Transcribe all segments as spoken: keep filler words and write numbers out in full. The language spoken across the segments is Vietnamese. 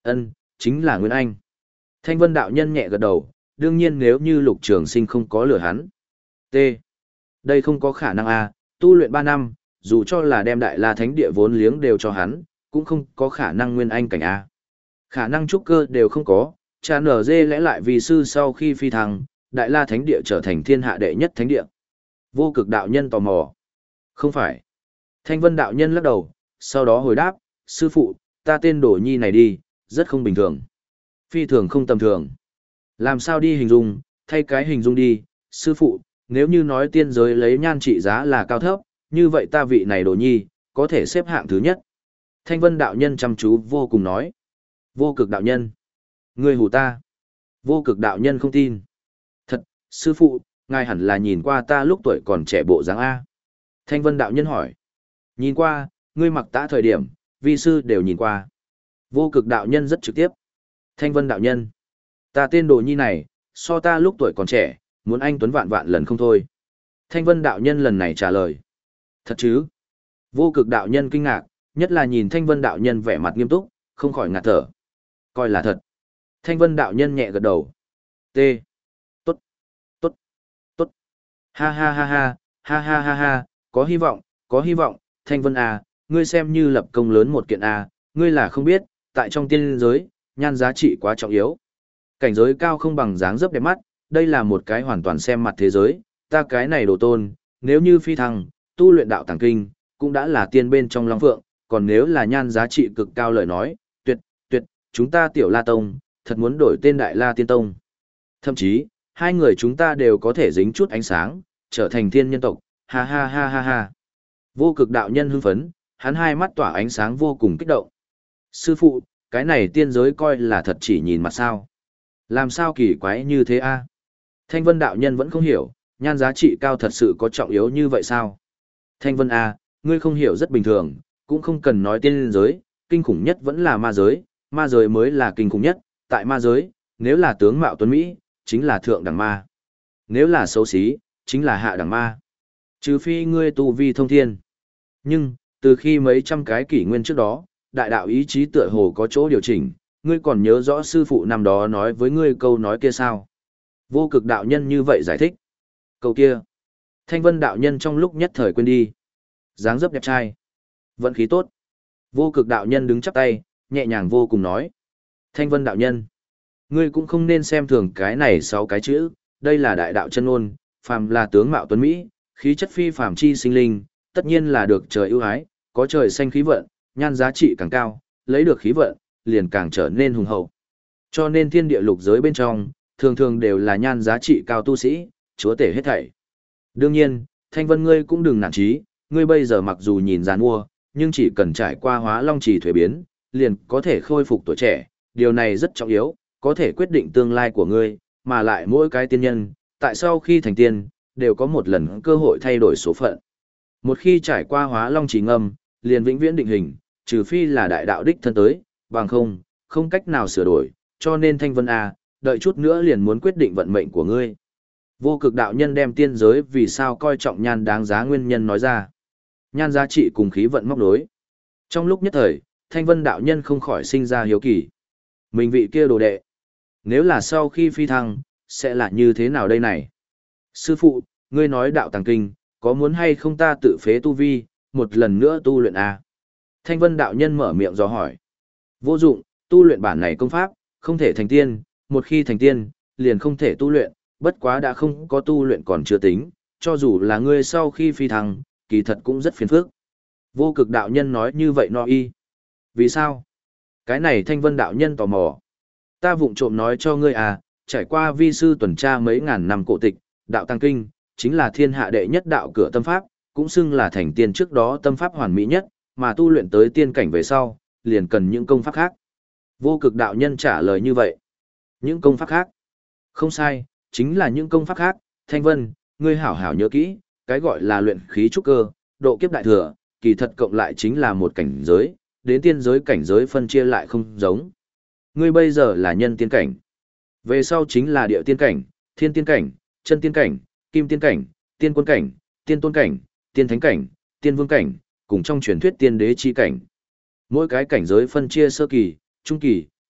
Ân, chính là Nguyên Anh. Thanh Vân đạo nhân nhẹ gật đầu, đương nhiên nếu như Lục Trường Sinh không có lừa hắn. T. Đây không có khả năng a, tu luyện ba năm, dù cho là đem Đại La Thánh Địa vốn liếng đều cho hắn, cũng không có khả năng Nguyên Anh cảnh a. Khả năng trúc cơ đều không có, cha nở dê lẽ lại vì sư sau khi phi thăng, Đại La Thánh Địa trở thành thiên hạ đệ nhất thánh địa. Vô Cực đạo nhân tò mò. Không phải. Thanh Vân đạo nhân lắc đầu, sau đó hồi đáp, sư phụ, ta tên Đổ Nhi này đi, rất không bình thường. Phi thường không tầm thường. Làm sao đi hình dung, thay cái hình dung đi, sư phụ, nếu như nói tiên giới lấy nhan trị giá là cao thấp, như vậy ta vị này Đổ Nhi, có thể xếp hạng thứ nhất. Thanh Vân đạo nhân chăm chú vô cùng nói. Vô Cực đạo nhân. Ngươi hù ta. Vô Cực đạo nhân không tin. Thật, sư phụ, ngài hẳn là nhìn qua ta lúc tuổi còn trẻ bộ dáng A. Thanh Vân đạo nhân hỏi. Nhìn qua, ngươi mặc tã thời điểm, vi sư đều nhìn qua. Vô Cực đạo nhân rất trực tiếp. Thanh Vân đạo nhân. Ta tên Đồ Nhi này, so ta lúc tuổi còn trẻ, muốn anh tuấn vạn vạn lần không thôi. Thanh Vân đạo nhân lần này trả lời. Thật chứ? Vô Cực đạo nhân kinh ngạc, nhất là nhìn Thanh Vân đạo nhân vẻ mặt nghiêm túc, không khỏi ngạt thở. Coi là thật. Thanh Vân đạo nhân nhẹ gật đầu. T. Tốt. Tốt. Tốt. Ha ha ha ha, ha ha ha ha, có hy vọng, có hy vọng, Thanh Vân à, ngươi xem như lập công lớn một kiện à, ngươi là không biết, tại trong tiên giới, nhan giá trị quá trọng yếu. Cảnh giới cao không bằng dáng dấp đẹp mắt, đây là một cái hoàn toàn xem mặt thế giới, ta cái này đồ tôn, nếu như phi thăng, tu luyện đạo tàng kinh, cũng đã là tiên bên trong long phượng, còn nếu là nhan giá trị cực cao lời nói, tuyệt, tuyệt, chúng ta tiểu La Tông, thật muốn đổi tên Đại La Tiên Tông. Thậm chí, hai người chúng ta đều có thể dính chút ánh sáng, trở thành thiên nhân tộc, ha ha ha ha ha. Vô Cực đạo nhân hưng phấn, hắn hai mắt tỏa ánh sáng vô cùng kích động. Sư phụ, cái này tiên giới coi là thật chỉ nhìn mặt sao. Làm sao kỳ quái như thế a? Thanh Vân đạo nhân vẫn không hiểu, nhan giá trị cao thật sự có trọng yếu như vậy sao? Thanh Vân a, ngươi không hiểu rất bình thường, cũng không cần nói tiên giới, kinh khủng nhất vẫn là ma giới, ma giới mới là kinh khủng nhất, tại ma giới, nếu là tướng mạo tuấn Mỹ, chính là thượng đẳng ma. Nếu là xấu xí, chính là hạ đẳng ma. Trừ phi ngươi tu vi thông thiên. Nhưng, từ khi mấy trăm cái kỷ nguyên trước đó, đại đạo ý chí tựa hồ có chỗ điều chỉnh, ngươi còn nhớ rõ sư phụ năm đó nói với ngươi câu nói kia sao? Vô Cực đạo nhân như vậy giải thích. Câu kia. Thanh Vân đạo nhân trong lúc nhất thời quên đi. Dáng dấp đẹp trai. Vận khí tốt. Vô Cực đạo nhân đứng chắp tay, nhẹ nhàng vô cùng nói. Thanh Vân đạo nhân. Ngươi cũng không nên xem thường cái này sáu cái chữ, đây là đại đạo chân ngôn, phàm là tướng mạo tuấn Mỹ, khí chất phi phàm chi sinh linh, tất nhiên là được trời ưu ái, có trời xanh khí vận, nhan giá trị càng cao, lấy được khí vận, liền càng trở nên hùng hậu. Cho nên thiên địa lục giới bên trong, thường thường đều là nhan giá trị cao tu sĩ, chúa tể hết thảy. Đương nhiên, Thanh Vân ngươi cũng đừng nản chí, ngươi bây giờ mặc dù nhìn giàn mua, nhưng chỉ cần trải qua hóa long trì thuế biến, liền có thể khôi phục tuổi trẻ, điều này rất trọng yếu, có thể quyết định tương lai của ngươi, mà lại mỗi cái tiên nhân, tại sau khi thành tiên, đều có một lần cơ hội thay đổi số phận. Một khi trải qua hóa long trì ngâm, liền vĩnh viễn định hình, trừ phi là đại đạo đích thân tới, bằng không, không cách nào sửa đổi, cho nên Thanh Vân A, đợi chút nữa liền muốn quyết định vận mệnh của ngươi. Vô Cực đạo nhân đem tiên giới vì sao coi trọng nhan đáng giá nguyên nhân nói ra. Nhan giá trị cùng khí vận móc đối. Trong lúc nhất thời, Thanh Vân đạo nhân không khỏi sinh ra hiếu kỳ. Mình vị kia đồ đệ, nếu là sau khi phi thăng, sẽ là như thế nào đây này? Sư phụ, ngươi nói đạo tàng kinh, có muốn hay không ta tự phế tu vi, một lần nữa tu luyện à? Thanh Vân đạo nhân mở miệng dò hỏi. Vô dụng, tu luyện bản này công pháp, không thể thành tiên, một khi thành tiên, liền không thể tu luyện, bất quá đã không có tu luyện còn chưa tính, cho dù là ngươi sau khi phi thăng, kỳ thật cũng rất phiền phức. Vô Cực đạo nhân nói như vậy no y. Vì sao? Cái này Thanh Vân đạo nhân tò mò. Ta vụng trộm nói cho ngươi à, trải qua vi sư tuần tra mấy ngàn năm cổ tịch, đạo tăng kinh, chính là thiên hạ đệ nhất đạo cửa tâm pháp, cũng xưng là thành tiên trước đó tâm pháp hoàn mỹ nhất, mà tu luyện tới tiên cảnh về sau, liền cần những công pháp khác. Vô Cực đạo nhân trả lời như vậy. Những công pháp khác? Không sai, chính là những công pháp khác. Thanh Vân, ngươi hảo hảo nhớ kỹ, cái gọi là luyện khí trúc cơ, độ kiếp đại thừa, kỳ thật cộng lại chính là một cảnh giới, đến tiên giới cảnh giới phân chia lại không giống. Ngươi bây giờ là nhân tiên cảnh. Về sau chính là địa tiên cảnh, thiên tiên cảnh, chân tiên cảnh, kim tiên cảnh, tiên quân cảnh, tiên tôn cảnh, tiên thánh cảnh, tiên vương cảnh, cùng trong truyền thuyết tiên đế chi cảnh. Mỗi cái cảnh giới phân chia sơ kỳ, trung kỳ,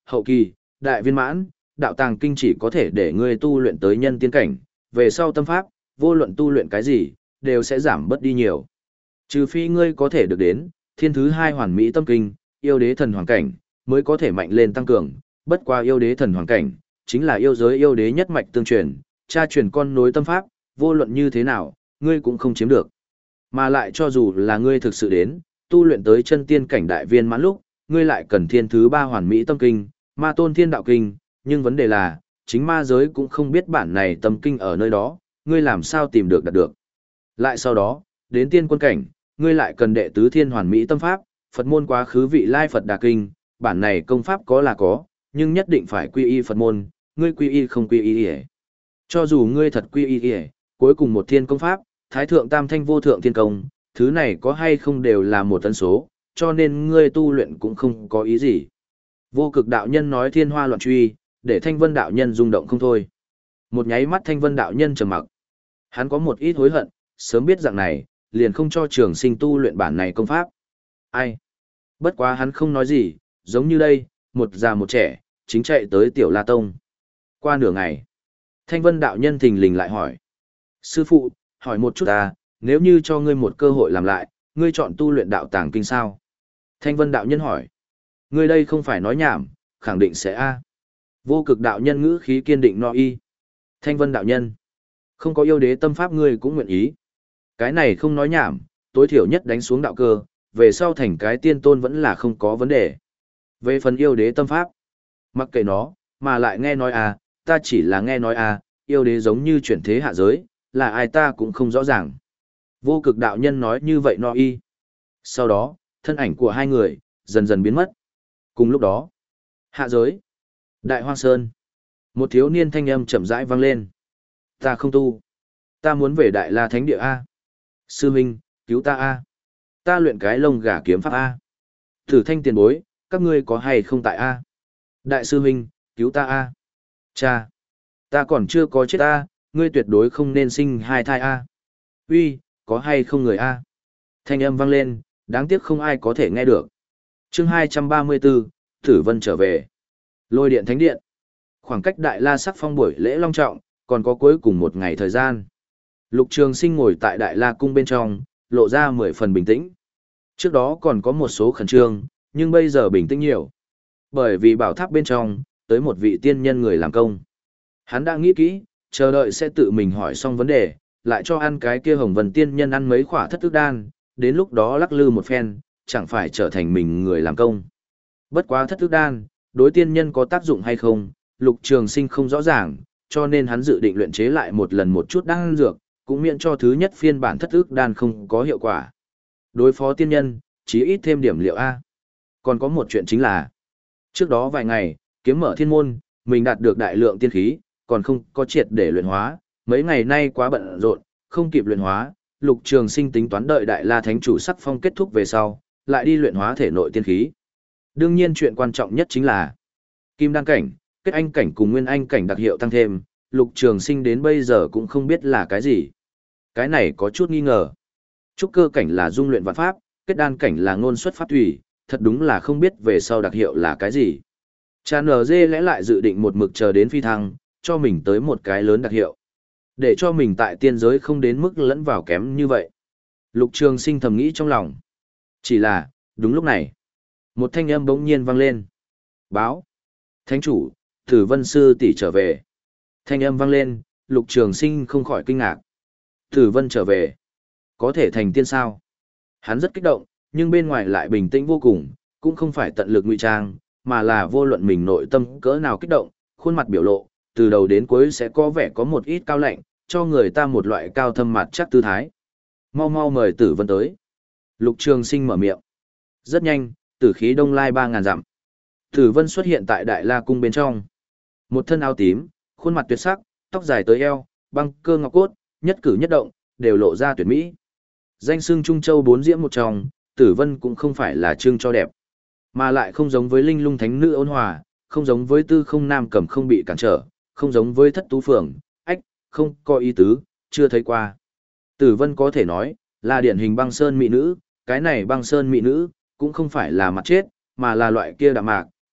hậu kỳ, đại viên mãn, đạo tàng kinh chỉ có thể để ngươi tu luyện tới nhân tiên cảnh, về sau tâm pháp, vô luận tu luyện cái gì, đều sẽ giảm bớt đi nhiều. Trừ phi ngươi có thể được đến thiên thứ hai hoàn mỹ tâm kinh, yêu đế thần hoàng cảnh, mới có thể mạnh lên tăng cường, bất qua yêu đế thần hoàng cảnh, chính là yêu giới yêu đế nhất mạch tương truyền, cha truyền con nối tâm pháp, vô luận như thế nào, ngươi cũng không chiếm được. Mà lại cho dù là ngươi thực sự đến, tu luyện tới chân tiên cảnh đại viên mãn lúc, ngươi lại cần thiên thứ ba hoàn mỹ tâm kinh, ma tôn thiên đạo kinh, nhưng vấn đề là, chính ma giới cũng không biết bản này tâm kinh ở nơi đó, ngươi làm sao tìm được đạt được. Lại sau đó, đến tiên quân cảnh, ngươi lại cần đệ tứ thiên hoàn mỹ tâm pháp, Phật môn quá khứ vị lai Phật đà kinh, bản này công pháp có là có, nhưng nhất định phải quy y Phật môn, ngươi quy y không quy y hề. Cho dù ngươi thật quy y hề, cuối cùng một thiên công pháp, thái thượng tam thanh vô thượng thiên công, thứ này có hay không đều là một tần số, cho nên ngươi tu luyện cũng không có ý gì. Vô cực đạo nhân nói thiên hoa loạn truy, để thanh vân đạo nhân rung động không thôi. Một nháy mắt thanh vân đạo nhân trầm mặc. Hắn có một ít hối hận, sớm biết dạng này, liền không cho trường sinh tu luyện bản này công pháp. Ai? Bất quá hắn không nói gì, giống như đây, một già một trẻ, chính chạy tới Tiểu La Tông. Qua nửa ngày, thanh vân đạo nhân thình lình lại hỏi. Sư phụ, hỏi một chút ta, nếu như cho ngươi một cơ hội làm lại, ngươi chọn tu luyện đạo tàng kinh sao? Thanh vân đạo nhân hỏi. Ngươi đây không phải nói nhảm, khẳng định sẽ a. Vô cực đạo nhân ngữ khí kiên định no y. Thanh vân đạo nhân. Không có yêu đế tâm pháp ngươi cũng nguyện ý. Cái này không nói nhảm, tối thiểu nhất đánh xuống đạo cơ, về sau thành cái tiên tôn vẫn là không có vấn đề. Về phần yêu đế tâm pháp, mặc kệ nó, mà lại nghe nói à, ta chỉ là nghe nói à, yêu đế giống như chuyển thế hạ giới, là ai ta cũng không rõ ràng. Vô cực đạo nhân nói như vậy no y. Sau đó, thân ảnh của hai người, dần dần biến mất. Cùng lúc đó, hạ giới, Đại Hoang Sơn, một thiếu niên thanh âm chậm rãi vang lên. Ta không tu. Ta muốn về Đại La Thánh Địa A. Sư Minh, cứu ta A. Ta luyện cái lông gà kiếm pháp A. Thử thanh tiền bối, các ngươi có hay không tại A. Đại sư Minh, cứu ta A. Cha, ta còn chưa có chết A, ngươi tuyệt đối không nên sinh hai thai A. Uy, có hay không người A. Thanh âm vang lên, đáng tiếc không ai có thể nghe được. Chương hai trăm ba mươi bốn, Tử Vân trở về. Lôi điện thánh điện. Khoảng cách Đại La Sắc Phong buổi lễ long trọng, còn có cuối cùng một ngày thời gian. Lục Trường Sinh ngồi tại Đại La Cung bên trong, lộ ra mười phần bình tĩnh. Trước đó còn có một số khẩn trương, nhưng bây giờ bình tĩnh nhiều. Bởi vì bảo tháp bên trong, tới một vị tiên nhân người làm công. Hắn đã nghĩ kỹ, chờ đợi sẽ tự mình hỏi xong vấn đề, lại cho ăn cái kia Hồng Vân tiên nhân ăn mấy khỏa thất ức đan, đến lúc đó lắc lư một phen, chẳng phải trở thành mình người làm công. Bất quá thất ức đan, đối tiên nhân có tác dụng hay không, Lục Trường Sinh không rõ ràng, cho nên hắn dự định luyện chế lại một lần một chút đan dược, cũng miễn cho thứ nhất phiên bản thất ức đan không có hiệu quả. Đối phó tiên nhân, chí ít thêm điểm liệu A. Còn có một chuyện chính là, trước đó vài ngày, kiếm mở thiên môn, mình đạt được đại lượng tiên khí, còn không có triệt để luyện hóa, mấy ngày nay quá bận rộn, không kịp luyện hóa, Lục Trường Sinh tính toán đợi Đại La Thánh Chủ Sắc Phong kết thúc về sau, lại đi luyện hóa thể nội tiên khí. Đương nhiên chuyện quan trọng nhất chính là Kim Đan cảnh, Kết Anh cảnh cùng Nguyên Anh cảnh đặc hiệu tăng thêm, Lục Trường Sinh đến bây giờ cũng không biết là cái gì. Cái này có chút nghi ngờ. Trúc cơ cảnh là dung luyện vạn pháp, Kết Đan cảnh là ngôn xuất pháp thủy, thật đúng là không biết về sau đặc hiệu là cái gì. Cha en giê lẽ lại dự định một mực chờ đến phi thăng, cho mình tới một cái lớn đặc hiệu. Để cho mình tại tiên giới không đến mức lẫn vào kém như vậy. Lục Trường Sinh thầm nghĩ trong lòng. Chỉ là, đúng lúc này, một thanh âm bỗng nhiên vang lên. Báo. Thánh chủ, Tử Vân sư tỷ trở về. Thanh âm vang lên, Lục Trường Sinh không khỏi kinh ngạc. Tử Vân trở về. Có thể thành tiên sao? Hắn rất kích động, nhưng bên ngoài lại bình tĩnh vô cùng, cũng không phải tận lực ngụy trang, mà là vô luận mình nội tâm cỡ nào kích động, khuôn mặt biểu lộ, từ đầu đến cuối sẽ có vẻ có một ít cao lạnh, cho người ta một loại cao thâm mặt chắc tư thái. Mau mau mời Tử Vân tới. Lục Trường Sinh mở miệng. Rất nhanh, tử khí đông lai ba ngàn dặm. Tử Vân xuất hiện tại Đại La Cung bên trong. Một thân áo tím, khuôn mặt tuyệt sắc, tóc dài tới eo, băng cơ ngọc cốt, nhất cử nhất động, đều lộ ra tuyệt mỹ. Danh xưng Trung Châu bốn diễm một trong, Tử Vân cũng không phải là trưng cho đẹp, mà lại không giống với linh lung thánh nữ ôn hòa, không giống với tư không nam cầm không bị cản trở, không giống với thất tú phượng, ách, không có ý tứ, chưa thấy qua. Tử Vân có thể nói, là điển hình băng sơn mỹ nữ, cái này băng sơn mỹ nữ, cũng không phải là mặt chết, mà là loại kia đạm mạc,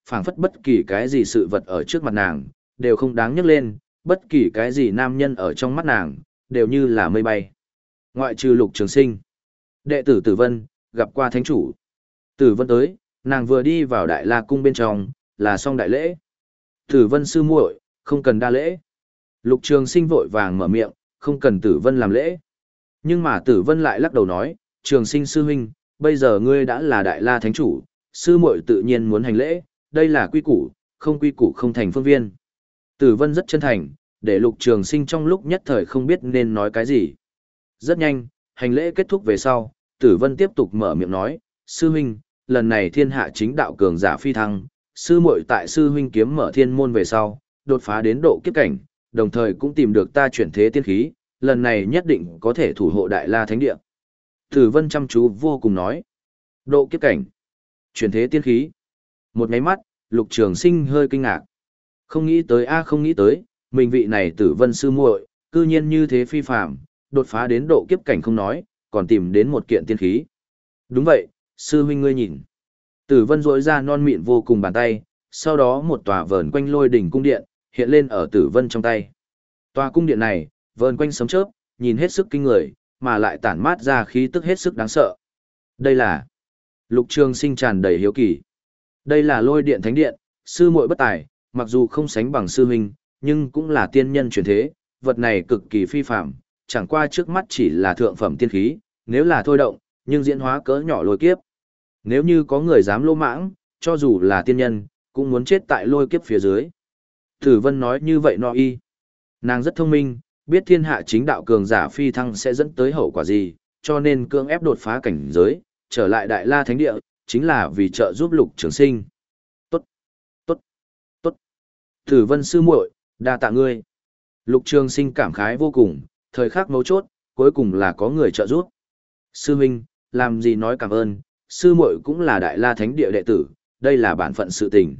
phảng phất bất kỳ cái gì sự vật ở trước mặt nàng, đều không đáng nhắc lên, bất kỳ cái gì nam nhân ở trong mắt nàng, đều như là mây bay. Ngoại trừ Lục Trường Sinh. Đệ tử Tử Vân, gặp qua thánh chủ. Tử Vân tới, nàng vừa đi vào Đại La Cung bên trong, là xong đại lễ. Tử Vân sư muội, không cần đa lễ. Lục Trường Sinh vội vàng mở miệng, không cần Tử Vân làm lễ. Nhưng mà Tử Vân lại lắc đầu nói, Trường Sinh sư huynh, bây giờ ngươi đã là Đại La thánh chủ, sư muội tự nhiên muốn hành lễ, đây là quy củ, không quy củ không thành phương viên. Tử Vân rất chân thành, để Lục Trường Sinh trong lúc nhất thời không biết nên nói cái gì. Rất nhanh, hành lễ kết thúc về sau, Tử Vân tiếp tục mở miệng nói, sư huynh, lần này thiên hạ chính đạo cường giả phi thăng, sư muội tại sư huynh kiếm mở thiên môn về sau, đột phá đến độ kiếp cảnh, đồng thời cũng tìm được ta chuyển thế tiên khí, lần này nhất định có thể thủ hộ Đại La Thánh Địa. Tử Vân chăm chú vô cùng nói, độ kiếp cảnh, chuyển thế tiên khí. Một máy mắt, Lục Trường Sinh hơi kinh ngạc. Không nghĩ tới a không nghĩ tới, mình vị này Tử Vân sư muội, cư nhiên như thế phi phàm, đột phá đến độ kiếp cảnh không nói, còn tìm đến một kiện tiên khí. Đúng vậy, sư huynh ngươi nhìn. Tử Vân rỗi ra non mịn vô cùng bàn tay, sau đó một tòa vờn quanh lôi đỉnh cung điện, hiện lên ở Tử Vân trong tay. Tòa cung điện này, vờn quanh sấm chớp, nhìn hết sức kinh người, mà lại tản mát ra khí tức hết sức đáng sợ. Đây là... Lục Trường Sinh tràn đầy hiếu kỳ. Đây là lôi điện thánh điện, sư muội bất tài, mặc dù không sánh bằng sư huynh, nhưng cũng là tiên nhân truyền thế, vật này cực kỳ phi phàm, chẳng qua trước mắt chỉ là thượng phẩm tiên khí, nếu là thôi động, nhưng diễn hóa cỡ nhỏ lôi kiếp. Nếu như có người dám lô mãng, cho dù là tiên nhân, cũng muốn chết tại lôi kiếp phía dưới. Tử Vân nói như vậy no y. Nàng rất thông minh, biết thiên hạ chính đạo cường giả phi thăng sẽ dẫn tới hậu quả gì, cho nên cưỡng ép đột phá cảnh giới, trở lại Đại La Thánh Địa, chính là vì trợ giúp Lục Trường Sinh. Tốt, tốt, tốt. Tử Vân sư muội, đa tạ ngươi. Lục Trường Sinh cảm khái vô cùng, thời khắc mấu chốt, cuối cùng là có người trợ giúp. Sư huynh, làm gì nói cảm ơn, sư muội cũng là Đại La Thánh Địa đệ tử, đây là bản phận sự tình.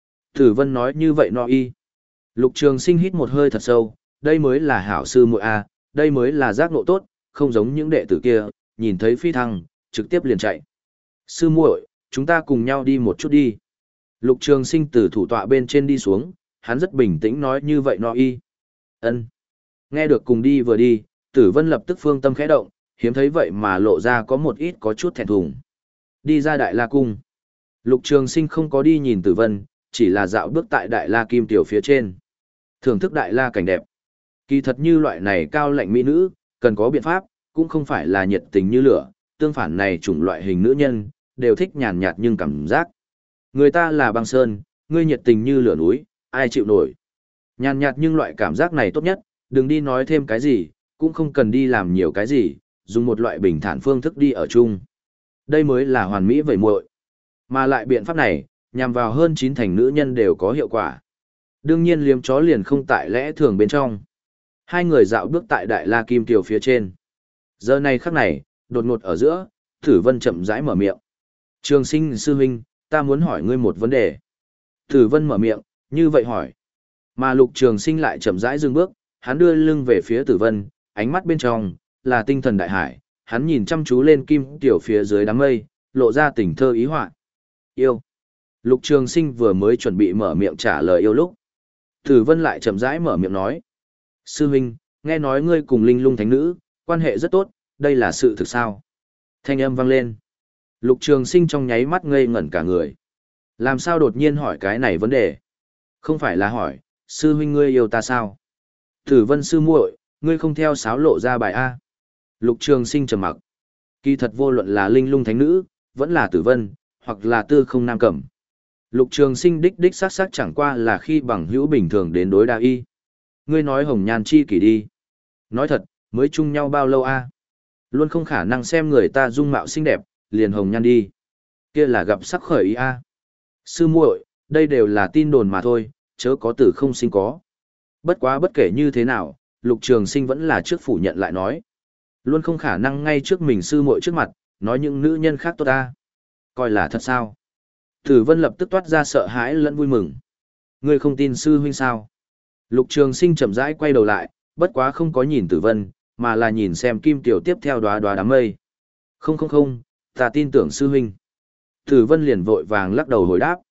Tử Vân nói như vậy no y. Lục Trường Sinh hít một hơi thật sâu, đây mới là hảo sư muội a, đây mới là giác ngộ tốt, không giống những đệ tử kia, nhìn thấy phi thăng, trực tiếp liền chạy. Sư muội, chúng ta cùng nhau đi một chút đi. Lục Trường Sinh từ thủ tọa bên trên đi xuống, hắn rất bình tĩnh nói như vậy no y. Ân. Nghe được cùng đi vừa đi, Tử Vân lập tức phương tâm khẽ động, hiếm thấy vậy mà lộ ra có một ít có chút thẹn thùng. Đi ra Đại La Cung. Lục Trường Sinh không có đi nhìn Tử Vân, chỉ là dạo bước tại Đại La Kim Tiểu phía trên. Thưởng thức Đại La cảnh đẹp. Kỳ thật như loại này cao lạnh mỹ nữ, cần có biện pháp, cũng không phải là nhiệt tình như lửa, tương phản này chủng loại hình nữ nhân, đều thích nhàn nhạt nhưng cảm giác. Người ta là băng sơn, ngươi nhiệt tình như lửa núi, ai chịu nổi. Nhàn nhạt nhưng loại cảm giác này tốt nhất, đừng đi nói thêm cái gì, cũng không cần đi làm nhiều cái gì, dùng một loại bình thản phương thức đi ở chung. Đây mới là hoàn mỹ vậy muội. Mà lại biện pháp này, nhằm vào hơn chín thành nữ nhân đều có hiệu quả. Đương nhiên liếm chó liền không tại lẽ thường bên trong. Hai người dạo bước tại Đại La Kim Kiều phía trên. Giờ này khắc này, đột ngột ở giữa, Tử Vân chậm rãi mở miệng. Trường Sinh sư huynh, ta muốn hỏi ngươi một vấn đề. Tử Vân mở miệng, như vậy hỏi. Mà Lục Trường Sinh lại chậm rãi dừng bước, hắn đưa lưng về phía Tử Vân, ánh mắt bên trong là tinh thần đại hải, hắn nhìn chăm chú lên Kim Tiểu phía dưới đám mây, lộ ra tình thơ ý họa. Yêu. Lục Trường Sinh vừa mới chuẩn bị mở miệng trả lời yêu lúc, Tử Vân lại chậm rãi mở miệng nói: "Sư huynh, nghe nói ngươi cùng Linh Lung Thánh Nữ quan hệ rất tốt, đây là sự thực sao?" Thanh âm vang lên. Lục Trường Sinh trong nháy mắt ngây ngẩn cả người. Làm sao đột nhiên hỏi cái này vấn đề? Không phải là hỏi, sư huynh ngươi yêu ta sao? Tử Vân sư muội, ngươi không theo sáo lộ ra bài A. Lục Trường Sinh trầm mặc. Kỳ thật vô luận là Linh Lung Thánh Nữ, vẫn là Tử Vân, hoặc là Tư Không Nam Cẩm. Lục Trường Sinh đích đích xác xác chẳng qua là khi bằng hữu bình thường đến đối đa y. Ngươi nói hồng nhan chi kỷ đi. Nói thật, mới chung nhau bao lâu a? Luôn không khả năng xem người ta dung mạo xinh đẹp, liền hồng nhan đi. Kia là gặp sắc khởi ý a. Sư muội, đây đều là tin đồn mà thôi, chớ có tử không sinh có. Bất quá bất kể như thế nào, Lục Trường Sinh vẫn là trước phủ nhận lại nói. Luôn không khả năng ngay trước mình sư muội trước mặt, nói những nữ nhân khác tốt ta. Coi là thật sao? Tử Vân lập tức toát ra sợ hãi lẫn vui mừng. Ngươi không tin sư huynh sao? Lục Trường Sinh chậm rãi quay đầu lại, bất quá không có nhìn Tử Vân, mà là nhìn xem Kim Tiểu tiếp theo đóa đóa đám mây. Không không không, ta tin tưởng sư huynh. Tử Vân liền vội vàng lắc đầu hồi đáp.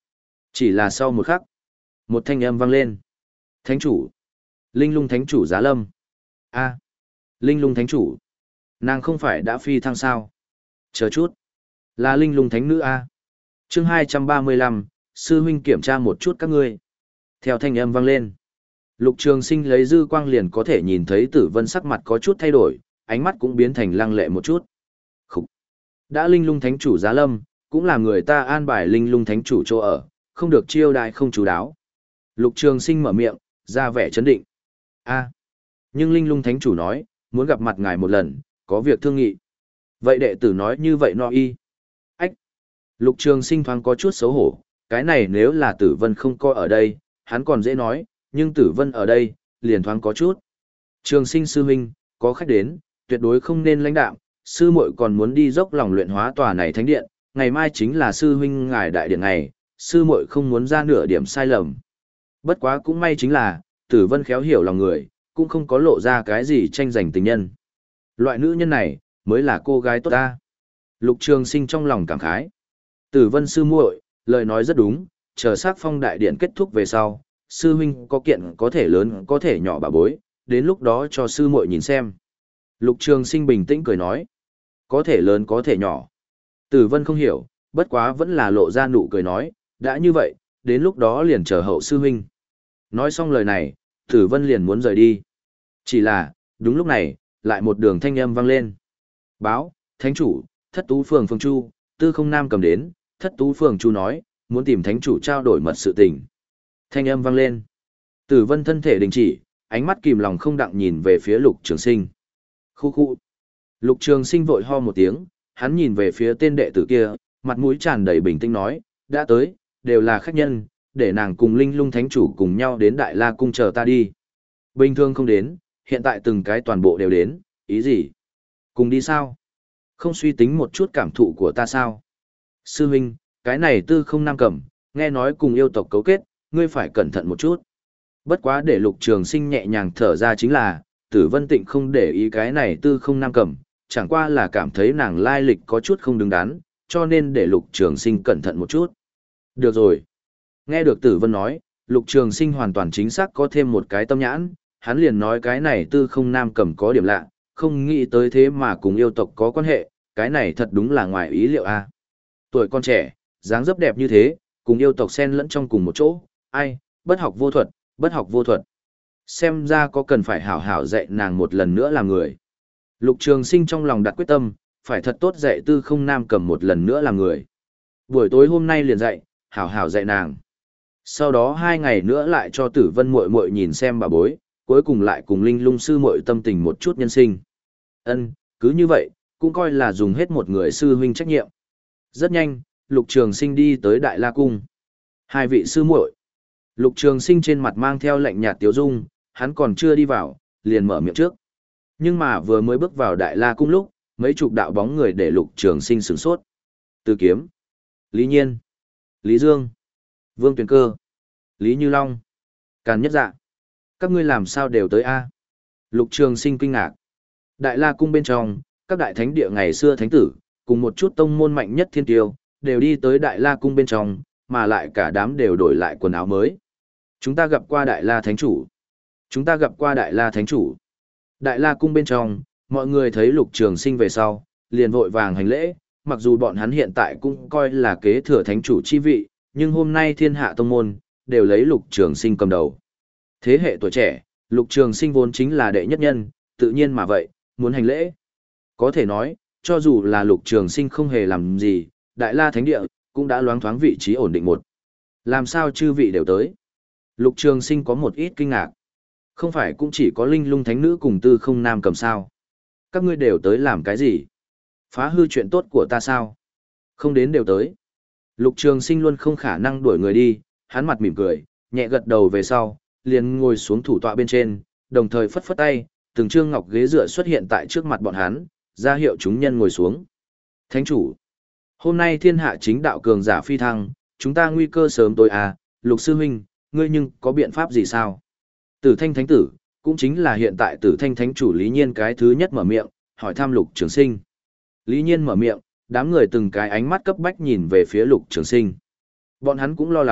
Chỉ là sau một khắc, một thanh âm vang lên. Thánh chủ. Linh lung thánh chủ giá lâm. A. Linh lung thánh chủ. Nàng không phải đã phi thăng sao? Chờ chút. Là linh lung thánh nữ A. Chương hai trăm ba mươi lăm, sư huynh kiểm tra một chút các ngươi. Theo thanh âm vang lên. Lục Trường Sinh lấy dư quang liền có thể nhìn thấy Tử Vân sắc mặt có chút thay đổi, ánh mắt cũng biến thành lăng lệ một chút. Khúc. Đã linh lung thánh chủ giá lâm, cũng là người ta an bài linh lung thánh chủ chỗ ở, không được chiêu đãi không chú đáo. Lục Trường Sinh mở miệng, ra vẻ chấn định. A. Nhưng linh lung thánh chủ nói, muốn gặp mặt ngài một lần, có việc thương nghị. Vậy đệ tử nói như vậy no y. Ách. Lục Trường Sinh thoáng có chút xấu hổ, cái này nếu là Tử Vân không coi ở đây, hắn còn dễ nói, nhưng Tử Vân ở đây, liền thoáng có chút. Trường Sinh sư huynh, có khách đến, tuyệt đối không nên lãnh đạm, sư muội còn muốn đi dốc lòng luyện hóa tòa này thánh điện, ngày mai chính là sư huynh ngài đại điện ngày, sư muội không muốn ra nửa điểm sai lầm. Bất quá cũng may chính là, Tử Vân khéo hiểu lòng người, cũng không có lộ ra cái gì tranh giành tình nhân. Loại nữ nhân này, mới là cô gái tốt ta. Lục Trường Sinh trong lòng cảm khái. Tử Vân sư muội, lời nói rất đúng, chờ sắc phong đại điện kết thúc về sau, sư huynh có kiện có thể lớn có thể nhỏ bà bối, đến lúc đó cho sư muội nhìn xem. Lục Trường Sinh bình tĩnh cười nói, có thể lớn có thể nhỏ. Tử Vân không hiểu, bất quá vẫn là lộ ra nụ cười nói, đã như vậy, đến lúc đó liền chờ hậu sư huynh. Nói xong lời này, Tử Vân liền muốn rời đi. Chỉ là, đúng lúc này, lại một đường thanh âm vang lên. Báo, thánh chủ, thất tú phường phương Chu, tư không nam cầm đến, thất tú phường Chu nói, muốn tìm thánh chủ trao đổi mật sự tình. Thanh âm vang lên. Tử Vân thân thể đình chỉ, ánh mắt kìm lòng không đặng nhìn về phía Lục Trường Sinh. Khu khu. Lục Trường Sinh vội ho một tiếng, hắn nhìn về phía tên đệ tử kia, mặt mũi tràn đầy bình tĩnh nói, đã tới, đều là khách nhân, để nàng cùng Linh Lung Thánh Chủ cùng nhau đến Đại La Cung chờ ta đi. Bình thường không đến, hiện tại từng cái toàn bộ đều đến, ý gì? Cùng đi sao? Không suy tính một chút cảm thụ của ta sao? Sư huynh, cái này tư không nam cẩm, nghe nói cùng yêu tộc cấu kết, ngươi phải cẩn thận một chút. Bất quá để Lục Trường Sinh nhẹ nhàng thở ra chính là, Tử Vân Tịnh không để ý cái này tư không nam cẩm, chẳng qua là cảm thấy nàng lai lịch có chút không đứng đắn, cho nên để Lục Trường Sinh cẩn thận một chút. Được rồi. Nghe được Tử Vân nói, Lục Trường Sinh hoàn toàn chính xác có thêm một cái tâm nhãn, hắn liền nói cái này tư không nam cầm có điểm lạ, không nghĩ tới thế mà cùng yêu tộc có quan hệ, cái này thật đúng là ngoài ý liệu a. Tuổi con trẻ, dáng dấp đẹp như thế, cùng yêu tộc xen lẫn trong cùng một chỗ, ai, bất học vô thuật, bất học vô thuật. Xem ra có cần phải hảo hảo dạy nàng một lần nữa làm người. Lục Trường Sinh trong lòng đặt quyết tâm, phải thật tốt dạy tư không nam cầm một lần nữa làm người. Buổi tối hôm nay liền dạy, hảo hảo dạy nàng. Sau đó hai ngày nữa lại cho Tử Vân muội muội nhìn xem bà bối, cuối cùng lại cùng Linh Lung sư muội tâm tình một chút nhân sinh. Ân, cứ như vậy, cũng coi là dùng hết một người sư huynh trách nhiệm. Rất nhanh, Lục Trường Sinh đi tới Đại La Cung. Hai vị sư muội. Lục Trường Sinh trên mặt mang theo lạnh nhạt tiếu dung, hắn còn chưa đi vào, liền mở miệng trước. Nhưng mà vừa mới bước vào Đại La Cung lúc, mấy chục đạo bóng người để Lục Trường Sinh sửng sốt. Từ Kiếm, Lý Nhiên, Lý Dương, Vương Tuyền Cơ, Lý Như Long, Càn Nhất Dạ. Các ngươi làm sao đều tới a? Lục Trường Sinh kinh ngạc. Đại La Cung bên trong, các đại thánh địa ngày xưa thánh tử, cùng một chút tông môn mạnh nhất thiên tiêu, đều đi tới Đại La Cung bên trong, mà lại cả đám đều đổi lại quần áo mới. Chúng ta gặp qua Đại La Thánh Chủ. Chúng ta gặp qua Đại La Thánh Chủ. Đại La Cung bên trong, mọi người thấy Lục Trường Sinh về sau, liền vội vàng hành lễ, mặc dù bọn hắn hiện tại cũng coi là kế thừa Thánh Chủ chi vị, nhưng hôm nay thiên hạ tông môn, đều lấy Lục Trường Sinh cầm đầu. Thế hệ tuổi trẻ, Lục Trường Sinh vốn chính là đệ nhất nhân, tự nhiên mà vậy, muốn hành lễ. Có thể nói, cho dù là Lục Trường Sinh không hề làm gì, Đại La Thánh Địa, cũng đã loáng thoáng vị trí ổn định một. Làm sao chư vị đều tới? Lục Trường Sinh có một ít kinh ngạc. Không phải cũng chỉ có Linh Lung Thánh Nữ cùng Tư Không Nam cầm sao? Các ngươi đều tới làm cái gì? Phá hư chuyện tốt của ta sao? Không đến đều tới. Lục Trường Sinh luôn không khả năng đuổi người đi, hắn mặt mỉm cười, nhẹ gật đầu về sau, liền ngồi xuống thủ tọa bên trên, đồng thời phất phất tay, từng trương ngọc ghế dựa xuất hiện tại trước mặt bọn hắn, ra hiệu chúng nhân ngồi xuống. Thánh chủ, hôm nay thiên hạ chính đạo cường giả phi thăng, chúng ta nguy cơ sớm tối à, Lục sư huynh, ngươi nhưng có biện pháp gì sao? Tử Thanh Thánh tử, cũng chính là hiện tại Tử Thanh Thánh chủ Lý Nhiên cái thứ nhất mở miệng, hỏi thăm Lục Trường Sinh. Lý Nhiên mở miệng, đám người từng cái ánh mắt cấp bách nhìn về phía Lục Trường Sinh. Bọn hắn cũng lo lắng,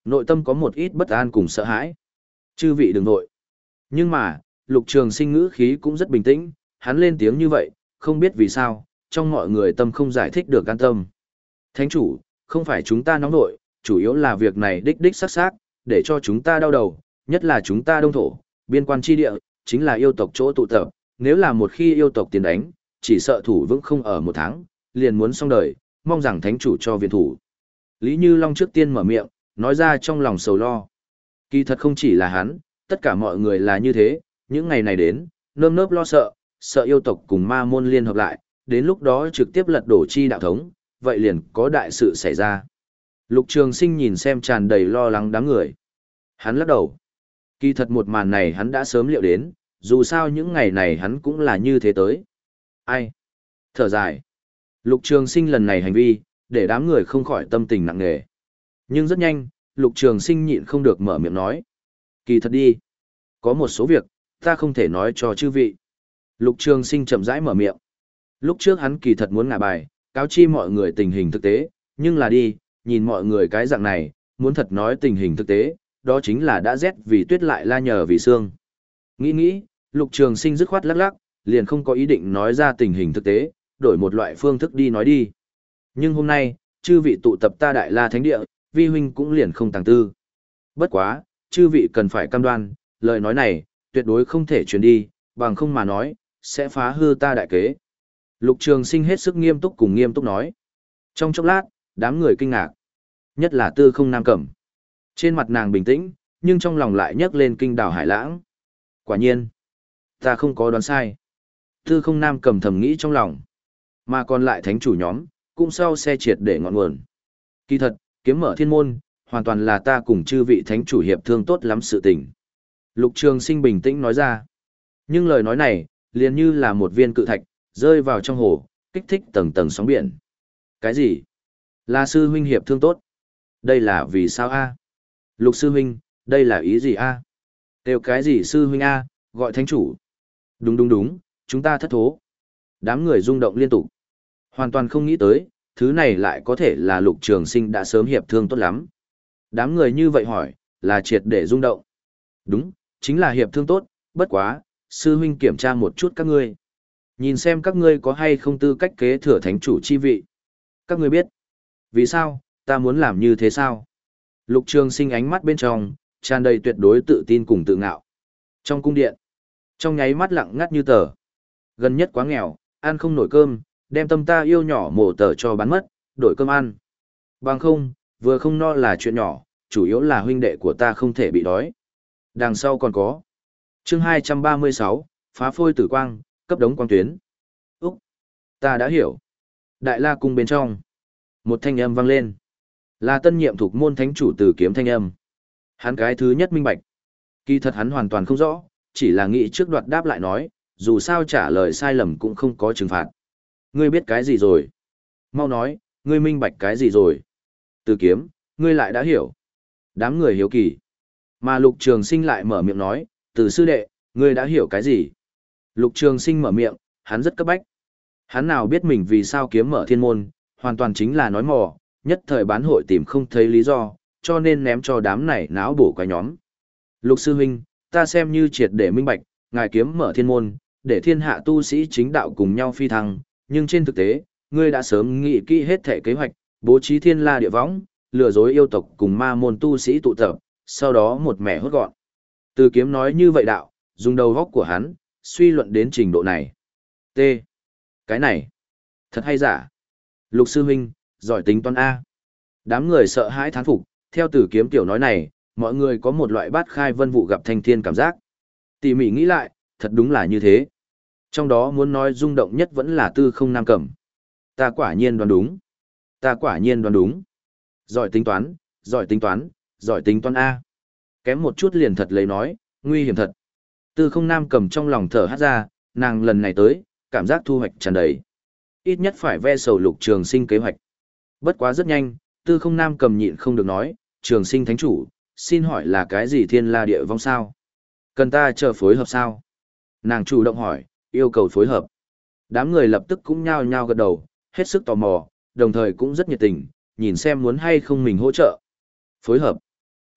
Nội tâm có một ít bất an cùng sợ hãi. Chư vị đừng nội. Nhưng mà, Lục Trường Sinh ngữ khí cũng rất bình tĩnh, hắn lên tiếng như vậy, không biết vì sao, trong mọi người tâm không giải thích được an tâm. Thánh chủ, không phải chúng ta nóng nội, chủ yếu là việc này đích đích sắc sắc, để cho chúng ta đau đầu, nhất là chúng ta đông thổ, biên quan chi địa, chính là yêu tộc chỗ tụ tập, nếu là một khi yêu tộc tiến đánh, chỉ sợ thủ vững không ở một tháng, liền muốn xong đời, mong rằng thánh chủ cho viện thủ. Lý Như Long trước tiên mở miệng, nói ra trong lòng sầu lo. Kỳ thật không chỉ là hắn, tất cả mọi người là như thế, những ngày này đến, nơm nớp lo sợ, sợ yêu tộc cùng ma môn liên hợp lại, đến lúc đó trực tiếp lật đổ chi đạo thống, vậy liền có đại sự xảy ra. Lục Trường Sinh nhìn xem tràn đầy lo lắng đám người. Hắn lắc đầu. Kỳ thật một màn này hắn đã sớm liệu đến, dù sao những ngày này hắn cũng là như thế tới. Ai? Thở dài. Lục Trường Sinh lần này hành vi, để đám người không khỏi tâm tình nặng nề. Nhưng rất nhanh, Lục Trường Sinh nhịn không được mở miệng nói. Kỳ thật đi. Có một số việc, ta không thể nói cho chư vị. Lục Trường Sinh chậm rãi mở miệng. Lúc trước hắn kỳ thật muốn ngả bài, cáo chi mọi người tình hình thực tế, nhưng là đi, nhìn mọi người cái dạng này, muốn thật nói tình hình thực tế, đó chính là đã rét vì tuyết lại la nhờ vì sương. Nghĩ nghĩ, Lục Trường Sinh dứt khoát lắc lắc, liền không có ý định nói ra tình hình thực tế, đổi một loại phương thức đi nói đi. Nhưng hôm nay, chư vị tụ tập ta Đại La Thánh Địa, vi huynh cũng liền không tàng tư. Bất quá, chư vị cần phải cam đoan, lời nói này, tuyệt đối không thể truyền đi, bằng không mà nói, sẽ phá hư ta đại kế. Lục Trường Sinh hết sức nghiêm túc cùng nghiêm túc nói. Trong chốc lát, đám người kinh ngạc. Nhất là Tư Không Nam Cẩm. Trên mặt nàng bình tĩnh, nhưng trong lòng lại nhấc lên kinh đảo hải lãng. Quả nhiên, ta không có đoán sai. Tư Không Nam Cẩm thầm nghĩ trong lòng. Mà còn lại thánh chủ nhóm, cũng sau xe triệt để ngọn nguồn. Kỳ thật, kiếm mở thiên môn, hoàn toàn là ta cùng chư vị thánh chủ hiệp thương tốt lắm sự tình. Lục Trường Sinh bình tĩnh nói ra. Nhưng lời nói này, liền như là một viên cự thạch, rơi vào trong hồ, kích thích tầng tầng sóng biển. Cái gì? Là sư huynh hiệp thương tốt. Đây là vì sao a? Lục sư huynh, đây là ý gì a? À? Đều cái gì sư huynh a, gọi thánh chủ. Đúng đúng đúng, chúng ta thất thố. Đám người rung động liên tục. Hoàn toàn không nghĩ tới, thứ này lại có thể là Lục Trường Sinh đã sớm hiệp thương tốt lắm. Đám người như vậy hỏi, là triệt để rung động. Đúng, chính là hiệp thương tốt, bất quá, sư huynh kiểm tra một chút các ngươi. Nhìn xem các ngươi có hay không tư cách kế thừa thánh chủ chi vị. Các ngươi biết, vì sao, ta muốn làm như thế sao? Lục Trường Sinh ánh mắt bên trong, tràn đầy tuyệt đối tự tin cùng tự ngạo. Trong cung điện, trong nháy mắt lặng ngắt như tờ. Gần nhất quá nghèo, ăn không nổi cơm, đem tâm ta yêu nhỏ mổ tờ cho bán mất, đổi cơm ăn. Bằng không, vừa không no là chuyện nhỏ, chủ yếu là huynh đệ của ta không thể bị đói. Đằng sau còn có. Chương hai trăm ba mươi sáu, phá phôi tử quang, cấp đống quang tuyến. Úc, ta đã hiểu. Đại La cung bên trong, một thanh âm vang lên. Là tân nhiệm thuộc môn thánh chủ Từ Kiếm thanh âm. Hắn cái thứ nhất minh bạch. Kỳ thật hắn hoàn toàn không rõ, chỉ là nghĩ trước đoạt đáp lại nói, dù sao trả lời sai lầm cũng không có trừng phạt. Ngươi biết cái gì rồi? Mau nói, ngươi minh bạch cái gì rồi? Từ Kiếm, ngươi lại đã hiểu. Đám người hiếu kỳ. Mà Lục Trường Sinh lại mở miệng nói, Từ sư đệ, ngươi đã hiểu cái gì? Lục Trường Sinh mở miệng, hắn rất cấp bách. Hắn nào biết mình vì sao kiếm mở thiên môn, hoàn toàn chính là nói mò, nhất thời bán hội tìm không thấy lý do, cho nên ném cho đám này náo bổ quái nhóm. Lục sư huynh, ta xem như triệt để minh bạch, ngài kiếm mở thiên môn, để thiên hạ tu sĩ chính đạo cùng nhau phi thăng, nhưng trên thực tế, ngươi đã sớm nghĩ kỹ hết thể kế hoạch, bố trí thiên la địa võng, lừa dối yêu tộc cùng ma môn tu sĩ tụ tập, sau đó một mẻ hốt gọn. Từ Kiếm nói như vậy đạo, dùng đầu góc của hắn, suy luận đến trình độ này. T. Cái này, thật hay giả? Lục sư huynh, giỏi tính toán A. Đám người sợ hãi thán phục, theo Từ Kiếm tiểu nói này, mọi người có một loại bát khai vân vụ gặp thanh thiên cảm giác. Tỉ mỉ nghĩ lại, thật đúng là như thế. Trong đó muốn nói rung động nhất vẫn là Tư Không Nam Cẩm. Ta quả nhiên đoán đúng. Ta quả nhiên đoán đúng. Giỏi tính toán, giỏi tính toán, giỏi tính toán A. Kém một chút liền thật lấy nói, nguy hiểm thật. Tư Không Nam Cẩm trong lòng thở hắt ra, nàng lần này tới, cảm giác thu hoạch tràn đầy. Ít nhất phải ve sầu Lục Trường Sinh kế hoạch. Bất quá rất nhanh, Tư Không Nam Cẩm nhịn không được nói, Trường Sinh thánh chủ, xin hỏi là cái gì thiên la địa vong sao? Cần ta chờ phối hợp sao? Nàng chủ động hỏi, yêu cầu phối hợp. Đám người lập tức cũng nhao nhao gật đầu, hết sức tò mò, đồng thời cũng rất nhiệt tình, nhìn xem muốn hay không mình hỗ trợ. Phối hợp.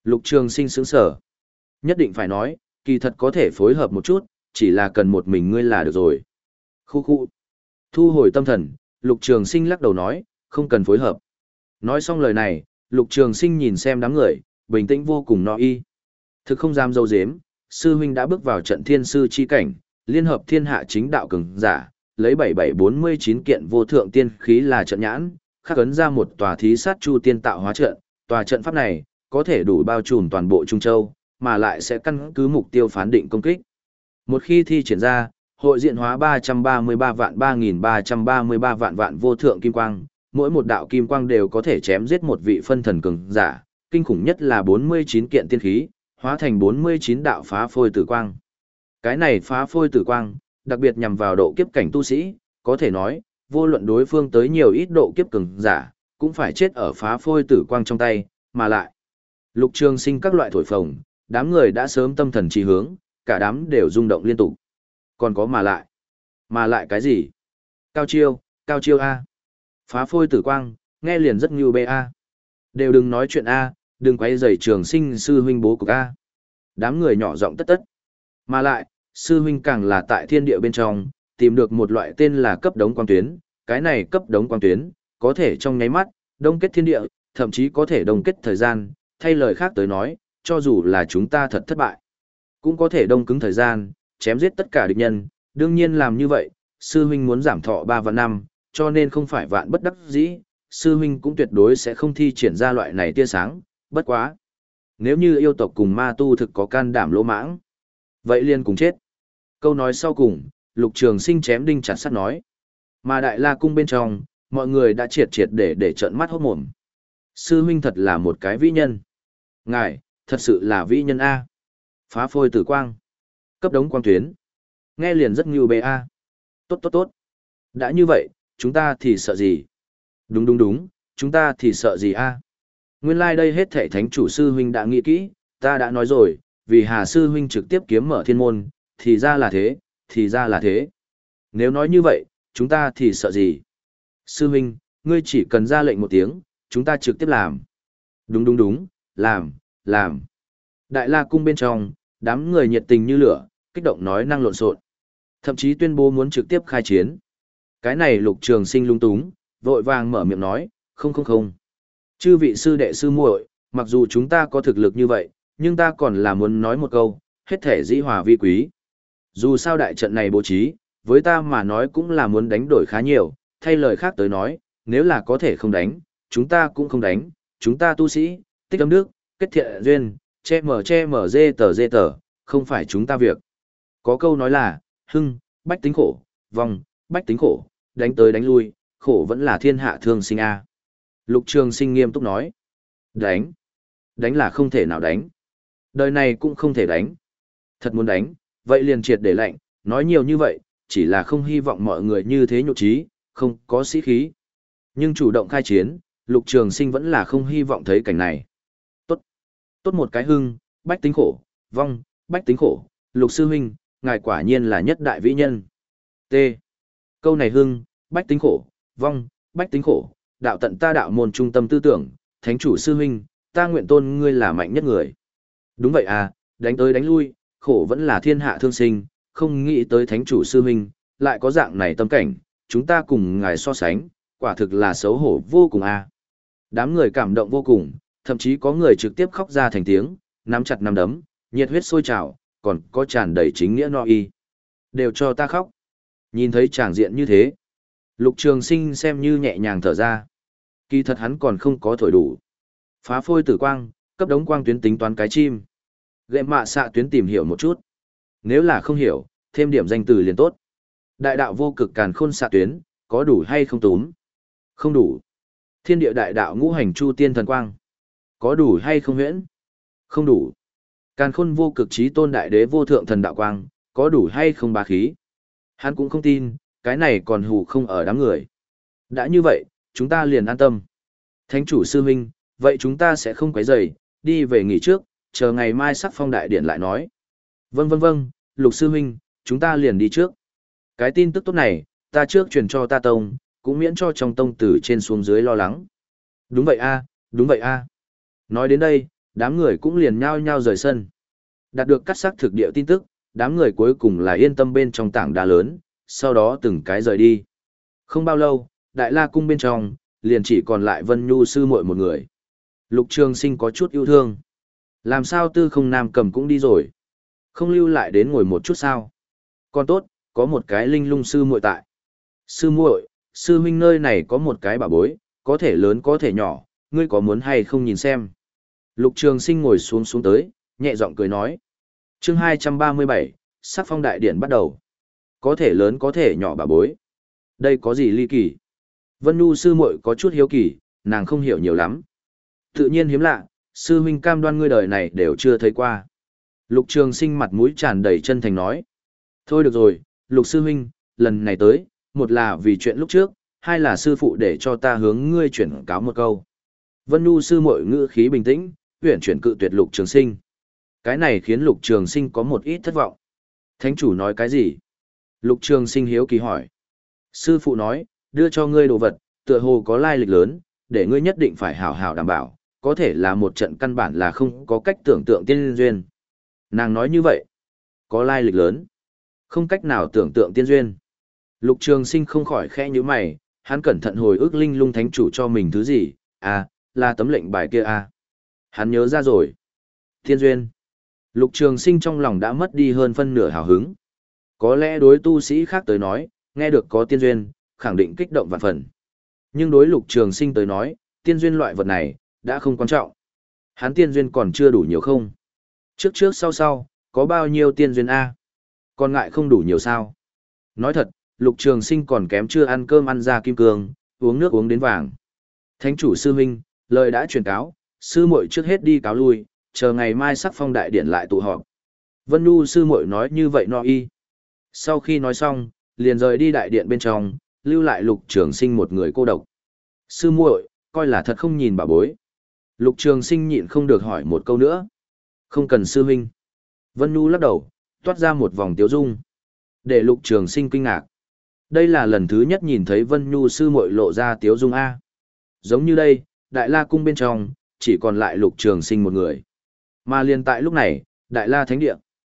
Lục Trường Sinh sững sờ. Nhất định phải nói, kỳ thật có thể phối hợp một chút, chỉ là cần một mình ngươi là được rồi. Khu khu. Thu hồi tâm thần, Lục Trường Sinh lắc đầu nói, không cần phối hợp. Nói xong lời này, Lục Trường Sinh nhìn xem đám người, bình tĩnh vô cùng no y. Thực không dám dâu dếm, sư huynh đã bước vào trận thiên sư chi cảnh, liên hợp thiên hạ chính đạo cường giả, lấy bảy bảy bốn mươi chín kiện vô thượng tiên khí là trận nhãn, khắc ấn ra một tòa thí sát chu tiên tạo hóa trận, tòa trận pháp này có thể đủ bao trùm toàn bộ Trung Châu, mà lại sẽ căn cứ mục tiêu phán định công kích. Một khi thi triển ra, hội diện hóa ba trăm ba mươi ba vạn ba nghìn ba trăm ba mươi ba vạn vạn vô thượng kim quang, mỗi một đạo kim quang đều có thể chém giết một vị phân thần cường giả, kinh khủng nhất là bốn mươi chín kiện tiên khí, hóa thành bốn mươi chín đạo phá phôi tử quang. Cái này phá phôi tử quang, đặc biệt nhằm vào độ kiếp cảnh tu sĩ, có thể nói, vô luận đối phương tới nhiều ít độ kiếp cường giả, cũng phải chết ở phá phôi tử quang trong tay, mà lại. Lục Trường Sinh các loại thổi phồng, đám người đã sớm tâm thần chỉ hướng, cả đám đều rung động liên tục. Còn có mà lại. Mà lại cái gì? Cao chiêu, cao chiêu A. Phá phôi tử quang, nghe liền rất như bê A. Đều đừng nói chuyện A, đừng quay rầy Trường Sinh sư huynh bố cục A. Đám người nhỏ giọng tất tất. Mà lại, sư huynh càng là tại thiên địa bên trong, tìm được một loại tên là cấp đống quang tuyến. Cái này cấp đống quang tuyến, có thể trong nháy mắt, đông kết thiên địa, thậm chí có thể đông kết thời gian. Thay lời khác tới nói, cho dù là chúng ta thật thất bại, cũng có thể đông cứng thời gian, chém giết tất cả địch nhân. Đương nhiên làm như vậy, sư huynh muốn giảm thọ ba vạn năm, cho nên không phải vạn bất đắc dĩ, sư huynh cũng tuyệt đối sẽ không thi triển ra loại này tia sáng, bất quá. Nếu như yêu tộc cùng ma tu thực có can đảm lỗ mãng, vậy liền cùng chết. Câu nói sau cùng, Lục Trường Sinh chém đinh chặt sắt nói. Mà Đại La Cung bên trong, mọi người đã triệt triệt để để trợn mắt hốt mồm. Sư huynh thật là một cái vĩ nhân. Ngài, thật sự là vĩ nhân A. Phá phôi tử quang. Cấp đống quang tuyến. Nghe liền rất như bê A. Tốt tốt tốt. Đã như vậy, chúng ta thì sợ gì? Đúng đúng đúng, chúng ta thì sợ gì A? Nguyên lai like đây hết thảy thánh chủ sư huynh đã nghĩ kỹ, ta đã nói rồi, vì Hà sư huynh trực tiếp kiếm mở thiên môn, thì ra là thế, thì ra là thế. Nếu nói như vậy, chúng ta thì sợ gì? Sư huynh, ngươi chỉ cần ra lệnh một tiếng, chúng ta trực tiếp làm. Đúng đúng đúng, làm, làm. Đại La Cung bên trong, đám người nhiệt tình như lửa, kích động nói năng lộn xộn, thậm chí tuyên bố muốn trực tiếp khai chiến. Cái này Lục Trường Sinh lung túng, vội vàng mở miệng nói, không không không. Chư vị sư đệ sư muội, mặc dù chúng ta có thực lực như vậy, nhưng ta còn là muốn nói một câu, hết thể dĩ hòa vi quý. Dù sao đại trận này bố trí, với ta mà nói cũng là muốn đánh đổi khá nhiều, thay lời khác tới nói, nếu là có thể không đánh, chúng ta cũng không đánh, chúng ta tu sĩ, tích âm đức, kết thiện duyên, che mở che mở dê tờ dê tờ, không phải chúng ta việc. Có câu nói là, hưng, bách tính khổ, vong, bách tính khổ, đánh tới đánh lui, khổ vẫn là thiên hạ thương sinh a. Lục Trường Sinh nghiêm túc nói, đánh, đánh là không thể nào đánh. Đời này cũng không thể đánh. Thật muốn đánh, vậy liền triệt để lệnh, nói nhiều như vậy, chỉ là không hy vọng mọi người như thế nhục trí, không có sĩ khí. Nhưng chủ động khai chiến, Lục Trường Sinh vẫn là không hy vọng thấy cảnh này. Tốt, tốt một cái hưng, bách tính khổ, vong, bách tính khổ, Lục sư huynh, ngài quả nhiên là nhất đại vĩ nhân. T. Câu này hưng, bách tính khổ, vong, bách tính khổ, đạo tận ta đạo môn trung tâm tư tưởng, thánh chủ sư huynh, ta nguyện tôn ngươi là mạnh nhất người. Đúng vậy à, đánh tới đánh lui, khổ vẫn là thiên hạ thương sinh, không nghĩ tới thánh chủ sư huynh, lại có dạng này tâm cảnh, chúng ta cùng ngài so sánh, quả thực là xấu hổ vô cùng à. Đám người cảm động vô cùng, thậm chí có người trực tiếp khóc ra thành tiếng, nắm chặt nắm đấm, nhiệt huyết sôi trào, còn có tràn đầy chính nghĩa no y. Đều cho ta khóc. Nhìn thấy tràng diện như thế, Lục Trường Sinh xem như nhẹ nhàng thở ra. Kỳ thật hắn còn không có thổi đủ. Phá phôi tử quang, cấp đống quang tuyến tính toán cái chim. Gệ mạ xạ tuyến tìm hiểu một chút. Nếu là không hiểu, thêm điểm danh từ liền tốt. Đại đạo vô cực càn khôn xạ tuyến, có đủ hay không túm? Không đủ. Thiên địa đại đạo ngũ hành chu tiên thần quang. Có đủ hay không huyễn? Không đủ. Càn khôn vô cực chí tôn đại đế vô thượng thần đạo quang, có đủ hay không bá khí? Hắn cũng không tin, cái này còn hù không ở đám người. Đã như vậy, chúng ta liền an tâm. Thánh chủ sư huynh, vậy chúng ta sẽ không quấy rầy, đi về nghỉ trước, chờ ngày mai sắc phong đại điện lại nói. Vâng vâng vâng, Lục sư huynh, chúng ta liền đi trước. Cái tin tức tốt này, ta trước truyền cho ta tông, cũng miễn cho trong tông từ trên xuống dưới lo lắng. Đúng vậy a, đúng vậy a. Nói đến đây, Đám người cũng liền nhao nhao rời sân. Đạt được cắt xác thực địa tin tức, đám người cuối cùng là yên tâm bên trong tảng đá lớn, sau đó từng cái rời đi. Không bao lâu, Đại La cung bên trong, liền chỉ còn lại Vân Nhu sư muội một người. Lục Trường Sinh có chút yêu thương. Làm sao Tư Không Nam Cầm cũng đi rồi? Không lưu lại đến ngồi một chút sao? Còn tốt, có một cái linh lung sư muội tại. Sư muội, sư huynh nơi này có một cái bảo bối, có thể lớn có thể nhỏ, ngươi có muốn hay không nhìn xem? Lục Trường Sinh ngồi xuống xuống tới, nhẹ giọng cười nói. Chương hai trăm ba mươi bảy, sắc phong đại điện bắt đầu. Có thể lớn có thể nhỏ bảo bối. Đây có gì ly kỳ? Vân Nhu sư muội có chút hiếu kỳ, nàng không hiểu nhiều lắm. Tự nhiên hiếm lạ, sư huynh cam đoan ngươi đời này đều chưa thấy qua. Lục Trường Sinh mặt mũi tràn đầy chân thành nói. Thôi được rồi, Lục sư huynh, lần này tới, một là vì chuyện lúc trước, hai là sư phụ để cho ta hướng ngươi chuyển cáo một câu. Vân Nhu sư muội ngữ khí bình tĩnh, uyển chuyển cự tuyệt Lục Trường Sinh. Cái này khiến Lục Trường Sinh có một ít thất vọng. Thánh chủ nói cái gì? Lục Trường Sinh hiếu kỳ hỏi. Sư phụ nói, đưa cho ngươi đồ vật, tựa hồ có lai lịch lớn, để ngươi nhất định phải hảo hảo đảm bảo, có thể là một trận căn bản là không có cách tưởng tượng tiên duyên. Nàng nói như vậy, có lai lịch lớn, không cách nào tưởng tượng tiên duyên. Lục Trường Sinh không khỏi khẽ nhíu mày, hắn cẩn thận hồi ức linh lung thánh chủ cho mình thứ gì, à, là tấm lệnh bài kia à. Hắn nhớ ra rồi. Tiên duyên. Lục Trường Sinh trong lòng đã mất đi hơn phân nửa hào hứng. Có lẽ đối tu sĩ khác tới nói, nghe được có tiên duyên, khẳng định kích động vạn phần. Nhưng đối Lục Trường Sinh tới nói, tiên duyên loại vật này, đã không quan trọng. Hắn tiên duyên còn chưa đủ nhiều không? Trước trước sau sau, có bao nhiêu tiên duyên A? Còn ngại không đủ nhiều sao? Nói thật, Lục Trường Sinh còn kém chưa ăn cơm ăn ra kim cương, uống nước uống đến vàng. Thánh chủ sư huynh, lời đã truyền cáo, sư muội trước hết đi cáo lui, chờ ngày mai sắc phong đại điện lại tụ họp. Vân Nhu sư muội nói như vậy no y. Sau khi nói xong, liền rời đi đại điện bên trong, lưu lại Lục Trường Sinh một người cô độc. Sư muội, coi là thật không nhìn bà bối. Lục Trường Sinh nhịn không được hỏi một câu nữa. Không cần sư huynh. Vân Nhu lắc đầu, toát ra một vòng tiếu dung. Để Lục Trường Sinh kinh ngạc. Đây là lần thứ nhất nhìn thấy Vân Nhu sư muội lộ ra tiếu dung A. Giống như đây, Đại La cung bên trong, chỉ còn lại Lục Trường Sinh một người. Mà liền tại lúc này, Đại La Thánh Địa.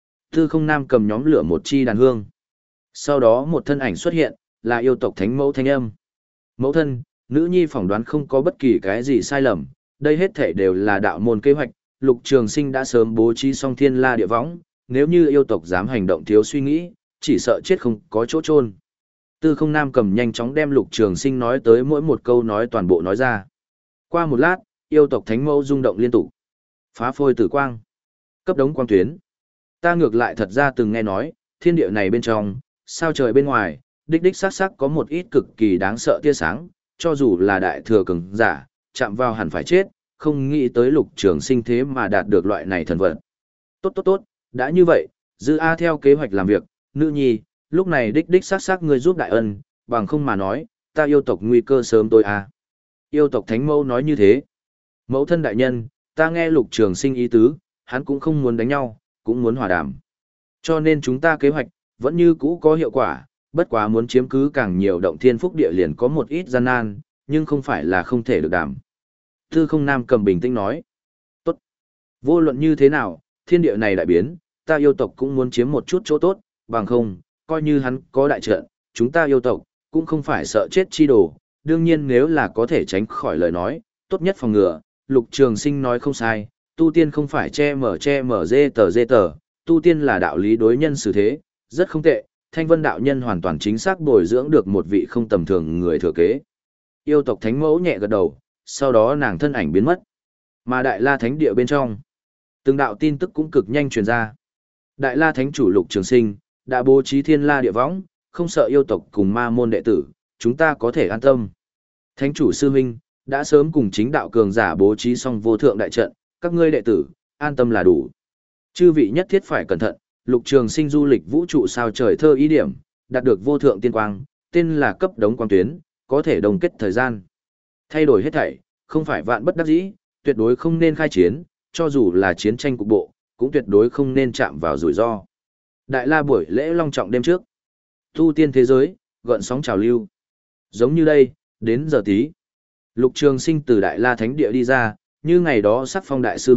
Tư Không Nam cầm nhóm lửa một chi đàn hương. Sau đó một thân ảnh xuất hiện, là yêu tộc Thánh Mẫu Thanh Âm. Mẫu thân, nữ nhi phỏng đoán không có bất kỳ cái gì sai lầm, đây hết thể đều là đạo môn kế hoạch, Lục Trường Sinh đã sớm bố trí xong thiên la địa võng, nếu như yêu tộc dám hành động thiếu suy nghĩ, chỉ sợ chết không có chỗ chôn. Tư Không Nam cầm nhanh chóng đem Lục Trường Sinh nói tới mỗi một câu nói toàn bộ nói ra. Qua một lát, yêu tộc Thánh Mẫu rung động liên tục. Phá phôi tử quang, cấp đống quang tuyến. Ta ngược lại thật ra từng nghe nói, thiên địa này bên trong, sao trời bên ngoài, đích đích xác xác có một ít cực kỳ đáng sợ tia sáng, cho dù là đại thừa cường giả, chạm vào hẳn phải chết, không nghĩ tới Lục Trường Sinh thế mà đạt được loại này thần vật. Tốt tốt tốt, đã như vậy, Dư A theo kế hoạch làm việc, nữ nhi, lúc này đích đích xác xác ngươi giúp đại ân, bằng không mà nói, ta yêu tộc nguy cơ sớm tôi a. Yêu tộc Thánh Mẫu nói như thế. Mẫu thân đại nhân, ta nghe Lục Trường Sinh ý tứ, hắn cũng không muốn đánh nhau, cũng muốn hòa đàm. Cho nên chúng ta kế hoạch, vẫn như cũ có hiệu quả, bất quá muốn chiếm cứ càng nhiều động thiên phúc địa liền có một ít gian nan, nhưng không phải là không thể được đảm. Tư Không Nam cầm bình tĩnh nói. Tốt. Vô luận như thế nào, thiên địa này đại biến, ta yêu tộc cũng muốn chiếm một chút chỗ tốt, bằng không, coi như hắn có đại trận, chúng ta yêu tộc, cũng không phải sợ chết chi đồ. Đương nhiên nếu là có thể tránh khỏi lời nói, tốt nhất phòng ngừa, Lục Trường Sinh nói không sai, tu tiên không phải che mở che mở dê tờ dê tờ, tu tiên là đạo lý đối nhân xử thế, rất không tệ, Thanh Vân đạo nhân hoàn toàn chính xác bồi dưỡng được một vị không tầm thường người thừa kế. Yêu tộc Thánh Mẫu nhẹ gật đầu, sau đó nàng thân ảnh biến mất. Mà Đại La Thánh Địa bên trong, từng đạo tin tức cũng cực nhanh truyền ra. Đại La Thánh chủ Lục Trường Sinh đã bố trí thiên la địa võng, không sợ yêu tộc cùng ma môn đệ tử, chúng ta có thể an tâm. Thánh chủ sư huynh đã sớm cùng chính đạo cường giả bố trí xong vô thượng đại trận, các ngươi đệ tử, an tâm là đủ. Chư vị nhất thiết phải cẩn thận, Lục Trường Sinh du lịch vũ trụ sao trời thơ ý điểm, đạt được vô thượng tiên quang, tên là cấp đống quang tuyến, có thể đồng kết thời gian. Thay đổi hết thảy, không phải vạn bất đắc dĩ, tuyệt đối không nên khai chiến, cho dù là chiến tranh cục bộ, cũng tuyệt đối không nên chạm vào rủi ro. Đại La buổi lễ long trọng đêm trước. Tu tiên thế giới, gợn sóng trào lưu. Giống như đây, đến giờ tí. Lục Trường Sinh từ Đại La Thánh Địa đi ra, như ngày đó sắc phong đại sư huynh,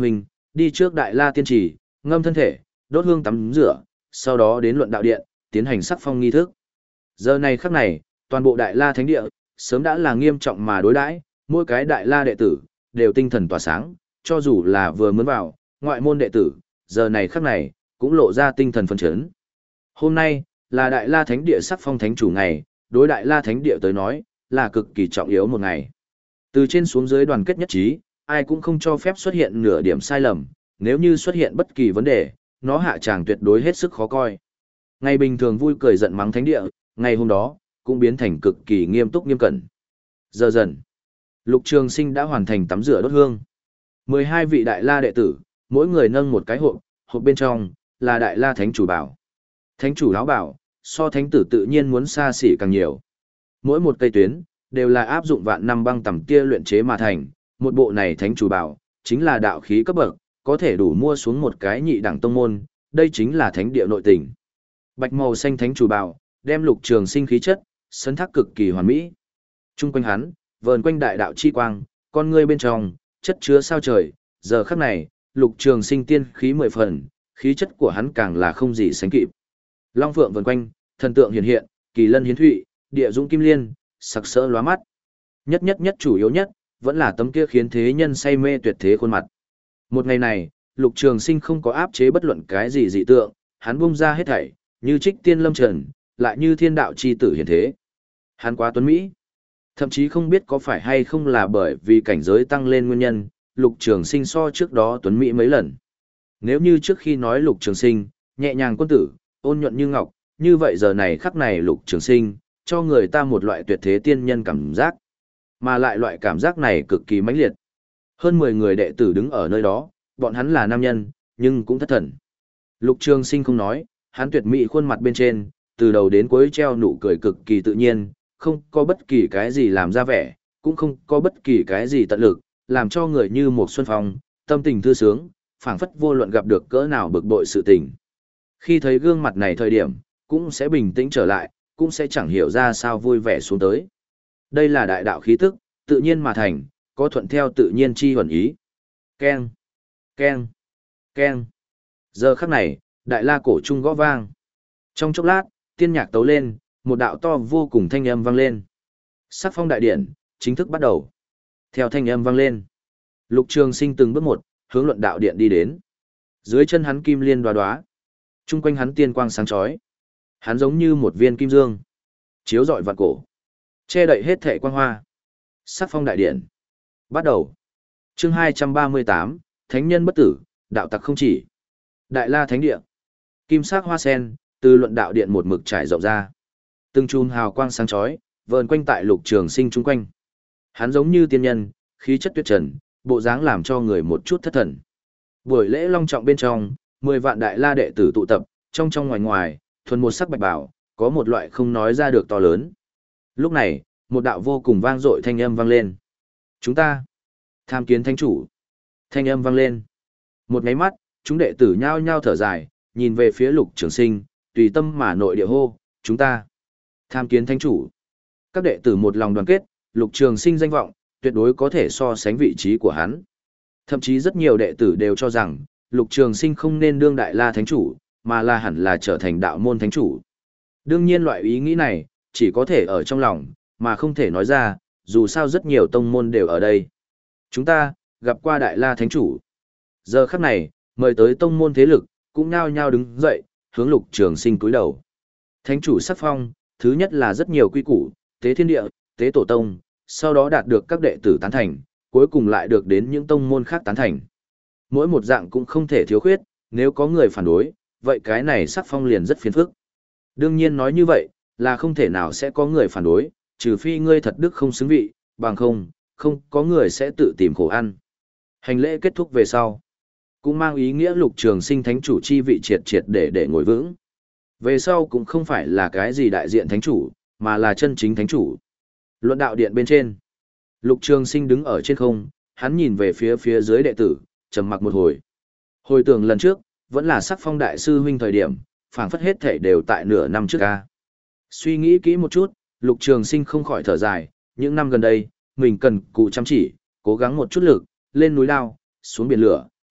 đi trước Đại La Tiên Trì, ngâm thân thể, đốt hương tắm rửa, sau đó đến luận đạo điện, tiến hành sắc phong nghi thức. Giờ này khắc này, toàn bộ Đại La Thánh Địa, sớm đã là nghiêm trọng mà đối đãi, mỗi cái Đại La đệ tử, đều tinh thần tỏa sáng, cho dù là vừa mới vào, ngoại môn đệ tử, giờ này khắc này, cũng lộ ra tinh thần phấn chấn. Hôm nay, là Đại La Thánh Địa sắc phong thánh chủ ngày, đối Đại La Thánh Địa tới nói, là cực kỳ trọng yếu một ngày. Từ trên xuống dưới đoàn kết nhất trí, ai cũng không cho phép xuất hiện nửa điểm sai lầm, nếu như xuất hiện bất kỳ vấn đề, nó hạ tràng tuyệt đối hết sức khó coi. Ngày bình thường vui cười giận mắng thánh địa, ngày hôm đó, cũng biến thành cực kỳ nghiêm túc nghiêm cẩn. Giờ dần, Lục Trường Sinh đã hoàn thành tắm rửa đốt hương. mười hai vị Đại La đệ tử, mỗi người nâng một cái hộp, hộp bên trong là Đại La Thánh chủ bảo. Thánh chủ áo bảo, so thánh tử tự nhiên muốn xa xỉ càng nhiều. Mỗi một cây tuyến, đều là áp dụng vạn năm băng tầm tia luyện chế mà thành, một bộ này thánh chủ bảo, chính là đạo khí cấp bậc, có thể đủ mua xuống một cái nhị đẳng tông môn, đây chính là thánh địa nội tình. Bạch màu xanh thánh chủ bảo, đem Lục Trường Sinh khí chất, sấn thác cực kỳ hoàn mỹ. Trung quanh hắn, vờn quanh đại đạo chi quang, con ngươi bên trong, chất chứa sao trời, giờ khắc này, Lục Trường Sinh tiên khí mười phần, khí chất của hắn càng là không gì sánh kịp. Long phượng vần quanh, thần tượng hiện hiện, kỳ lân hiến thụy, địa dũng kim liên, sặc sỡ lóa mắt. Nhất nhất nhất chủ yếu nhất, vẫn là tấm kia khiến thế nhân say mê tuyệt thế khuôn mặt. Một ngày này, Lục Trường Sinh không có áp chế bất luận cái gì dị tượng, hắn bung ra hết thảy, như trích tiên lâm trần, lại như thiên đạo chi tử hiện thế. Hắn quá tuấn mỹ. Thậm chí không biết có phải hay không là bởi vì cảnh giới tăng lên nguyên nhân, Lục Trường Sinh so trước đó tuấn mỹ mấy lần. Nếu như trước khi nói Lục Trường Sinh, nhẹ nhàng quân tử, ôn nhuận như ngọc, như vậy giờ này khắc này Lục Trường Sinh, cho người ta một loại tuyệt thế tiên nhân cảm giác. Mà lại loại cảm giác này cực kỳ mãnh liệt. Hơn mười người đệ tử đứng ở nơi đó, bọn hắn là nam nhân, nhưng cũng thất thần. Lục Trường Sinh không nói, hắn tuyệt mỹ khuôn mặt bên trên, từ đầu đến cuối treo nụ cười cực kỳ tự nhiên, không có bất kỳ cái gì làm ra vẻ, cũng không có bất kỳ cái gì tận lực, làm cho người như một xuân phong, tâm tình thư sướng, phảng phất vô luận gặp được cỡ nào bực bội sự tình. Khi thấy gương mặt này thời điểm, cũng sẽ bình tĩnh trở lại, cũng sẽ chẳng hiểu ra sao vui vẻ xuống tới. Đây là đại đạo khí tức, tự nhiên mà thành, có thuận theo tự nhiên chi huẩn ý. Keng, keng, keng. Giờ khắc này, đại la cổ trung gõ vang. Trong chốc lát, tiên nhạc tấu lên, một đạo to vô cùng thanh âm vang lên. Sắc phong đại điện, chính thức bắt đầu. Theo thanh âm vang lên, Lục Trường Sinh từng bước một, hướng luận đạo điện đi đến. Dưới chân hắn kim liên đoá đoá, chung quanh hắn tiên quang sáng chói. Hắn giống như một viên kim dương, chiếu rọi vạn cổ, che đậy hết thảy quang hoa. Sắc phong đại điện, bắt đầu. Chương hai trăm ba mươi tám, Thánh nhân bất tử, đạo tặc không chỉ. Đại La Thánh Địa. Kim sắc hoa sen từ luận đạo điện một mực trải rộng ra. Từng chùm hào quang sáng chói vờn quanh tại Lục Trường Sinh chung quanh. Hắn giống như tiên nhân, khí chất tuyệt trần, bộ dáng làm cho người một chút thất thần. Buổi lễ long trọng bên trong, mười vạn đại la đệ tử tụ tập, trong trong ngoài ngoài, thuần một sắc bạch bảo, có một loại không nói ra được to lớn. Lúc này, một đạo vô cùng vang dội thanh âm vang lên. Chúng ta tham kiến thánh chủ. Thanh âm vang lên. Một cái mắt, chúng đệ tử nhao nhao thở dài, nhìn về phía Lục Trường Sinh, tùy tâm mà nội địa hô, chúng ta tham kiến thánh chủ. Các đệ tử một lòng đoàn kết, Lục Trường Sinh danh vọng, tuyệt đối có thể so sánh vị trí của hắn. Thậm chí rất nhiều đệ tử đều cho rằng, Lục Trường Sinh không nên đương đại la thánh chủ, mà là hẳn là trở thành đạo môn thánh chủ. Đương nhiên loại ý nghĩ này, chỉ có thể ở trong lòng, mà không thể nói ra, dù sao rất nhiều tông môn đều ở đây. Chúng ta, gặp qua đại la thánh chủ. Giờ khắc này, mời tới tông môn thế lực, cũng nhao nhao đứng dậy, hướng Lục Trường Sinh cúi đầu. Thánh chủ sắc phong, thứ nhất là rất nhiều quy củ, tế thiên địa, tế tổ tông, sau đó đạt được các đệ tử tán thành, cuối cùng lại được đến những tông môn khác tán thành. Mỗi một dạng cũng không thể thiếu khuyết, nếu có người phản đối, vậy cái này sắc phong liền rất phiền phức. Đương nhiên nói như vậy, là không thể nào sẽ có người phản đối, trừ phi ngươi thật đức không xứng vị, bằng không, không có người sẽ tự tìm khổ ăn. Hành lễ kết thúc về sau, cũng mang ý nghĩa Lục Trường Sinh thánh chủ chi vị triệt triệt để để ngồi vững. Về sau cũng không phải là cái gì đại diện thánh chủ, mà là chân chính thánh chủ. Luận đạo điện bên trên, Lục Trường Sinh đứng ở trên không, hắn nhìn về phía phía dưới đệ tử, trầm mặc một hồi. Hồi tưởng lần trước, vẫn là sắc phong đại sư huynh thời điểm, phảng phất hết thể đều tại nửa năm trước ca. Suy nghĩ kỹ một chút, Lục Trường Sinh không khỏi thở dài, những năm gần đây, mình cần cù chăm chỉ, cố gắng một chút lực, lên núi lao, xuống biển lửa,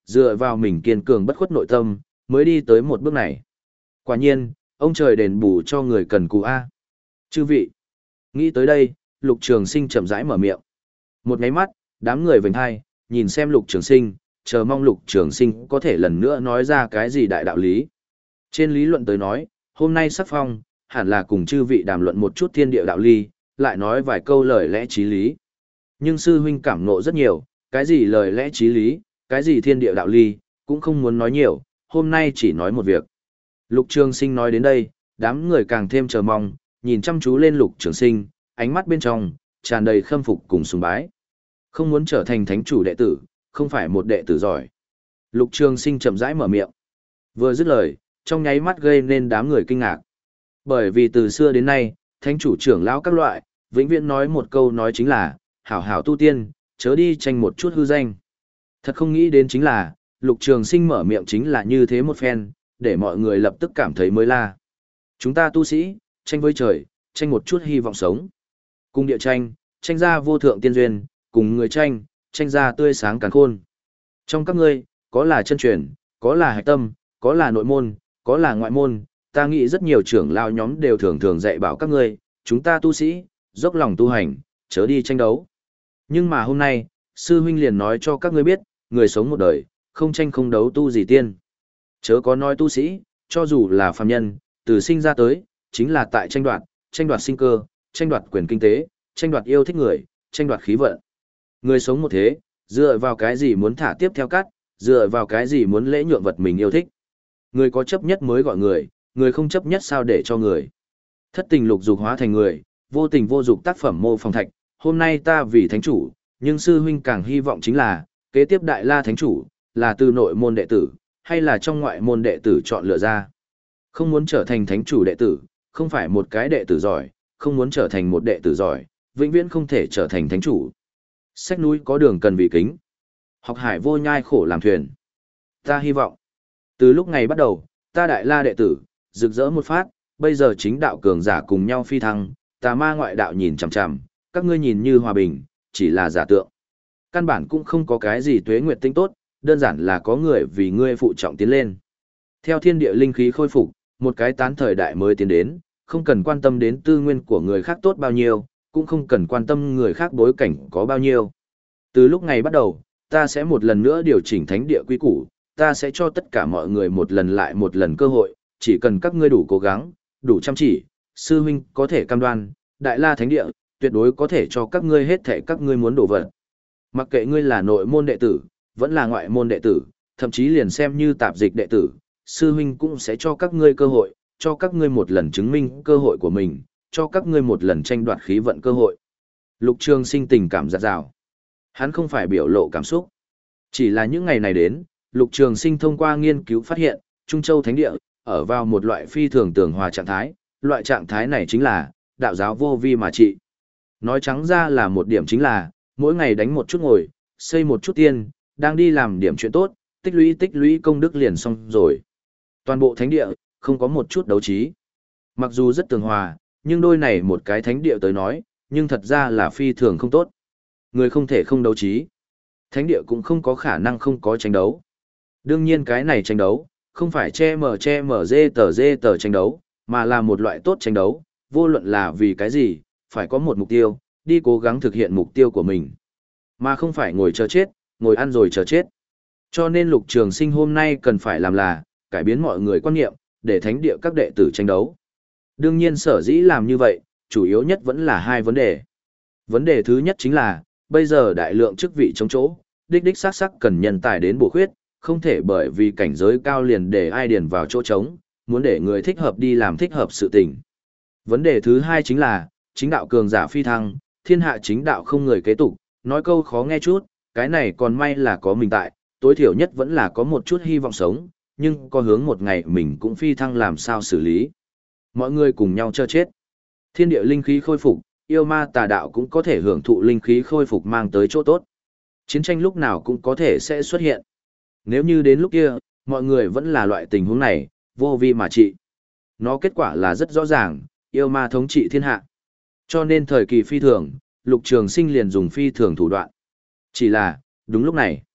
dựa vào mình kiên cường bất khuất nội tâm, mới đi tới một bước này. Quả nhiên, ông trời đền bù cho người cần cù A. Chư vị, nghĩ tới đây, Lục Trường Sinh chậm rãi mở miệng. Một nháy mắt, đám người vểnh hai, nhìn xem Lục Trường Sinh, chờ mong Lục Trường Sinh có thể lần nữa nói ra cái gì đại đạo lý. Trên lý luận tới nói, hôm nay sắc phong, hẳn là cùng chư vị đàm luận một chút thiên địa đạo lý, lại nói vài câu lời lẽ trí lý. Nhưng sư huynh cảm ngộ rất nhiều, cái gì lời lẽ trí lý, cái gì thiên địa đạo lý, cũng không muốn nói nhiều, hôm nay chỉ nói một việc. Lục Trường Sinh nói đến đây, đám người càng thêm chờ mong, nhìn chăm chú lên Lục Trường Sinh, ánh mắt bên trong tràn đầy khâm phục cùng sùng bái. Không muốn trở thành thánh chủ đệ tử, không phải một đệ tử giỏi. Lục Trường Sinh chậm rãi mở miệng. Vừa dứt lời, trong nháy mắt gây nên đám người kinh ngạc. Bởi vì từ xưa đến nay, thánh chủ trưởng lão các loại, vĩnh viễn nói một câu nói chính là, hảo hảo tu tiên, chớ đi tranh một chút hư danh. Thật không nghĩ đến chính là, Lục Trường Sinh mở miệng chính là như thế một phen, để mọi người lập tức cảm thấy mới la. Chúng ta tu sĩ, tranh với trời, tranh một chút hy vọng sống. Cùng địa tranh, tranh ra vô thượng tiên duyên, cùng người tranh, tranh ra tươi sáng càn khôn. Trong các ngươi, có là chân truyền, có là hạch tâm, có là nội môn, có là ngoại môn, ta nghĩ rất nhiều trưởng lao nhóm đều thường thường dạy bảo các ngươi, chúng ta tu sĩ, dốc lòng tu hành, chớ đi tranh đấu. Nhưng mà hôm nay, sư huynh liền nói cho các ngươi biết, người sống một đời, không tranh không đấu tu gì tiên. Chớ có nói tu sĩ, cho dù là phàm nhân, từ sinh ra tới, chính là tại tranh đoạt, tranh đoạt sinh cơ, tranh đoạt quyền kinh tế, tranh đoạt yêu thích người, tranh đoạt khí vận. Người sống một thế, dựa vào cái gì muốn thả tiếp theo cắt, dựa vào cái gì muốn lễ nhượng vật mình yêu thích. Người có chấp nhất mới gọi người, người không chấp nhất sao để cho người. Thất tình lục dục hóa thành người, vô tình vô dục tác phẩm mô phỏng thạch, hôm nay ta vì thánh chủ, nhưng sư huynh càng hy vọng chính là, kế tiếp đại la thánh chủ, là từ nội môn đệ tử, hay là trong ngoại môn đệ tử chọn lựa ra. Không muốn trở thành thánh chủ đệ tử, không phải một cái đệ tử giỏi, không muốn trở thành một đệ tử giỏi, vĩnh viễn không thể trở thành thánh chủ. Sách núi có đường cần vì kính. Học hải vô nhai khổ làm thuyền. Ta hy vọng, từ lúc ngày bắt đầu, ta đại la đệ tử, rực rỡ một phát, bây giờ chính đạo cường giả cùng nhau phi thăng, tà ma ngoại đạo nhìn chằm chằm, các ngươi nhìn như hòa bình, chỉ là giả tượng. Căn bản cũng không có cái gì tuế nguyệt tinh tốt, đơn giản là có người vì ngươi phụ trọng tiến lên. Theo thiên địa linh khí khôi phục, một cái tán thời đại mới tiến đến, không cần quan tâm đến tư nguyên của người khác tốt bao nhiêu, cũng không cần quan tâm người khác bối cảnh có bao nhiêu. Từ lúc ngày bắt đầu, ta sẽ một lần nữa điều chỉnh thánh địa quy củ, ta sẽ cho tất cả mọi người một lần lại một lần cơ hội, chỉ cần các ngươi đủ cố gắng, đủ chăm chỉ, sư huynh có thể cam đoan, đại la thánh địa, tuyệt đối có thể cho các ngươi hết thảy các ngươi muốn đổ vật. Mặc kệ ngươi là nội môn đệ tử, vẫn là ngoại môn đệ tử, thậm chí liền xem như tạp dịch đệ tử, sư huynh cũng sẽ cho các ngươi cơ hội, cho các ngươi một lần chứng minh cơ hội của mình, cho các ngươi một lần tranh đoạt khí vận cơ hội. Lục Trường Sinh tình cảm dạt dào. Hắn không phải biểu lộ cảm xúc. Chỉ là những ngày này đến, Lục Trường Sinh thông qua nghiên cứu phát hiện, Trung Châu Thánh Địa, ở vào một loại phi thường tường hòa trạng thái, loại trạng thái này chính là, đạo giáo vô vi mà trị. Nói trắng ra là một điểm chính là, mỗi ngày đánh một chút ngồi, xây một chút tiên, đang đi làm điểm chuyện tốt, tích lũy tích lũy công đức liền xong rồi. Toàn bộ thánh địa, không có một chút đấu trí. Mặc dù rất tường hòa, nhưng đôi này một cái thánh địa tới nói, nhưng thật ra là phi thường không tốt. Người không thể không đấu trí. Thánh địa cũng không có khả năng không có tranh đấu. Đương nhiên cái này tranh đấu, không phải che mờ che mờ dê tờ dê tờ tranh đấu, mà là một loại tốt tranh đấu, vô luận là vì cái gì, phải có một mục tiêu, đi cố gắng thực hiện mục tiêu của mình. Mà không phải ngồi chờ chết, ngồi ăn rồi chờ chết. Cho nên Lục Trường Sinh hôm nay cần phải làm là, cải biến mọi người quan niệm, để thánh địa các đệ tử tranh đấu. Đương nhiên sở dĩ làm như vậy, chủ yếu nhất vẫn là hai vấn đề. Vấn đề thứ nhất chính là, bây giờ đại lượng chức vị chống chỗ, đích đích xác xác cần nhân tài đến bổ khuyết, không thể bởi vì cảnh giới cao liền để ai điền vào chỗ trống, muốn để người thích hợp đi làm thích hợp sự tình. Vấn đề thứ hai chính là, chính đạo cường giả phi thăng, thiên hạ chính đạo không người kế tục, nói câu khó nghe chút, cái này còn may là có mình tại, tối thiểu nhất vẫn là có một chút hy vọng sống, nhưng có hướng một ngày mình cũng phi thăng làm sao xử lý. Mọi người cùng nhau chờ chết. Thiên địa linh khí khôi phục, yêu ma tà đạo cũng có thể hưởng thụ linh khí khôi phục mang tới chỗ tốt. Chiến tranh lúc nào cũng có thể sẽ xuất hiện. Nếu như đến lúc kia, mọi người vẫn là loại tình huống này, vô vi mà trị. Nó kết quả là rất rõ ràng, yêu ma thống trị thiên hạ. Cho nên thời kỳ phi thường, Lục Trường Sinh liền dùng phi thường thủ đoạn. Chỉ là, đúng lúc này,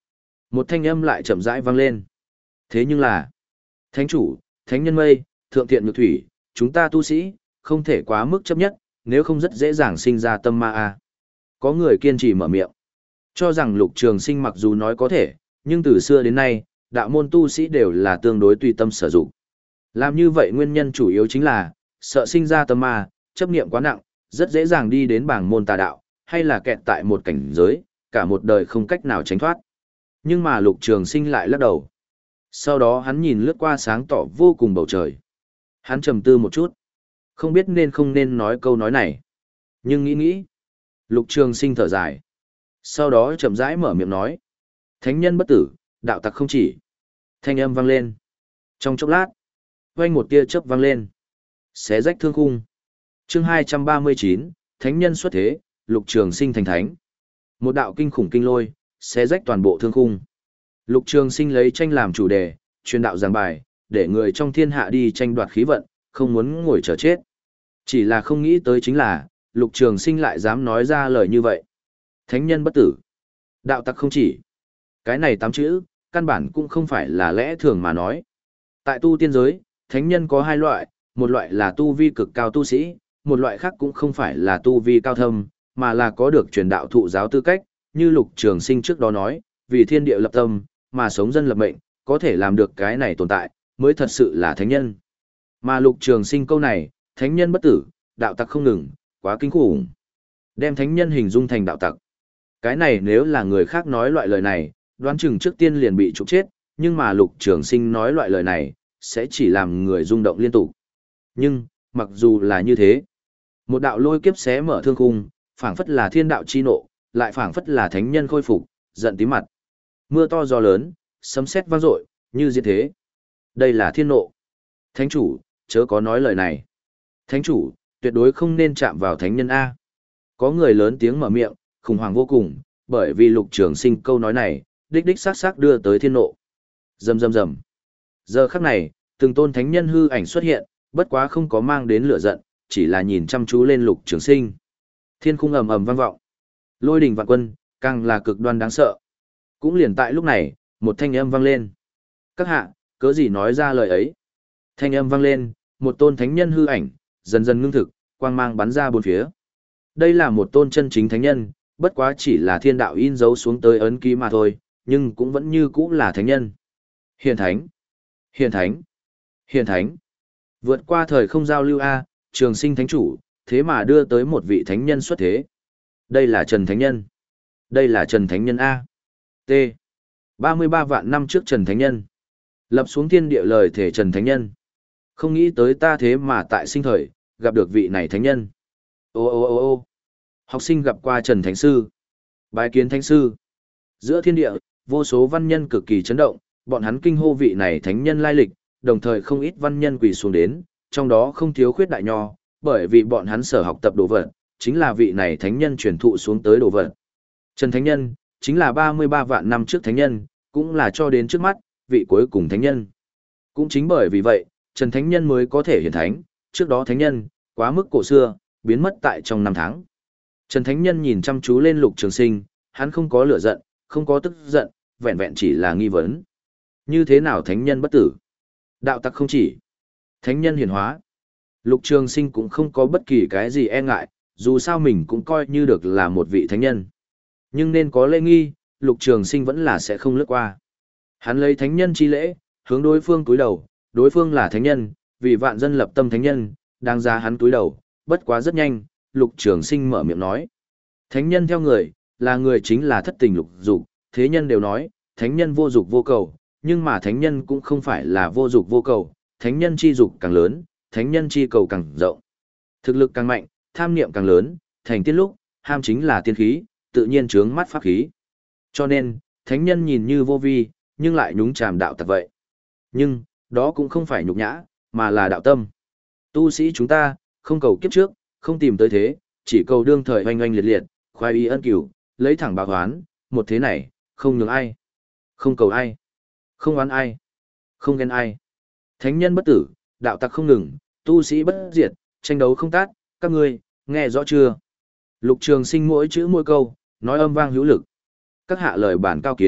Một thanh âm lại chậm rãi vang lên. Thế nhưng là, thánh chủ, thánh nhân mây, thượng thiện nhược thủy, chúng ta tu sĩ, không thể quá mức chấp nhất, nếu không rất dễ dàng sinh ra tâm ma a. Có người kiên trì mở miệng, cho rằng Lục Trường Sinh mặc dù nói có thể, nhưng từ xưa đến nay, đạo môn tu sĩ đều là tương đối tùy tâm sở dụng. Làm như vậy nguyên nhân chủ yếu chính là, sợ sinh ra tâm ma, chấp niệm quá nặng, rất dễ dàng đi đến bảng môn tà đạo, hay là kẹt tại một cảnh giới, cả một đời không cách nào tránh thoát. Nhưng mà Lục Trường Sinh lại lắc đầu. Sau đó hắn nhìn lướt qua sáng tỏ vô cùng bầu trời. Hắn trầm tư một chút, không biết nên không nên nói câu nói này. Nhưng nghĩ nghĩ, Lục Trường Sinh thở dài. Sau đó chậm rãi mở miệng nói. Thánh nhân bất tử, đạo tặc không chỉ. Thanh âm vang lên. Trong chốc lát, vang một tia chớp vang lên. Xé rách thương khung. Chương hai trăm ba mươi chín, Thánh nhân xuất thế, Lục Trường Sinh thành thánh. Một đạo kinh khủng kinh lôi, xé rách toàn bộ thương khung. Lục Trường Sinh lấy tranh làm chủ đề, truyền đạo giảng bài, để người trong thiên hạ đi tranh đoạt khí vận, không muốn ngồi chờ chết. Chỉ là không nghĩ tới chính là, Lục Trường Sinh lại dám nói ra lời như vậy. Thánh nhân bất tử, đạo tặc không chỉ. Cái này tám chữ, căn bản cũng không phải là lẽ thường mà nói. Tại tu tiên giới, thánh nhân có hai loại, một loại là tu vi cực cao tu sĩ, một loại khác cũng không phải là tu vi cao thâm, mà là có được truyền đạo thụ giáo tư cách, như Lục Trường Sinh trước đó nói, vì thiên địa lập tâm, mà sống dân lập mệnh, có thể làm được cái này tồn tại, mới thật sự là thánh nhân. Mà Lục Trường Sinh câu này, thánh nhân bất tử, đạo tặc không ngừng, quá kinh khủng. Đem thánh nhân hình dung thành đạo tặc. Cái này nếu là người khác nói loại lời này, đoán chừng trước tiên liền bị trục chết, nhưng mà Lục Trường Sinh nói loại lời này, sẽ chỉ làm người rung động liên tục. Nhưng, mặc dù là như thế, một đạo lôi kiếp xé mở thương khung, phảng phất là thiên đạo chi nộ, lại phảng phất là thánh nhân khôi phục, giận tím mặt. Mưa to gió lớn, sấm sét vang dội, như diệt thế. Đây là thiên nộ. Thánh chủ, chớ có nói lời này. Thánh chủ, tuyệt đối không nên chạm vào thánh nhân A. Có người lớn tiếng mở miệng, khủng hoảng vô cùng, bởi vì Lục Trường Sinh câu nói này, đích đích xác xác đưa tới thiên nộ. Rầm rầm rầm. Giờ khắc này, từng tôn thánh nhân hư ảnh xuất hiện, bất quá không có mang đến lửa giận, chỉ là nhìn chăm chú lên Lục Trường Sinh. Thiên khung ầm ầm vang vọng. Lôi đình vạn quân, càng là cực đoan đáng sợ. Cũng liền tại lúc này, một thanh âm vang lên. Các hạ, cớ gì nói ra lời ấy? Thanh âm vang lên, một tôn thánh nhân hư ảnh, dần dần ngưng thực, quang mang bắn ra bốn phía. Đây là một tôn chân chính thánh nhân, bất quá chỉ là thiên đạo in dấu xuống tới ấn ký mà thôi, nhưng cũng vẫn như cũ là thánh nhân. Hiền thánh, hiền thánh, hiền thánh. Vượt qua thời không giao lưu A, Trường Sinh thánh chủ, thế mà đưa tới một vị thánh nhân xuất thế. Đây là Trần Thánh Nhân. Đây là Trần Thánh Nhân A. T. ba mươi ba vạn năm trước Trần Thánh Nhân. Lập xuống thiên địa lời thể Trần Thánh Nhân. Không nghĩ tới ta thế mà tại sinh thời, gặp được vị này Thánh Nhân. Ô ô ô ô học sinh gặp qua Trần Thánh Sư. Bái kiến Thánh Sư. Giữa thiên địa, vô số văn nhân cực kỳ chấn động, bọn hắn kinh hô vị này Thánh Nhân lai lịch, đồng thời không ít văn nhân quỳ xuống đến, trong đó không thiếu khuyết đại nho, bởi vì bọn hắn sở học tập đồ vật, chính là vị này Thánh Nhân truyền thụ xuống tới đồ vật. Trần Thánh Nhân, chính là ba mươi ba vạn năm trước Thánh Nhân, cũng là cho đến trước mắt, vị cuối cùng Thánh Nhân. Cũng chính bởi vì vậy, Trần Thánh Nhân mới có thể hiển thánh, trước đó Thánh Nhân, quá mức cổ xưa, biến mất tại trong năm tháng. Trần Thánh Nhân nhìn chăm chú lên Lục Trường Sinh, hắn không có lửa giận, không có tức giận, vẹn vẹn chỉ là nghi vấn. Như thế nào Thánh Nhân bất tử? Đạo tặc không chỉ. Thánh Nhân hiển hóa. Lục Trường Sinh cũng không có bất kỳ cái gì e ngại, dù sao mình cũng coi như được là một vị Thánh Nhân. Nhưng nên có lễ nghi, Lục Trường Sinh vẫn là sẽ không lướt qua. Hắn lấy Thánh Nhân chi lễ, hướng đối phương cúi đầu, đối phương là Thánh Nhân, vì vạn dân lập tâm Thánh Nhân, đáng giá hắn cúi đầu, bất quá rất nhanh, Lục Trường Sinh mở miệng nói. Thánh Nhân theo người, là người chính là thất tình lục dục, thế nhân đều nói, Thánh Nhân vô dục vô cầu, nhưng mà Thánh Nhân cũng không phải là vô dục vô cầu, Thánh Nhân chi dục càng lớn, Thánh Nhân chi cầu càng rộng. Thực lực càng mạnh, tham niệm càng lớn, thành tiên lúc, ham chính là tiên khí, tự nhiên trướng mắt pháp khí. Cho nên, Thánh Nhân nhìn như vô vi, nhưng lại nhúng chàm đạo tặc vậy. Nhưng, đó cũng không phải nhục nhã, mà là đạo tâm. Tu sĩ chúng ta, không cầu kiếp trước, không tìm tới thế, chỉ cầu đương thời oanh oanh liệt liệt, khoái y ân cửu, lấy thẳng báo hoán, một thế này, không nhường ai, không cầu ai, không oán ai, không ghen ai. Thánh nhân bất tử, đạo tặc không ngừng, tu sĩ bất diệt, tranh đấu không tát, các ngươi, nghe rõ chưa? Lục Trường Sinh mỗi chữ mỗi câu, nói âm vang hữu lực. Các hạ lời bản cao kiến,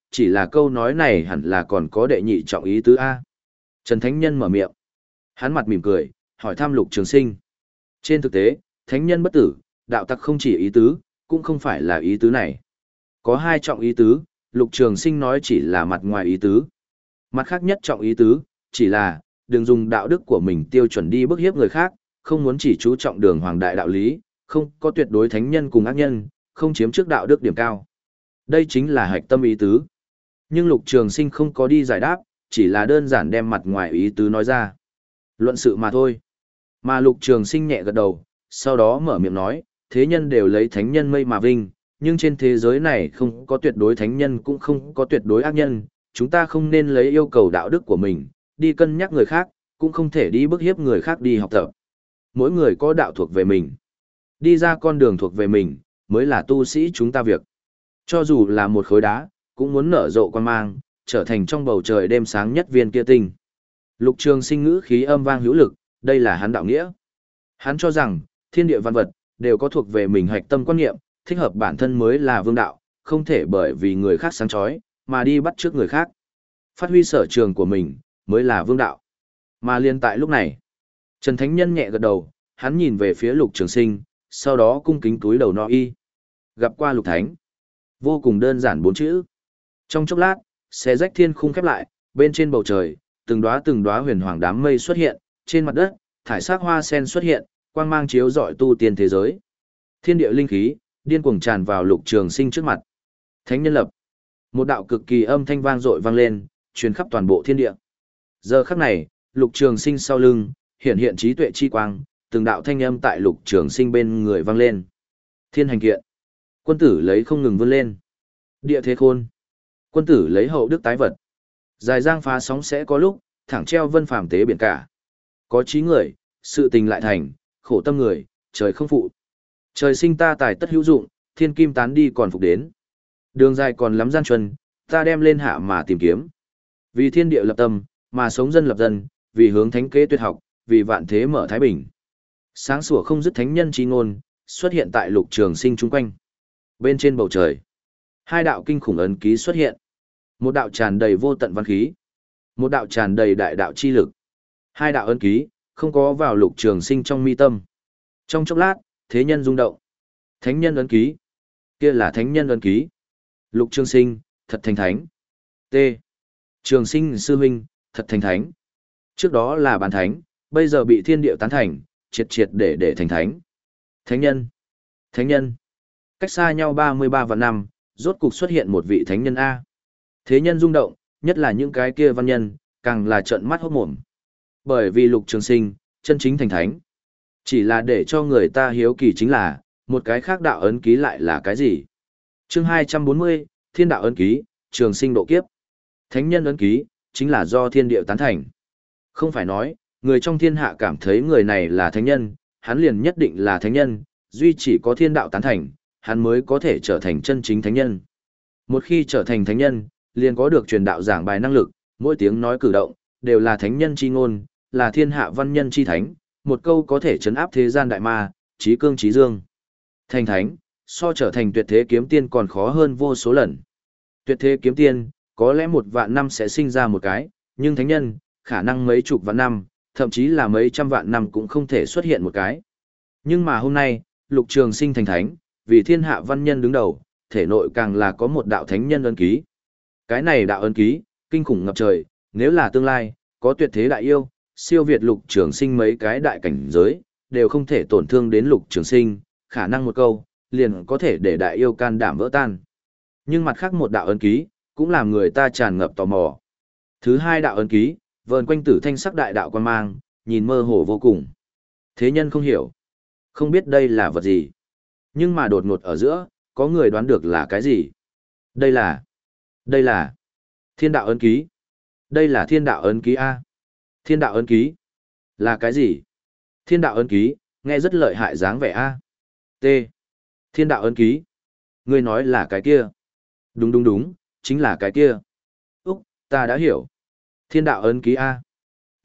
chỉ là câu nói này hẳn là còn có đệ nhị trọng ý tứ A. Trần Thánh Nhân mở miệng. Hắn mặt mỉm cười, hỏi thăm Lục Trường Sinh. Trên thực tế, Thánh Nhân bất tử, đạo tặc không chỉ ý tứ, cũng không phải là ý tứ này. Có hai trọng ý tứ, Lục Trường Sinh nói chỉ là mặt ngoài ý tứ. Mặt khác nhất trọng ý tứ, chỉ là, đừng dùng đạo đức của mình tiêu chuẩn đi bức hiếp người khác, không muốn chỉ chú trọng đường hoàng đại đạo lý, không có tuyệt đối thánh nhân cùng ác nhân, không chiếm trước đạo đức điểm cao. Đây chính là hạch tâm ý tứ. Nhưng Lục Trường Sinh không có đi giải đáp, chỉ là đơn giản đem mặt ngoài ý tứ nói ra. Luận sự mà thôi. Mà Lục Trường Sinh nhẹ gật đầu, sau đó mở miệng nói, thế nhân đều lấy thánh nhân mây mà vinh, nhưng trên thế giới này không có tuyệt đối thánh nhân cũng không có tuyệt đối ác nhân, chúng ta không nên lấy yêu cầu đạo đức của mình, đi cân nhắc người khác, cũng không thể đi bức hiếp người khác đi học tập. Mỗi người có đạo thuộc về mình. Đi ra con đường thuộc về mình, mới là tu sĩ chúng ta việc. Cho dù là một khối đá, cũng muốn nở rộ quan mang, trở thành trong bầu trời đêm sáng nhất viên kia tinh. Lục Trường Sinh ngữ khí âm vang hữu lực, đây là hắn đạo nghĩa. Hắn cho rằng, thiên địa văn vật, đều có thuộc về mình hạch tâm quan niệm, thích hợp bản thân mới là vương đạo, không thể bởi vì người khác sáng chói mà đi bắt chước người khác. Phát huy sở trường của mình, mới là vương đạo. Mà liên tại lúc này, Trần Thánh Nhân nhẹ gật đầu, hắn nhìn về phía Lục Trường Sinh, sau đó cung kính túi đầu nói y. Gặp qua Lục Thánh. Vô cùng đơn giản bốn chữ. Trong chốc lát, xé rách thiên khung khép lại, bên trên bầu trời, từng đóa từng đóa huyền hoàng đám mây xuất hiện, trên mặt đất, thải sắc hoa sen xuất hiện, quang mang chiếu rọi tu tiên thế giới. Thiên địa linh khí điên cuồng tràn vào Lục Trường Sinh trước mặt. Thánh nhân lập. Một đạo cực kỳ âm thanh vang dội vang lên, truyền khắp toàn bộ thiên địa. Giờ khắc này, Lục Trường Sinh sau lưng hiện hiện trí tuệ chi quang, từng đạo thanh âm tại Lục Trường Sinh bên người vang lên. Thiên hành kiện. Quân tử lấy không ngừng vươn lên. Địa thế khôn. Quân tử lấy hậu đức tái vật. Dài giang phá sóng sẽ có lúc, thẳng treo vân phàm tế biển cả. Có trí người, sự tình lại thành, khổ tâm người, trời không phụ. Trời sinh ta tài tất hữu dụng, thiên kim tán đi còn phục đến. Đường dài còn lắm gian truân, ta đem lên hạ mà tìm kiếm. Vì thiên địa lập tâm, mà sống dân lập dân, vì hướng thánh kế tuyệt học, vì vạn thế mở thái bình. Sáng sủa không dứt thánh nhân chi ngôn, xuất hiện tại Lục Trường Sinh chung quanh. Bên trên bầu trời, hai đạo kinh khủng ấn ký xuất hiện. Một đạo tràn đầy vô tận văn khí, một đạo tràn đầy đại đạo chi lực. Hai đạo ấn ký không có vào Lục Trường Sinh trong mi tâm. Trong chốc lát, thế nhân rung động. Thánh nhân ấn ký, kia là thánh nhân ấn ký. Lục Trường Sinh, thật thành thánh. T. Trường Sinh sư huynh, thật thành thánh. Trước đó là bán thánh, bây giờ bị thiên địa tán thành, triệt triệt để để thành thánh. Thánh nhân, thánh nhân. Cách xa nhau ba mươi ba vạn năm, rốt cục xuất hiện một vị thánh nhân A. Thế nhân rung động, nhất là những cái kia văn nhân, càng là trợn mắt hốt mồm. Bởi vì Lục Trường Sinh, chân chính thành thánh. Chỉ là để cho người ta hiếu kỳ chính là, một cái khác đạo ấn ký lại là cái gì? Chương hai trăm bốn mươi, Thiên đạo ấn ký, Trường Sinh độ kiếp. Thánh nhân ấn ký, chính là do thiên địa tán thành. Không phải nói, người trong thiên hạ cảm thấy người này là thánh nhân, hắn liền nhất định là thánh nhân, duy chỉ có thiên đạo tán thành, hắn mới có thể trở thành chân chính thánh nhân. Một khi trở thành thánh nhân, liền có được truyền đạo giảng bài năng lực, mỗi tiếng nói cử động, đều là thánh nhân chi ngôn, là thiên hạ văn nhân chi thánh, một câu có thể chấn áp thế gian đại ma, trí cương trí dương. Thành thánh, so trở thành tuyệt thế kiếm tiên còn khó hơn vô số lần. Tuyệt thế kiếm tiên, có lẽ một vạn năm sẽ sinh ra một cái, nhưng thánh nhân, khả năng mấy chục vạn năm, thậm chí là mấy trăm vạn năm cũng không thể xuất hiện một cái. Nhưng mà hôm nay, Lục Trường Sinh thành thánh, vì thiên hạ văn nhân đứng đầu, thể nội càng là có một đạo thánh nhân ấn ký. Cái này đạo ấn ký, kinh khủng ngập trời, nếu là tương lai, có tuyệt thế đại yêu, siêu việt Lục Trường Sinh mấy cái đại cảnh giới, đều không thể tổn thương đến Lục Trường Sinh, khả năng một câu, liền có thể để đại yêu can đảm vỡ tan. Nhưng mặt khác một đạo ấn ký, cũng làm người ta tràn ngập tò mò. Thứ hai đạo ấn ký, vờn quanh tử thanh sắc đại đạo quan mang, nhìn mơ hồ vô cùng. Thế nhân không hiểu, không biết đây là vật gì. Nhưng mà đột ngột ở giữa, có người đoán được là cái gì. Đây là, đây là thiên đạo ấn ký. Đây là thiên đạo ấn ký A. Thiên đạo ấn ký là cái gì? Thiên đạo ấn ký, nghe rất lợi hại dáng vẻ A. T. Thiên đạo ấn ký. Ngươi nói là cái kia. Đúng đúng đúng, chính là cái kia. Úc, ta đã hiểu. Thiên đạo ấn ký A. T.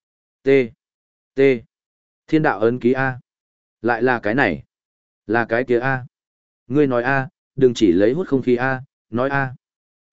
T. T. Thiên đạo ấn ký A. Lại là cái này. Là cái kia A. Ngươi nói A, đừng chỉ lấy hút không khí A, nói A. Ách,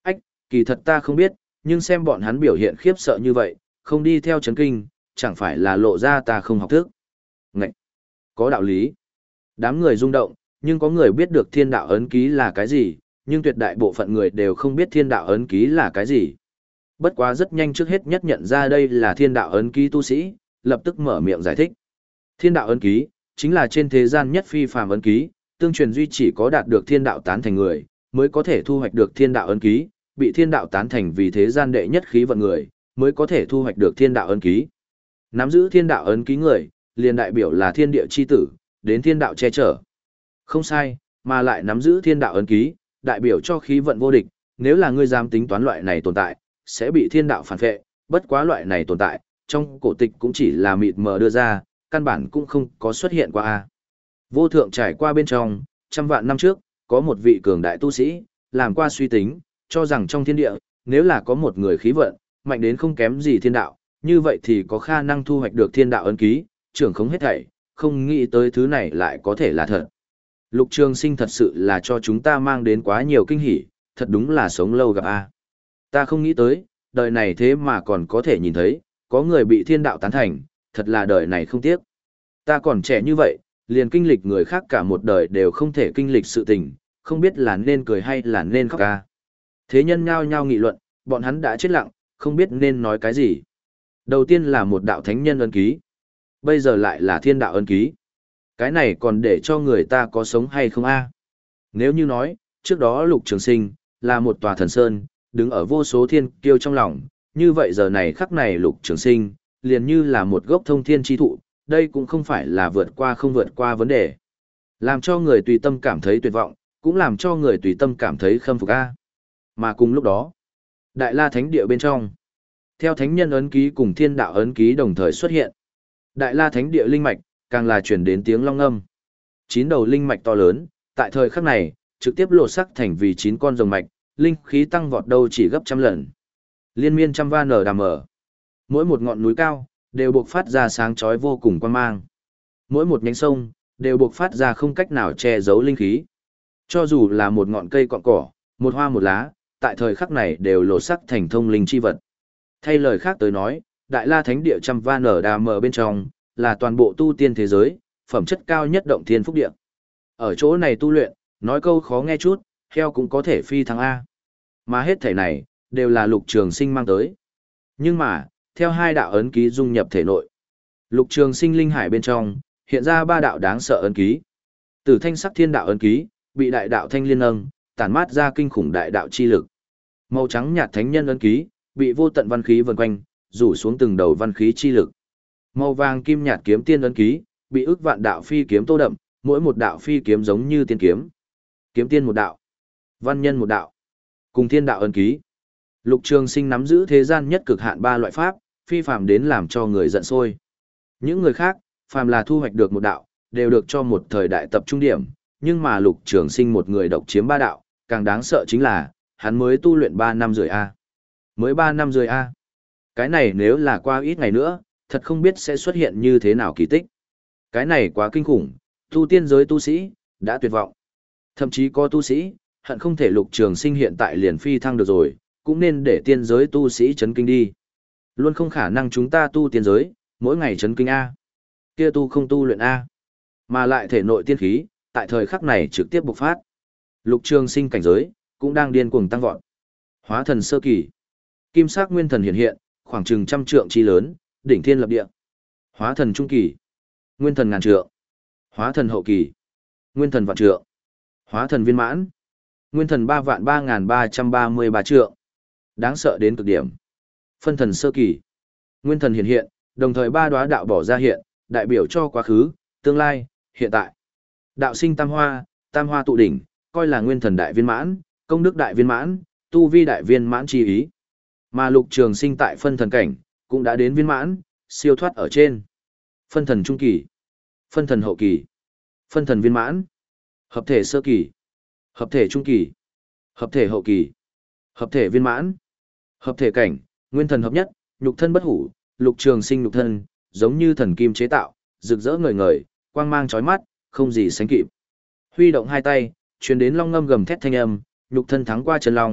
kỳ thật ta không biết, nhưng xem bọn hắn biểu hiện khiếp sợ như vậy, không đi theo chấn kinh, chẳng phải là lộ ra ta không học thức. Ngậy! Có đạo lý. Đám người rung động, nhưng có người biết được thiên đạo ấn ký là cái gì, nhưng tuyệt đại bộ phận người đều không biết thiên đạo ấn ký là cái gì. Bất quá rất nhanh trước hết nhất nhận ra đây là thiên đạo ấn ký tu sĩ, lập tức mở miệng giải thích. Thiên đạo ấn ký, chính là trên thế gian nhất phi phàm ấn ký, tương truyền duy chỉ có đạt được thiên đạo tán thành người, mới có thể thu hoạch được thiên đạo ấn ký, bị thiên đạo tán thành vì thế gian đệ nhất khí vận người, mới có thể thu hoạch được thiên đạo ấn ký. Nắm giữ thiên đạo ấn ký người, liền đại biểu là thiên địa chi tử, đến thiên đạo che chở. Không sai, mà lại nắm giữ thiên đạo ấn ký, đại biểu cho khí vận vô địch, nếu là ngươi dám tính toán loại này tồn tại, sẽ bị thiên đạo phản phệ, bất quá loại này tồn tại, trong cổ tịch cũng chỉ là mịt mờ đưa ra, căn bản cũng không có xuất hiện qua a. Vô thượng trải qua bên trong, trăm vạn năm trước, có một vị cường đại tu sĩ, làm qua suy tính, cho rằng trong thiên địa, nếu là có một người khí vận, mạnh đến không kém gì thiên đạo, như vậy thì có khả năng thu hoạch được thiên đạo ấn ký, trưởng không hết thảy, không nghĩ tới thứ này lại có thể là thật. Lục Trường Sinh thật sự là cho chúng ta mang đến quá nhiều kinh hỉ, thật đúng là sống lâu gặp a. Ta không nghĩ tới, đời này thế mà còn có thể nhìn thấy, có người bị thiên đạo tán thành, thật là đời này không tiếc. Ta còn trẻ như vậy, liền kinh lịch người khác cả một đời đều không thể kinh lịch sự tình, không biết là nên cười hay là nên khóc ca. Thế nhân nhao nhao nghị luận, bọn hắn đã chết lặng, không biết nên nói cái gì. Đầu tiên là một đạo thánh nhân ấn ký, bây giờ lại là thiên đạo ấn ký. Cái này còn để cho người ta có sống hay không a? Nếu như nói, trước đó Lục Trường Sinh là một tòa thần sơn, đứng ở vô số thiên kiêu trong lòng, như vậy giờ này khắc này Lục Trường Sinh liền như là một gốc thông thiên chi thụ, đây cũng không phải là vượt qua không vượt qua vấn đề. Làm cho người tùy tâm cảm thấy tuyệt vọng, cũng làm cho người tùy tâm cảm thấy khâm phục a. Mà cùng lúc đó, Đại La Thánh Địa bên trong, theo thánh nhân ấn ký cùng thiên đạo ấn ký đồng thời xuất hiện. Đại La Thánh Địa linh mạch, càng là chuyển đến tiếng long âm. Chín đầu linh mạch to lớn, tại thời khắc này, trực tiếp lột sắc thành vì chín con rồng mạch, linh khí tăng vọt đâu chỉ gấp trăm lần. Liên miên trăm va nở đàm mở. Mỗi một ngọn núi cao, đều buộc phát ra sáng chói vô cùng quan mang. Mỗi một nhánh sông, đều buộc phát ra không cách nào che giấu linh khí. Cho dù là một ngọn cây cọn cỏ, một hoa một lá, tại thời khắc này đều lột sắc thành thông linh chi vật. Thay lời khác tới nói, Đại La Thánh Địa trăm va nở đà mở bên trong, là toàn bộ tu tiên thế giới, phẩm chất cao nhất động thiên phúc địa. Ở chỗ này tu luyện, nói câu khó nghe chút, heo cũng có thể phi thăng A. Mà hết thể này, đều là Lục Trường Sinh mang tới. Nhưng mà, theo hai đạo ấn ký dung nhập thể nội, Lục Trường Sinh linh hải bên trong, hiện ra ba đạo đáng sợ ấn ký. Tử thanh sắc thiên đạo ấn ký, bị đại đạo thanh liên nâng, tản mát ra kinh khủng đại đạo chi lực. Màu trắng nhạt thánh nhân ấn ký, bị vô tận văn khí vần quanh, rủ xuống từng đầu văn khí chi lực. Màu vàng kim nhạt kiếm tiên ấn ký, bị ức vạn đạo phi kiếm tô đậm, mỗi một đạo phi kiếm giống như tiên kiếm. Kiếm tiên một đạo, văn nhân một đạo, cùng thiên đạo ấn ký. Lục Trường Sinh nắm giữ thế gian nhất cực hạn ba loại pháp, phi phàm đến làm cho người giận sôi. Những người khác, phàm là thu hoạch được một đạo, đều được cho một thời đại tập trung điểm, nhưng mà Lục Trường Sinh một người độc chiếm ba đạo, càng đáng sợ chính là, hắn mới tu luyện ba năm rưỡi a. Mới ba năm rưỡi a. Cái này nếu là qua ít ngày nữa, thật không biết sẽ xuất hiện như thế nào kỳ tích. Cái này quá kinh khủng, tu tiên giới tu sĩ, đã tuyệt vọng. Thậm chí có tu sĩ, hận không thể Lục Trường Sinh hiện tại liền phi thăng được rồi, cũng nên để tiên giới tu sĩ chấn kinh đi. Luôn không khả năng chúng ta tu tiên giới, mỗi ngày chấn kinh A. Kia tu không tu luyện A. Mà lại thể nội tiên khí, tại thời khắc này trực tiếp bộc phát. Lục Trường Sinh cảnh giới, cũng đang điên cuồng tăng vọt. Hóa thần sơ kỳ. Kim sắc nguyên thần hiện hiện, khoảng chừng trăm trượng chi lớn, đỉnh thiên lập địa. Hóa thần trung kỳ. Nguyên thần ngàn trượng. Hóa thần hậu kỳ. Nguyên thần vạn trượng. Hóa thần viên mãn. Nguyên thần ba vạn ba ngàn ba trăm ba mươi ba trượng. Đáng sợ đến cực điểm. Phân thần sơ kỳ. Nguyên thần hiện hiện, đồng thời ba đóa đạo bỏ ra hiện, đại biểu cho quá khứ, tương lai, hiện tại. Đạo sinh tam hoa, tam hoa tụ đỉnh, coi là nguyên thần đại viên mãn, công đức đại viên mãn, tu vi đại viên mãn chi ý. Mà Lục Trường Sinh tại phân thần cảnh, cũng đã đến viên mãn, siêu thoát ở trên. Phân thần trung kỳ, phân thần hậu kỳ, phân thần viên mãn, hợp thể sơ kỳ, hợp thể trung kỳ, hợp thể hậu kỳ, hợp thể viên mãn, hợp thể cảnh, nguyên thần hợp nhất, nhục thân bất hủ, Lục Trường Sinh nhục thân, giống như thần kim chế tạo, rực rỡ ngời ngời, quang mang chói mắt, không gì sánh kịp. Huy động hai tay, truyền đến long ngâm gầm thét thanh âm, nhục thân thắng qua chân long,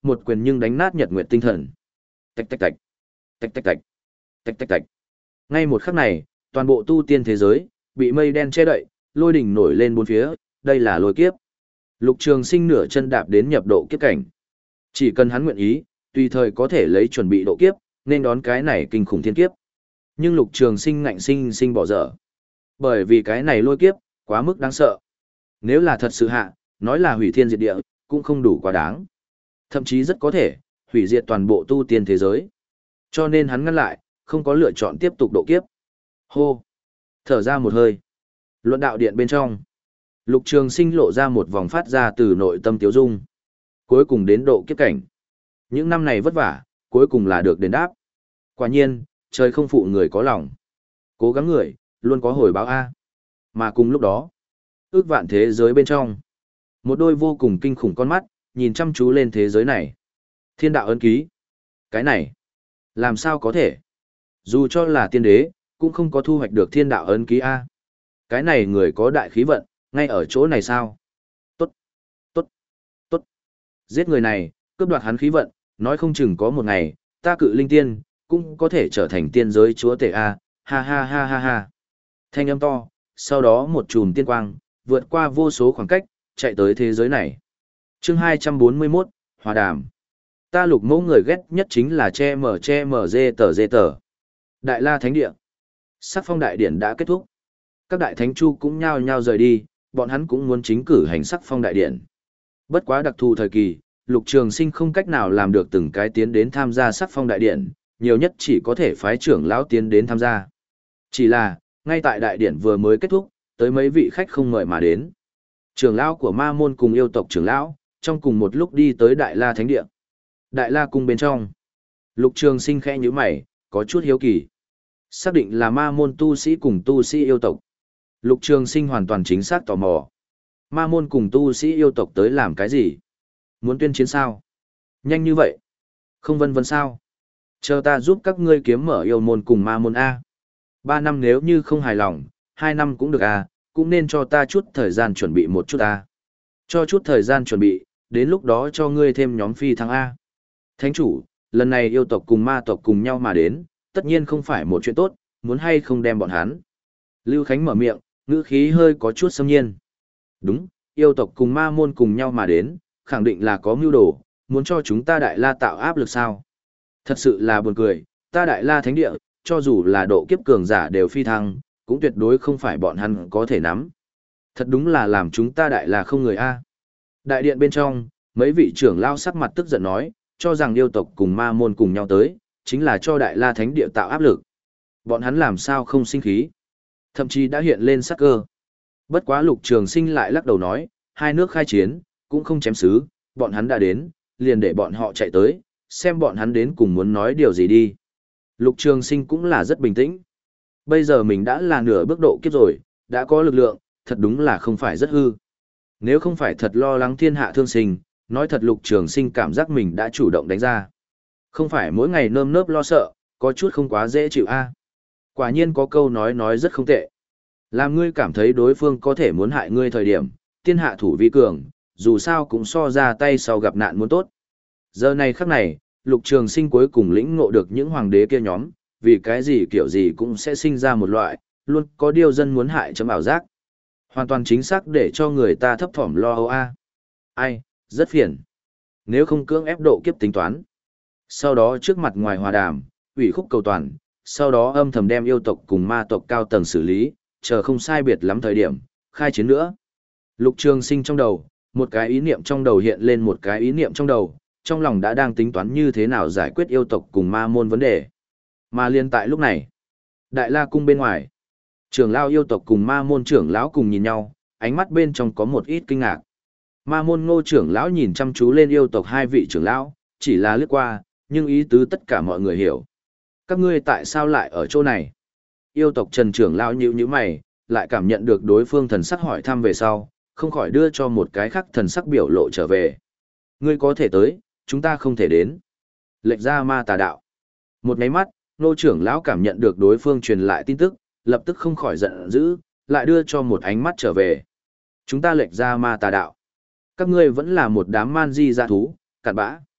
một quyền nhưng đánh nát nhật nguyệt tinh thần. Tạch tạch tạch, tạch tạch tạch, tạch tạch tạch. Ngay một khắc này, toàn bộ tu tiên thế giới bị mây đen che đậy, lôi đỉnh nổi lên bốn phía, đây là lôi kiếp. Lục Trường Sinh nửa chân đạp đến nhập độ kiếp cảnh. Chỉ cần hắn nguyện ý, tùy thời có thể lấy chuẩn bị độ kiếp, nên đón cái này kinh khủng thiên kiếp. Nhưng Lục Trường Sinh ngạnh sinh sinh bỏ dở. Bởi vì cái này lôi kiếp, quá mức đáng sợ. Nếu là thật sự hạ, nói là hủy thiên diệt địa, cũng không đủ quá đáng. Thậm chí rất có thể, hủy diệt toàn bộ tu tiên thế giới. Cho nên hắn ngăn lại, không có lựa chọn tiếp tục độ kiếp. Hô! Thở ra một hơi. Luận đạo điện bên trong. Lục Trường Sinh lộ ra một vòng phát ra từ nội tâm tiếu dung. Cuối cùng đến độ kiếp cảnh. Những năm này vất vả, cuối cùng là được đền đáp. Quả nhiên, trời không phụ người có lòng. Cố gắng người, luôn có hồi báo A. Mà cùng lúc đó, ước vạn thế giới bên trong. Một đôi vô cùng kinh khủng con mắt, nhìn chăm chú lên thế giới này. Thiên đạo ấn ký. Cái này, làm sao có thể? Dù cho là tiên đế, cũng không có thu hoạch được thiên đạo ấn ký A. Cái này người có đại khí vận, ngay ở chỗ này sao? Tốt, tốt, tốt. Giết người này, cướp đoạt hắn khí vận, nói không chừng có một ngày, ta cự linh tiên, cũng có thể trở thành tiên giới chúa tể A, ha ha ha ha ha. Thanh âm to, sau đó một chùm tiên quang, vượt qua vô số khoảng cách, chạy tới thế giới này. Chương hai trăm bốn mươi mốt, Hòa đàm. Ta Lục Mẫu người ghét nhất chính là che mở che mở dê tờ dê tờ. Đại La Thánh Địa. Sắc phong đại điển đã kết thúc. Các đại thánh chu cũng nhao nhao rời đi, bọn hắn cũng muốn chính cử hành sắc phong đại điển. Bất quá đặc thù thời kỳ, Lục Trường Sinh không cách nào làm được từng cái tiến đến tham gia sắc phong đại điển, nhiều nhất chỉ có thể phái trưởng lão tiến đến tham gia. Chỉ là, ngay tại đại điển vừa mới kết thúc, tới mấy vị khách không mời mà đến. Trưởng lão của Ma môn cùng yêu tộc trưởng lão, trong cùng một lúc đi tới Đại La Thánh Địa. Đại La cung bên trong. Lục Trường Sinh khẽ nhíu mày, có chút hiếu kỳ. Xác định là Ma môn tu sĩ cùng tu sĩ yêu tộc. Lục Trường Sinh hoàn toàn chính xác tò mò. Ma môn cùng tu sĩ yêu tộc tới làm cái gì? Muốn tuyên chiến sao? Nhanh như vậy? Không vân vân sao? Chờ ta giúp các ngươi kiếm mở yêu môn cùng ma môn A. Ba năm nếu như không hài lòng, hai năm cũng được A, cũng nên cho ta chút thời gian chuẩn bị một chút A. Cho chút thời gian chuẩn bị, đến lúc đó cho ngươi thêm nhóm phi thăng A. Thánh chủ, lần này yêu tộc cùng ma tộc cùng nhau mà đến, tất nhiên không phải một chuyện tốt, muốn hay không đem bọn hắn. Lưu Khánh mở miệng, ngữ khí hơi có chút xâm nhiên. Đúng, yêu tộc cùng ma môn cùng nhau mà đến, khẳng định là có mưu đồ, muốn cho chúng ta Đại La tạo áp lực sao. Thật sự là buồn cười, ta Đại La Thánh Địa, cho dù là độ kiếp cường giả đều phi thăng, cũng tuyệt đối không phải bọn hắn có thể nắm. Thật đúng là làm chúng ta Đại La không người A. Đại điện bên trong, mấy vị trưởng lao sắc mặt tức giận nói, cho rằng yêu tộc cùng ma môn cùng nhau tới, chính là cho Đại La Thánh Địa tạo áp lực. Bọn hắn làm sao không sinh khí, thậm chí đã hiện lên sắc cơ. Bất quá Lục Trường Sinh lại lắc đầu nói, hai nước khai chiến, cũng không chém xứ, bọn hắn đã đến, liền để bọn họ chạy tới, xem bọn hắn đến cùng muốn nói điều gì đi. Lục Trường Sinh cũng là rất bình tĩnh. Bây giờ mình đã là nửa bước độ kiếp rồi, đã có lực lượng, thật đúng là không phải rất hư. Nếu không phải thật lo lắng thiên hạ thương sinh, nói thật Lục Trường Sinh cảm giác mình đã chủ động đánh ra. Không phải mỗi ngày nơm nớp lo sợ, có chút không quá dễ chịu a. Quả nhiên có câu nói nói rất không tệ. Làm ngươi cảm thấy đối phương có thể muốn hại ngươi thời điểm, thiên hạ thủ vi cường, dù sao cũng so ra tay sau gặp nạn muốn tốt. Giờ này khắc này, Lục Trường Sinh cuối cùng lĩnh ngộ được những hoàng đế kia nhóm, vì cái gì kiểu gì cũng sẽ sinh ra một loại, luôn có điều dân muốn hại chấm ảo giác. Hoàn toàn chính xác để cho người ta thấp thỏm lo âu a. Ai, rất phiền. Nếu không cưỡng ép độ kiếp tính toán. Sau đó trước mặt ngoài hòa đàm, ủy khúc cầu toàn, sau đó âm thầm đem yêu tộc cùng ma tộc cao tầng xử lý, chờ không sai biệt lắm thời điểm, khai chiến nữa. Lục Trường Sinh trong đầu, một cái ý niệm trong đầu hiện lên một cái ý niệm trong đầu, trong lòng đã đang tính toán như thế nào giải quyết yêu tộc cùng ma môn vấn đề. Mà liên tại lúc này, Đại La cung bên ngoài, trưởng lão yêu tộc cùng ma môn trưởng lão cùng nhìn nhau, ánh mắt bên trong có một ít kinh ngạc. Ma môn Ngô trưởng lão nhìn chăm chú lên yêu tộc hai vị trưởng lão, chỉ là lướt qua, nhưng ý tứ tất cả mọi người hiểu. Các ngươi tại sao lại ở chỗ này? Yêu tộc Trần trưởng lão nhíu nhíu mày, lại cảm nhận được đối phương thần sắc hỏi thăm về sau, không khỏi đưa cho một cái khác thần sắc biểu lộ trở về. Ngươi có thể tới, chúng ta không thể đến. Lệch ra ma tà đạo. Một nháy mắt, Ngô trưởng lão cảm nhận được đối phương truyền lại tin tức, lập tức không khỏi giận dữ, lại đưa cho một ánh mắt trở về. Chúng ta lệch ra ma tà đạo. Các ngươi vẫn là một đám man di dã thú, cặn bã.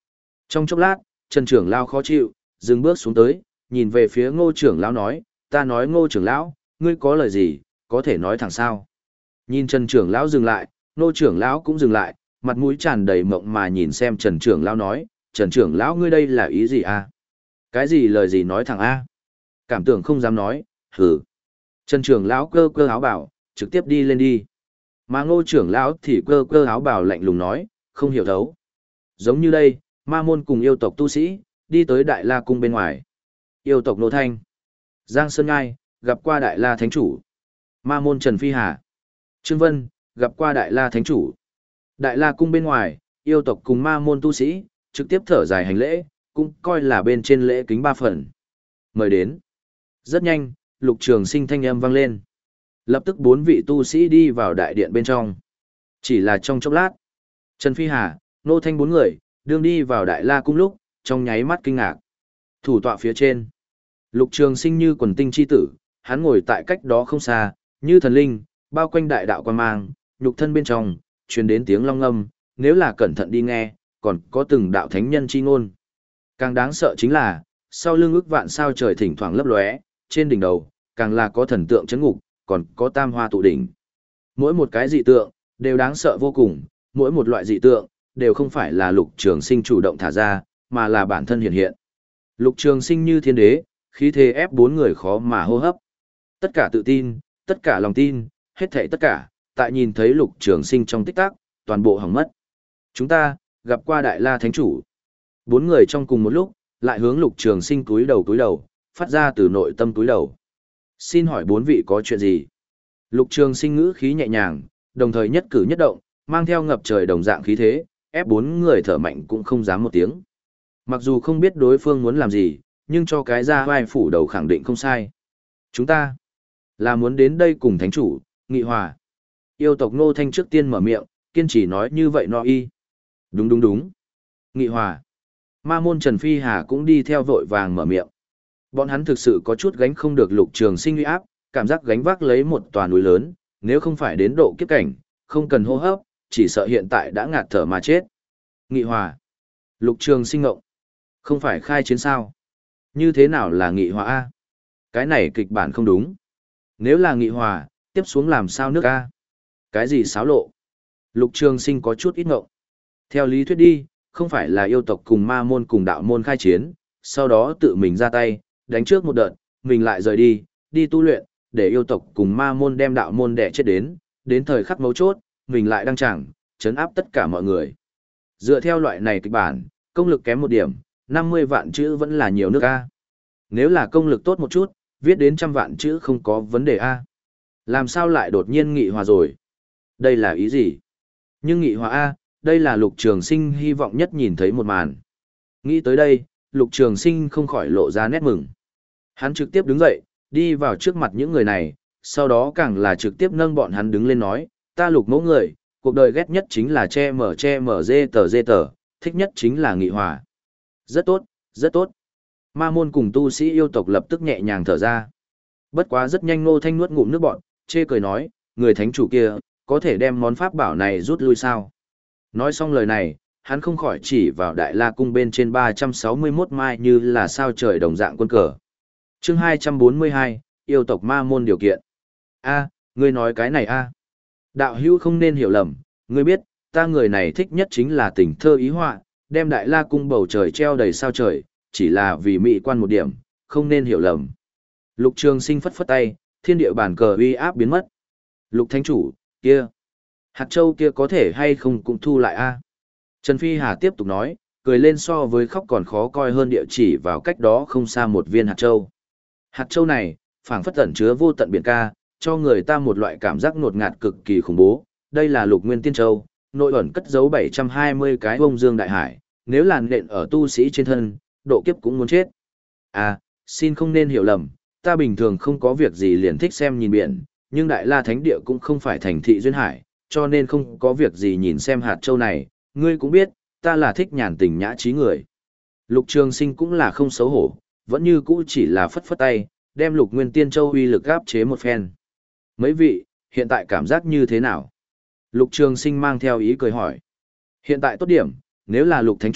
Trong chốc lát, Trần trưởng lão khó chịu, dừng bước xuống tới, nhìn về phía Ngô trưởng lão nói, ta nói Ngô trưởng lão, ngươi có lời gì, có thể nói thẳng sao. Nhìn Trần trưởng lão dừng lại, Ngô trưởng lão cũng dừng lại, mặt mũi tràn đầy mộng mà nhìn xem Trần trưởng lão nói, Trần trưởng lão ngươi đây là ý gì a? Cái gì lời gì nói thẳng a? Cảm tưởng không dám nói, hừ. Trần trưởng lão cơ cơ áo bảo, trực tiếp đi lên đi. Mà Ngô trưởng lão thì cơ cơ áo bảo lạnh lùng nói, không hiểu thấu. Giống như đây, ma môn cùng yêu tộc tu sĩ, đi tới Đại La Cung bên ngoài. Yêu tộc Nô Thanh, Giang Sơn Ngai, gặp qua Đại La Thánh Chủ. Ma môn Trần Phi Hà, Trương Vân, gặp qua Đại La Thánh Chủ. Đại La Cung bên ngoài, yêu tộc cùng ma môn tu sĩ, trực tiếp thở dài hành lễ, cũng coi là bên trên lễ kính ba phần. Mời đến. Rất nhanh, Lục Trường Sinh thanh âm vang lên. Lập tức bốn vị tu sĩ đi vào đại điện bên trong. Chỉ là trong chốc lát, Trần Phi Hà, Nô Thanh bốn người, đương đi vào Đại La Cung lúc, trong nháy mắt kinh ngạc. Thủ tọa phía trên, Lục Trường Sinh như quần tinh chi tử, hắn ngồi tại cách đó không xa, như thần linh, bao quanh đại đạo quan mang, nhục thân bên trong, truyền đến tiếng long ngâm, nếu là cẩn thận đi nghe, còn có từng đạo thánh nhân chi ngôn. Càng đáng sợ chính là, sau lưng ức vạn sao trời thỉnh thoảng lấp lóe, trên đỉnh đầu, càng là có thần tượng chấn ngục, còn có tam hoa tụ đỉnh. Mỗi một cái dị tượng, đều đáng sợ vô cùng, mỗi một loại dị tượng, đều không phải là Lục Trường Sinh chủ động thả ra, mà là bản thân hiện hiện. Lục Trường Sinh như thiên đế, khí thế ép bốn người khó mà hô hấp. Tất cả tự tin, tất cả lòng tin, hết thảy tất cả, tại nhìn thấy Lục Trường Sinh trong tích tắc, toàn bộ hỏng mất. Chúng ta, gặp qua Đại La Thánh Chủ. Bốn người trong cùng một lúc, lại hướng Lục Trường Sinh cúi đầu cúi đầu, phát ra từ nội tâm cúi đầu. Xin hỏi bốn vị có chuyện gì? Lục Trường Sinh ngữ khí nhẹ nhàng, đồng thời nhất cử nhất động, mang theo ngập trời đồng dạng khí thế, ép bốn người thở mạnh cũng không dám một tiếng. Mặc dù không biết đối phương muốn làm gì, nhưng cho cái ra vai phủ đầu khẳng định không sai. Chúng ta là muốn đến đây cùng Thánh Chủ, nghị hòa. Yêu tộc Ngô Thanh trước tiên mở miệng, kiên trì nói như vậy no y. Đúng đúng đúng. Nghị hòa. Ma môn Trần Phi Hà cũng đi theo vội vàng mở miệng. Bọn hắn thực sự có chút gánh không được Lục Trường Sinh uy áp, cảm giác gánh vác lấy một tòa núi lớn, nếu không phải đến độ kiếp cảnh, không cần hô hấp, chỉ sợ hiện tại đã ngạt thở mà chết. Nghị hòa. Lục Trường Sinh ngộng. Không phải khai chiến sao? Như thế nào là nghị hòa A? Cái này kịch bản không đúng. Nếu là nghị hòa, tiếp xuống làm sao nước A? Cái gì xáo lộ? Lục Trường Sinh có chút ít ngộng. Theo lý thuyết đi, không phải là yêu tộc cùng ma môn cùng đạo môn khai chiến, sau đó tự mình ra tay, đánh trước một đợt, mình lại rời đi, đi tu luyện, để yêu tộc cùng ma môn đem đạo môn đẻ chết đến, đến thời khắc mấu chốt, mình lại đăng chẳng, chấn áp tất cả mọi người. Dựa theo loại này kịch bản, công lực kém một điểm, năm mươi vạn chữ vẫn là nhiều nước A. Nếu là công lực tốt một chút, viết đến trăm vạn chữ không có vấn đề A. Làm sao lại đột nhiên nghị hòa rồi? Đây là ý gì? Nhưng nghị hòa A, đây là Lục Trường Sinh hy vọng nhất nhìn thấy một màn. Nghĩ tới đây, Lục Trường Sinh không khỏi lộ ra nét mừng. Hắn trực tiếp đứng dậy, đi vào trước mặt những người này, sau đó càng là trực tiếp nâng bọn hắn đứng lên nói, ta Lục mẫu người, cuộc đời ghét nhất chính là che mở che mở dê tờ dê tờ, thích nhất chính là nghị hòa. Rất tốt, rất tốt. Ma môn cùng tu sĩ yêu tộc lập tức nhẹ nhàng thở ra. Bất quá rất nhanh Ngô Thanh nuốt ngụm nước bọn, chê cười nói, người thánh chủ kia, có thể đem món pháp bảo này rút lui sao? Nói xong lời này, hắn không khỏi chỉ vào Đại La Cung bên trên ba trăm sáu mươi mốt mai như là sao trời đồng dạng quân cờ. Chương hai trăm bốn mươi hai, yêu tộc ma môn điều kiện. A, ngươi nói cái này a? Đạo hữu không nên hiểu lầm, ngươi biết, ta người này thích nhất chính là tình thơ ý họa, đem Đại La Cung bầu trời treo đầy sao trời, chỉ là vì mỹ quan một điểm, không nên hiểu lầm. Lục Trường Sinh phất phất tay, thiên địa bản cờ uy áp biến mất. Lục Thánh Chủ, kia, hạt châu kia có thể hay không cũng thu lại a? Trần Phi Hà tiếp tục nói, cười lên so với khóc còn khó coi hơn địa chỉ vào cách đó không xa một viên hạt châu. Hạt châu này, phảng phất ẩn chứa vô tận biển ca, cho người ta một loại cảm giác ngột ngạt cực kỳ khủng bố. Đây là Lục Nguyên Tiên Châu, nội ẩn cất giấu bảy trăm hai mươi cái bông dương đại hải, nếu làn nện ở tu sĩ trên thân, độ kiếp cũng muốn chết. À, xin không nên hiểu lầm, ta bình thường không có việc gì liền thích xem nhìn biển, nhưng Đại La Thánh Địa cũng không phải thành thị duyên hải, cho nên không có việc gì nhìn xem hạt châu này, ngươi cũng biết, ta là thích nhàn tình nhã trí người. Lục Trường Sinh cũng là không xấu hổ, vẫn như cũ chỉ là phất phất tay, đem Lục Nguyên Tiên Châu uy lực áp chế một phen. Mấy vị, hiện tại cảm giác như thế nào? Lục Trường Sinh mang theo ý cười hỏi. Hiện tại tốt điểm, nếu là Lục Thánh Chủ,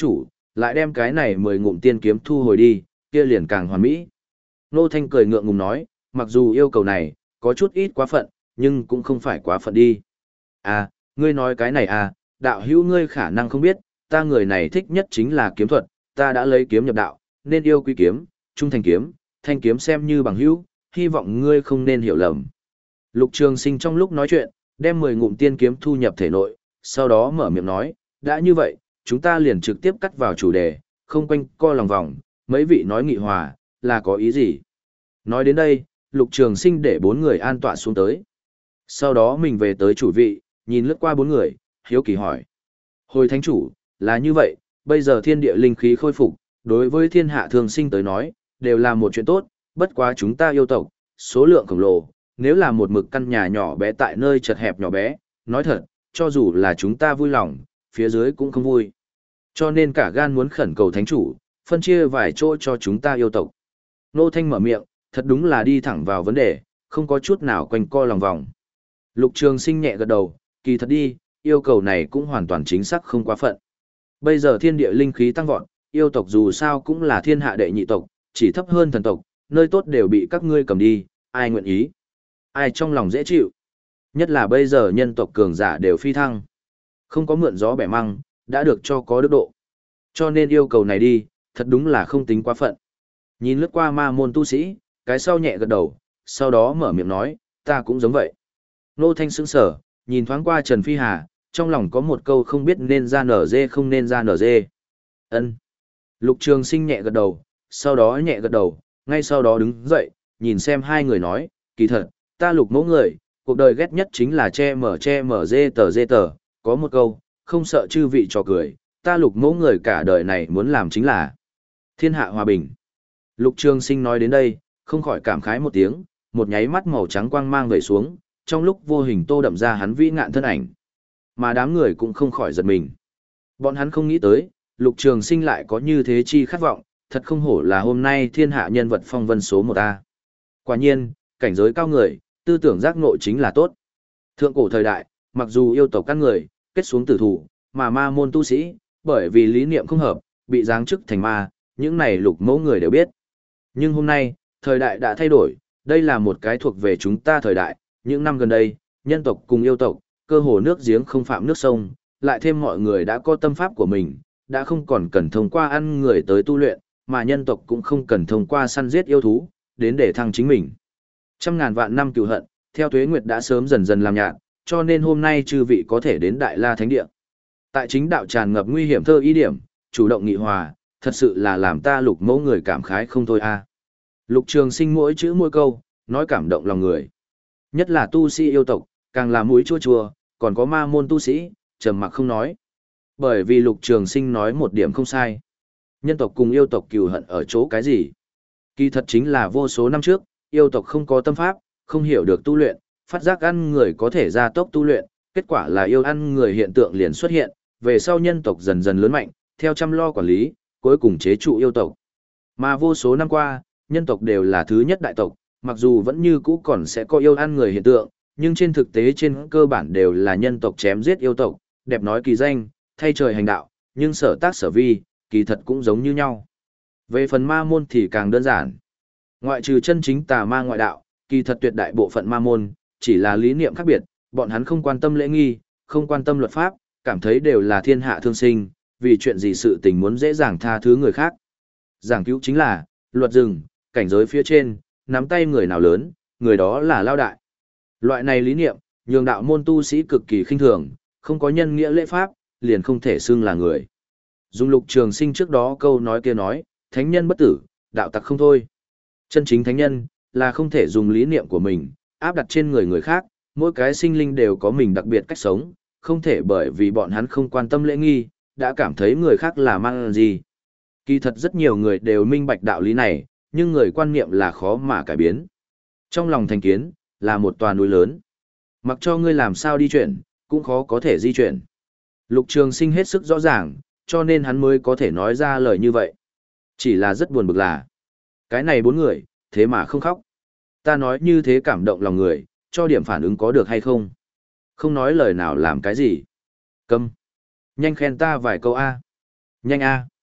Lại đem cái này mười ngụm tiên kiếm thu hồi đi, kia liền càng hoàn mỹ. Nô Thanh cười ngượng ngùng nói, mặc dù yêu cầu này, có chút ít quá phận, nhưng cũng không phải quá phận đi. À, ngươi nói cái này à, đạo hữu ngươi khả năng không biết, ta người này thích nhất chính là kiếm thuật, ta đã lấy kiếm nhập đạo, nên yêu quý kiếm, trung thành kiếm, thanh kiếm xem như bằng hữu, hy vọng ngươi không nên hiểu lầm. Lục Trường Sinh trong lúc nói chuyện, đem mười ngụm tiên kiếm thu nhập thể nội, sau đó mở miệng nói, đã như vậy, chúng ta liền trực tiếp cắt vào chủ đề, không quanh co lòng vòng, mấy vị nói nghị hòa, là có ý gì? Nói đến đây, Lục Trường Sinh để bốn người an tọa xuống tới. Sau đó mình về tới chủ vị, nhìn lướt qua bốn người, hiếu kỳ hỏi. Hồi thánh chủ, là như vậy, bây giờ thiên địa linh khí khôi phục, đối với thiên hạ thường sinh tới nói, đều là một chuyện tốt, bất quá chúng ta yêu tộc, số lượng khổng lồ, nếu là một mực căn nhà nhỏ bé tại nơi chật hẹp nhỏ bé, nói thật, cho dù là chúng ta vui lòng, phía dưới cũng không vui. Cho nên cả gan muốn khẩn cầu thánh chủ, phân chia vài chỗ cho chúng ta yêu tộc. Nô Thanh mở miệng, thật đúng là đi thẳng vào vấn đề, không có chút nào quanh co lòng vòng. Lục Trường Sinh nhẹ gật đầu, kỳ thật đi, yêu cầu này cũng hoàn toàn chính xác không quá phận. Bây giờ thiên địa linh khí tăng vọt, yêu tộc dù sao cũng là thiên hạ đệ nhị tộc, chỉ thấp hơn thần tộc, nơi tốt đều bị các ngươi cầm đi, ai nguyện ý? Ai trong lòng dễ chịu? Nhất là bây giờ nhân tộc cường giả đều phi thăng. Không có mượn gió bẻ măng, đã được cho có đức độ. Cho nên yêu cầu này đi, thật đúng là không tính quá phận. Nhìn lướt qua ma môn tu sĩ, cái sau nhẹ gật đầu, sau đó mở miệng nói, ta cũng giống vậy. Nô Thanh sững sờ, nhìn thoáng qua Trần Phi Hà, trong lòng có một câu không biết nên ra nở dê không nên ra nở dê. Ân. Lục Trường Sinh nhẹ gật đầu, sau đó nhẹ gật đầu, ngay sau đó đứng dậy, nhìn xem hai người nói, kỳ thật, ta Lục mẫu người, cuộc đời ghét nhất chính là che mở che mở dê tờ dê tờ, có một câu, không sợ chư vị trò cười, ta Lục mẫu người cả đời này muốn làm chính là thiên hạ hòa bình. Lục Trường Sinh nói đến đây, không khỏi cảm khái một tiếng, một nháy mắt màu trắng quang mang về xuống, trong lúc vô hình tô đậm ra hắn vĩ ngạn thân ảnh. Mà đám người cũng không khỏi giật mình. Bọn hắn không nghĩ tới, Lục Trường Sinh lại có như thế chi khát vọng, thật không hổ là hôm nay thiên hạ nhân vật phong vân số một A. Quả nhiên, cảnh giới cao người, tư tưởng giác ngộ chính là tốt. Thượng cổ thời đại, mặc dù yêu tộc các người, kết xuống tử thủ, mà ma môn tu sĩ, bởi vì lý niệm không hợp, bị giáng chức thành ma, những này Lục mẫu người đều biết. Nhưng hôm nay, thời đại đã thay đổi, đây là một cái thuộc về chúng ta thời đại, những năm gần đây, nhân tộc cùng yêu tộc, cơ hồ nước giếng không phạm nước sông, lại thêm mọi người đã có tâm pháp của mình, đã không còn cần thông qua ăn người tới tu luyện, mà nhân tộc cũng không cần thông qua săn giết yêu thú, đến để thăng chính mình. Trăm ngàn vạn năm cừu hận, theo tuế nguyệt đã sớm dần dần làm nhạt, cho nên hôm nay chư vị có thể đến Đại La Thánh Địa. Tại chính đạo tràn ngập nguy hiểm thơ ý điểm, chủ động nghị hòa, thật sự là làm ta Lục mẫu người cảm khái không thôi a. Lục Trường Sinh mỗi chữ mỗi câu, nói cảm động lòng người. Nhất là tu sĩ yêu tộc, càng là mũi chua chua, còn có ma môn tu sĩ, trầm mặc không nói. Bởi vì Lục Trường Sinh nói một điểm không sai. Nhân tộc cùng yêu tộc cừu hận ở chỗ cái gì? Kỳ thật chính là vô số năm trước, yêu tộc không có tâm pháp, không hiểu được tu luyện, phát giác ăn người có thể gia tốc tu luyện, kết quả là yêu ăn người hiện tượng liền xuất hiện, về sau nhân tộc dần dần lớn mạnh, theo chăm lo quản lý, cuối cùng chế trụ yêu tộc. Mà vô số năm qua, nhân tộc đều là thứ nhất đại tộc, mặc dù vẫn như cũ còn sẽ có yêu ăn người hiện tượng, nhưng trên thực tế trên cơ bản đều là nhân tộc chém giết yêu tộc, đẹp nói kỳ danh, thay trời hành đạo, nhưng sở tác sở vi, kỳ thật cũng giống như nhau. Về phần ma môn thì càng đơn giản. Ngoại trừ chân chính tà ma ngoại đạo, kỳ thật tuyệt đại bộ phận ma môn, chỉ là lý niệm khác biệt, bọn hắn không quan tâm lễ nghi, không quan tâm luật pháp, cảm thấy đều là thiên hạ thương sinh, vì chuyện gì sự tình muốn dễ dàng tha thứ người khác. Giảng cứu chính là, luật rừng, cảnh giới phía trên, nắm tay người nào lớn, người đó là lao đại. Loại này lý niệm, nhường đạo môn tu sĩ cực kỳ khinh thường, không có nhân nghĩa lễ pháp, liền không thể xưng là người. Dùng Lục Trường Sinh trước đó câu nói kia nói, thánh nhân bất tử, đạo tặc không thôi. Chân chính thánh nhân, là không thể dùng lý niệm của mình, áp đặt trên người người khác, mỗi cái sinh linh đều có mình đặc biệt cách sống, không thể bởi vì bọn hắn không quan tâm lễ nghi, đã cảm thấy người khác là mang gì. Kỳ thật rất nhiều người đều minh bạch đạo lý này, nhưng người quan niệm là khó mà cải biến. Trong lòng thành kiến, là một tòa núi lớn. Mặc cho ngươi làm sao đi chuyển, cũng khó có thể di chuyển. Lục Trường Sinh hết sức rõ ràng, cho nên hắn mới có thể nói ra lời như vậy. Chỉ là rất buồn bực là, cái này bốn người, thế mà không khóc. Ta nói như thế cảm động lòng người, cho điểm phản ứng có được hay không? Không nói lời nào làm cái gì. Câm. Nhanh khen ta vài câu A. Nhanh A.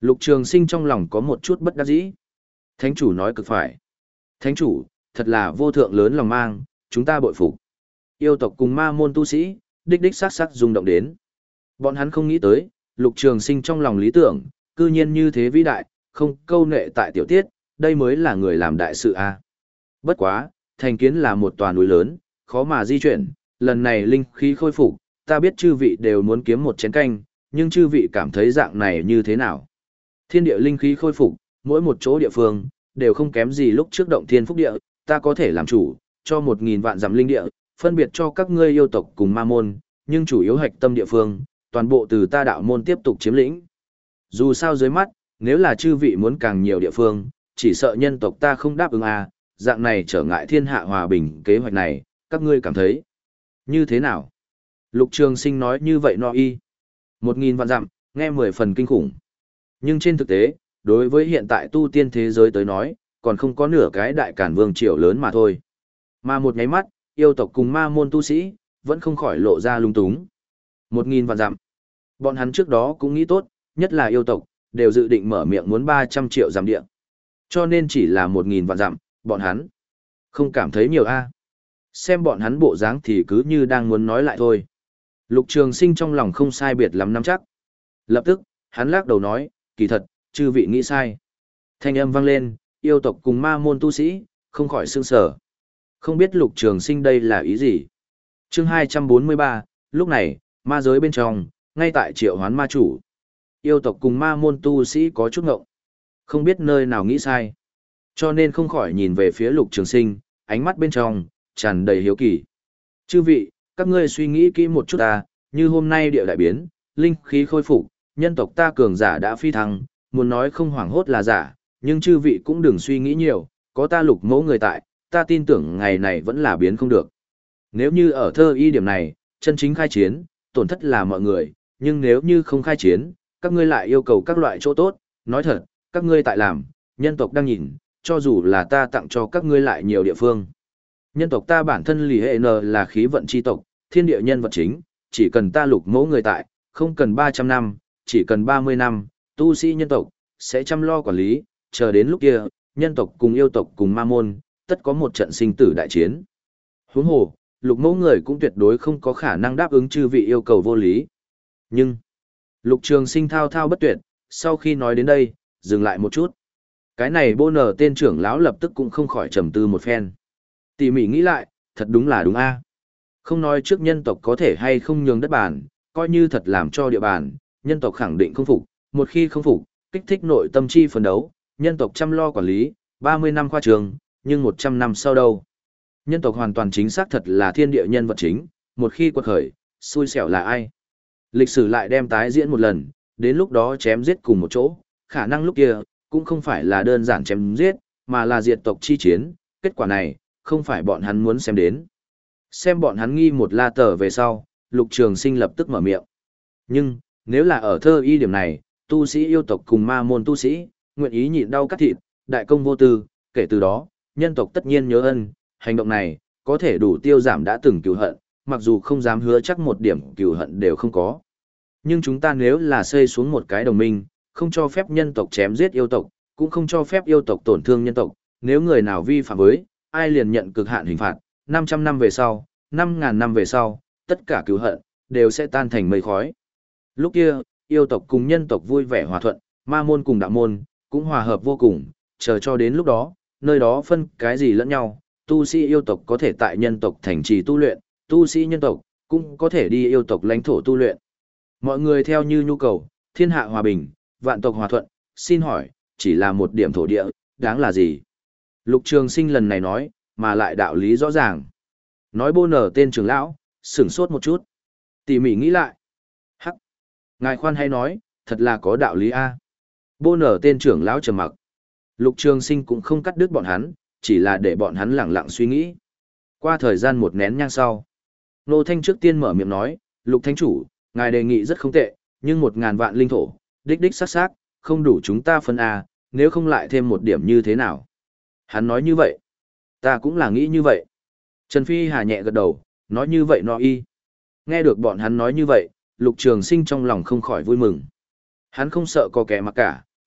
Lục Trường Sinh trong lòng có một chút bất đắc dĩ. Thánh chủ nói cực phải. Thánh chủ, thật là vô thượng lớn lòng mang, chúng ta bội phục. Yêu tộc cùng ma môn tu sĩ, đích đích sắc sắc rung động đến. Bọn hắn không nghĩ tới, Lục Trường Sinh trong lòng lý tưởng, cư nhiên như thế vĩ đại, không câu nệ tại tiểu tiết, đây mới là người làm đại sự a. Bất quá, thành kiến là một tòa núi lớn, khó mà di chuyển, lần này linh khí khôi phục, ta biết chư vị đều muốn kiếm một chén canh, nhưng chư vị cảm thấy dạng này như thế nào? Thiên địa linh khí khôi phục, mỗi một chỗ địa phương, đều không kém gì lúc trước động thiên phúc địa, ta có thể làm chủ, cho một nghìn vạn dặm linh địa, phân biệt cho các ngươi yêu tộc cùng ma môn, nhưng chủ yếu hạch tâm địa phương, toàn bộ từ ta đạo môn tiếp tục chiếm lĩnh. Dù sao dưới mắt, nếu là chư vị muốn càng nhiều địa phương, chỉ sợ nhân tộc ta không đáp ứng à, dạng này trở ngại thiên hạ hòa bình kế hoạch này, các ngươi cảm thấy như thế nào? Lục Trường Sinh nói như vậy no y. Một nghìn vạn dặm, nghe mười phần kinh khủng. Nhưng trên thực tế, đối với hiện tại tu tiên thế giới tới nói, còn không có nửa cái đại cản vương triều lớn mà thôi. Mà một nháy mắt, yêu tộc cùng ma môn tu sĩ, vẫn không khỏi lộ ra lung túng. Một nghìn vạn dặm. Bọn hắn trước đó cũng nghĩ tốt, nhất là yêu tộc, đều dự định mở miệng muốn ba trăm triệu dặm địa. Cho nên chỉ là một nghìn vạn dặm, bọn hắn không cảm thấy nhiều a. Xem bọn hắn bộ dáng thì cứ như đang muốn nói lại thôi. Lục Trường Sinh trong lòng không sai biệt lắm nắm chắc. Lập tức, hắn lắc đầu nói, kỳ thật, chư vị nghĩ sai. Thanh âm vang lên, yêu tộc cùng ma môn tu sĩ, không khỏi sương sở. Không biết Lục Trường Sinh đây là ý gì? Chương hai trăm bốn mươi ba, lúc này, ma giới bên trong, ngay tại triệu hoán ma chủ. Yêu tộc cùng ma môn tu sĩ có chút ngộng. Không biết nơi nào nghĩ sai. Cho nên không khỏi nhìn về phía Lục Trường Sinh, ánh mắt bên trong, tràn đầy hiếu kỳ. Chư vị, các ngươi suy nghĩ kỹ một chút ta, như hôm nay địa đại biến, linh khí khôi phục, nhân tộc ta cường giả đã phi thăng, muốn nói không hoảng hốt là giả, nhưng chư vị cũng đừng suy nghĩ nhiều, có ta Lục mẫu người tại, ta tin tưởng ngày này vẫn là biến không được. Nếu như ở thơ y điểm này, chân chính khai chiến, tổn thất là mọi người, nhưng nếu như không khai chiến, các ngươi lại yêu cầu các loại chỗ tốt, nói thật, các ngươi tại làm, nhân tộc đang nhìn, cho dù là ta tặng cho các ngươi lại nhiều địa phương. Nhân tộc ta bản thân lì hệ n là khí vận chi tộc, thiên địa nhân vật chính, chỉ cần ta Lục mẫu người tại, không cần ba trăm năm, chỉ cần ba mươi năm, tu sĩ nhân tộc, sẽ chăm lo quản lý, chờ đến lúc kia, nhân tộc cùng yêu tộc cùng ma môn, tất có một trận sinh tử đại chiến. Huống hồ, Lục mẫu người cũng tuyệt đối không có khả năng đáp ứng chư vị yêu cầu vô lý. Nhưng, Lục Trường Sinh thao thao bất tuyệt, sau khi nói đến đây, dừng lại một chút. Cái này bô nở tên trưởng lão lập tức cũng không khỏi trầm tư một phen. Tỉ mỉ nghĩ lại, thật đúng là đúng a. Không nói trước nhân tộc có thể hay không nhường đất bàn, coi như thật làm cho địa bàn, nhân tộc khẳng định không phục, một khi không phục, kích thích nội tâm chi phấn đấu, nhân tộc chăm lo quản lý, ba mươi năm khoa trường, nhưng một trăm năm sau đâu. Nhân tộc hoàn toàn chính xác thật là thiên địa nhân vật chính, một khi quật khởi, xui xẻo là ai. Lịch sử lại đem tái diễn một lần, đến lúc đó chém giết cùng một chỗ, khả năng lúc kia, cũng không phải là đơn giản chém giết, mà là diệt tộc chi chiến, kết quả này, không phải bọn hắn muốn xem đến. Xem bọn hắn nghi một la tờ về sau, Lục Trường Sinh lập tức mở miệng. Nhưng, nếu là ở thơ y điểm này, tu sĩ yêu tộc cùng ma môn tu sĩ, nguyện ý nhịn đau cắt thịt, đại công vô tư, kể từ đó, nhân tộc tất nhiên nhớ ân, hành động này, có thể đủ tiêu giảm đã từng cừu hận, mặc dù không dám hứa chắc một điểm cừu hận đều không có. Nhưng chúng ta nếu là xây xuống một cái đồng minh, không cho phép nhân tộc chém giết yêu tộc, cũng không cho phép yêu tộc tổn thương nhân tộc, nếu người nào vi phạm với, ai liền nhận cực hạn hình phạt, năm trăm năm về sau, năm ngàn năm về sau, tất cả cừu hận, đều sẽ tan thành mây khói. Lúc kia, yêu tộc cùng nhân tộc vui vẻ hòa thuận, ma môn cùng đạo môn, cũng hòa hợp vô cùng, chờ cho đến lúc đó, nơi đó phân cái gì lẫn nhau, tu sĩ yêu tộc có thể tại nhân tộc thành trì tu luyện, tu sĩ nhân tộc, cũng có thể đi yêu tộc lãnh thổ tu luyện. Mọi người theo như nhu cầu, thiên hạ hòa bình, vạn tộc hòa thuận, xin hỏi, chỉ là một điểm thổ địa, đáng là gì? Lục Trường Sinh lần này nói, mà lại đạo lý rõ ràng. Nói bô nở tên trưởng lão, sửng sốt một chút. Tỉ mỉ nghĩ lại. Hắc. Ngài khoan hay nói, thật là có đạo lý a. Bô nở tên trưởng lão trầm mặc. Lục Trường Sinh cũng không cắt đứt bọn hắn, chỉ là để bọn hắn lặng lặng suy nghĩ. Qua thời gian một nén nhang sau, Nô Thanh trước tiên mở miệng nói, Lục Thánh Chủ, ngài đề nghị rất không tệ, nhưng một ngàn vạn linh thổ, đích đích sắc sắc, không đủ chúng ta phân A, nếu không lại thêm một điểm như thế nào. Hắn nói như vậy, ta cũng là nghĩ như vậy. Trần Phi Hà nhẹ gật đầu, nói như vậy nó y. Nghe được bọn hắn nói như vậy, Lục Trường Sinh trong lòng không khỏi vui mừng. Hắn không sợ có kẻ mặc cả,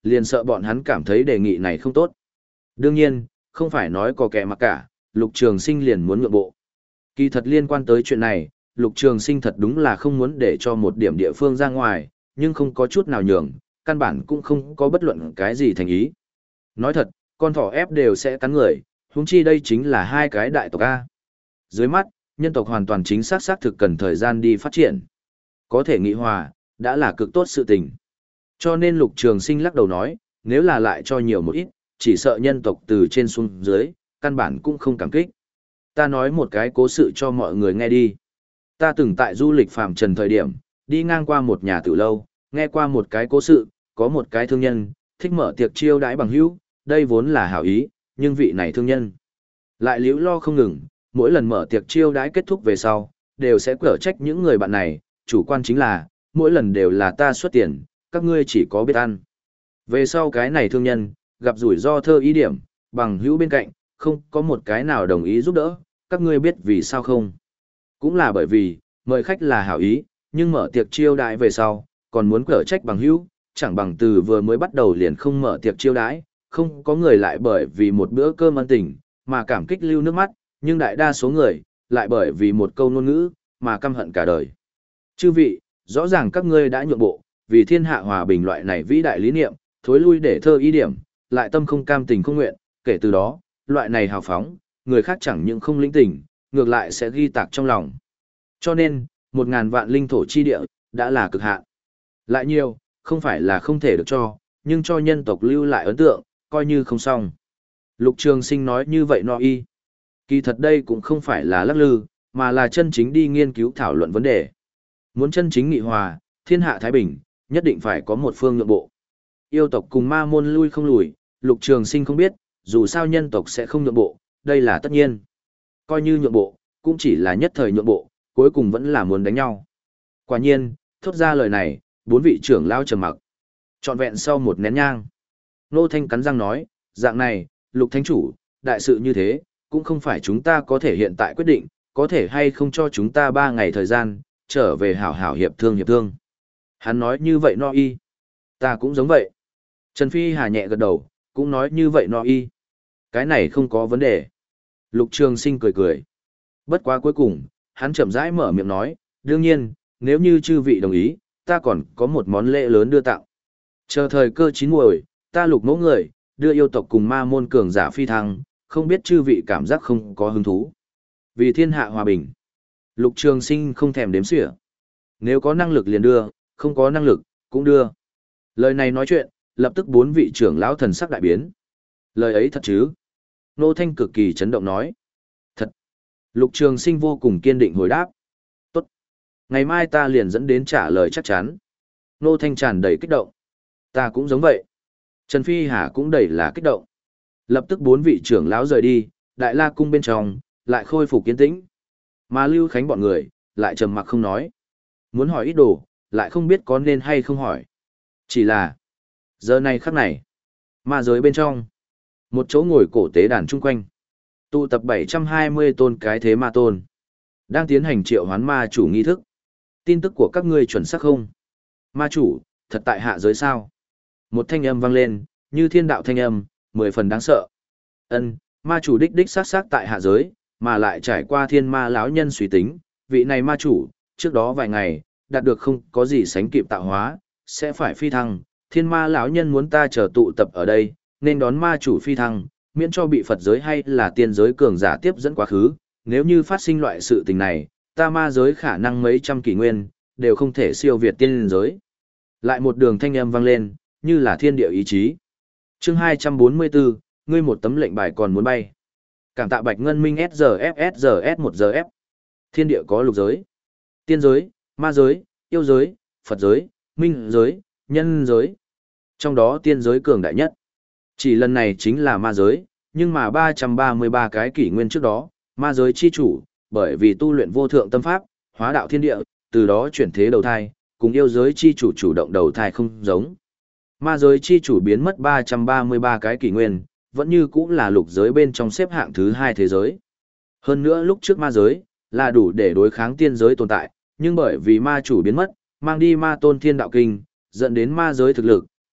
liền sợ bọn hắn cảm thấy đề nghị này không tốt. Đương nhiên, không phải nói có kẻ mặc cả, Lục Trường Sinh liền muốn nhượng bộ. Kỳ thật liên quan tới chuyện này, Lục Trường Sinh thật đúng là không muốn để cho một điểm địa phương ra ngoài, nhưng không có chút nào nhường, căn bản cũng không có bất luận cái gì thành ý. Nói thật, con thỏ ép đều sẽ cắn người, huống chi đây chính là hai cái đại tộc A. Dưới mắt, nhân tộc hoàn toàn chính xác xác thực cần thời gian đi phát triển. Có thể nghị hòa, đã là cực tốt sự tình. Cho nên Lục Trường Sinh lắc đầu nói, nếu là lại cho nhiều một ít, chỉ sợ nhân tộc từ trên xuống dưới, căn bản cũng không cảm kích. Ta nói một cái cố sự cho mọi người nghe đi. Ta từng tại du lịch phàm trần thời điểm, đi ngang qua một nhà tử lâu, nghe qua một cái cố sự, có một cái thương nhân, thích mở tiệc chiêu đãi bằng hữu, đây vốn là hảo ý, nhưng vị này thương nhân lại liễu lo không ngừng, mỗi lần mở tiệc chiêu đãi kết thúc về sau, đều sẽ quở trách những người bạn này, chủ quan chính là, mỗi lần đều là ta xuất tiền, các ngươi chỉ có biết ăn. Về sau cái này thương nhân, gặp rủi ro thơ ý điểm, bằng hữu bên cạnh, không có một cái nào đồng ý giúp đỡ, các ngươi biết vì sao không? Cũng là bởi vì, mời khách là hảo ý, nhưng mở tiệc chiêu đãi về sau, còn muốn quở trách bằng hữu, chẳng bằng từ vừa mới bắt đầu liền không mở tiệc chiêu đãi, không có người lại bởi vì một bữa cơm ân tình, mà cảm kích lưu nước mắt, nhưng đại đa số người, lại bởi vì một câu ngôn ngữ, mà căm hận cả đời. Chư vị, rõ ràng các ngươi đã nhượng bộ, vì thiên hạ hòa bình loại này vĩ đại lý niệm, thối lui để thơ ý điểm, lại tâm không cam tình không nguyện, kể từ đó, loại này hào phóng, người khác chẳng những không lĩnh tình, ngược lại sẽ ghi tạc trong lòng. Cho nên, một ngàn vạn linh thổ chi địa, đã là cực hạn. Lại nhiều, không phải là không thể được cho, nhưng cho nhân tộc lưu lại ấn tượng, coi như không xong. Lục Trường Sinh nói như vậy no y. Kỳ thật đây cũng không phải là lắc lư, mà là chân chính đi nghiên cứu thảo luận vấn đề. Muốn chân chính nghị hòa, thiên hạ thái bình, nhất định phải có một phương nhượng bộ. Yêu tộc cùng ma môn lui không lùi, Lục Trường Sinh không biết, dù sao nhân tộc sẽ không nhượng bộ, đây là tất nhiên. Coi như nhượng bộ, cũng chỉ là nhất thời nhượng bộ, cuối cùng vẫn là muốn đánh nhau. Quả nhiên, thốt ra lời này, bốn vị trưởng lao trầm mặc. Trọn vẹn sau một nén nhang. Nô Thanh cắn răng nói, dạng này, Lục Thánh Chủ, đại sự như thế, cũng không phải chúng ta có thể hiện tại quyết định, có thể hay không cho chúng ta ba ngày thời gian, trở về hảo hảo hiệp thương hiệp thương. Hắn nói như vậy no y. Ta cũng giống vậy. Trần Phi Hà nhẹ gật đầu, cũng nói như vậy no y. Cái này không có vấn đề. Lục Trường Sinh cười cười. Bất quá cuối cùng, hắn chậm rãi mở miệng nói, đương nhiên, nếu như chư vị đồng ý, ta còn có một món lễ lớn đưa tặng. Chờ thời cơ chín muồi, ta Lục mẫu người, đưa yêu tộc cùng ma môn cường giả phi thăng, không biết chư vị cảm giác không có hứng thú. Vì thiên hạ hòa bình. Lục Trường Sinh không thèm đếm xỉa. Nếu có năng lực liền đưa, không có năng lực, cũng đưa. Lời này nói chuyện, lập tức bốn vị trưởng lão thần sắc đại biến. Lời ấy thật chứ? Nô Thanh cực kỳ chấn động nói. Thật. Lục Trường Sinh vô cùng kiên định hồi đáp. Tốt. Ngày mai ta liền dẫn đến trả lời chắc chắn. Nô Thanh tràn đầy kích động. Ta cũng giống vậy. Trần Phi Hà cũng đầy là kích động. Lập tức bốn vị trưởng lão rời đi, Đại La Cung bên trong, lại khôi phục kiên tĩnh. Mà Lưu Khánh bọn người, lại trầm mặc không nói. Muốn hỏi ít đồ, lại không biết có nên hay không hỏi. Chỉ là, giờ này khắc này, ma giới bên trong, một chỗ ngồi cổ tế đàn chung quanh, tụ tập bảy trăm hai mươi tôn cái thế ma tôn, đang tiến hành triệu hoán ma chủ nghi thức. Tin tức của các ngươi chuẩn xác không? Ma chủ, thật tại hạ giới sao? Một thanh âm vang lên, như thiên đạo thanh âm, mười phần đáng sợ. Ân, ma chủ đích đích sát sát tại hạ giới, mà lại trải qua thiên ma lão nhân suy tính, vị này ma chủ, trước đó vài ngày, đạt được không có gì sánh kịp tạo hóa, sẽ phải phi thăng. Thiên ma lão nhân muốn ta chờ tụ tập ở đây, nên đón ma chủ phi thăng, miễn cho bị Phật giới hay là tiên giới cường giả tiếp dẫn quá khứ. Nếu như phát sinh loại sự tình này, ta ma giới khả năng mấy trăm kỷ nguyên, đều không thể siêu việt tiên giới. Lại một đường thanh âm vang lên, như là thiên địa ý chí. Chương hai trăm bốn mươi bốn, ngươi một tấm lệnh bài còn muốn bay. Cảm tạ Bạch Ngân Minh ét giờ ép ét giờ ét một giờ ép. Thiên địa có lục giới. Tiên giới, ma giới, yêu giới, Phật giới, minh giới, nhân giới. Trong đó tiên giới cường đại nhất. Chỉ lần này chính là ma giới, nhưng mà ba trăm ba mươi ba cái kỷ nguyên trước đó, ma giới chi chủ, bởi vì tu luyện vô thượng tâm pháp, hóa đạo thiên địa, từ đó chuyển thế đầu thai, cùng yêu giới chi chủ chủ động đầu thai không giống. Ma giới chi chủ biến mất ba trăm ba mươi ba cái kỷ nguyên, vẫn như cũng là lục giới bên trong xếp hạng thứ hai thế giới. Hơn nữa lúc trước ma giới, là đủ để đối kháng tiên giới tồn tại, nhưng bởi vì ma chủ biến mất, mang đi ma tôn thiên đạo kinh, dẫn đến ma giới thực lực,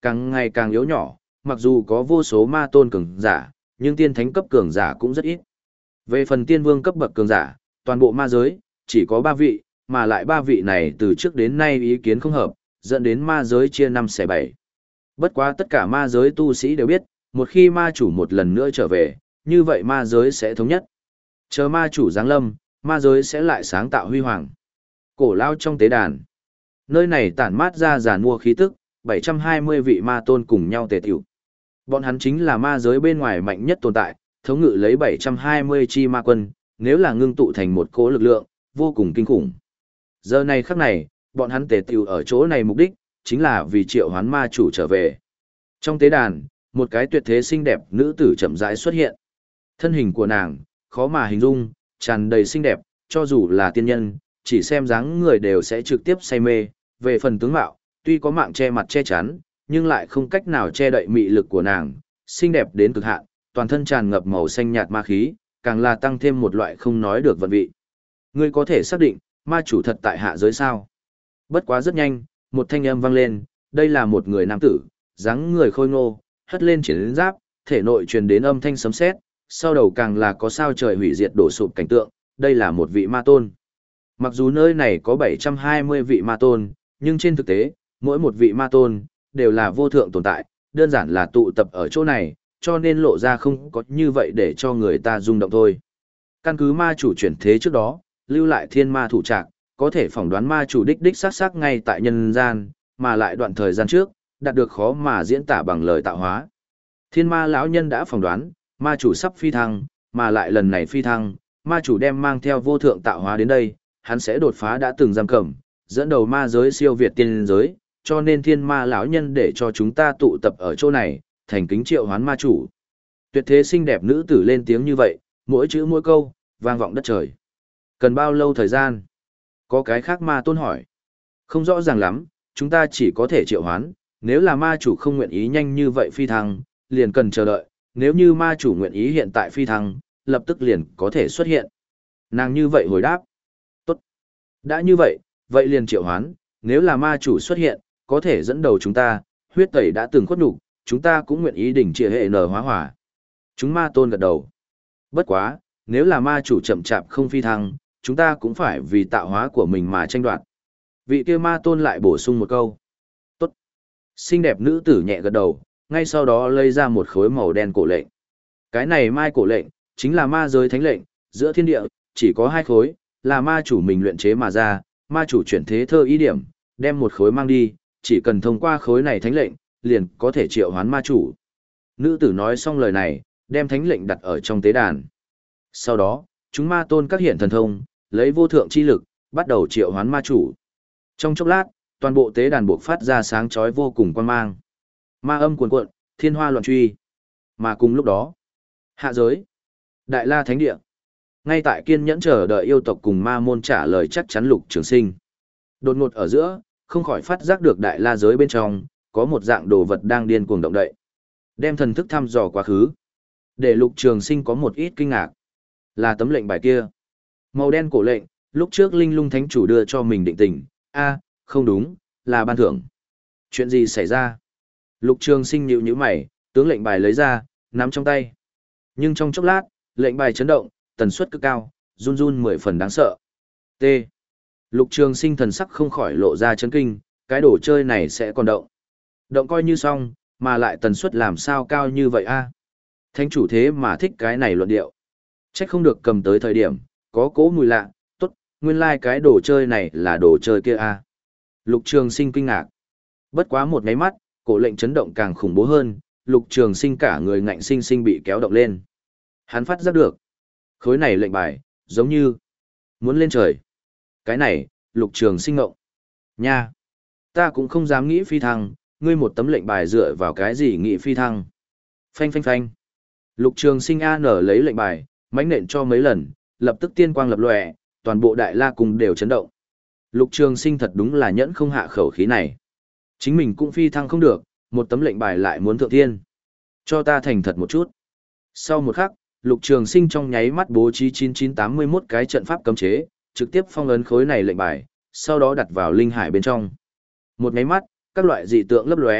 càng ngày càng yếu nhỏ, mặc dù có vô số ma tôn cường giả, nhưng tiên thánh cấp cường giả cũng rất ít. Về phần tiên vương cấp bậc cường giả, toàn bộ ma giới, chỉ có ba vị, mà lại ba vị này từ trước đến nay ý kiến không hợp, dẫn đến ma giới chia năm xẻ bảy. Bất quá tất cả ma giới tu sĩ đều biết, một khi ma chủ một lần nữa trở về, như vậy ma giới sẽ thống nhất. Chờ ma chủ giáng lâm, ma giới sẽ lại sáng tạo huy hoàng. Cổ lao trong tế đàn. Nơi này tản mát ra giàn mua khí tức, bảy trăm hai mươi vị ma tôn cùng nhau tề tiểu. Bọn hắn chính là ma giới bên ngoài mạnh nhất tồn tại, thống ngự lấy bảy trăm hai mươi chi ma quân, nếu là ngưng tụ thành một cỗ lực lượng, vô cùng kinh khủng. Giờ này khắc này, bọn hắn tề tiểu ở chỗ này mục đích, chính là vì triệu hoán ma chủ trở về. Trong tế đàn, một cái tuyệt thế xinh đẹp nữ tử chậm rãi xuất hiện. Thân hình của nàng, khó mà hình dung, tràn đầy xinh đẹp, cho dù là tiên nhân, chỉ xem dáng người đều sẽ trực tiếp say mê. Về phần tướng mạo, tuy có mạng che mặt che chắn, nhưng lại không cách nào che đậy mị lực của nàng, xinh đẹp đến cực hạn, toàn thân tràn ngập màu xanh nhạt ma khí, càng là tăng thêm một loại không nói được vận vị. Ngươi có thể xác định, ma chủ thật tại hạ giới sao? Bất quá rất nhanh, một thanh âm vang lên, đây là một người nam tử, dáng người khôi ngô, hất lên chiến giáp, thể nội truyền đến âm thanh sấm sét, sau đầu càng là có sao trời hủy diệt đổ sụp cảnh tượng, đây là một vị ma tôn. Mặc dù nơi này có bảy trăm hai mươi vị ma tôn, nhưng trên thực tế, mỗi một vị ma tôn đều là vô thượng tồn tại, đơn giản là tụ tập ở chỗ này, cho nên lộ ra không có như vậy để cho người ta rung động thôi. Căn cứ ma chủ chuyển thế trước đó, lưu lại thiên ma thủ trạc, có thể phỏng đoán ma chủ đích đích sát sát ngay tại nhân gian, mà lại đoạn thời gian trước, đạt được khó mà diễn tả bằng lời tạo hóa. Thiên ma lão nhân đã phỏng đoán, ma chủ sắp phi thăng, mà lại lần này phi thăng, ma chủ đem mang theo vô thượng tạo hóa đến đây, hắn sẽ đột phá đã từng giam cầm, dẫn đầu ma giới siêu việt tiên giới, cho nên thiên ma lão nhân để cho chúng ta tụ tập ở chỗ này, thành kính triệu hoán ma chủ. Tuyệt thế xinh đẹp nữ tử lên tiếng như vậy, mỗi chữ mỗi câu, vang vọng đất trời. Cần bao lâu thời gian? Có cái khác ma tôn hỏi. Không rõ ràng lắm, chúng ta chỉ có thể triệu hoán, nếu là ma chủ không nguyện ý nhanh như vậy phi thăng, liền cần chờ đợi, nếu như ma chủ nguyện ý hiện tại phi thăng, lập tức liền có thể xuất hiện. Nàng như vậy hồi đáp. Tốt. Đã như vậy, vậy liền triệu hoán, nếu là ma chủ xuất hiện, có thể dẫn đầu chúng ta, huyết tẩy đã từng khuất nhục, chúng ta cũng nguyện ý đỉnh trịa hệ nở hóa hỏa. Chúng ma tôn gật đầu. Bất quá, nếu là ma chủ chậm chạp không phi thăng, chúng ta cũng phải vì tạo hóa của mình mà tranh đoạt. Vị kia ma tôn lại bổ sung một câu. Tốt. Xinh đẹp nữ tử nhẹ gật đầu, ngay sau đó lấy ra một khối màu đen cổ lệnh. Cái này mai cổ lệnh, chính là ma giới thánh lệnh, giữa thiên địa, chỉ có hai khối, là ma chủ mình luyện chế mà ra, ma chủ chuyển thế thơ ý điểm, đem một khối mang đi, chỉ cần thông qua khối này thánh lệnh, liền có thể triệu hoán ma chủ. Nữ tử nói xong lời này, đem thánh lệnh đặt ở trong tế đàn. Sau đó, chúng ma tôn các hiện thần thông, lấy vô thượng chi lực, bắt đầu triệu hoán ma chủ. Trong chốc lát, toàn bộ tế đàn buộc phát ra sáng chói vô cùng quan mang. Ma âm cuồn cuộn, thiên hoa loạn truy. Mà cùng lúc đó, hạ giới, Đại La Thánh Địa. Ngay tại kiên nhẫn chờ đợi yêu tộc cùng ma môn trả lời chắc chắn Lục Trường Sinh. Đột ngột ở giữa, không khỏi phát giác được Đại La giới bên trong, có một dạng đồ vật đang điên cuồng động đậy. Đem thần thức thăm dò quá khứ. Để Lục Trường Sinh có một ít kinh ngạc. Là tấm lệnh bài kia. Màu đen cổ lệnh, lúc trước Linh Lung Thánh Chủ đưa cho mình định tình. A, không đúng, là ban thưởng. Chuyện gì xảy ra? Lục Trường Sinh nhíu nhíu mày, tướng lệnh bài lấy ra, nắm trong tay. Nhưng trong chốc lát, lệnh bài chấn động, tần suất cực cao, run run mười phần đáng sợ. T. Lục Trường Sinh thần sắc không khỏi lộ ra chấn kinh, cái đồ chơi này sẽ còn động. Động coi như xong, mà lại tần suất làm sao cao như vậy a? Thánh chủ thế mà thích cái này luận điệu. Trách không được cầm tới thời điểm, có cỗ mùi lạ, tốt, nguyên lai like cái đồ chơi này là đồ chơi kia a. Lục Trường Sinh kinh ngạc. Bất quá một cái mắt, cổ lệnh chấn động càng khủng bố hơn, Lục Trường Sinh cả người ngạnh sinh sinh bị kéo động lên. Hắn phát giác được, khối này lệnh bài, giống như muốn lên trời. Cái này, Lục Trường Sinh ngộng. Nha, ta cũng không dám nghĩ phi thăng, ngươi một tấm lệnh bài dựa vào cái gì nghĩ phi thăng? Phanh phanh phanh. Lục Trường Sinh a nở lấy lệnh bài, mãnh nện cho mấy lần, lập tức tiên quang lập lòe, toàn bộ Đại La cùng đều chấn động. Lục Trường Sinh thật đúng là nhẫn không hạ khẩu khí này. Chính mình cũng phi thăng không được, một tấm lệnh bài lại muốn thượng thiên. Cho ta thành thật một chút. Sau một khắc, Lục Trường Sinh trong nháy mắt bố trí chín chín tám mươi mốt cái trận pháp cấm chế, trực tiếp phong ấn khối này lệnh bài, sau đó đặt vào linh hải bên trong. Một nháy mắt, các loại dị tượng lấp lóe,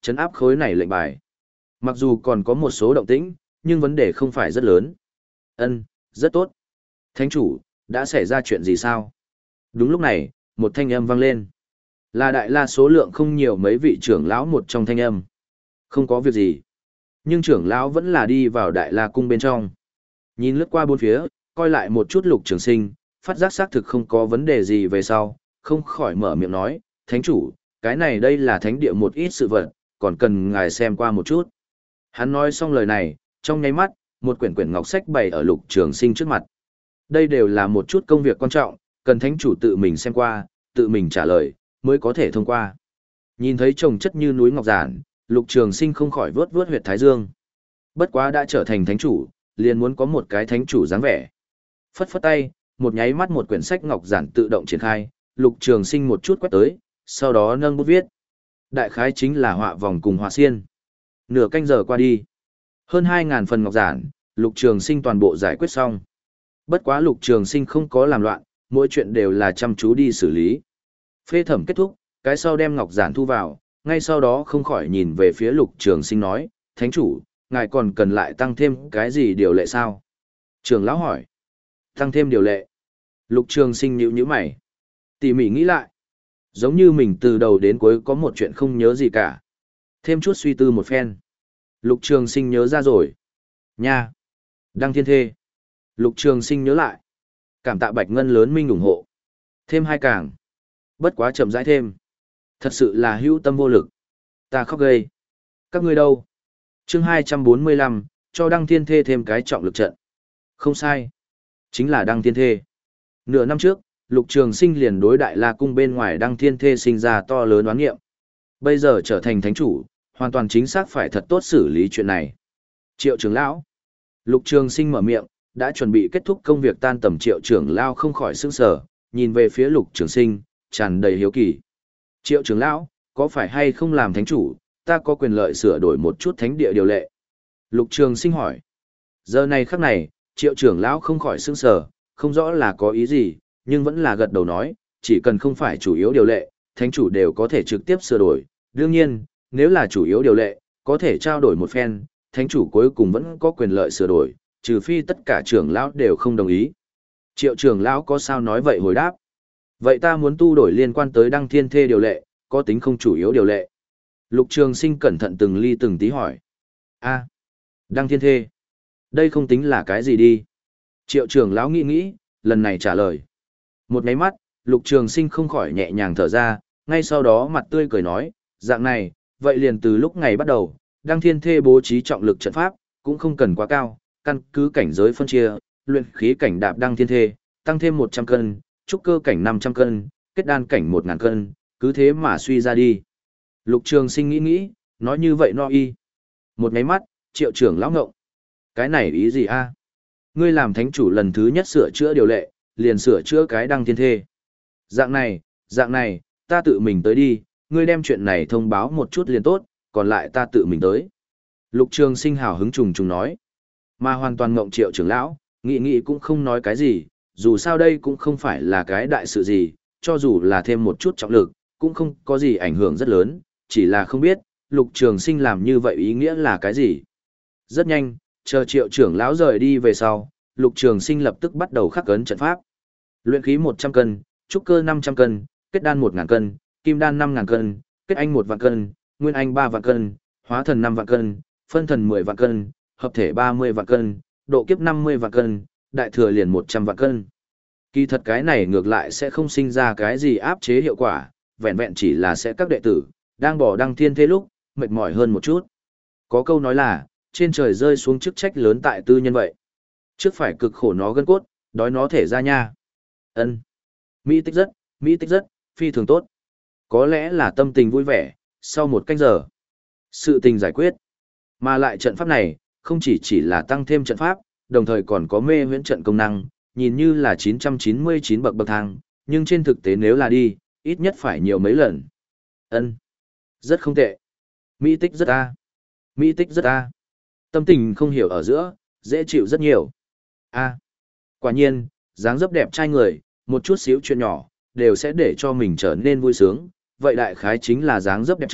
chấn áp khối này lệnh bài. Mặc dù còn có một số động tĩnh, nhưng vấn đề không phải rất lớn. Ân, rất tốt. Thánh chủ, đã xảy ra chuyện gì sao? Đúng lúc này, một thanh âm vang lên. Là đại la số lượng không nhiều mấy vị trưởng lão một trong thanh âm. Không có việc gì. Nhưng trưởng lão vẫn là đi vào đại la cung bên trong. Nhìn lướt qua bốn phía, coi lại một chút Lục Trường Sinh, phát giác xác thực không có vấn đề gì về sau, không khỏi mở miệng nói, thánh chủ, cái này đây là thánh địa một ít sự vật, còn cần ngài xem qua một chút. Hắn nói xong lời này, trong nháy mắt, một quyển quyển ngọc sách bày ở Lục Trường Sinh trước mặt. Đây đều là một chút công việc quan trọng, cần thánh chủ tự mình xem qua, tự mình trả lời, mới có thể thông qua. Nhìn thấy chồng chất như núi ngọc giản, Lục Trường Sinh không khỏi vớt vớt huyệt thái dương. Bất quá đã trở thành thánh chủ, liền muốn có một cái thánh chủ dáng vẻ. Phất phất tay, một nháy mắt một quyển sách ngọc giản tự động triển khai, Lục Trường Sinh một chút quét tới, sau đó nâng bút viết. Đại khái chính là họa vòng cùng họa xiên. Nửa canh giờ qua đi. Hơn hai ngàn phần ngọc giản, Lục Trường Sinh toàn bộ giải quyết xong. Bất quá Lục Trường Sinh không có làm loạn, mỗi chuyện đều là chăm chú đi xử lý. Phê thẩm kết thúc, cái sau đem ngọc giản thu vào, ngay sau đó không khỏi nhìn về phía Lục Trường Sinh nói, thánh chủ, ngài còn cần lại tăng thêm cái gì điều lệ sao? Trường lão hỏi. Tăng thêm điều lệ. Lục Trường Sinh nhíu nhíu mày. Tỉ mỉ nghĩ lại. Giống như mình từ đầu đến cuối có một chuyện không nhớ gì cả. Thêm chút suy tư một phen. Lục Trường Sinh nhớ ra rồi. Nha. Đăng thiên thê. Lục Trường Sinh nhớ lại. Cảm tạ Bạch Ngân lớn minh ủng hộ. Thêm hai càng. Bất quá chậm rãi thêm. Thật sự là hữu tâm vô lực. Ta khóc gây. Các ngươi đâu? Chương hai trăm bốn mươi lăm, cho Đăng Thiên Thê thêm cái trọng lực trận. Không sai. Chính là Đăng Thiên Thê. Nửa năm trước, Lục Trường Sinh liền đối Đại La Cung bên ngoài Đăng Thiên Thê sinh ra to lớn oán nghiệm. Bây giờ trở thành thánh chủ, hoàn toàn chính xác phải thật tốt xử lý chuyện này. Triệu trưởng lão. Lục Trường Sinh mở miệng, đã chuẩn bị kết thúc công việc tan tầm Triệu trưởng lão không khỏi sững sờ, nhìn về phía Lục Trường Sinh, tràn đầy hiếu kỳ. Triệu trưởng lão, có phải hay không làm thánh chủ, ta có quyền lợi sửa đổi một chút thánh địa điều lệ? Lục Trường Sinh hỏi. Giờ này khắc này, Triệu trưởng lão không khỏi sững sờ, không rõ là có ý gì, nhưng vẫn là gật đầu nói, chỉ cần không phải chủ yếu điều lệ, thánh chủ đều có thể trực tiếp sửa đổi. Đương nhiên, nếu là chủ yếu điều lệ, có thể trao đổi một phen, thánh chủ cuối cùng vẫn có quyền lợi sửa đổi, trừ phi tất cả trưởng lão đều không đồng ý. Triệu trưởng lão có sao nói vậy hồi đáp. Vậy ta muốn tu đổi liên quan tới Đăng Thiên Thê điều lệ, có tính không chủ yếu điều lệ? Lục Trường Sinh cẩn thận từng ly từng tí hỏi. A, Đăng Thiên Thê. Đây không tính là cái gì đi. Triệu trưởng lão nghĩ nghĩ, lần này trả lời. Một máy mắt, Lục Trường Sinh không khỏi nhẹ nhàng thở ra, ngay sau đó mặt tươi cười nói, dạng này, vậy liền từ lúc ngày bắt đầu, Đăng Thiên Thê bố trí trọng lực trận pháp, cũng không cần quá cao, căn cứ cảnh giới phân chia, luyện khí cảnh đạp Đăng Thiên Thê, tăng thêm một trăm cân, trúc cơ cảnh năm trăm cân, kết đan cảnh một ngàn cân, cứ thế mà suy ra đi. Lục Trường Sinh nghĩ nghĩ, nói như vậy no y. Một máy mắt, Triệu trưởng lão ngộng. Cái này ý gì a? Ngươi làm thánh chủ lần thứ nhất sửa chữa điều lệ, liền sửa chữa cái Đăng Thiên Thê. Dạng này, dạng này, ta tự mình tới đi, ngươi đem chuyện này thông báo một chút liền tốt, còn lại ta tự mình tới. Lục Trường Sinh hào hứng trùng trùng nói. Mà hoàn toàn ngộng Triệu trưởng lão, nghĩ nghĩ cũng không nói cái gì, dù sao đây cũng không phải là cái đại sự gì, cho dù là thêm một chút trọng lực, cũng không có gì ảnh hưởng rất lớn, chỉ là không biết, Lục Trường Sinh làm như vậy ý nghĩa là cái gì. Rất nhanh, chờ Triệu trưởng lão rời đi về sau, Lục Trường Sinh lập tức bắt đầu khắc ấn trận pháp. Luyện khí một trăm cân, trúc cơ năm trăm cân, kết đan một ngàn cân, kim đan năm ngàn cân, kết anh một vạn cân, nguyên anh ba vạn cân, hóa thần năm vạn cân, phân thần mười vạn cân, hợp thể ba mươi vạn cân, độ kiếp năm mươi vạn cân, đại thừa liền một trăm vạn cân. Kỳ thật cái này ngược lại sẽ không sinh ra cái gì áp chế hiệu quả, vẹn vẹn chỉ là sẽ các đệ tử, đang bỏ Đăng Thiên Thê lúc, mệt mỏi hơn một chút. Có câu nói là, trên trời rơi xuống chức trách lớn tại tư nhân vậy. Trước phải cực khổ nó gân cốt, đói nó thể ra nha. Ân, Mỹ tích rất, Mỹ tích rất, phi thường tốt. Có lẽ là tâm tình vui vẻ, sau một canh giờ, sự tình giải quyết. Mà lại trận pháp này, không chỉ chỉ là tăng thêm trận pháp, đồng thời còn có mê huyễn trận công năng, nhìn như là chín trăm chín mươi chín bậc bậc thang, nhưng trên thực tế nếu là đi, ít nhất phải nhiều mấy lần. Ân, rất không tệ. Mỹ tích rất a. Mỹ tích rất a. Tâm tình không hiểu ở giữa, dễ chịu rất nhiều. A. Quả nhiên, dáng dấp đẹp trai người, một chút xíu chuyện nhỏ, đều sẽ để cho mình trở nên vui sướng. Vậy đại khái chính là dáng dấp đẹp trai,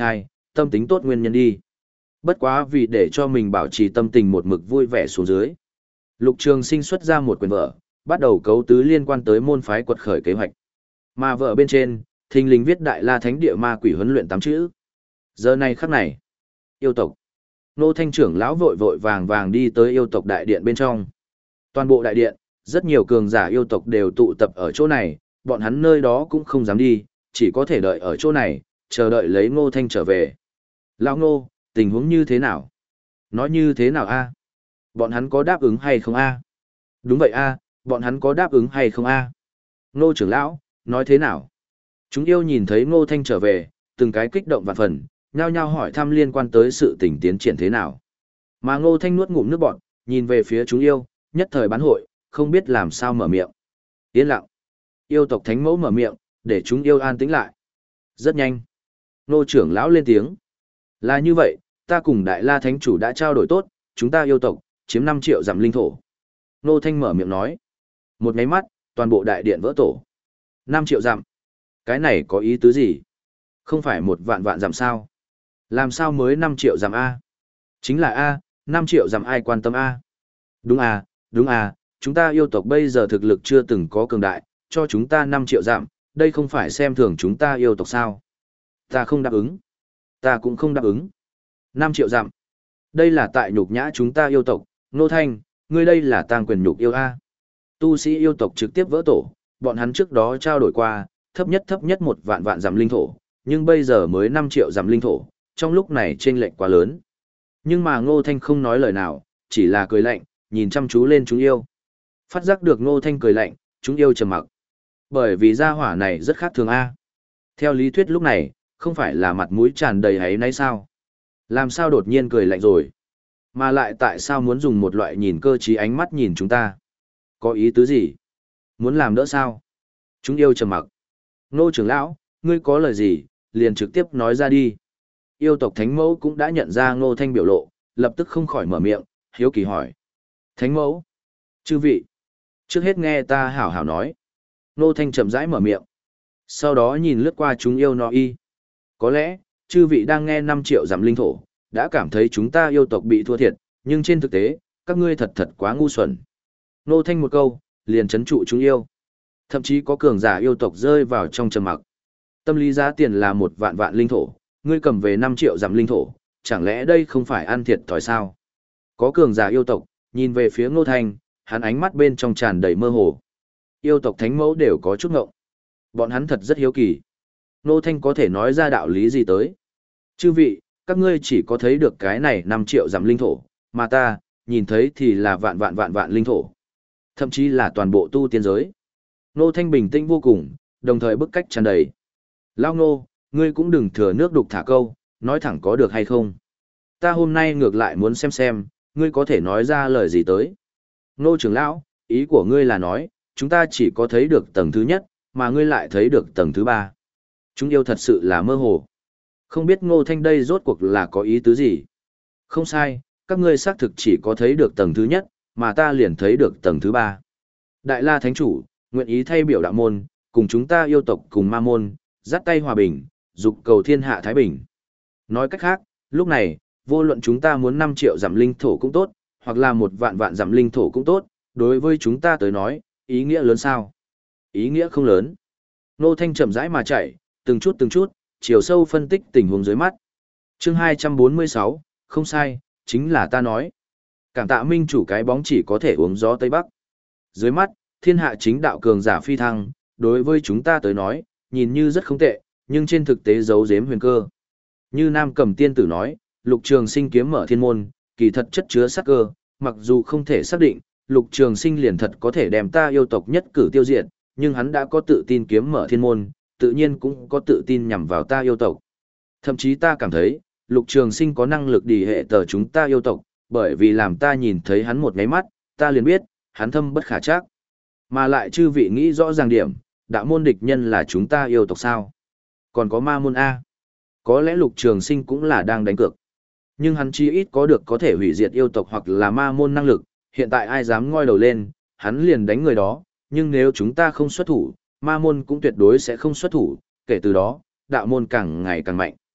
tâm tính tốt nguyên nhân đi. Bất quá vì để cho mình bảo trì tâm tình một mực vui vẻ xuống dưới. Lục Trường Sinh xuất ra một quyển vở, bắt đầu cấu tứ liên quan tới môn phái quật khởi kế hoạch. Mà vở bên trên, thình lình viết Đại La Thánh Địa Ma Quỷ huấn luyện tám chữ. Giờ này khắc này, yêu tộc. Nô Thanh trưởng lão vội vội vàng vàng đi tới yêu tộc đại điện bên trong. Toàn bộ đại điện, rất nhiều cường giả yêu tộc đều tụ tập ở chỗ này, bọn hắn nơi đó cũng không dám đi, chỉ có thể đợi ở chỗ này, chờ đợi lấy Ngô Thanh trở về. Lão Ngô, tình huống như thế nào? Nói như thế nào a? Bọn hắn có đáp ứng hay không a? Đúng vậy a, bọn hắn có đáp ứng hay không a? Ngô trưởng lão, nói thế nào? Chúng yêu nhìn thấy Ngô Thanh trở về, từng cái kích động vạn phần, nhao nhao hỏi thăm liên quan tới sự tình tiến triển thế nào. Mà Ngô Thanh nuốt ngụm nước bọt, nhìn về phía chúng yêu, nhất thời bán hội, không biết làm sao mở miệng. Yên lặng. Yêu tộc thánh mẫu mở miệng, để chúng yêu an tĩnh lại. Rất nhanh. Ngô trưởng lão lên tiếng. Là như vậy, ta cùng Đại La Thánh Chủ đã trao đổi tốt, chúng ta yêu tộc, chiếm năm triệu dặm linh thổ. Ngô Thanh mở miệng nói. Một nháy mắt, toàn bộ đại điện vỡ tổ. năm triệu dặm. Cái này có ý tứ gì? Không phải một vạn vạn dặm sao? Làm sao mới năm triệu dặm A? Chính là A, năm triệu dặm ai quan tâm A? Đúng à, đúng à, chúng ta yêu tộc bây giờ thực lực chưa từng có cường đại, cho chúng ta năm triệu dặm, đây không phải xem thường chúng ta yêu tộc sao? Ta không đáp ứng. Ta cũng không đáp ứng. năm triệu dặm. Đây là tại nhục nhã chúng ta yêu tộc, Nô Thanh, ngươi đây là tang quyền nhục yêu A. Tu sĩ yêu tộc trực tiếp vỡ tổ, bọn hắn trước đó trao đổi qua, thấp nhất thấp nhất một vạn vạn dặm linh thổ, nhưng bây giờ mới năm triệu dặm linh thổ, trong lúc này chênh lệch quá lớn. Nhưng mà Ngô Thanh không nói lời nào, chỉ là cười lạnh, nhìn chăm chú lên chúng yêu. Phát giác được Ngô Thanh cười lạnh, chúng yêu trầm mặc. Bởi vì gia hỏa này rất khác thường A. Theo lý thuyết lúc này, không phải là mặt mũi tràn đầy hấy náy sao? Làm sao đột nhiên cười lạnh rồi? Mà lại tại sao muốn dùng một loại nhìn cơ trí ánh mắt nhìn chúng ta? Có ý tứ gì? Muốn làm đỡ sao? Chúng yêu trầm mặc. Ngô trưởng lão, ngươi có lời gì, liền trực tiếp nói ra đi. Yêu tộc Thánh Mẫu cũng đã nhận ra Ngô Thanh biểu lộ, lập tức không khỏi mở miệng, hiếu kỳ hỏi. Thánh Mẫu, chư vị, trước hết nghe ta hảo hảo nói. Ngô Thanh chậm rãi mở miệng. Sau đó nhìn lướt qua chúng yêu nó y. Có lẽ, chư vị đang nghe năm triệu giảm linh thổ, đã cảm thấy chúng ta yêu tộc bị thua thiệt, nhưng trên thực tế, các ngươi thật thật quá ngu xuẩn. Ngô Thanh một câu, liền chấn trụ chúng yêu. Thậm chí có cường giả yêu tộc rơi vào trong trầm mặc. Tâm lý giá tiền là một vạn vạn linh thổ, ngươi cầm về năm triệu giảm linh thổ, chẳng lẽ đây không phải ăn thiệt thòi sao? Có cường giả yêu tộc, nhìn về phía Ngô Thanh, hắn ánh mắt bên trong tràn đầy mơ hồ. Yêu tộc thánh mẫu đều có chút ngộng. Bọn hắn thật rất hiếu kỳ. Ngô Thanh có thể nói ra đạo lý gì tới? Chư vị, các ngươi chỉ có thấy được cái này năm triệu giảm linh thổ, mà ta, nhìn thấy thì là vạn vạn vạn vạn linh thổ. Thậm chí là toàn bộ tu tiên giới. Ngô Thanh bình tĩnh vô cùng, đồng thời bức cách tràn đầy. Lao Ngô, ngươi cũng đừng thừa nước đục thả câu, nói thẳng có được hay không. Ta hôm nay ngược lại muốn xem xem, ngươi có thể nói ra lời gì tới. Ngô trưởng lão, ý của ngươi là nói, chúng ta chỉ có thấy được tầng thứ nhất, mà ngươi lại thấy được tầng thứ ba. Chúng yêu thật sự là mơ hồ. Không biết Ngô Thanh đây rốt cuộc là có ý tứ gì. Không sai, các ngươi xác thực chỉ có thấy được tầng thứ nhất, mà ta liền thấy được tầng thứ ba. Đại La Thánh Chủ, nguyện ý thay biểu đạo môn, cùng chúng ta yêu tộc cùng ma môn, dắt tay hòa bình, dục cầu thiên hạ thái bình. Nói cách khác, lúc này, vô luận chúng ta muốn năm triệu giảm linh thổ cũng tốt, hoặc là một vạn vạn giảm linh thổ cũng tốt, đối với chúng ta tới nói, ý nghĩa lớn sao? Ý nghĩa không lớn. Nô Thanh chậm rãi mà chạy, từng chút từng chút, chiều sâu phân tích tình huống dưới mắt. Chương hai trăm bốn mươi sáu, không sai, chính là ta nói. Cảm tạ minh chủ cái bóng chỉ có thể uống gió Tây Bắc. Dưới mắt, thiên hạ chính đạo cường giả phi thăng, đối với chúng ta tới nói, nhìn như rất không tệ, nhưng trên thực tế giấu giếm huyền cơ. Như Nam Cầm Tiên Tử nói, Lục Trường Sinh kiếm mở thiên môn, kỳ thật chất chứa sát cơ, mặc dù không thể xác định, Lục Trường Sinh liền thật có thể đem ta yêu tộc nhất cử tiêu diệt, nhưng hắn đã có tự tin kiếm mở thiên môn, tự nhiên cũng có tự tin nhằm vào ta yêu tộc. Thậm chí ta cảm thấy, Lục Trường Sinh có năng lực đỉ hệ tờ chúng ta yêu tộc, bởi vì làm ta nhìn thấy hắn một ngáy mắt, ta liền biết, hắn thâm bất khả trắc. Mà lại chư vị nghĩ rõ ràng điểm, đạo môn địch nhân là chúng ta yêu tộc sao? Còn có ma môn A. Có lẽ Lục Trường Sinh cũng là đang đánh cược. Nhưng hắn chi ít có được có thể hủy diệt yêu tộc hoặc là ma môn năng lực, hiện tại ai dám ngoi đầu lên, hắn liền đánh người đó, nhưng nếu chúng ta không xuất thủ, ma môn cũng tuyệt đối sẽ không xuất thủ, kể từ đó, đạo môn càng ngày càng mạnh.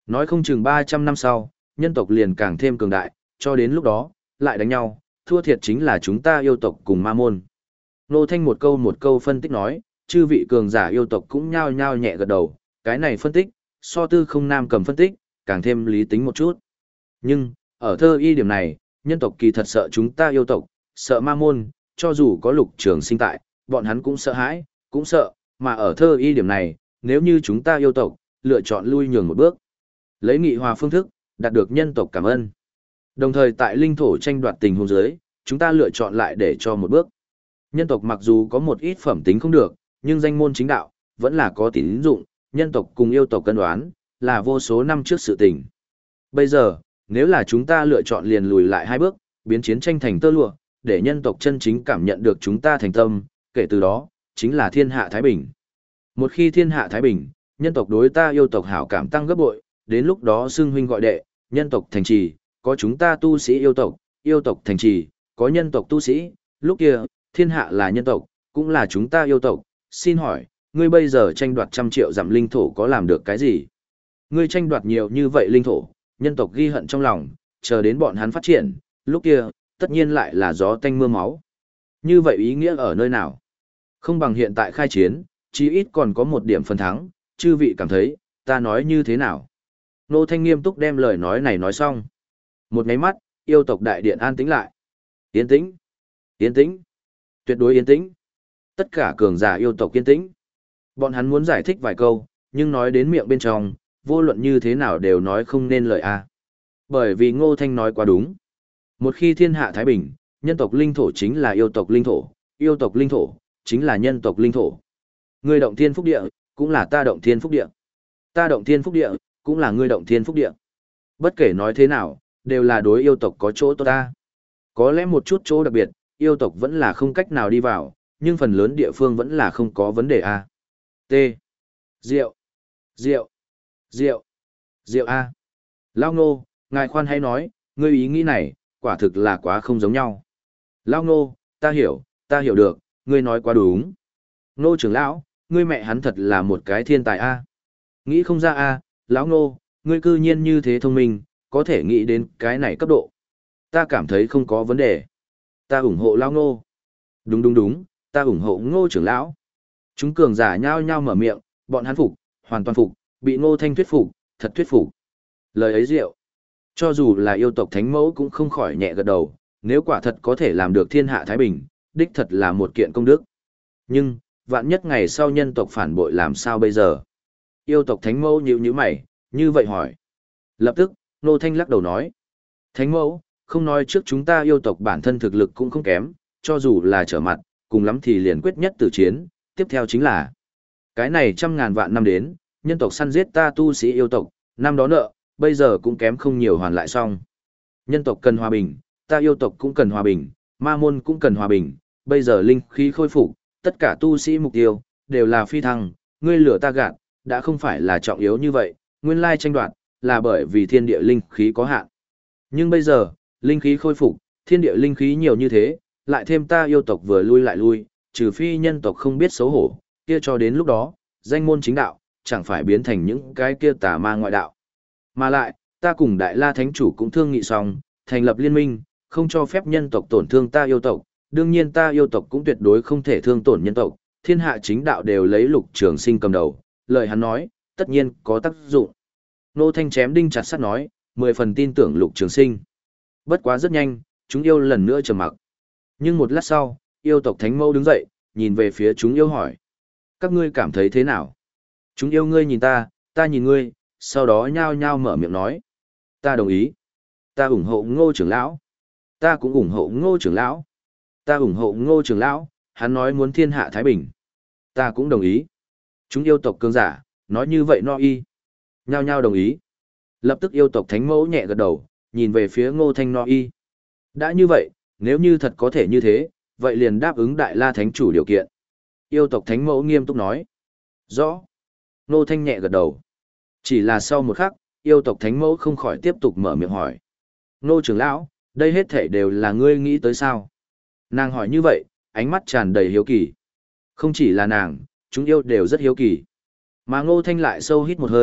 Nói không chừng ba trăm năm sau, nhân tộc liền càng thêm cường đại, cho đến lúc đó, lại đánh nhau, thua thiệt chính là chúng ta yêu tộc cùng ma môn. Nô Thanh một câu một câu phân tích nói, chư vị cường giả yêu tộc cũng nhao nhao nhẹ gật đầu, cái này phân tích, so tư không nam cầm phân tích, càng thêm lý tính một chút. Nhưng, ở thơ y điểm này, nhân tộc kỳ thật sợ chúng ta yêu tộc, sợ ma môn, cho dù có lục trường sinh tại, bọn hắn cũng sợ hãi, cũng sợ, mà ở thơ y điểm này, nếu như chúng ta yêu tộc, lựa chọn lui nhường một bước, lấy nghị hòa phương thức, đạt được nhân tộc cảm ơn. Đồng thời tại linh thổ tranh đoạt tình huống dưới, chúng ta lựa chọn lại để cho một bước. Nhân tộc mặc dù có một ít phẩm tính không được, nhưng danh môn chính đạo, vẫn là có tín dụng, nhân tộc cùng yêu tộc cân đoán, là vô số năm trước sự tình. Bây giờ, nếu là chúng ta lựa chọn liền lùi lại hai bước, biến chiến tranh thành tơ lụa, để nhân tộc chân chính cảm nhận được chúng ta thành tâm, kể từ đó, chính là thiên hạ Thái Bình. Một khi thiên hạ Thái Bình, nhân tộc đối ta yêu tộc hảo cảm tăng gấp bội, đến lúc đó xưng huynh gọi đệ, nhân tộc thành trì, có chúng ta tu sĩ yêu tộc, yêu tộc thành trì, có nhân tộc tu sĩ, lúc kia, thiên hạ là nhân tộc, cũng là chúng ta yêu tộc. Xin hỏi, ngươi bây giờ tranh đoạt trăm triệu dặm linh thổ có làm được cái gì? Ngươi tranh đoạt nhiều như vậy linh thổ, nhân tộc ghi hận trong lòng, chờ đến bọn hắn phát triển, lúc kia, tất nhiên lại là gió tanh mưa máu. Như vậy ý nghĩa ở nơi nào? Không bằng hiện tại khai chiến, chí ít còn có một điểm phần thắng, chư vị cảm thấy, ta nói như thế nào? Nô Thanh nghiêm túc đem lời nói này nói xong. Một nháy mắt, yêu tộc đại điện an tĩnh lại. Yên tĩnh, yên tĩnh, tuyệt đối yên tĩnh. Tất cả cường giả yêu tộc yên tĩnh. Bọn hắn muốn giải thích vài câu, nhưng nói đến miệng bên trong, vô luận như thế nào đều nói không nên lời a. Bởi vì Ngô Thanh nói quá đúng. Một khi thiên hạ Thái Bình, nhân tộc linh thổ chính là yêu tộc linh thổ, yêu tộc linh thổ chính là nhân tộc linh thổ. Ngươi động thiên phúc địa, cũng là ta động thiên phúc địa. Ta động thiên phúc địa, cũng là ngươi động thiên phúc địa. Bất kể nói thế nào, đều là đối yêu tộc có chỗ tốt ta. Có lẽ một chút chỗ đặc biệt, yêu tộc vẫn là không cách nào đi vào, nhưng phần lớn địa phương vẫn là không có vấn đề a. T. Rượu. Rượu. Rượu. Rượu a. Lao Ngô, ngài khoan hay nói, ngươi ý nghĩ này, quả thực là quá không giống nhau. Lao Ngô, ta hiểu, ta hiểu được, ngươi nói quá đúng. Ngô trưởng lão, ngươi mẹ hắn thật là một cái thiên tài a. Nghĩ không ra a, lão Ngô, ngươi cư nhiên như thế thông minh, có thể nghĩ đến cái này cấp độ. Ta cảm thấy không có vấn đề. Ta ủng hộ Lao Ngô. Đúng đúng đúng, ta ủng hộ Ngô trưởng lão. Chúng cường giả nhao nhao mở miệng, bọn hắn phục, hoàn toàn phục, bị Ngô Thanh thuyết phục, thật thuyết phục. Lời ấy diệu. Cho dù là yêu tộc thánh mẫu cũng không khỏi nhẹ gật đầu, nếu quả thật có thể làm được thiên hạ Thái Bình, đích thật là một kiện công đức. Nhưng, vạn nhất ngày sau nhân tộc phản bội làm sao bây giờ? Yêu tộc thánh mẫu nhíu nhíu mày, như vậy hỏi. Lập tức, Ngô Thanh lắc đầu nói. Thánh mẫu, không nói trước chúng ta yêu tộc bản thân thực lực cũng không kém, cho dù là trở mặt, cùng lắm thì liền quyết nhất tử chiến, tiếp theo chính là cái này trăm ngàn vạn năm đến, nhân tộc săn giết ta tu sĩ yêu tộc, năm đó nợ, bây giờ cũng kém không nhiều hoàn lại xong. Nhân tộc cần hòa bình, ta yêu tộc cũng cần hòa bình, ma môn cũng cần hòa bình, bây giờ linh khí khôi phục, tất cả tu sĩ mục tiêu, đều là phi thăng, ngươi lửa ta gạt, đã không phải là trọng yếu như vậy, nguyên lai tranh đoạt, là bởi vì thiên địa linh khí có hạn. Nhưng bây giờ, linh khí khôi phục, thiên địa linh khí nhiều như thế, lại thêm ta yêu tộc vừa lui lại lui, trừ phi nhân tộc không biết xấu hổ, kia cho đến lúc đó, danh môn chính đạo, chẳng phải biến thành những cái kia tà ma ngoại đạo. Mà lại, ta cùng Đại La Thánh Chủ cũng thương nghị xong, thành lập liên minh, không cho phép nhân tộc tổn thương ta yêu tộc, đương nhiên ta yêu tộc cũng tuyệt đối không thể thương tổn nhân tộc, thiên hạ chính đạo đều lấy Lục Trường Sinh cầm đầu, lời hắn nói, tất nhiên có tác dụng. Nô Thanh chém đinh chặt sắt nói, mười phần tin tưởng Lục Trường Sinh. Bất quá rất nhanh, chúng yêu lần nữa trầm mặc. Nhưng một lát sau, yêu tộc Thánh Mẫu đứng dậy, nhìn về phía chúng yêu hỏi. Các ngươi cảm thấy thế nào? Chúng yêu ngươi nhìn ta, ta nhìn ngươi, sau đó nhao nhao mở miệng nói. Ta đồng ý. Ta ủng hộ Ngô trưởng lão. Ta cũng ủng hộ Ngô trưởng lão. Ta ủng hộ Ngô trưởng lão, hắn nói muốn thiên hạ Thái Bình. Ta cũng đồng ý. Chúng yêu tộc cường giả, nói như vậy no y. Nhao nhao đồng ý. Lập tức yêu tộc Thánh Mẫu nhẹ gật đầu, nhìn về phía Ngô Thanh no y. Đã như vậy, nếu như thật có thể như thế, vậy liền đáp ứng Đại La Thánh Chủ điều kiện. Yêu tộc Thánh Mẫu nghiêm túc nói. Rõ. Ngô Thanh nhẹ gật đầu. Chỉ là sau một khắc, yêu tộc Thánh Mẫu không khỏi tiếp tục mở miệng hỏi. Ngô trưởng lão, đây hết thể đều là ngươi nghĩ tới sao? Nàng hỏi như vậy, ánh mắt tràn đầy hiếu kỳ. Không chỉ là nàng, chúng yêu đều rất hiếu kỳ. Mà Ngô Thanh lại sâu hít một hơi,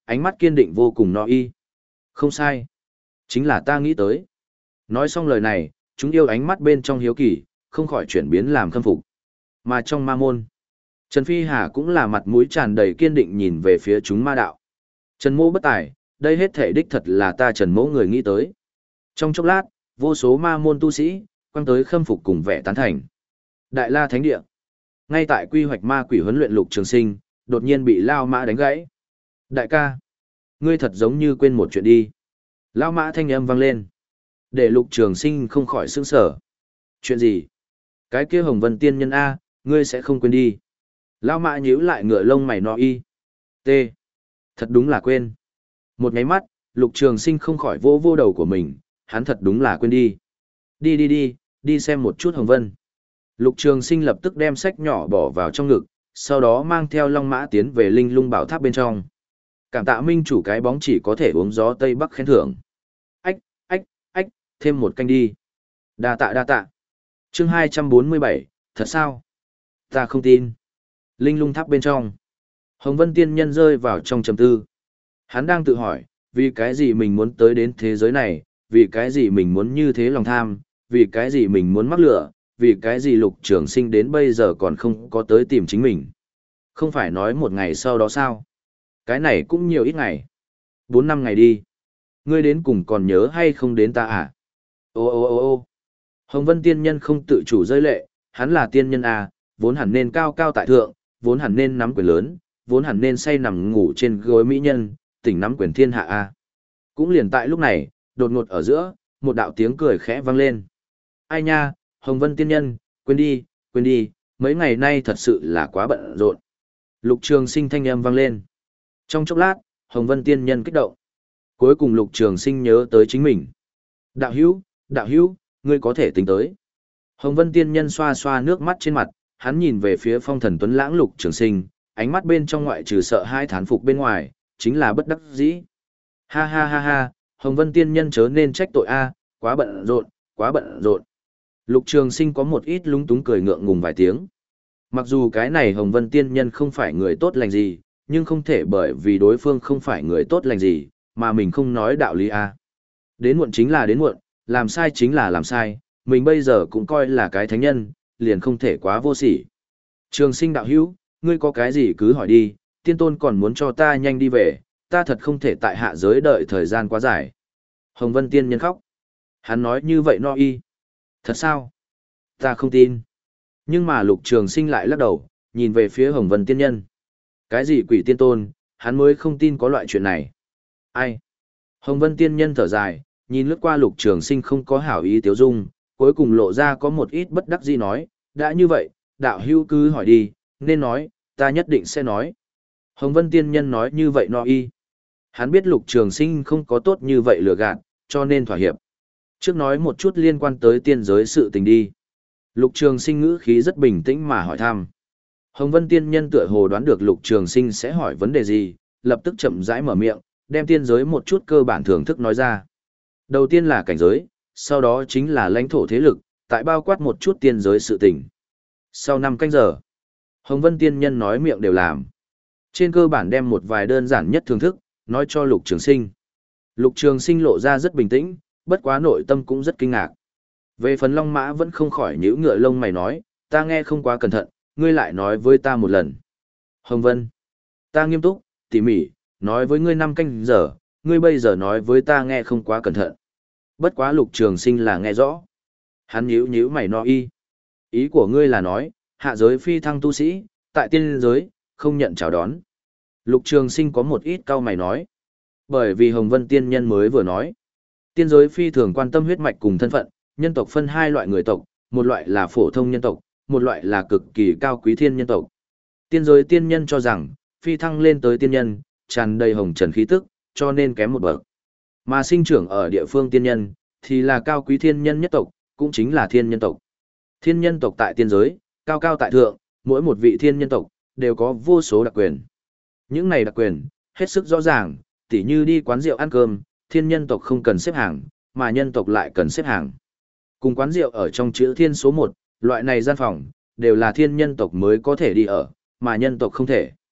ánh mắt kiên định vô cùng no y. Không sai. Chính là ta nghĩ tới. Nói xong lời này, chúng yêu ánh mắt bên trong hiếu kỳ, không khỏi chuyển biến làm khâm phục. Mà trong ma môn, Trần Phi Hà cũng là mặt mũi tràn đầy kiên định nhìn về phía chúng ma đạo. Trần Mỗ bất tài, đây hết thể đích thật là ta Trần Mỗ người nghĩ tới. Trong chốc lát, vô số ma môn tu sĩ, quăng tới khâm phục cùng vẻ tán thành. Đại La Thánh Địa. Ngay tại quy hoạch ma quỷ huấn luyện Lục Trường Sinh, đột nhiên bị Lao Mã đánh gãy. Đại ca, ngươi thật giống như quên một chuyện đi. Lao Mã thanh âm vang lên. Để Lục Trường Sinh không khỏi sững sờ. Chuyện gì? Cái kia Hồng Vân Tiên Nhân A, ngươi sẽ không quên đi. Lao Mã nhíu lại ngựa lông mày no y. T. Thật đúng là quên. Một nháy mắt, Lục Trường Sinh không khỏi vô vô đầu của mình, hắn thật đúng là quên đi. Đi đi đi, đi xem một chút Hồng Vân. Lục Trường Sinh lập tức đem sách nhỏ bỏ vào trong ngực, sau đó mang theo Long Mã tiến về Linh Lung Bảo Tháp bên trong. Cảm tạ minh chủ cái bóng chỉ có thể uống gió Tây Bắc khen thưởng. Ách, ách, ách, thêm một canh đi. Đa tạ đa tạ. Chương hai trăm bốn mươi bảy, thật sao? Ta không tin. Linh Lung Tháp bên trong. Hồng Vân Tiên Nhân rơi vào trong trầm tư. Hắn đang tự hỏi, vì cái gì mình muốn tới đến thế giới này, vì cái gì mình muốn như thế lòng tham, vì cái gì mình muốn mắc lửa, vì cái gì Lục Trường Sinh đến bây giờ còn không có tới tìm chính mình. Không phải nói một ngày sau đó sao? Cái này cũng nhiều ít ngày. Bốn năm ngày đi. Ngươi đến cùng còn nhớ hay không đến ta à? Ô ô ô ô Hồng Vân Tiên Nhân không tự chủ rơi lệ, hắn là tiên nhân à, vốn hẳn nên cao cao tại thượng, vốn hẳn nên nắm quyền lớn, vốn hẳn nên say nằm ngủ trên gối mỹ nhân, tỉnh nắm quyền thiên hạ a. À. Cũng liền tại lúc này, đột ngột ở giữa, một đạo tiếng cười khẽ vang lên. Ai nha, Hồng Vân Tiên Nhân, quên đi, quên đi, mấy ngày nay thật sự là quá bận rộn. Lục Trường Sinh thanh âm vang lên. Trong chốc lát, Hồng Vân Tiên Nhân kích động. Cuối cùng Lục Trường Sinh nhớ tới chính mình. Đạo hữu, đạo hữu, ngươi có thể tính tới. Hồng Vân Tiên Nhân xoa xoa nước mắt trên mặt, hắn nhìn về phía Phong Thần Tuấn Lãng Lục Trường Sinh, ánh mắt bên trong ngoại trừ sợ hai thán phục bên ngoài, chính là bất đắc dĩ. Ha ha ha ha, Hồng Vân Tiên Nhân chớ nên trách tội a, quá bận rộn, quá bận rộn. Lục Trường Sinh có một ít lúng túng cười ngượng ngùng vài tiếng. Mặc dù cái này Hồng Vân Tiên Nhân không phải người tốt lành gì, nhưng không thể bởi vì đối phương không phải người tốt lành gì, mà mình không nói đạo lý a. Đến muộn chính là đến muộn, làm sai chính là làm sai, mình bây giờ cũng coi là cái thánh nhân, liền không thể quá vô sỉ. Trường Sinh đạo hữu, ngươi có cái gì cứ hỏi đi, tiên tôn còn muốn cho ta nhanh đi về, ta thật không thể tại hạ giới đợi thời gian quá dài. Hồng Vân Tiên Nhân khóc. Hắn nói như vậy no y. Thật sao? Ta không tin. Nhưng mà Lục Trường Sinh lại lắc đầu, nhìn về phía Hồng Vân Tiên Nhân. Cái gì quỷ tiên tôn, hắn mới không tin có loại chuyện này. Ai? Hồng Vân Tiên Nhân thở dài, nhìn lướt qua Lục Trường Sinh không có hảo ý tiếu dung, cuối cùng lộ ra có một ít bất đắc dĩ nói, đã như vậy, đạo hữu cứ hỏi đi, nên nói, ta nhất định sẽ nói. Hồng Vân Tiên Nhân nói như vậy no y. Hắn biết Lục Trường Sinh không có tốt như vậy lừa gạt, cho nên thỏa hiệp. Trước nói một chút liên quan tới tiên giới sự tình đi. Lục Trường Sinh ngữ khí rất bình tĩnh mà hỏi thăm. Hồng Vân Tiên Nhân tựa hồ đoán được Lục Trường Sinh sẽ hỏi vấn đề gì, lập tức chậm rãi mở miệng, đem tiên giới một chút cơ bản thưởng thức nói ra. Đầu tiên là cảnh giới, sau đó chính là lãnh thổ thế lực, tại bao quát một chút tiên giới sự tình. Sau năm canh giờ, Hồng Vân Tiên Nhân nói miệng đều làm. Trên cơ bản đem một vài đơn giản nhất thưởng thức, nói cho Lục Trường Sinh. Lục Trường Sinh lộ ra rất bình tĩnh, bất quá nội tâm cũng rất kinh ngạc. Về phần Long Mã vẫn không khỏi nhíu ngựa lông mày nói, ta nghe không quá cẩn thận, ngươi lại nói với ta một lần. Hồng Vân, ta nghiêm túc, tỉ mỉ, nói với ngươi năm canh giờ, ngươi bây giờ nói với ta nghe không quá cẩn thận. Bất quá Lục Trường Sinh là nghe rõ. Hắn nhíu nhíu mày no y. Ý của ngươi là nói, hạ giới phi thăng tu sĩ, tại tiên giới, không nhận chào đón. Lục Trường Sinh có một ít cau mày nói. Bởi vì Hồng Vân Tiên Nhân mới vừa nói. Tiên giới phi thường quan tâm huyết mạch cùng thân phận, nhân tộc phân hai loại người tộc, một loại là phổ thông nhân tộc, một loại là cực kỳ cao quý thiên nhân tộc. Tiên giới tiên nhân cho rằng, phi thăng lên tới tiên nhân, tràn đầy hồng trần khí tức, cho nên kém một bậc. Mà sinh trưởng ở địa phương tiên nhân, thì là cao quý thiên nhân nhất tộc, cũng chính là thiên nhân tộc. Thiên nhân tộc tại tiên giới, cao cao tại thượng, mỗi một vị thiên nhân tộc, đều có vô số đặc quyền. Những này đặc quyền, hết sức rõ ràng, tỉ như đi quán rượu ăn cơm, thiên nhân tộc không cần xếp hàng, mà nhân tộc lại cần xếp hàng. Cùng quán rượu ở trong chữ thiên số một, loại này gian phòng, đều là thiên nhân tộc mới có thể đi ở, mà nhân tộc không thể.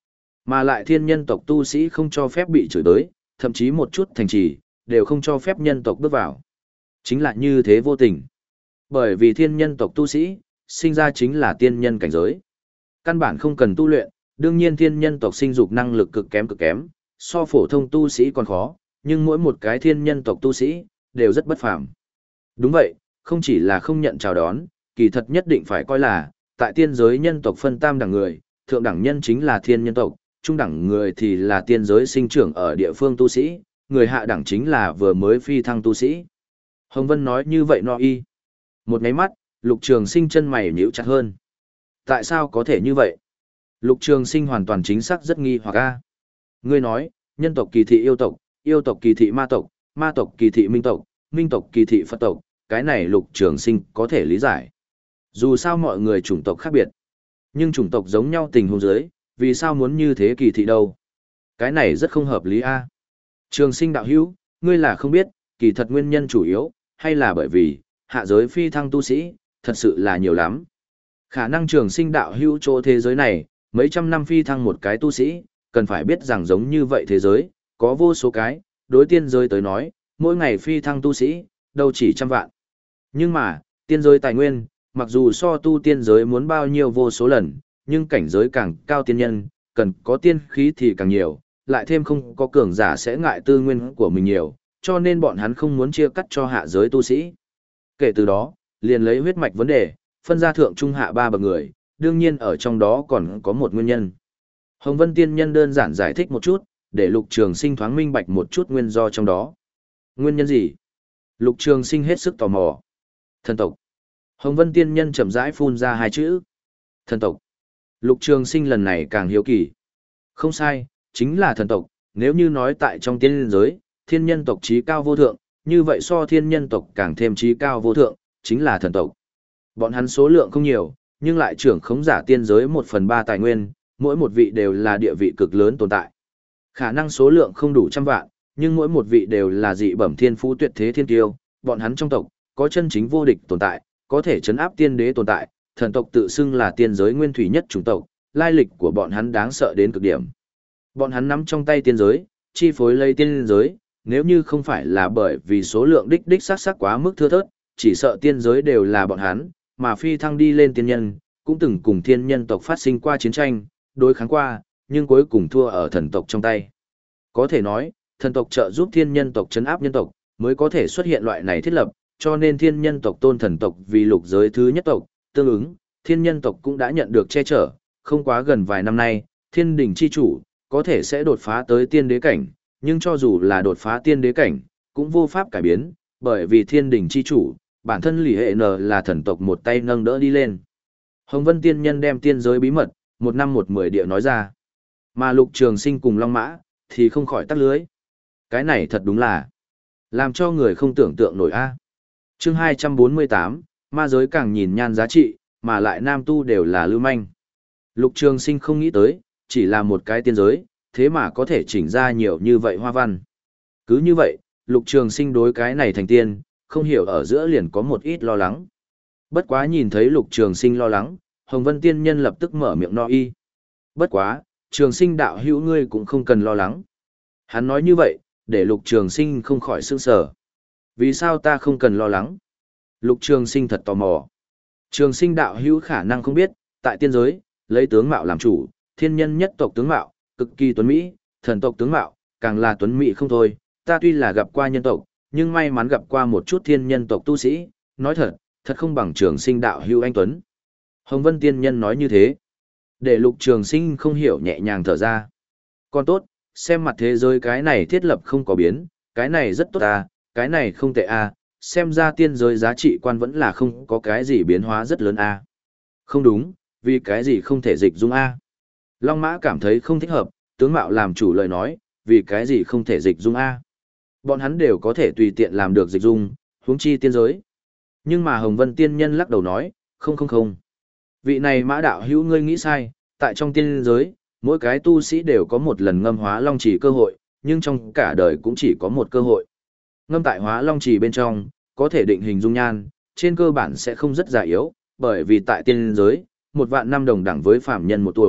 Mà lại thiên nhân tộc tu sĩ không cho phép bị chửi tới, thậm chí một chút thành trì, đều không cho phép nhân tộc bước vào. Chính là như thế vô tình. Bởi vì thiên nhân tộc tu sĩ, sinh ra chính là tiên nhân cảnh giới. Căn bản không cần tu luyện, đương nhiên thiên nhân tộc sinh dục năng lực cực kém cực kém, so phổ thông tu sĩ còn khó, nhưng mỗi một cái thiên nhân tộc tu sĩ, đều rất bất phàm. Đúng vậy, không chỉ là không nhận chào đón, kỳ thật nhất định phải coi là, tại tiên giới nhân tộc phân tam đẳng người, thượng đẳng nhân chính là thiên nhân tộc, trung đẳng người thì là tiên giới sinh trưởng ở địa phương tu sĩ, người hạ đẳng chính là vừa mới phi thăng tu sĩ. Hồng Vân nói như vậy no y. Một ngáy mắt, Lục Trường Sinh chân mày nhíu chặt hơn. Tại sao có thể như vậy? Lục Trường Sinh hoàn toàn chính xác rất nghi hoặc a. Ngươi nói, nhân tộc kỳ thị yêu tộc, yêu tộc kỳ thị ma tộc, ma tộc kỳ thị minh tộc, minh tộc kỳ thị Phật tộc, cái này Lục Trường Sinh có thể lý giải. Dù sao mọi người chủng tộc khác biệt, nhưng chủng tộc giống nhau tình huống dưới, vì sao muốn như thế kỳ thị đâu? Cái này rất không hợp lý a. Trường Sinh đạo hữu, ngươi là không biết, kỳ thật nguyên nhân chủ yếu, hay là bởi vì, hạ giới phi thăng tu sĩ, thật sự là nhiều lắm. Khả năng Trường Sinh đạo hữu chỗ thế giới này, mấy trăm năm phi thăng một cái tu sĩ, cần phải biết rằng giống như vậy thế giới, có vô số cái, đối tiên giới tới nói, mỗi ngày phi thăng tu sĩ, đâu chỉ trăm vạn. Nhưng mà, tiên giới tài nguyên, mặc dù so tu tiên giới muốn bao nhiêu vô số lần, nhưng cảnh giới càng cao tiên nhân, cần có tiên khí thì càng nhiều, lại thêm không có cường giả sẽ ngại tư nguyên của mình nhiều, cho nên bọn hắn không muốn chia cắt cho hạ giới tu sĩ. Kể từ đó, liền lấy huyết mạch vấn đề, phân ra thượng trung hạ ba bậc người, đương nhiên ở trong đó còn có một nguyên nhân. Hồng Vân Tiên Nhân đơn giản giải thích một chút, để Lục Trường Sinh thoáng minh bạch một chút nguyên do trong đó. Nguyên nhân gì? Lục Trường Sinh hết sức tò mò. Thần tộc. Hồng Vân Tiên Nhân chậm rãi phun ra hai chữ. Thần tộc. Lục Trường Sinh lần này càng hiếu kỳ. Không sai, chính là thần tộc. Nếu như nói tại trong tiên giới, thiên nhân tộc trí cao vô thượng, như vậy so thiên nhân tộc càng thêm trí cao vô thượng, chính là thần tộc. Bọn hắn số lượng không nhiều, nhưng lại trưởng khống giả tiên giới một phần ba tài nguyên, mỗi một vị đều là địa vị cực lớn tồn tại. Khả năng số lượng không đủ trăm vạn, nhưng mỗi một vị đều là dị bẩm thiên phú tuyệt thế thiên kiêu, bọn hắn trong tộc, có chân chính vô địch tồn tại, có thể chấn áp tiên đế tồn tại, thần tộc tự xưng là tiên giới nguyên thủy nhất chủng tộc, lai lịch của bọn hắn đáng sợ đến cực điểm. Bọn hắn nắm trong tay tiên giới, chi phối lấy tiên giới, nếu như không phải là bởi vì số lượng đích đích sát sát quá mức thưa thớt, chỉ sợ tiên giới đều là bọn hắn, mà phi thăng đi lên tiên nhân, cũng từng cùng thiên nhân tộc phát sinh qua chiến tranh, đối kháng qua, nhưng cuối cùng thua ở thần tộc trong tay. Có thể nói, thần tộc trợ giúp thiên nhân tộc trấn áp nhân tộc, mới có thể xuất hiện loại này thiết lập, cho nên thiên nhân tộc tôn thần tộc vì lục giới thứ nhất tộc, tương ứng, thiên nhân tộc cũng đã nhận được che chở, không quá gần vài năm nay, thiên đỉnh chi chủ, có thể sẽ đột phá tới tiên đế cảnh, nhưng cho dù là đột phá tiên đế cảnh, cũng vô pháp cải biến, bởi vì thiên đỉnh chi chủ, bản thân lì hệ n là thần tộc một tay nâng đỡ đi lên. Hồng Vân tiên nhân đem tiên giới bí mật, một năm một mười địa nói ra. Mà Lục Trường Sinh cùng Long Mã, thì không khỏi tắt lưới. Cái này thật đúng là, làm cho người không tưởng tượng nổi a. Chương hai trăm bốn mươi tám, ma giới càng nhìn nhan giá trị, mà lại nam tu đều là lưu manh. Lục Trường Sinh không nghĩ tới, chỉ là một cái tiên giới, thế mà có thể chỉnh ra nhiều như vậy hoa văn. Cứ như vậy, Lục Trường Sinh đối cái này thành tiên, không hiểu ở giữa liền có một ít lo lắng. Bất quá nhìn thấy Lục Trường Sinh lo lắng, Hồng Vân tiên nhân lập tức mở miệng no y. Bất quá, Trường Sinh đạo hữu ngươi cũng không cần lo lắng. Hắn nói như vậy, để Lục Trường Sinh không khỏi sửng sở. Vì sao ta không cần lo lắng? Lục Trường Sinh thật tò mò. Trường Sinh đạo hữu khả năng không biết, tại tiên giới, lấy tướng mạo làm chủ, thiên nhân nhất tộc tướng mạo, cực kỳ tuấn mỹ, thần tộc tướng mạo, càng là tuấn mỹ không thôi. Ta tuy là gặp qua nhân tộc, nhưng may mắn gặp qua một chút thiên nhân tộc tu sĩ, nói thật, thật không bằng Trường Sinh đạo hữu anh tuấn. Hồng Vân tiên nhân nói như thế, để Lục Trường Sinh không hiểu nhẹ nhàng thở ra. Còn tốt, xem mặt thế giới cái này thiết lập không có biến, cái này rất tốt à, cái này không tệ à, xem ra tiên giới giá trị quan vẫn là không có cái gì biến hóa rất lớn à. Không đúng, vì cái gì không thể dịch dung à. Long Mã cảm thấy không thích hợp, tướng mạo làm chủ lời nói, vì cái gì không thể dịch dung à. Bọn hắn đều có thể tùy tiện làm được dịch dung, huống chi tiên giới. Nhưng mà Hồng Vân tiên nhân lắc đầu nói, không không không. Vị này Mã đạo hữu ngươi nghĩ sai, tại trong tiên giới, mỗi cái tu sĩ đều có một lần ngâm hóa long chỉ cơ hội, nhưng trong cả đời cũng chỉ có một cơ hội. Ngâm tại hóa long chỉ bên trong, có thể định hình dung nhan, trên cơ bản sẽ không rất già yếu, bởi vì tại tiên giới, một vạn năm đồng đẳng với phàm nhân một tuổi,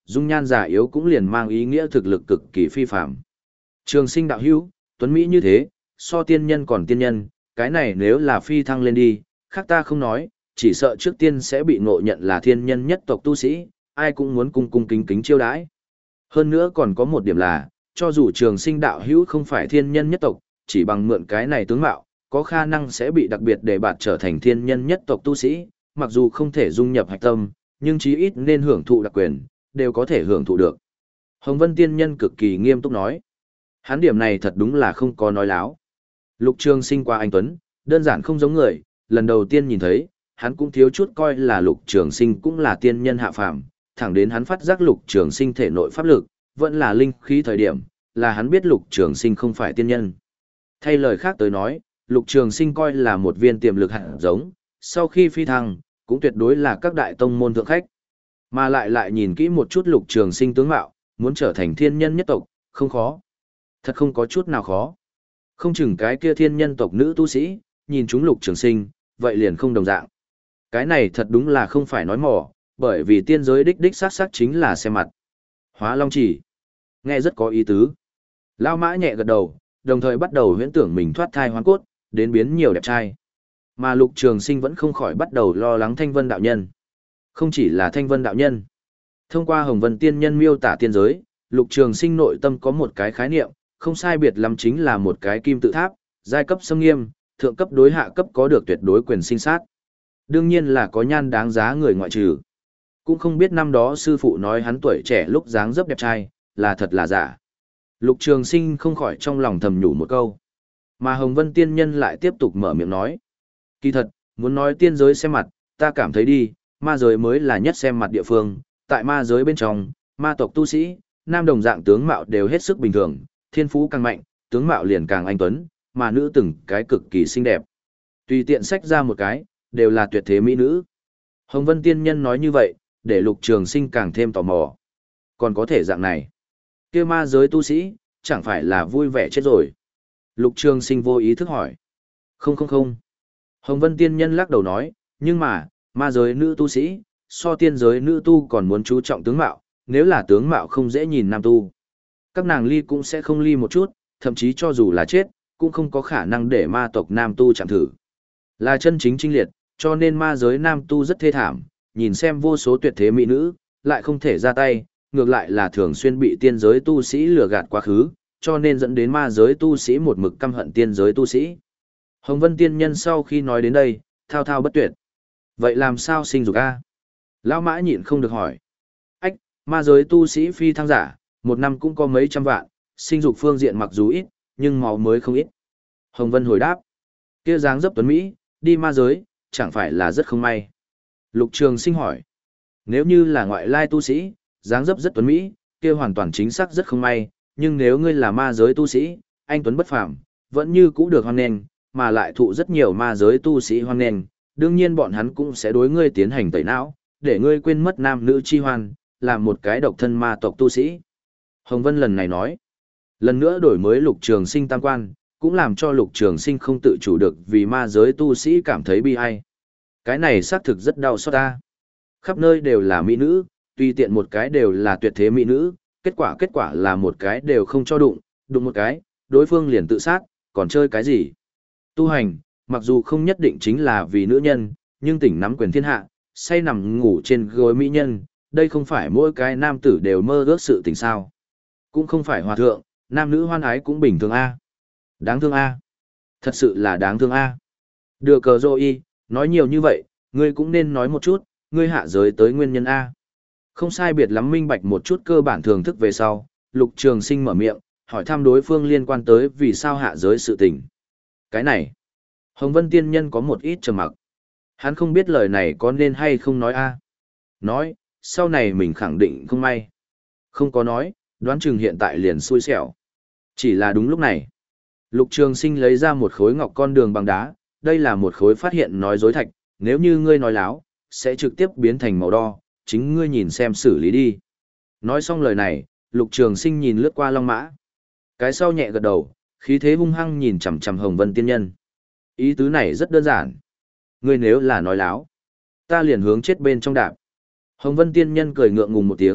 dung nhan già yếu cũng liền mang ý nghĩa thực lực cực kỳ phi phạm. Trường sinh đạo hữu, tuấn Mỹ như thế, so tiên nhân còn tiên nhân, cái này nếu là phi thăng lên đi, khác ta không nói, chỉ sợ trước tiên sẽ bị ngộ nhận là thiên nhân nhất tộc tu sĩ, ai cũng muốn cung cung kính kính chiêu đãi. Hơn nữa còn có một điểm là, cho dù trường sinh đạo hữu không phải thiên nhân nhất tộc, chỉ bằng mượn cái này tướng mạo, có khả năng sẽ bị đặc biệt đề bạt trở thành thiên nhân nhất tộc tu sĩ, mặc dù không thể dung nhập hạch tâm, nhưng chí ít nên hưởng thụ đặc quyền, đều có thể hưởng thụ được. Hồng Vân tiên nhân cực kỳ nghiêm túc nói. Hắn điểm này thật đúng là không có nói láo. Lục Trường Sinh qua anh Tuấn, đơn giản không giống người, lần đầu tiên nhìn thấy, hắn cũng thiếu chút coi là Lục Trường Sinh cũng là tiên nhân hạ phàm, thẳng đến hắn phát giác Lục Trường Sinh thể nội pháp lực, vẫn là linh khí thời điểm, là hắn biết Lục Trường Sinh không phải tiên nhân. Thay lời khác tới nói, Lục Trường Sinh coi là một viên tiềm lực hạt giống, sau khi phi thăng, cũng tuyệt đối là các đại tông môn thượng khách. Mà lại lại nhìn kỹ một chút Lục Trường Sinh tướng mạo, muốn trở thành thiên nhân nhất tộc, không khó. Thật không có chút nào khó. Không chừng cái kia thiên nhân tộc nữ tu sĩ, nhìn chúng Lục Trường Sinh, vậy liền không đồng dạng. Cái này thật đúng là không phải nói mỏ, bởi vì tiên giới đích đích sát sát chính là xem mặt. Hóa Long Chỉ. Nghe rất có ý tứ. Lao Mã nhẹ gật đầu, đồng thời bắt đầu huyễn tưởng mình thoát thai hoán cốt, đến biến nhiều đẹp trai. Mà Lục Trường Sinh vẫn không khỏi bắt đầu lo lắng Thanh Vân đạo nhân. Không chỉ là Thanh Vân đạo nhân. Thông qua Hồng Vân tiên nhân miêu tả tiên giới, Lục Trường Sinh nội tâm có một cái khái niệm, không sai biệt lắm chính là một cái kim tự tháp, giai cấp xâm nghiêm, thượng cấp đối hạ cấp có được tuyệt đối quyền sinh sát. Đương nhiên là có nhan đáng giá người ngoại trừ. Cũng không biết năm đó sư phụ nói hắn tuổi trẻ lúc dáng dấp đẹp trai, là thật là giả. Lục Trường Sinh không khỏi trong lòng thầm nhủ một câu. Mà Hồng Vân tiên nhân lại tiếp tục mở miệng nói. Kỳ thật, muốn nói tiên giới xem mặt, ta cảm thấy đi, ma giới mới là nhất xem mặt địa phương. Tại ma giới bên trong, ma tộc tu sĩ, nam đồng dạng tướng mạo đều hết sức bình thường, thiên phú càng mạnh, tướng mạo liền càng anh tuấn, mà nữ từng cái cực kỳ xinh đẹp. Tùy tiện xách ra một cái, đều là tuyệt thế mỹ nữ. Hồng Vân tiên nhân nói như vậy, để Lục Trường Sinh càng thêm tò mò. Còn có thể dạng này. Kia ma giới tu sĩ, chẳng phải là vui vẻ chết rồi. Lục Trường Sinh vô ý thức hỏi. Không không không. Hồng Vân tiên nhân lắc đầu nói, nhưng mà, ma giới nữ tu sĩ, so tiên giới nữ tu còn muốn chú trọng tướng mạo, nếu là tướng mạo không dễ nhìn nam tu. Các nàng ly cũng sẽ không ly một chút, thậm chí cho dù là chết, cũng không có khả năng để ma tộc nam tu chạm thử. Là chân chính trinh liệt, cho nên ma giới nam tu rất thê thảm, nhìn xem vô số tuyệt thế mỹ nữ, lại không thể ra tay, ngược lại là thường xuyên bị tiên giới tu sĩ lừa gạt quá khứ, cho nên dẫn đến ma giới tu sĩ một mực căm hận tiên giới tu sĩ. Hồng Vân tiên nhân sau khi nói đến đây, thao thao bất tuyệt. Vậy làm sao sinh dục a? Lão Mã nhịn không được hỏi. Ách, ma giới tu sĩ phi thăng giả, một năm cũng có mấy trăm vạn, sinh dục phương diện mặc dù ít, nhưng máu mới không ít. Hồng Vân hồi đáp. Kia dáng dấp tuấn Mỹ, đi ma giới, chẳng phải là rất không may. Lục Trường Sinh hỏi. Nếu như là ngoại lai tu sĩ, dáng dấp rất tuấn Mỹ, kia hoàn toàn chính xác rất không may, nhưng nếu ngươi là ma giới tu sĩ, anh tuấn bất phàm, vẫn như cũ được hoan nghênh, mà lại thụ rất nhiều ma giới tu sĩ hoan nghênh, đương nhiên bọn hắn cũng sẽ đối ngươi tiến hành tẩy não, để ngươi quên mất nam nữ chi hoan, làm một cái độc thân ma tộc tu sĩ. Hồng Vân lần này nói, lần nữa đổi mới Lục Trường Sinh tam quan, cũng làm cho Lục Trường Sinh không tự chủ được vì ma giới tu sĩ cảm thấy bi ai. Cái này xác thực rất đau xót ta. Khắp nơi đều là mỹ nữ, tùy tiện một cái đều là tuyệt thế mỹ nữ, kết quả kết quả là một cái đều không cho đụng, đụng một cái, đối phương liền tự sát, còn chơi cái gì? Tu hành, mặc dù không nhất định chính là vì nữ nhân, nhưng tỉnh nắm quyền thiên hạ, say nằm ngủ trên gối mỹ nhân, đây không phải mỗi cái nam tử đều mơ ước sự tình sao. Cũng không phải hòa thượng, nam nữ hoan ái cũng bình thường a. Đáng thương a. Thật sự là đáng thương a. Đưa cờ dô y, nói nhiều như vậy, ngươi cũng nên nói một chút, ngươi hạ giới tới nguyên nhân a. Không sai biệt lắm minh bạch một chút cơ bản thưởng thức về sau, Lục Trường Sinh mở miệng, hỏi thăm đối phương liên quan tới vì sao hạ giới sự tình. Cái này, Hồng Vân tiên nhân có một ít trầm mặc. Hắn không biết lời này có nên hay không nói a. Nói, sau này mình khẳng định không may. Không có nói, đoán chừng hiện tại liền xui xẻo. Chỉ là đúng lúc này, Lục Trường Sinh lấy ra một khối ngọc con đường bằng đá, đây là một khối phát hiện nói dối thạch, nếu như ngươi nói láo, sẽ trực tiếp biến thành màu đo, chính ngươi nhìn xem xử lý đi. Nói xong lời này, Lục Trường Sinh nhìn lướt qua Long Mã. Cái sau nhẹ gật đầu, khí thế hung hăng nhìn chằm chằm Hồng Vân tiên nhân. Ý tứ này rất đơn giản. Ngươi nếu là nói láo, ta liền hướng chết bên trong đạp. Hồng Vân tiên nhân cười ngượng ngùng một tiếng,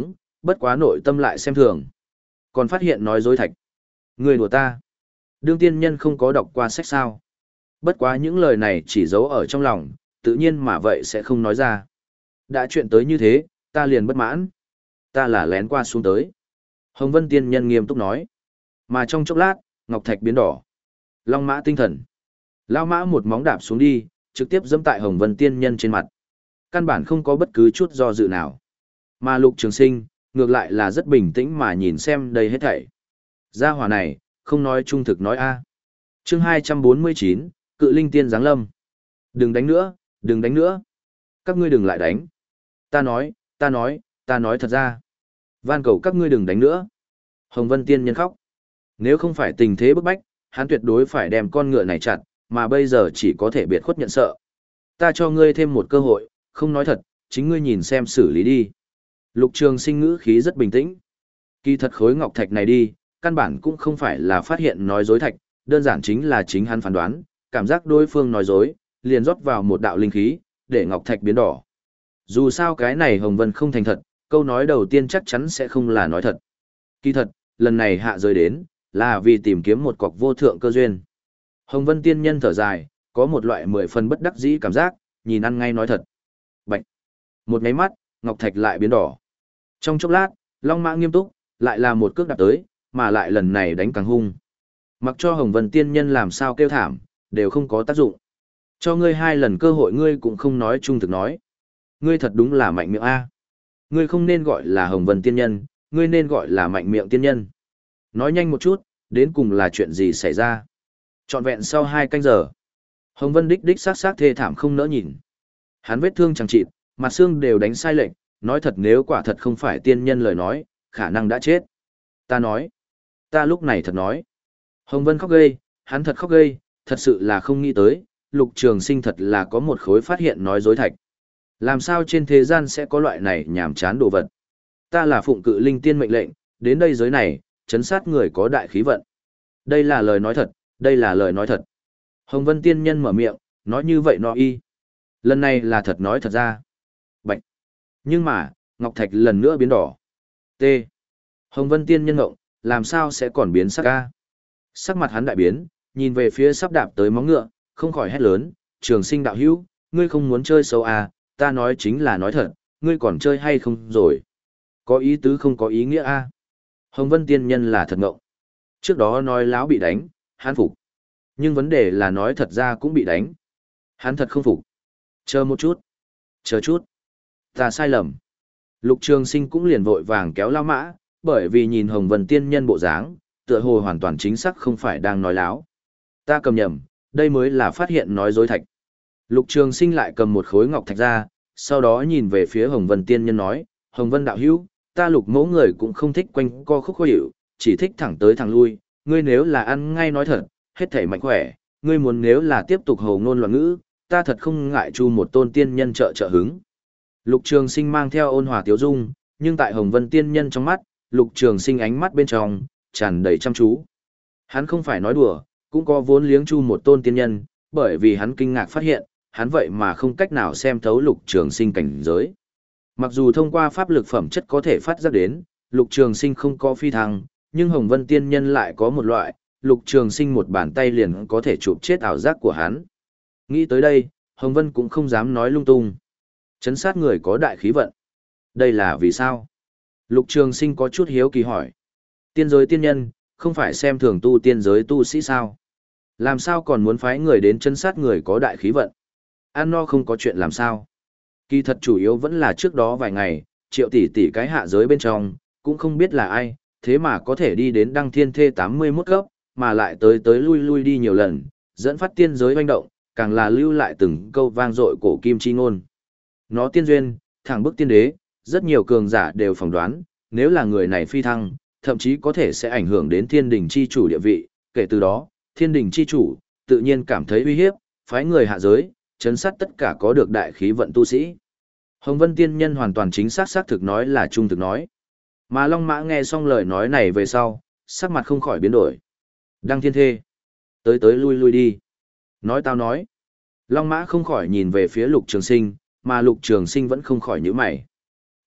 bất quá nội tâm lại xem thường. Còn phát hiện nói dối thạch. Người đùa ta. Đương tiên nhân không có đọc qua sách sao. Bất quá những lời này chỉ giấu ở trong lòng, tự nhiên mà vậy sẽ không nói ra. Đã chuyện tới như thế, ta liền bất mãn. Ta là lén qua xuống tới. Hồng Vân tiên nhân nghiêm túc nói. Mà trong chốc lát, ngọc thạch biến đỏ. Long mã tinh thần. Lao mã một móng đạp xuống đi, trực tiếp dẫm tại Hồng Vân tiên nhân trên mặt. Căn bản không có bất cứ chút do dự nào. Mà Lục Trường Sinh, ngược lại là rất bình tĩnh mà nhìn xem đây hết thảy. Gia hỏa này, không nói trung thực nói a. Chương hai trăm bốn mươi chín, Cự Linh Tiên giáng lâm. Đừng đánh nữa, đừng đánh nữa. Các ngươi đừng lại đánh. Ta nói, ta nói, ta nói thật ra. Van cầu các ngươi đừng đánh nữa. Hồng Vân tiên nhân khóc. Nếu không phải tình thế bức bách, hắn tuyệt đối phải đem con ngựa này chặt, mà bây giờ chỉ có thể biệt khuất nhận sợ. Ta cho ngươi thêm một cơ hội, không nói thật, chính ngươi nhìn xem xử lý đi. Lục Trường Sinh ngữ khí rất bình tĩnh. Kỳ thật khối ngọc thạch này đi, căn bản cũng không phải là phát hiện nói dối thạch, đơn giản chính là chính hắn phán đoán, cảm giác đối phương nói dối, liền rót vào một đạo linh khí, để ngọc thạch biến đỏ. Dù sao cái này Hồng Vân không thành thật, câu nói đầu tiên chắc chắn sẽ không là nói thật. Kỳ thật, lần này hạ giới đến, là vì tìm kiếm một cọc vô thượng cơ duyên. Hồng Vân tiên nhân thở dài, có một loại mười phần bất đắc dĩ cảm giác, nhìn ăn ngay nói thật. Bạch. Một máy mắt, ngọc thạch lại biến đỏ. Trong chốc lát, Long Mã nghiêm túc, lại là một cước đạp tới, mà lại lần này đánh càng hung. Mặc cho Hồng Vân tiên nhân làm sao kêu thảm, đều không có tác dụng. Cho ngươi hai lần cơ hội ngươi cũng không nói trung thực nói. Ngươi thật đúng là mạnh miệng a. Ngươi không nên gọi là Hồng Vân tiên nhân, ngươi nên gọi là mạnh miệng tiên nhân. Nói nhanh một chút, đến cùng là chuyện gì xảy ra? Trọn vẹn sau hai canh giờ, Hồng Vân đích đích sát sát thê thảm không nỡ nhìn. Hắn vết thương chẳng chịt, mặt xương đều đánh sai lệch, nói thật nếu quả thật không phải tiên nhân lời nói, khả năng đã chết. Ta nói, ta lúc này thật nói. Hồng Vân khóc gây, hắn thật khóc gây, thật sự là không nghĩ tới, Lục Trường Sinh thật là có một khối phát hiện nói dối thạch. Làm sao trên thế gian sẽ có loại này nhảm chán đồ vật? Ta là phụng Cự Linh Tiên mệnh lệnh, đến đây giới này, chấn sát người có đại khí vận. Đây là lời nói thật, đây là lời nói thật. Hồng Vân tiên nhân mở miệng, nói như vậy nó y. Lần này là thật nói thật ra. Bạch. Nhưng mà, ngọc thạch lần nữa biến đỏ. T. Hồng Vân tiên nhân ngộng, làm sao sẽ còn biến sắc ca? Sắc mặt hắn đại biến, nhìn về phía sắp đạp tới móng ngựa, không khỏi hét lớn, Trường Sinh đạo hữu, ngươi không muốn chơi xấu à, ta nói chính là nói thật, ngươi còn chơi hay không rồi? Có ý tứ không có ý nghĩa a à? Hồng Vân tiên nhân là thật ngộng. Trước đó nói láo bị đánh, hắn phục. Nhưng vấn đề là nói thật ra cũng bị đánh. Hắn thật không phục. Chờ một chút. Chờ chút. Ta sai lầm. Lục Trường Sinh cũng liền vội vàng kéo lao mã, bởi vì nhìn Hồng Vân tiên nhân bộ dáng, tựa hồ hoàn toàn chính xác không phải đang nói láo. Ta cầm nhầm, đây mới là phát hiện nói dối thạch. Lục Trường Sinh lại cầm một khối ngọc thạch ra, sau đó nhìn về phía Hồng Vân tiên nhân nói, Hồng Vân đạo hữu, ta Lục mẫu người cũng không thích quanh co khúc khó hiểu, chỉ thích thẳng tới thẳng lui, ngươi nếu là ăn ngay nói thật, hết thảy mạnh khỏe, ngươi muốn nếu là tiếp tục hồ ngôn loạn ngữ, ta thật không ngại chu một tôn tiên nhân trợ trợ hứng. Lục Trường Sinh mang theo ôn hòa tiếu dung, nhưng tại Hồng Vân tiên nhân trong mắt, Lục Trường Sinh ánh mắt bên trong tràn đầy chăm chú. Hắn không phải nói đùa, cũng có vốn liếng chu một tôn tiên nhân, bởi vì hắn kinh ngạc phát hiện, hắn vậy mà không cách nào xem thấu Lục Trường Sinh cảnh giới. Mặc dù thông qua pháp lực phẩm chất có thể phát giác đến, Lục Trường Sinh không có phi thăng, nhưng Hồng Vân tiên nhân lại có một loại, Lục Trường Sinh một bàn tay liền có thể chụp chết ảo giác của hắn. Nghĩ tới đây, Hồng Vân cũng không dám nói lung tung. Chấn sát người có đại khí vận. Đây là vì sao? Lục Trường Sinh có chút hiếu kỳ hỏi. Tiên giới tiên nhân, không phải xem thường tu tiên giới tu sĩ sao? Làm sao còn muốn phái người đến chấn sát người có đại khí vận? Ăn no không có chuyện làm sao? Kỳ thật chủ yếu vẫn là trước đó vài ngày, triệu tỷ tỷ cái hạ giới bên trong, cũng không biết là ai, thế mà có thể đi đến đăng thiên thê tám mươi mốt cấp, mà lại tới tới lui lui đi nhiều lần, dẫn phát tiên giới hoành động, càng là lưu lại từng câu vang dội cổ kim chi ngôn. Nó tiên duyên, thẳng bức tiên đế, rất nhiều cường giả đều phỏng đoán, nếu là người này phi thăng, thậm chí có thể sẽ ảnh hưởng đến thiên đình chi chủ địa vị, kể từ đó, thiên đình chi chủ, tự nhiên cảm thấy uy hiếp, phái người hạ giới, chấn sát tất cả có được đại khí vận tu sĩ. Hồng Vân tiên nhân hoàn toàn chính xác xác thực nói là trung thực nói. Mà Long Mã nghe xong lời nói này về sau, sắc mặt không khỏi biến đổi. Đăng thiên thê. Tới tới lui lui đi. Nói tao nói. Long Mã không khỏi nhìn về phía Lục Trường Sinh, mà Lục Trường Sinh vẫn không khỏi nhíu mày.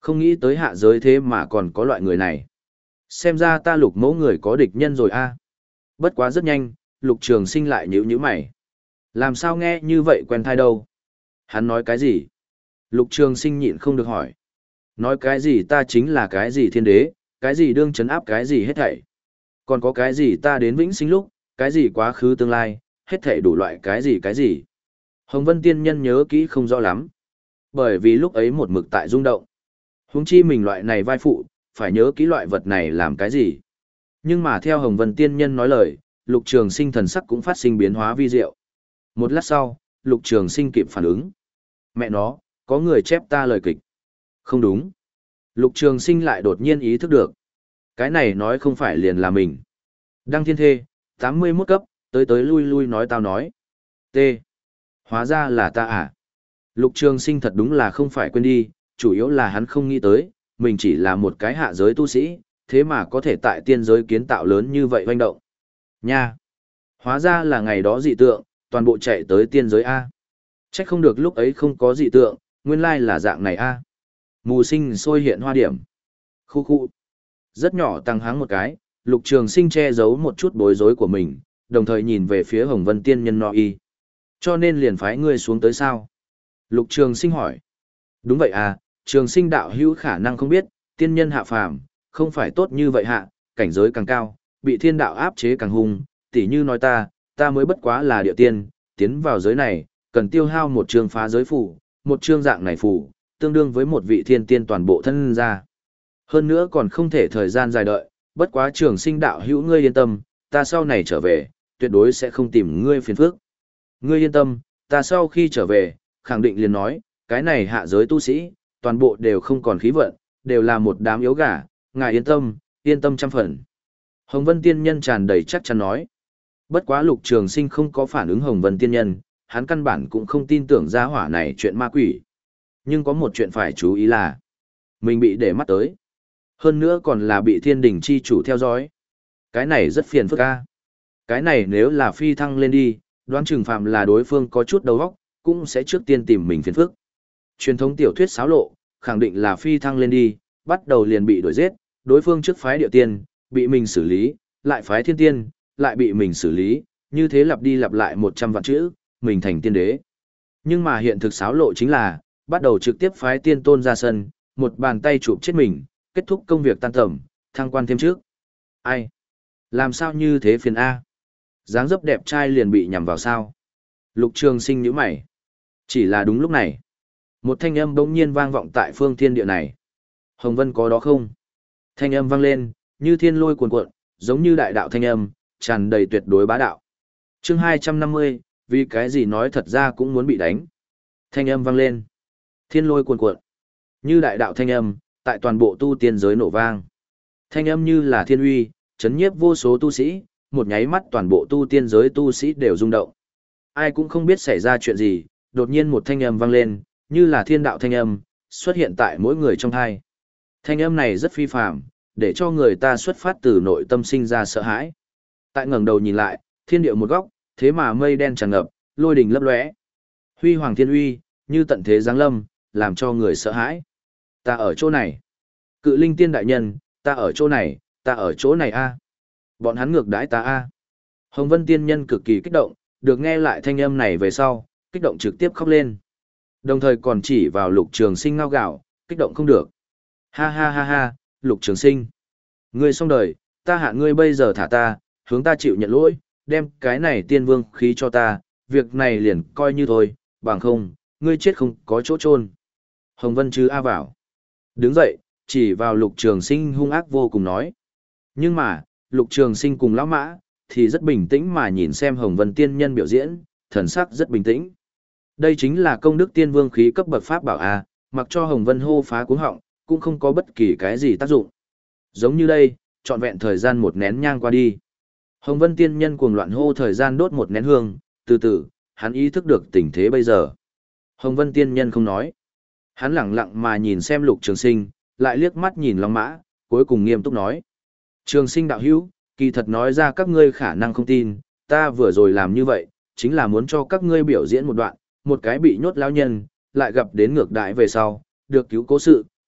Không nghĩ tới hạ giới thế mà còn có loại người này. Xem ra ta lục mẫu người có địch nhân rồi a. Bất quá rất nhanh, lục trường sinh lại nhíu nhíu mày. Làm sao nghe như vậy quen thai đâu? Hắn nói cái gì? Lục trường sinh nhịn không được hỏi. Nói cái gì ta chính là cái gì thiên đế, cái gì đương chấn áp cái gì hết thảy. Còn có cái gì ta đến vĩnh sinh lúc, cái gì quá khứ tương lai, hết thảy đủ loại cái gì cái gì. Hồng Vân Tiên Nhân nhớ kỹ không rõ lắm. Bởi vì lúc ấy một mực tại rung động. Huống chi mình loại này vai phụ, phải nhớ kỹ loại vật này làm cái gì. Nhưng mà theo Hồng Vân Tiên Nhân nói lời, Lục Trường Sinh thần sắc cũng phát sinh biến hóa vi diệu. Một lát sau, Lục Trường Sinh kịp phản ứng. Mẹ nó, có người chép ta lời kịch. Không đúng. Lục Trường Sinh lại đột nhiên ý thức được. Cái này nói không phải liền là mình. Đăng Thiên Thê, tám mươi mốt cấp, tới tới lui lui nói tao nói. T. Hóa ra là ta à. Lục Trường Sinh thật đúng là không phải quên đi, chủ yếu là hắn không nghĩ tới, mình chỉ là một cái hạ giới tu sĩ, thế mà có thể tại tiên giới kiến tạo lớn như vậy hoành động. Nha! Hóa ra là ngày đó dị tượng, toàn bộ chạy tới tiên giới A. Chắc không được lúc ấy không có dị tượng, nguyên lai là dạng này A. Mù sinh sôi hiện hoa điểm. Khu khu. Rất nhỏ tăng háng một cái, Lục Trường Sinh che giấu một chút bối rối của mình, đồng thời nhìn về phía Hồng Vân Tiên Nhân nọ y. Cho nên liền phái ngươi xuống tới sao? Lục Trường Sinh hỏi. Đúng vậy à, Trường Sinh đạo hữu khả năng không biết, tiên nhân hạ phàm, không phải tốt như vậy hạ, cảnh giới càng cao, bị thiên đạo áp chế càng hung, tỉ như nói ta, ta mới bất quá là địa tiên, tiến vào giới này, cần tiêu hao một chương phá giới phủ, một chương dạng này phủ, tương đương với một vị thiên tiên toàn bộ thân ra. Hơn nữa còn không thể thời gian dài đợi, bất quá Trường Sinh đạo hữu ngươi yên tâm, ta sau này trở về, tuyệt đối sẽ không tìm ngươi phiền phức. Ngươi yên tâm, ta sau khi trở về, khẳng định liền nói, cái này hạ giới tu sĩ, toàn bộ đều không còn khí vận, đều là một đám yếu gà, ngài yên tâm, yên tâm trăm phần. Hồng Vân Tiên Nhân tràn đầy chắc chắn nói. Bất quá Lục Trường Sinh không có phản ứng Hồng Vân Tiên Nhân, hắn căn bản cũng không tin tưởng ra hỏa này chuyện ma quỷ. Nhưng có một chuyện phải chú ý là, mình bị để mắt tới. Hơn nữa còn là bị thiên đình chi chủ theo dõi. Cái này rất phiền phức a. Cái này nếu là phi thăng lên đi, đoán chừng phạm là đối phương có chút đầu óc, cũng sẽ trước tiên tìm mình phiền phức. Truyền thống tiểu thuyết xáo lộ, khẳng định là phi thăng lên đi, bắt đầu liền bị đuổi giết, đối phương trước phái địa tiên, bị mình xử lý, lại phái thiên tiên, lại bị mình xử lý, như thế lặp đi lặp lại một trăm vạn chữ, mình thành tiên đế. Nhưng mà hiện thực xáo lộ chính là, bắt đầu trực tiếp phái tiên tôn ra sân, một bàn tay chụp chết mình, kết thúc công việc tan tầm, thăng quan thêm trước. Ai? Làm sao như thế phiền A? Dáng dấp đẹp trai liền bị nhằm vào sao? Lục Trường Sinh nhíu mày. Chỉ là đúng lúc này, một thanh âm bỗng nhiên vang vọng tại phương thiên địa này. Hồng Vân có đó không? Thanh âm vang lên, như thiên lôi cuồn cuộn, giống như đại đạo thanh âm, tràn đầy tuyệt đối bá đạo. Chương hai trăm năm mươi, vì cái gì nói thật ra cũng muốn bị đánh. Thanh âm vang lên, thiên lôi cuồn cuộn, như đại đạo thanh âm, tại toàn bộ tu tiên giới nổ vang. Thanh âm như là thiên uy, chấn nhiếp vô số tu sĩ, một nháy mắt toàn bộ tu tiên giới tu sĩ đều rung động. Ai cũng không biết xảy ra chuyện gì, đột nhiên một thanh âm vang lên, như là thiên đạo thanh âm, xuất hiện tại mỗi người trong thai. Thanh âm này rất phi phàm, để cho người ta xuất phát từ nội tâm sinh ra sợ hãi. Tại ngẩng đầu nhìn lại, thiên địa một góc, thế mà mây đen tràn ngập, lôi đình lấp lóe. Huy hoàng thiên uy, như tận thế giáng lâm, làm cho người sợ hãi. Ta ở chỗ này. Cự linh tiên đại nhân, ta ở chỗ này, ta ở chỗ này a. Bọn hắn ngược đãi ta a. Hồng Vân tiên nhân cực kỳ kích động, được nghe lại thanh âm này về sau, kích động trực tiếp khóc lên. Đồng thời còn chỉ vào Lục Trường Sinh ngao gạo, kích động không được. Ha ha ha ha, Lục Trường Sinh. Ngươi xong đời, ta hạ ngươi bây giờ thả ta, hướng ta chịu nhận lỗi, đem cái này tiên vương khí cho ta, việc này liền coi như thôi, bằng không, ngươi chết không có chỗ chôn. Hồng Vân chứ a vào. Đứng dậy, chỉ vào Lục Trường Sinh hung ác vô cùng nói. Nhưng mà, Lục Trường Sinh cùng lão mã, thì rất bình tĩnh mà nhìn xem Hồng Vân tiên nhân biểu diễn, thần sắc rất bình tĩnh. Đây chính là công đức tiên vương khí cấp bậc pháp bảo a, mặc cho Hồng Vân hô phá cuống họng, cũng không có bất kỳ cái gì tác dụng. Giống như đây, trọn vẹn thời gian một nén nhang qua đi. Hồng Vân tiên nhân cuồng loạn hô thời gian đốt một nén hương, từ từ, hắn ý thức được tình thế bây giờ. Hồng Vân tiên nhân không nói. Hắn lặng lặng mà nhìn xem Lục Trường Sinh, lại liếc mắt nhìn Long Mã, cuối cùng nghiêm túc nói. Trường Sinh đạo hữu, kỳ thật nói ra các ngươi khả năng không tin, ta vừa rồi làm như vậy, chính là muốn cho các ngươi biểu diễn một đoạn, một cái bị nhốt lão nhân, lại gặp đến ngược đại về sau, được cứu cố sự,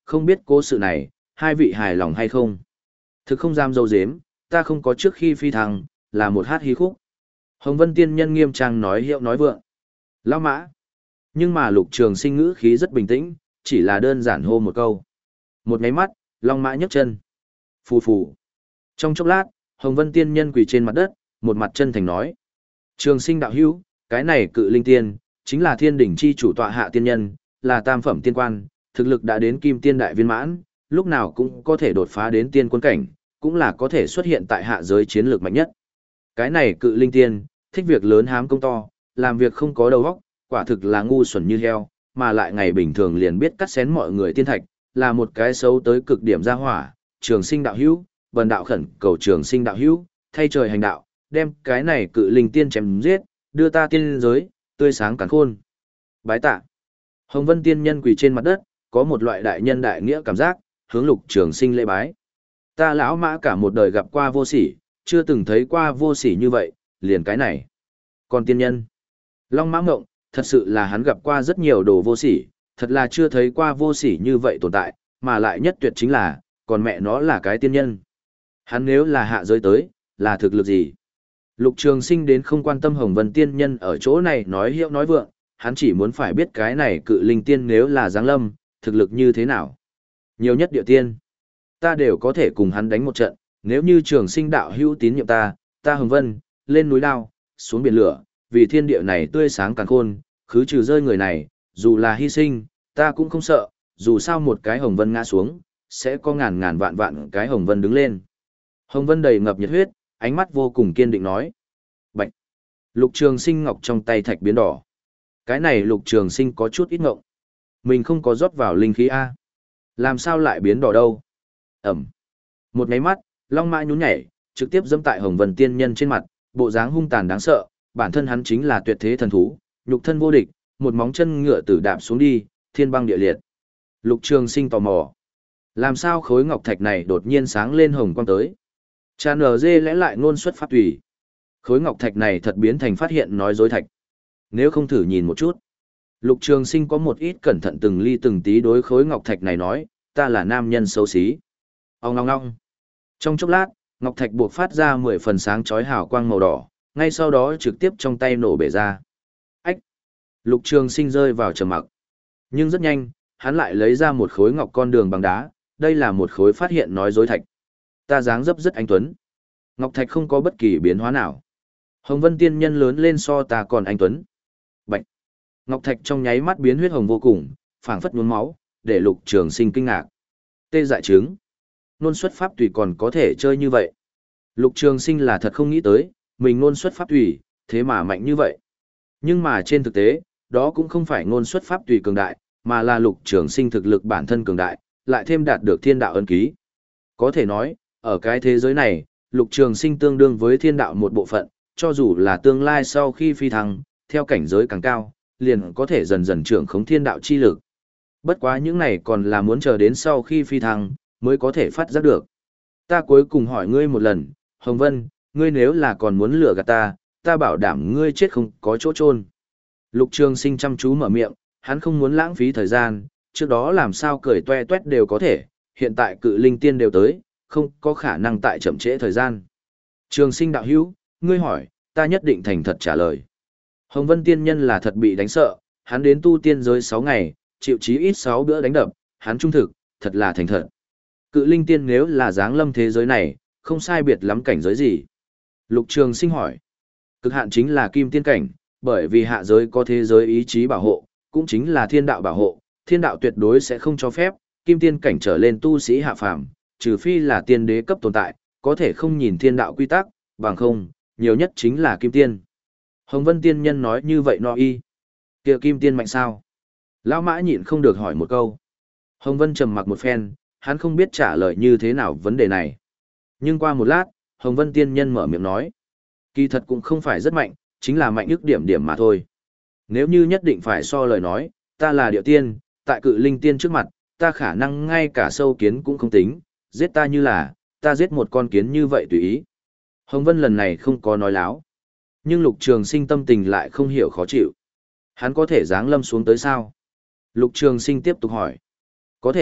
không biết cố sự này, hai vị hài lòng hay không? Thực không dám dâu dếm, ta không có trước khi phi thăng, là một hát hí khúc. Hồng Vân Tiên Nhân nghiêm trang nói hiệu nói vượng. Lão mã. Nhưng mà Lục Trường Sinh ngữ khí rất bình tĩnh, chỉ là đơn giản hô một câu. Một nháy mắt, Long Mã nhấc chân. Phù phù. Trong chốc lát, Hồng Vân Tiên Nhân quỳ trên mặt đất, một mặt chân thành nói. Trường Sinh đạo hữu, cái này cự linh tiên, chính là thiên đỉnh chi chủ tọa hạ tiên nhân, là tam phẩm tiên quan, thực lực đã đến kim tiên đại viên mãn, lúc nào cũng có thể đột phá đến tiên quân cảnh, cũng là có thể xuất hiện tại hạ giới chiến lược mạnh nhất. Cái này cự linh tiên, thích việc lớn hám công to, làm việc không có đầu óc, quả thực là ngu xuẩn như heo, mà lại ngày bình thường liền biết cắt xén mọi người tiên thạch, là một cái xấu tới cực điểm ra hỏa. Trường Sinh đạo hữu, bần đạo khẩn cầu Trường Sinh đạo hữu, thay trời hành đạo, đem cái này cự linh tiên chém giết, đưa ta tiên giới, tươi sáng càn khôn. Bái tạ. Hồng Vân Tiên Nhân quỳ trên mặt đất, có một loại đại nhân đại nghĩa cảm giác, hướng Lục Trường Sinh lễ bái. Ta lão mã cả một đời gặp qua vô sỉ, chưa từng thấy qua vô sỉ như vậy, liền cái này. Còn tiên nhân, Long Mã Ngộng, thật sự là hắn gặp qua rất nhiều đồ vô sỉ, thật là chưa thấy qua vô sỉ như vậy tồn tại, mà lại nhất tuyệt chính là, còn mẹ nó là cái tiên nhân. Hắn nếu là hạ giới tới, là thực lực gì? Lục Trường Sinh đến không quan tâm Hồng Vân Tiên Nhân ở chỗ này nói hiệu nói vượng, hắn chỉ muốn phải biết cái này cự linh tiên nếu là giáng lâm, thực lực như thế nào. Nhiều nhất địa tiên, ta đều có thể cùng hắn đánh một trận, nếu như Trường Sinh đạo hữu tín nhiệm ta, ta Hồng Vân, lên núi lao, xuống biển lửa, vì thiên địa này tươi sáng càn khôn, khứ trừ rơi người này, dù là hy sinh, ta cũng không sợ, dù sao một cái Hồng Vân ngã xuống, sẽ có ngàn ngàn vạn vạn cái Hồng Vân đứng lên. Hồng Vân đầy ngập nhiệt huyết, ánh mắt vô cùng kiên định nói. Bạch. Lục Trường Sinh ngọc trong tay thạch biến đỏ. Cái này Lục Trường Sinh có chút ít ngộng. Mình không có rót vào linh khí A. Làm sao lại biến đỏ đâu? Ẩm. Một nháy mắt, Long Mã nhún nhảy, trực tiếp dẫm tại Hồng Vân Tiên Nhân trên mặt, bộ dáng hung tàn đáng sợ, bản thân hắn chính là tuyệt thế thần thú, nhục thân vô địch, một móng chân ngựa tử đạp xuống đi, thiên băng địa liệt. Lục Trường Sinh tò mò. Làm sao khối ngọc thạch này đột nhiên sáng lên hồng quang tới? Chan ở dê lẽ lại ngôn xuất pháp tùy. Khối ngọc thạch này thật biến thành phát hiện nói dối thạch. Nếu không thử nhìn một chút. Lục Trường Sinh có một ít cẩn thận từng ly từng tí đối khối ngọc thạch này nói, ta là nam nhân xấu xí. Ong ong ong. Trong chốc lát, ngọc thạch buộc phát ra mười phần sáng chói hào quang màu đỏ, ngay sau đó trực tiếp trong tay nổ bể ra. Ách! Lục Trường Sinh rơi vào trầm mặc. Nhưng rất nhanh, hắn lại lấy ra một khối ngọc con đường bằng đá, đây là một khối phát hiện nói dối thạch. Ta dáng dấp rất anh tuấn. Ngọc thạch không có bất kỳ biến hóa nào. Hồng Vân Tiên Nhân lớn lên so ta còn anh tuấn. Bạch! Ngọc thạch trong nháy mắt biến huyết hồng vô cùng, phảng phất nhuốm máu, để Lục Trường Sinh kinh ngạc. Tê dại trứng. Nôn xuất pháp tùy còn có thể chơi như vậy. Lục Trường Sinh là thật không nghĩ tới, mình ngôn xuất pháp tùy, thế mà mạnh như vậy. Nhưng mà trên thực tế, đó cũng không phải ngôn xuất pháp tùy cường đại, mà là Lục Trường Sinh thực lực bản thân cường đại, lại thêm đạt được thiên đạo ân ký. Có thể nói, ở cái thế giới này, Lục Trường Sinh tương đương với thiên đạo một bộ phận, cho dù là tương lai sau khi phi thăng, theo cảnh giới càng cao, liền có thể dần dần trưởng khống thiên đạo chi lực. Bất quá những này còn là muốn chờ đến sau khi phi thăng, mới có thể phát giác được. Ta cuối cùng hỏi ngươi một lần, Hồng Vân, ngươi nếu là còn muốn lừa gạt ta, ta bảo đảm ngươi chết không có chỗ chôn. Lục Trường Sinh chăm chú mở miệng, hắn không muốn lãng phí thời gian, trước đó làm sao cười toe toét đều có thể, hiện tại cự linh tiên đều tới, không có khả năng tại chậm trễ thời gian. Trường Sinh đạo hữu, ngươi hỏi, ta nhất định thành thật trả lời. Hồng Vân Tiên Nhân là thật bị đánh sợ, hắn đến tu tiên giới sáu ngày, chịu chí ít sáu bữa đánh đập, hắn trung thực, thật là thành thật. Cự linh tiên nếu là giáng lâm thế giới này, không sai biệt lắm cảnh giới gì. Lục Trường Sinh hỏi. Cực hạn chính là kim tiên cảnh, bởi vì hạ giới có thế giới ý chí bảo hộ, cũng chính là thiên đạo bảo hộ, thiên đạo tuyệt đối sẽ không cho phép kim tiên cảnh trở lên tu sĩ hạ phàm, trừ phi là tiên đế cấp tồn tại, có thể không nhìn thiên đạo quy tắc, bằng không, nhiều nhất chính là kim tiên. Hồng Vân Tiên Nhân nói như vậy no y. Kia kim tiên mạnh sao? Lão Mã nhịn không được hỏi một câu. Hồng Vân trầm mặc một phen, hắn không biết trả lời như thế nào vấn đề này. Nhưng qua một lát, Hồng Vân Tiên Nhân mở miệng nói. Kỳ thật cũng không phải rất mạnh, chính là mạnh ức điểm điểm mà thôi. Nếu như nhất định phải so lời nói, ta là địa tiên, tại cự linh tiên trước mặt, ta khả năng ngay cả sâu kiến cũng không tính, giết ta như là, ta giết một con kiến như vậy tùy ý. Hồng Vân lần này không có nói láo. Nhưng Lục Trường Sinh tâm tình lại không hiểu khó chịu. Hắn có thể giáng lâm xuống tới sao? Lục Trường Sinh tiếp tục hỏi. Có thể,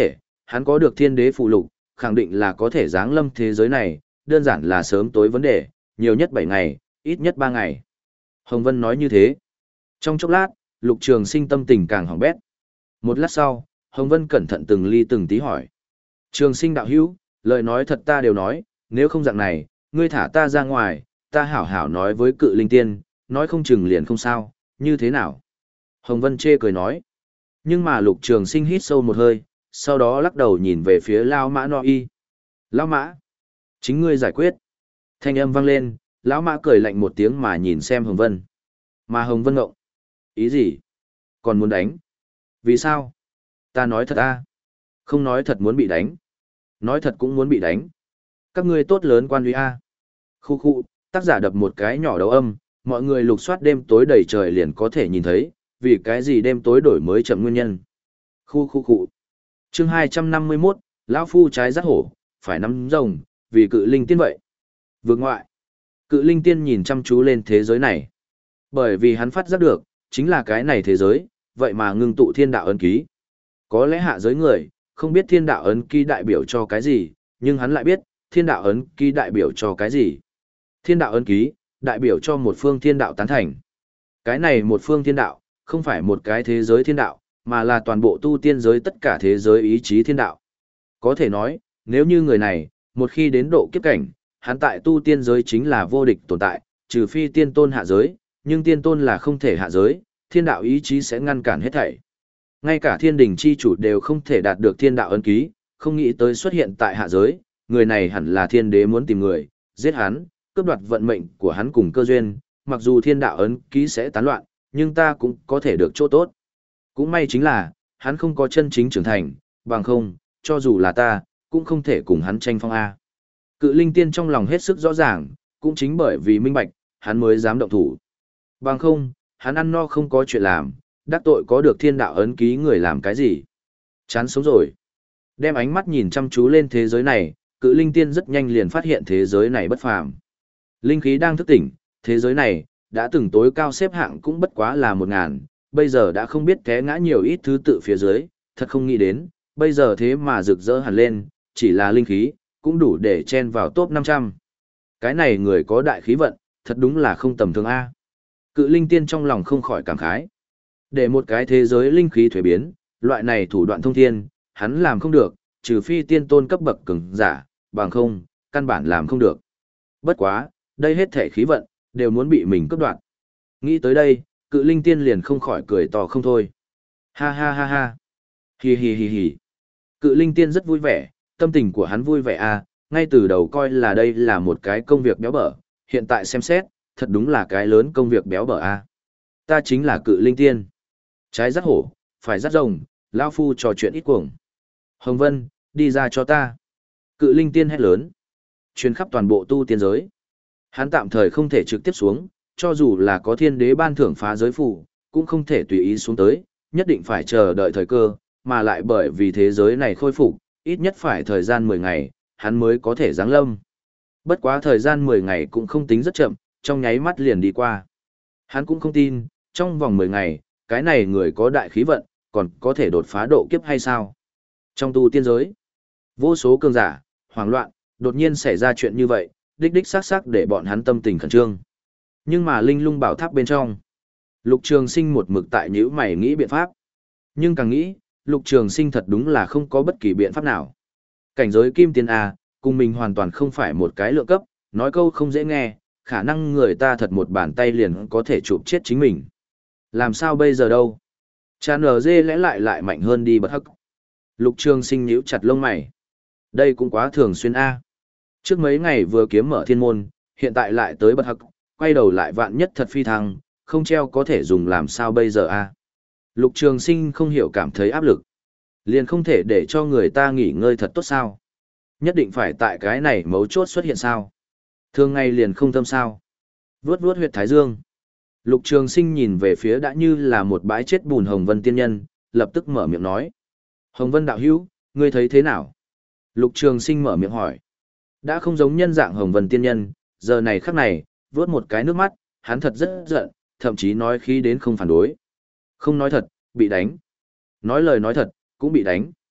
hắn có được thiên đế phụ lục, khẳng định là có thể giáng lâm thế giới này, đơn giản là sớm tối vấn đề, nhiều nhất bảy ngày, ít nhất ba ngày. Hồng Vân nói như thế. Trong chốc lát, Lục Trường Sinh tâm tình càng hỏng bét. Một lát sau, Hồng Vân cẩn thận từng ly từng tí hỏi. Trường Sinh đạo hữu, lời nói thật ta đều nói, nếu không dạng này, ngươi thả ta ra ngoài, ta hảo hảo nói với Cự Linh Tiên, nói không chừng liền không sao, như thế nào? Hồng Vân chê cười nói. Nhưng mà Lục Trường Sinh hít sâu một hơi, sau đó lắc đầu nhìn về phía Lao Mã No Y. Lao Mã, chính ngươi giải quyết. Thanh âm vang lên, Lão Mã cười lạnh một tiếng mà nhìn xem Hồng Vân. Mà Hồng Vân ngộng. Ý gì? Còn muốn đánh? Vì sao? Ta nói thật a, không nói thật muốn bị đánh. Nói thật cũng muốn bị đánh. Các ngươi tốt lớn quan uy a. Khu khu, tác giả đập một cái nhỏ đầu âm, mọi người lục soát đêm tối đầy trời liền có thể nhìn thấy, vì cái gì đêm tối đổi mới chậm nguyên nhân. Khu khu khu. Chương hai trăm năm mươi mốt, lão phu trái rắt hổ, phải nắm rồng, vì Cự Linh Tiên vậy. Vượt ngoại. Cự Linh Tiên nhìn chăm chú lên thế giới này. Bởi vì hắn phát giác được, chính là cái này thế giới, vậy mà ngưng tụ thiên đạo ấn ký. Có lẽ hạ giới người, không biết thiên đạo ấn ký đại biểu cho cái gì, nhưng hắn lại biết, thiên đạo ấn ký đại biểu cho cái gì. Thiên đạo ấn ký, đại biểu cho một phương thiên đạo tán thành. Cái này một phương thiên đạo, không phải một cái thế giới thiên đạo, mà là toàn bộ tu tiên giới tất cả thế giới ý chí thiên đạo. Có thể nói, nếu như người này, một khi đến độ kiếp cảnh, hắn tại tu tiên giới chính là vô địch tồn tại, trừ phi tiên tôn hạ giới, nhưng tiên tôn là không thể hạ giới, thiên đạo ý chí sẽ ngăn cản hết thảy. Ngay cả thiên đình chi chủ đều không thể đạt được thiên đạo ấn ký, không nghĩ tới xuất hiện tại hạ giới, người này hẳn là thiên đế muốn tìm người, giết hắn, cướp đoạt vận mệnh của hắn cùng cơ duyên, mặc dù thiên đạo ấn ký sẽ tán loạn, nhưng ta cũng có thể được chỗ tốt. Cũng may chính là, hắn không có chân chính trưởng thành, bằng không, cho dù là ta, cũng không thể cùng hắn tranh phong A. Cự Linh Tiên trong lòng hết sức rõ ràng, cũng chính bởi vì minh bạch, hắn mới dám động thủ. Bằng không, hắn ăn no không có chuyện làm, đắc tội có được thiên đạo ấn ký người làm cái gì. Chán sống rồi. Đem ánh mắt nhìn chăm chú lên thế giới này, Cự Linh Tiên rất nhanh liền phát hiện thế giới này bất phàm. Linh khí đang thức tỉnh, thế giới này, đã từng tối cao xếp hạng cũng bất quá là một ngàn, bây giờ đã không biết té ngã nhiều ít thứ tự phía dưới, thật không nghĩ đến, bây giờ thế mà rực rỡ hẳn lên, chỉ là linh khí, cũng đủ để chen vào top năm trăm. Cái này người có đại khí vận, thật đúng là không tầm thường A. Cự Linh Tiên trong lòng không khỏi cảm khái. Để một cái thế giới linh khí thuế biến, loại này thủ đoạn thông thiên, hắn làm không được, trừ phi tiên tôn cấp bậc cường giả, bằng không, căn bản làm không được. Bất quá, đây hết thể khí vận, đều muốn bị mình cướp đoạt. Nghĩ tới đây, Cự Linh Tiên liền không khỏi cười to không thôi. Ha ha ha ha. Hi hi hi hi. Cự Linh Tiên rất vui vẻ, tâm tình của hắn vui vẻ à, ngay từ đầu coi là đây là một cái công việc béo bở, hiện tại xem xét, thật đúng là cái lớn công việc béo bở à. Ta chính là Cự Linh Tiên. Trái dắt hổ, phải dắt rồng, lao phu trò chuyện ít cuồng. Hồng Vân, đi ra cho ta. Cự Linh Tiên hét lớn. Truyền khắp toàn bộ tu tiên giới. Hắn tạm thời không thể trực tiếp xuống, cho dù là có thiên đế ban thưởng phá giới phủ, cũng không thể tùy ý xuống tới, nhất định phải chờ đợi thời cơ, mà lại bởi vì thế giới này khôi phục, ít nhất phải thời gian mười ngày, hắn mới có thể giáng lâm. Bất quá thời gian mười ngày cũng không tính rất chậm, trong nháy mắt liền đi qua. Hắn cũng không tin, trong vòng mười ngày, cái này người có đại khí vận, còn có thể đột phá độ kiếp hay sao? Trong tu tiên giới, vô số cường giả, hoảng loạn, đột nhiên xảy ra chuyện như vậy, đích đích xác xác để bọn hắn tâm tình khẩn trương. Nhưng mà linh lung bảo tháp bên trong, Lục Trường Sinh một mực tại nhíu mày nghĩ biện pháp. Nhưng càng nghĩ, Lục Trường Sinh thật đúng là không có bất kỳ biện pháp nào. Cảnh giới kim tiên A, cùng mình hoàn toàn không phải một cái lượng cấp, nói câu không dễ nghe, khả năng người ta thật một bàn tay liền có thể chụp chết chính mình. Làm sao bây giờ đâu? Chà nở dê lẽ lại lại mạnh hơn đi bật hắc. Lục Trường Sinh nhíu chặt lông mày. Đây cũng quá thường xuyên A. Trước mấy ngày vừa kiếm mở thiên môn, hiện tại lại tới bật hắc, quay đầu lại vạn nhất thật phi thăng, không treo có thể dùng làm sao bây giờ A. Lục Trường Sinh không hiểu cảm thấy áp lực. Liền không thể để cho người ta nghỉ ngơi thật tốt sao? Nhất định phải tại cái này mấu chốt xuất hiện sao? Thường ngày liền không tâm sao? Vuốt vuốt huyệt thái dương. Lục Trường Sinh nhìn về phía đã như là một bãi chết bùn Hồng Vân tiên nhân, lập tức mở miệng nói. Hồng Vân đạo hữu, ngươi thấy thế nào? Lục Trường Sinh mở miệng hỏi. Đã không giống nhân dạng Hồng Vân tiên nhân, giờ này khắc này, vuốt một cái nước mắt, hắn thật rất giận, thậm chí nói khí đến không phản đối. Không nói thật, bị đánh. Nói lời nói thật, cũng bị đánh.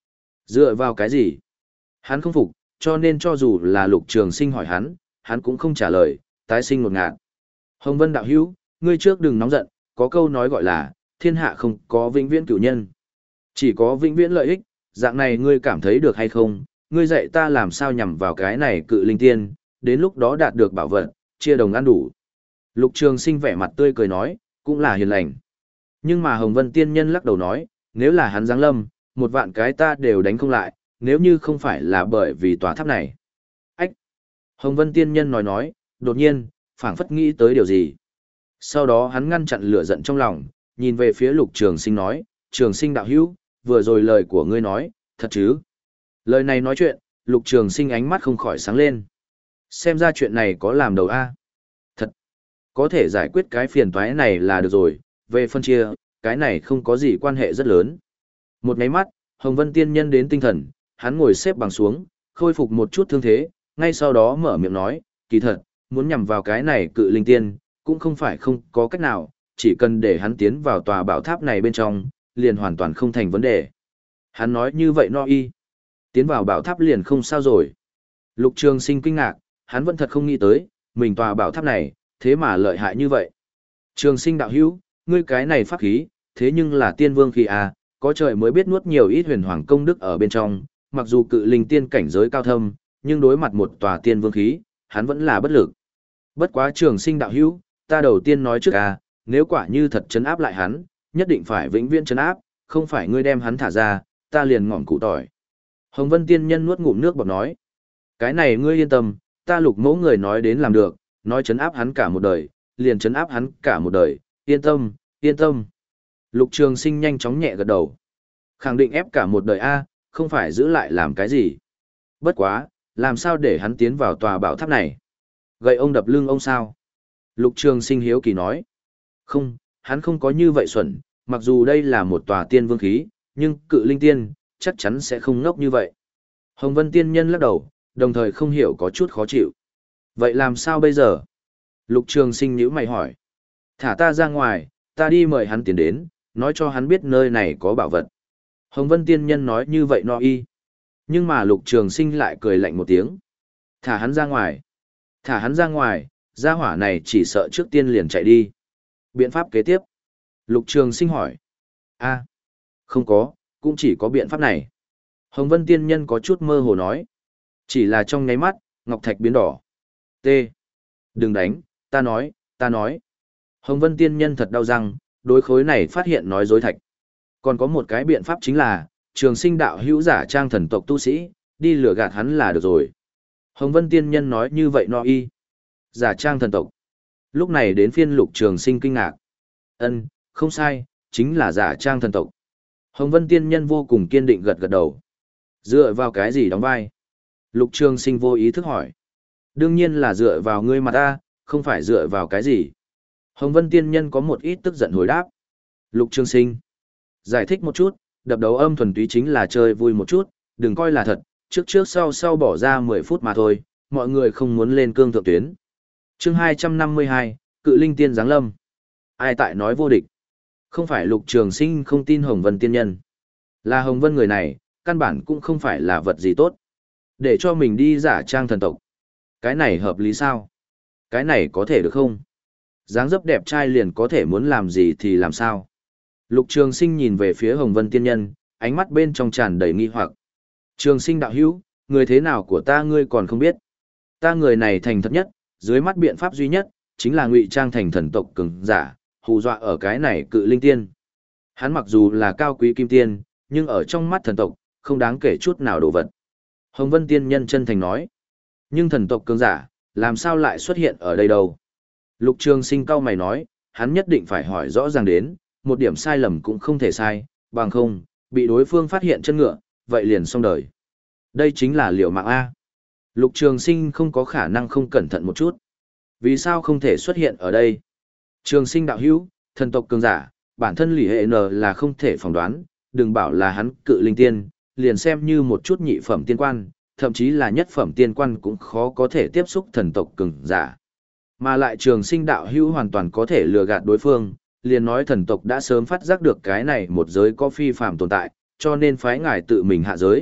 Dựa vào cái gì? Hắn không phục, cho nên cho dù là Lục Trường Sinh hỏi hắn, hắn cũng không trả lời, tái sinh ngột ngạt. Hồng Vân đạo hữu, ngươi trước đừng nóng giận, có câu nói gọi là, thiên hạ không có vĩnh viễn cửu nhân. Chỉ có vĩnh viễn lợi ích, dạng này ngươi cảm thấy được hay không? Ngươi dạy ta làm sao nhằm vào cái này cự linh tiên, đến lúc đó đạt được bảo vật, chia đồng ăn đủ. Lục Trường Sinh vẻ mặt tươi cười nói, cũng là hiền lành. Nhưng mà Hồng Vân tiên nhân lắc đầu nói, nếu là hắn giáng lâm, một vạn cái ta đều đánh không lại, nếu như không phải là bởi vì tòa tháp này. Ách! Hồng Vân tiên nhân nói nói, đột nhiên, phảng phất nghĩ tới điều gì. Sau đó hắn ngăn chặn lửa giận trong lòng, nhìn về phía Lục Trường Sinh nói, Trường Sinh đạo hữu, vừa rồi lời của ngươi nói, thật chứ? Lời này nói chuyện, Lục Trường Sinh ánh mắt không khỏi sáng lên. Xem ra chuyện này có làm đầu a. Thật. Có thể giải quyết cái phiền toái này là được rồi, về phân chia, cái này không có gì quan hệ rất lớn. Một cái mắt, Hồng Vân tiên nhân đến tinh thần, hắn ngồi xếp bằng xuống, khôi phục một chút thương thế, ngay sau đó mở miệng nói, kỳ thật, muốn nhằm vào cái này cự linh tiên, cũng không phải không có cách nào, chỉ cần để hắn tiến vào tòa bảo tháp này bên trong, liền hoàn toàn không thành vấn đề. Hắn nói như vậy no y. Tiến vào bảo tháp liền không sao rồi. Lục Trường Sinh kinh ngạc, hắn vẫn thật không nghĩ tới, mình tòa bảo tháp này, thế mà lợi hại như vậy. Trường Sinh đạo hữu, ngươi cái này pháp khí, thế nhưng là tiên vương khí à, có trời mới biết nuốt nhiều ít huyền hoàng công đức ở bên trong, mặc dù cự linh tiên cảnh giới cao thâm, nhưng đối mặt một tòa tiên vương khí, hắn vẫn là bất lực. Bất quá Trường Sinh đạo hữu, ta đầu tiên nói trước à, nếu quả như thật trấn áp lại hắn, nhất định phải vĩnh viễn trấn áp, không phải ngươi đem hắn thả ra, ta liền ngọn cụ tỏi. Hồng Vân tiên nhân nuốt ngụm nước bọt nói, cái này ngươi yên tâm, ta Lục mẫu người nói đến làm được, nói trấn áp hắn cả một đời, liền trấn áp hắn cả một đời, yên tâm, yên tâm. Lục Trường Sinh nhanh chóng nhẹ gật đầu. Khẳng định ép cả một đời a, không phải giữ lại làm cái gì. Bất quá, làm sao để hắn tiến vào tòa bảo tháp này? Gậy ông đập lưng ông sao? Lục Trường Sinh hiếu kỳ nói. Không, hắn không có như vậy xuẩn, mặc dù đây là một tòa tiên vương khí, nhưng cự linh tiên, chắc chắn sẽ không ngốc như vậy. Hồng Vân tiên nhân lắc đầu, đồng thời không hiểu có chút khó chịu. Vậy làm sao bây giờ? Lục Trường Sinh nhíu mày hỏi. Thả ta ra ngoài, ta đi mời hắn tiến đến, nói cho hắn biết nơi này có bảo vật. Hồng Vân tiên nhân nói như vậy no y. Nhưng mà Lục Trường Sinh lại cười lạnh một tiếng. Thả hắn ra ngoài. Thả hắn ra ngoài, gia hỏa này chỉ sợ trước tiên liền chạy đi. Biện pháp kế tiếp. Lục Trường Sinh hỏi. A, không có, cũng chỉ có biện pháp này. Hồng Vân tiên nhân có chút mơ hồ nói. Chỉ là trong nháy mắt, ngọc thạch biến đỏ. T. Đừng đánh, ta nói, ta nói. Hồng Vân tiên nhân thật đau răng, đối khối này phát hiện nói dối thạch. Còn có một cái biện pháp chính là, Trường Sinh đạo hữu giả trang thần tộc tu sĩ, đi lừa gạt hắn là được rồi. Hồng Vân tiên nhân nói như vậy no y. Giả trang thần tộc. Lúc này đến phiên Lục Trường Sinh kinh ngạc. Ân, không sai, chính là giả trang thần tộc. Hồng Vân tiên nhân vô cùng kiên định gật gật đầu. Dựa vào cái gì đóng vai? Lục Trường Sinh vô ý thức hỏi. Đương nhiên là dựa vào ngươi mà ta, không phải dựa vào cái gì. Hồng Vân tiên nhân có một ít tức giận hồi đáp. Lục Trường Sinh. Giải thích một chút, đập đấu âm thuần túy chính là chơi vui một chút, đừng coi là thật, trước trước sau sau bỏ ra mười phút mà thôi, mọi người không muốn lên cương thượng tuyến. Chương hai trăm năm mươi hai, Cự Linh Tiên giáng lâm. Ai tại nói vô địch? Không phải Lục Trường Sinh không tin Hồng Vân tiên nhân. Là Hồng Vân người này, căn bản cũng không phải là vật gì tốt. Để cho mình đi giả trang thần tộc. Cái này hợp lý sao? Cái này có thể được không? Dáng dấp đẹp trai liền có thể muốn làm gì thì làm sao? Lục Trường Sinh nhìn về phía Hồng Vân tiên nhân, ánh mắt bên trong tràn đầy nghi hoặc. Trường Sinh đạo hữu, người thế nào của ta ngươi còn không biết. Ta người này thành thật nhất, dưới mắt biện pháp duy nhất, chính là ngụy trang thành thần tộc cường giả, hù dọa ở cái này cự linh tiên. Hắn mặc dù là cao quý kim tiên, nhưng ở trong mắt thần tộc, không đáng kể chút nào đồ vật. Hồng Vân tiên nhân chân thành nói. Nhưng thần tộc cường giả, làm sao lại xuất hiện ở đây đâu? Lục Trường Sinh cau mày nói, hắn nhất định phải hỏi rõ ràng đến, một điểm sai lầm cũng không thể sai, bằng không, bị đối phương phát hiện chân ngựa, vậy liền xong đời. Đây chính là liều mạng A. Lục Trường Sinh không có khả năng không cẩn thận một chút. Vì sao không thể xuất hiện ở đây? Trường Sinh đạo hữu, thần tộc cường giả, bản thân lì hệ n là không thể phỏng đoán, đừng bảo là hắn cự linh tiên, liền xem như một chút nhị phẩm tiên quan, thậm chí là nhất phẩm tiên quan cũng khó có thể tiếp xúc thần tộc cường giả. Mà lại Trường Sinh đạo hữu hoàn toàn có thể lừa gạt đối phương, liền nói thần tộc đã sớm phát giác được cái này một giới có phi phàm tồn tại, cho nên phái ngài tự mình hạ giới,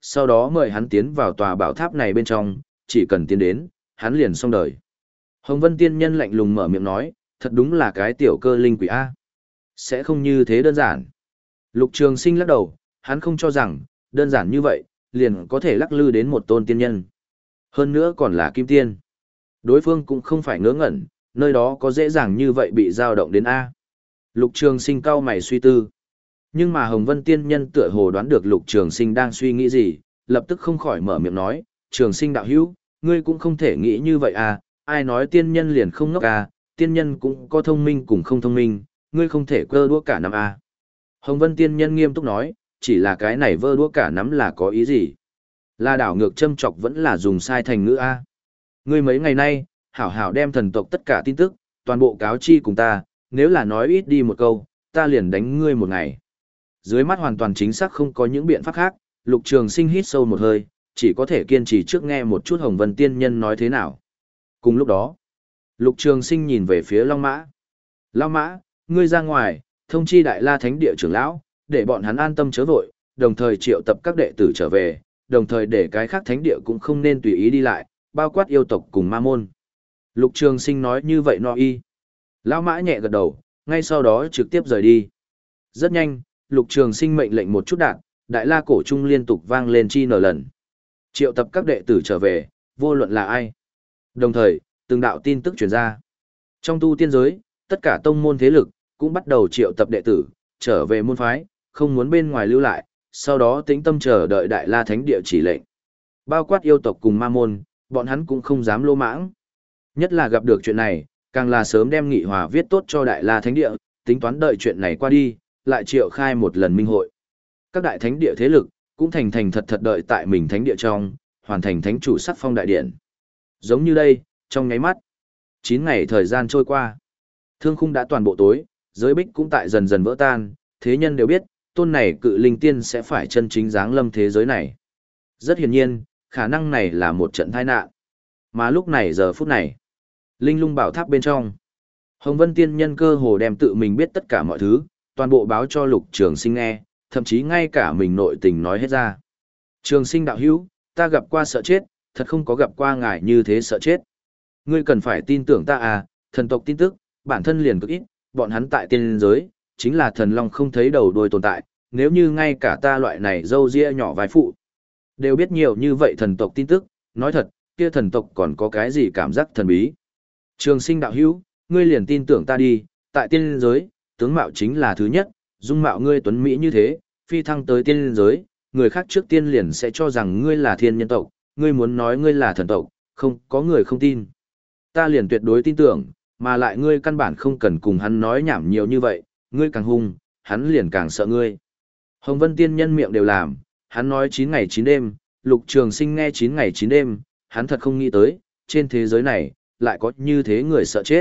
sau đó mời hắn tiến vào tòa bảo tháp này bên trong, chỉ cần tiến đến, hắn liền xong đời. Hồng Vân Tiên Nhân lạnh lùng mở miệng nói, thật đúng là cái tiểu cơ linh quỷ A. Sẽ không như thế đơn giản. Lục Trường Sinh lắc đầu, hắn không cho rằng, đơn giản như vậy, liền có thể lắc lư đến một tôn tiên nhân. Hơn nữa còn là kim tiên. Đối phương cũng không phải ngớ ngẩn, nơi đó có dễ dàng như vậy bị dao động đến A. Lục Trường Sinh cau mày suy tư. Nhưng mà Hồng Vân Tiên Nhân tựa hồ đoán được Lục Trường Sinh đang suy nghĩ gì, lập tức không khỏi mở miệng nói, Trường Sinh đạo hữu, ngươi cũng không thể nghĩ như vậy à, ai nói tiên nhân liền không ngốc à, tiên nhân cũng có thông minh cùng không thông minh, ngươi không thể cơ đũa cả nắm à. Hồng Vân Tiên Nhân nghiêm túc nói, chỉ là cái này vơ đũa cả nắm là có ý gì? Là đảo ngược châm chọc vẫn là dùng sai thành ngữ A. Ngươi mấy ngày nay, hảo hảo đem thần tộc tất cả tin tức, toàn bộ cáo chi cùng ta, nếu là nói ít đi một câu, ta liền đánh ngươi một ngày. Dưới mắt hoàn toàn chính xác không có những biện pháp khác, Lục Trường Sinh hít sâu một hơi, chỉ có thể kiên trì trước nghe một chút Hồng Vân Tiên Nhân nói thế nào. Cùng lúc đó, Lục Trường Sinh nhìn về phía Long Mã. Long Mã, ngươi ra ngoài, thông chi Đại La Thánh Địa trưởng lão, để bọn hắn an tâm chớ vội, đồng thời triệu tập các đệ tử trở về, đồng thời để cái khác thánh địa cũng không nên tùy ý đi lại, bao quát yêu tộc cùng ma môn. Lục Trường Sinh nói như vậy no y. Lão Mã nhẹ gật đầu, ngay sau đó trực tiếp rời đi. Rất nhanh, Lục Trường Sinh mệnh lệnh một chút đạn, Đại La cổ trung liên tục vang lên chi nở lần. Triệu tập các đệ tử trở về, vô luận là ai. Đồng thời, từng đạo tin tức truyền ra. Trong tu tiên giới, tất cả tông môn thế lực cũng bắt đầu triệu tập đệ tử trở về môn phái, không muốn bên ngoài lưu lại, sau đó tĩnh tâm chờ đợi Đại La Thánh Địa chỉ lệnh. Bao quát yêu tộc cùng ma môn, bọn hắn cũng không dám lô mãng. Nhất là gặp được chuyện này, càng là sớm đem nghị hòa viết tốt cho Đại La Thánh Địa, tính toán đợi chuyện này qua đi, lại triệu khai một lần minh hội. Các đại thánh địa thế lực cũng thành thành thật thật đợi tại mình thánh địa trong, hoàn thành thánh chủ sắc phong đại điện. Giống như đây, trong nháy mắt, chín ngày thời gian trôi qua, thương khung đã toàn bộ tối, giới bích cũng tại dần dần vỡ tan, thế nhân đều biết, tôn này cự linh tiên sẽ phải chân chính giáng lâm thế giới này. Rất hiển nhiên, khả năng này là một trận tai nạn. Mà lúc này giờ phút này, linh lung bảo tháp bên trong, Hồng Vân Tiên Nhân cơ hồ đem tự mình biết tất cả mọi thứ, toàn bộ báo cho Lục Trường Sinh nghe, thậm chí ngay cả mình nội tình nói hết ra. Trường Sinh đạo hữu, ta gặp qua sợ chết, thật không có gặp qua ngài như thế sợ chết. Ngươi cần phải tin tưởng ta à, thần tộc tin tức, bản thân liền cực ít, bọn hắn tại tiên giới, chính là thần long không thấy đầu đuôi tồn tại, nếu như ngay cả ta loại này dâu ria nhỏ vài phụ, đều biết nhiều như vậy thần tộc tin tức, nói thật, kia thần tộc còn có cái gì cảm giác thần bí. Trường Sinh đạo hữu, ngươi liền tin tưởng ta đi, tại tiên giới, tướng mạo chính là thứ nhất, dung mạo ngươi tuấn mỹ như thế, phi thăng tới tiên giới, người khác trước tiên liền sẽ cho rằng ngươi là thiên nhân tộc, ngươi muốn nói ngươi là thần tộc, không có người không tin. Ta liền tuyệt đối tin tưởng, mà lại ngươi căn bản không cần cùng hắn nói nhảm nhiều như vậy, ngươi càng hung, hắn liền càng sợ ngươi. Hồng Vân Tiên Nhân miệng đều làm, hắn nói chín ngày chín đêm, Lục Trường Sinh nghe chín ngày chín đêm, hắn thật không nghĩ tới, trên thế giới này, lại có như thế người sợ chết.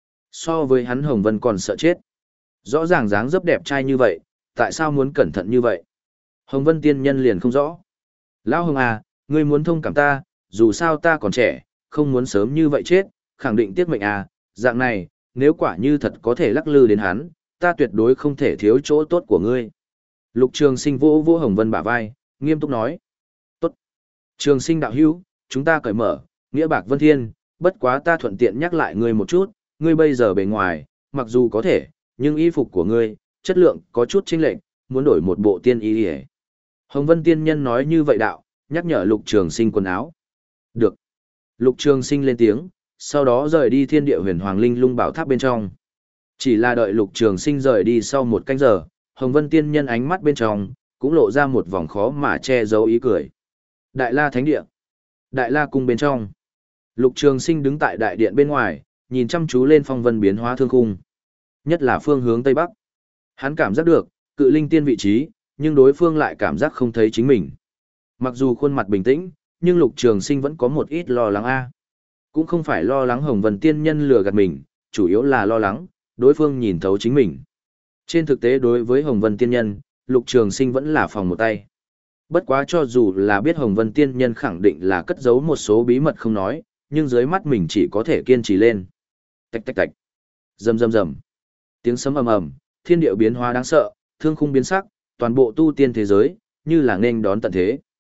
So với hắn Hồng Vân còn sợ chết. Rõ ràng dáng dấp đẹp trai như vậy, tại sao muốn cẩn thận như vậy? Hồng Vân Tiên Nhân liền không rõ. Lão Hồng à, ngươi muốn thông cảm ta, dù sao ta còn trẻ, không muốn sớm như vậy chết, khẳng định tiếc mệnh à, dạng này, nếu quả như thật có thể lắc lư đến hắn, ta tuyệt đối không thể thiếu chỗ tốt của ngươi. Lục Trường Sinh vỗ vỗ Hồng Vân bả vai, nghiêm túc nói. Tốt. Trường Sinh đạo hữu, chúng ta cởi mở, nghĩa bạc vân thiên, bất quá ta thuận tiện nhắc lại ngươi một chút, ngươi bây giờ bề ngoài, mặc dù có thể, nhưng y phục của ngươi, chất lượng có chút chênh lệch, muốn đổi một bộ tiên y đi. Hồng Vân Tiên Nhân nói như vậy đạo, nhắc nhở Lục Trường Sinh quần áo. Được. Lục Trường Sinh lên tiếng, sau đó rời đi Thiên Địa Huyền Hoàng Linh Lung Bảo Tháp bên trong. Chỉ là đợi Lục Trường Sinh rời đi sau một canh giờ, Hồng Vân Tiên Nhân ánh mắt bên trong cũng lộ ra một vòng khó mà che giấu ý cười. Đại La Thánh Địa, Đại La cung bên trong, Lục Trường Sinh đứng tại đại điện bên ngoài, nhìn chăm chú lên phong vân biến hóa thương khung, nhất là phương hướng tây bắc. Hắn cảm giác được cự linh tiên vị trí, nhưng đối phương lại cảm giác không thấy chính mình. Mặc dù khuôn mặt bình tĩnh, nhưng Lục Trường Sinh vẫn có một ít lo lắng a. Cũng không phải lo lắng Hồng Vân Tiên Nhân lừa gạt mình, chủ yếu là lo lắng đối phương nhìn thấu chính mình. Trên thực tế đối với Hồng Vân Tiên Nhân, Lục Trường Sinh vẫn là phòng một tay. Bất quá cho dù là biết Hồng Vân Tiên Nhân khẳng định là cất giấu một số bí mật không nói, nhưng dưới mắt mình chỉ có thể kiên trì lên. Tạch tạch tạch. Rầm rầm rầm. Tiếng sấm ầm ầm, thiên địa biến hóa đáng sợ, thương khung biến sắc, toàn bộ tu tiên thế giới như là nghênh đón tận thế.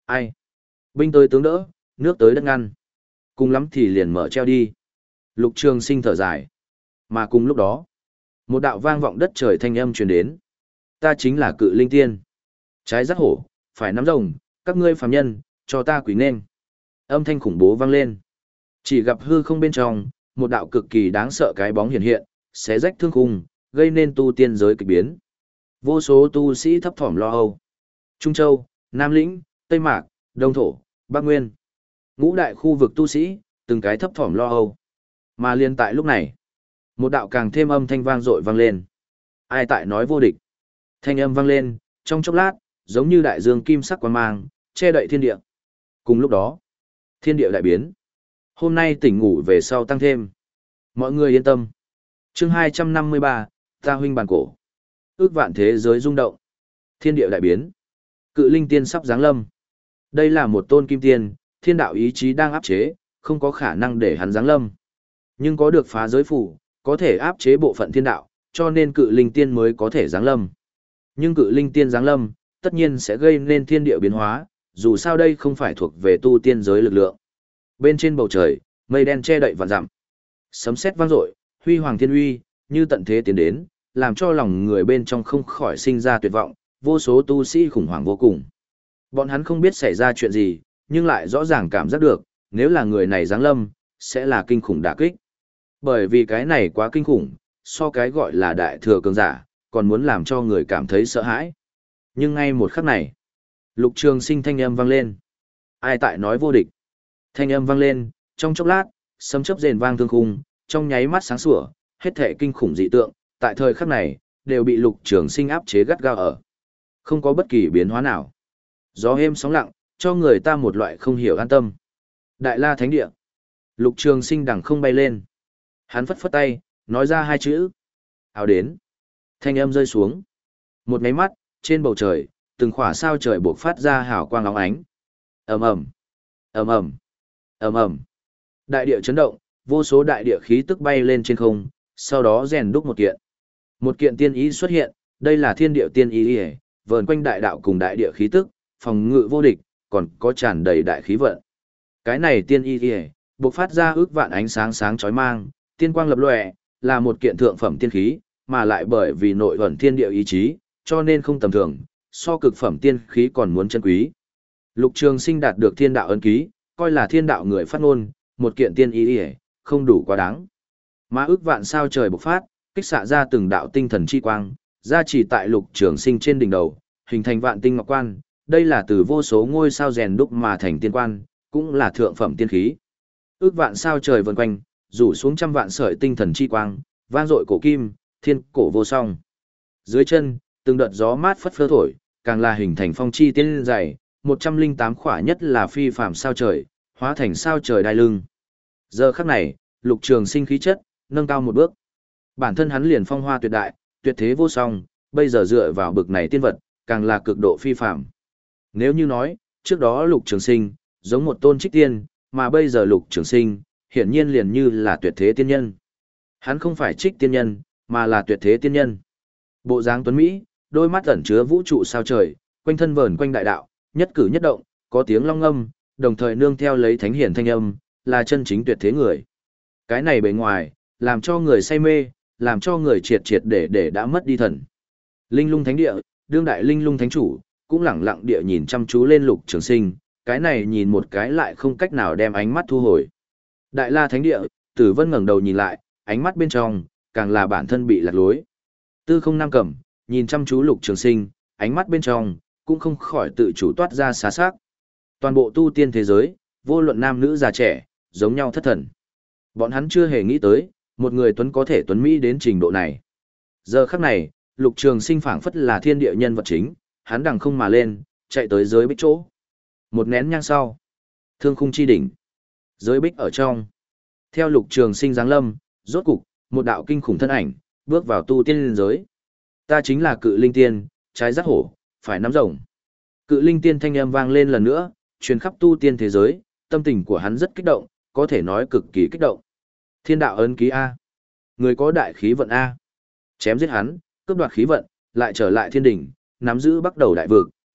Ai? Binh tới tướng đỡ, nước tới đất ngăn. Cùng lắm thì liền mở treo đi. Lục Trường Sinh thở dài. Mà cùng lúc đó, một đạo vang vọng đất trời thanh âm truyền đến. Ta chính là Cự Linh Tiên. Trái dắt hổ, phải nắm rồng, các ngươi phàm nhân, cho ta quỳ nên. Âm thanh khủng bố vang lên. Chỉ gặp hư không bên trong, một đạo cực kỳ đáng sợ cái bóng hiện hiện, xé rách thương khung, gây nên tu tiên giới kịch biến. Vô số tu sĩ thấp thỏm lo âu. Trung Châu, Nam Lĩnh, Tây Mạc, Đông Thổ, Bắc Nguyên. Ngũ đại khu vực tu sĩ, từng cái thấp thỏm lo âu. Mà liên tại lúc này, một đạo càng thêm âm thanh vang dội vang lên. Ai tại nói vô địch? Thanh âm vang lên, trong chốc lát, giống như đại dương kim sắc quang mang, che đậy thiên địa. Cùng lúc đó, thiên địa đại biến. Hôm nay tỉnh ngủ về sau tăng thêm. Mọi người yên tâm. Chương hai trăm năm mươi ba, ta huynh bàn cổ. Ước vạn thế giới rung động. Thiên địa đại biến. Cự linh tiên sắp giáng lâm. Đây là một tôn kim tiên, thiên đạo ý chí đang áp chế, không có khả năng để hắn giáng lâm. Nhưng có được phá giới phủ, có thể áp chế bộ phận thiên đạo, cho nên cự linh tiên mới có thể giáng lâm. Nhưng cự linh tiên giáng lâm, tất nhiên sẽ gây nên thiên địa biến hóa, dù sao đây không phải thuộc về tu tiên giới lực lượng. Bên trên bầu trời, mây đen che đậy vạn dặm. Sấm sét vang dội, huy hoàng thiên uy, như tận thế tiến đến, làm cho lòng người bên trong không khỏi sinh ra tuyệt vọng, vô số tu sĩ khủng hoảng vô cùng. Bọn hắn không biết xảy ra chuyện gì, nhưng lại rõ ràng cảm giác được, nếu là người này giáng lâm, sẽ là kinh khủng đả kích. Bởi vì cái này quá kinh khủng, so cái gọi là đại thừa cường giả, còn muốn làm cho người cảm thấy sợ hãi. Nhưng ngay một khắc này, Lục Trường Sinh thanh âm vang lên. Ai tại nói vô địch? Thanh âm vang lên, trong chốc lát, sấm chớp rền vang thương khung, trong nháy mắt sáng sủa, hết thảy kinh khủng dị tượng, tại thời khắc này, đều bị Lục Trường Sinh áp chế gắt gao ở. Không có bất kỳ biến hóa nào. Gió êm sóng lặng, cho người ta một loại không hiểu an tâm. Đại La Thánh Địa. Lục Trường Sinh đằng không bay lên. Hắn phất phất tay, nói ra hai chữ. Áo đến. Thanh âm rơi xuống. Một máy mắt, trên bầu trời, từng khỏa sao trời buộc phát ra hào quang óng ánh. Ầm ầm, ầm ầm, ầm ầm. Đại địa chấn động, vô số đại địa khí tức bay lên trên không, sau đó rèn đúc một kiện. Một kiện tiên ý xuất hiện, đây là thiên địa tiên ý, vờn quanh đại đạo cùng đại địa khí tức, phòng ngự vô địch, còn có tràn đầy đại khí vận. Cái này tiên ý, buộc phát ra ước vạn ánh sáng sáng chói mang, tiên quang lập lòe, là một kiện thượng phẩm tiên khí, mà lại bởi vì nội ẩn thiên địa ý chí, cho nên không tầm thường, so cực phẩm tiên khí còn muốn chân quý. Lục Trường Sinh đạt được thiên đạo ấn ký, coi là thiên đạo người phát ngôn, một kiện tiên ý, không đủ quá đáng. Mà ước vạn sao trời bộc phát, kích xạ ra từng đạo tinh thần chi quang, ra chỉ tại Lục Trường Sinh trên đỉnh đầu, hình thành vạn tinh ngọc quan, đây là từ vô số ngôi sao rèn đúc mà thành tiên quan, cũng là thượng phẩm tiên khí. Ước vạn sao trời vần quanh, rủ xuống trăm vạn sợi tinh thần chi quang, vang dội cổ kim, thiên cổ vô song. Dưới chân, từng đợt gió mát phất phơ thổi, càng là hình thành phong chi tiên dày, một trăm linh tám khỏa nhất là phi phàm sao trời, hóa thành sao trời đai lưng. Giờ khắc này, Lục Trường Sinh khí chất nâng cao một bước. Bản thân hắn liền phong hoa tuyệt đại, tuyệt thế vô song, bây giờ dựa vào bực này tiên vật, càng là cực độ phi phàm. Nếu như nói, trước đó Lục Trường Sinh giống một tôn trích tiên, mà bây giờ Lục Trường Sinh hiển nhiên liền như là tuyệt thế tiên nhân. Hắn không phải trích tiên nhân, mà là tuyệt thế tiên nhân. Bộ dáng tuấn mỹ, đôi mắt ẩn chứa vũ trụ sao trời, quanh thân vờn quanh đại đạo, nhất cử nhất động, có tiếng long ngâm, đồng thời nương theo lấy thánh hiển thanh âm, là chân chính tuyệt thế người. Cái này bề ngoài, làm cho người say mê, làm cho người triệt triệt để để đã mất đi thần. Linh Lung Thánh Địa, đương đại Linh Lung Thánh Chủ, cũng lẳng lặng địa nhìn chăm chú lên Lục Trường Sinh, cái này nhìn một cái lại không cách nào đem ánh mắt thu hồi. Đại La Thánh Địa, Tử Vân ngẩng đầu nhìn lại, ánh mắt bên trong, càng là bản thân bị lạc lối. Tư Không Nam Cẩm, nhìn chăm chú Lục Trường Sinh, ánh mắt bên trong, cũng không khỏi tự chủ toát ra xá xác. Toàn bộ tu tiên thế giới, vô luận nam nữ già trẻ, giống nhau thất thần. Bọn hắn chưa hề nghĩ tới, một người tuấn có thể tuấn mỹ đến trình độ này. Giờ khắc này, Lục Trường Sinh phảng phất là thiên địa nhân vật chính, hắn đằng không mà lên, chạy tới giới bích chỗ. Một nén nhang sau, thương khung chi đỉnh, giới bích ở trong. Theo Lục Trường Sinh giáng lâm, rốt cục, một đạo kinh khủng thân ảnh, bước vào tu tiên liên giới. Ta chính là Cự Linh Tiên, trái dắt hổ, phải nắm rồng. Cự Linh Tiên thanh âm vang lên lần nữa, truyền khắp tu tiên thế giới, tâm tình của hắn rất kích động, có thể nói cực kỳ kích động. Thiên đạo ấn ký A. Người có đại khí vận A. Chém giết hắn, cướp đoạt khí vận, lại trở lại thiên đỉnh, nắm giữ bắt đầu đại vực,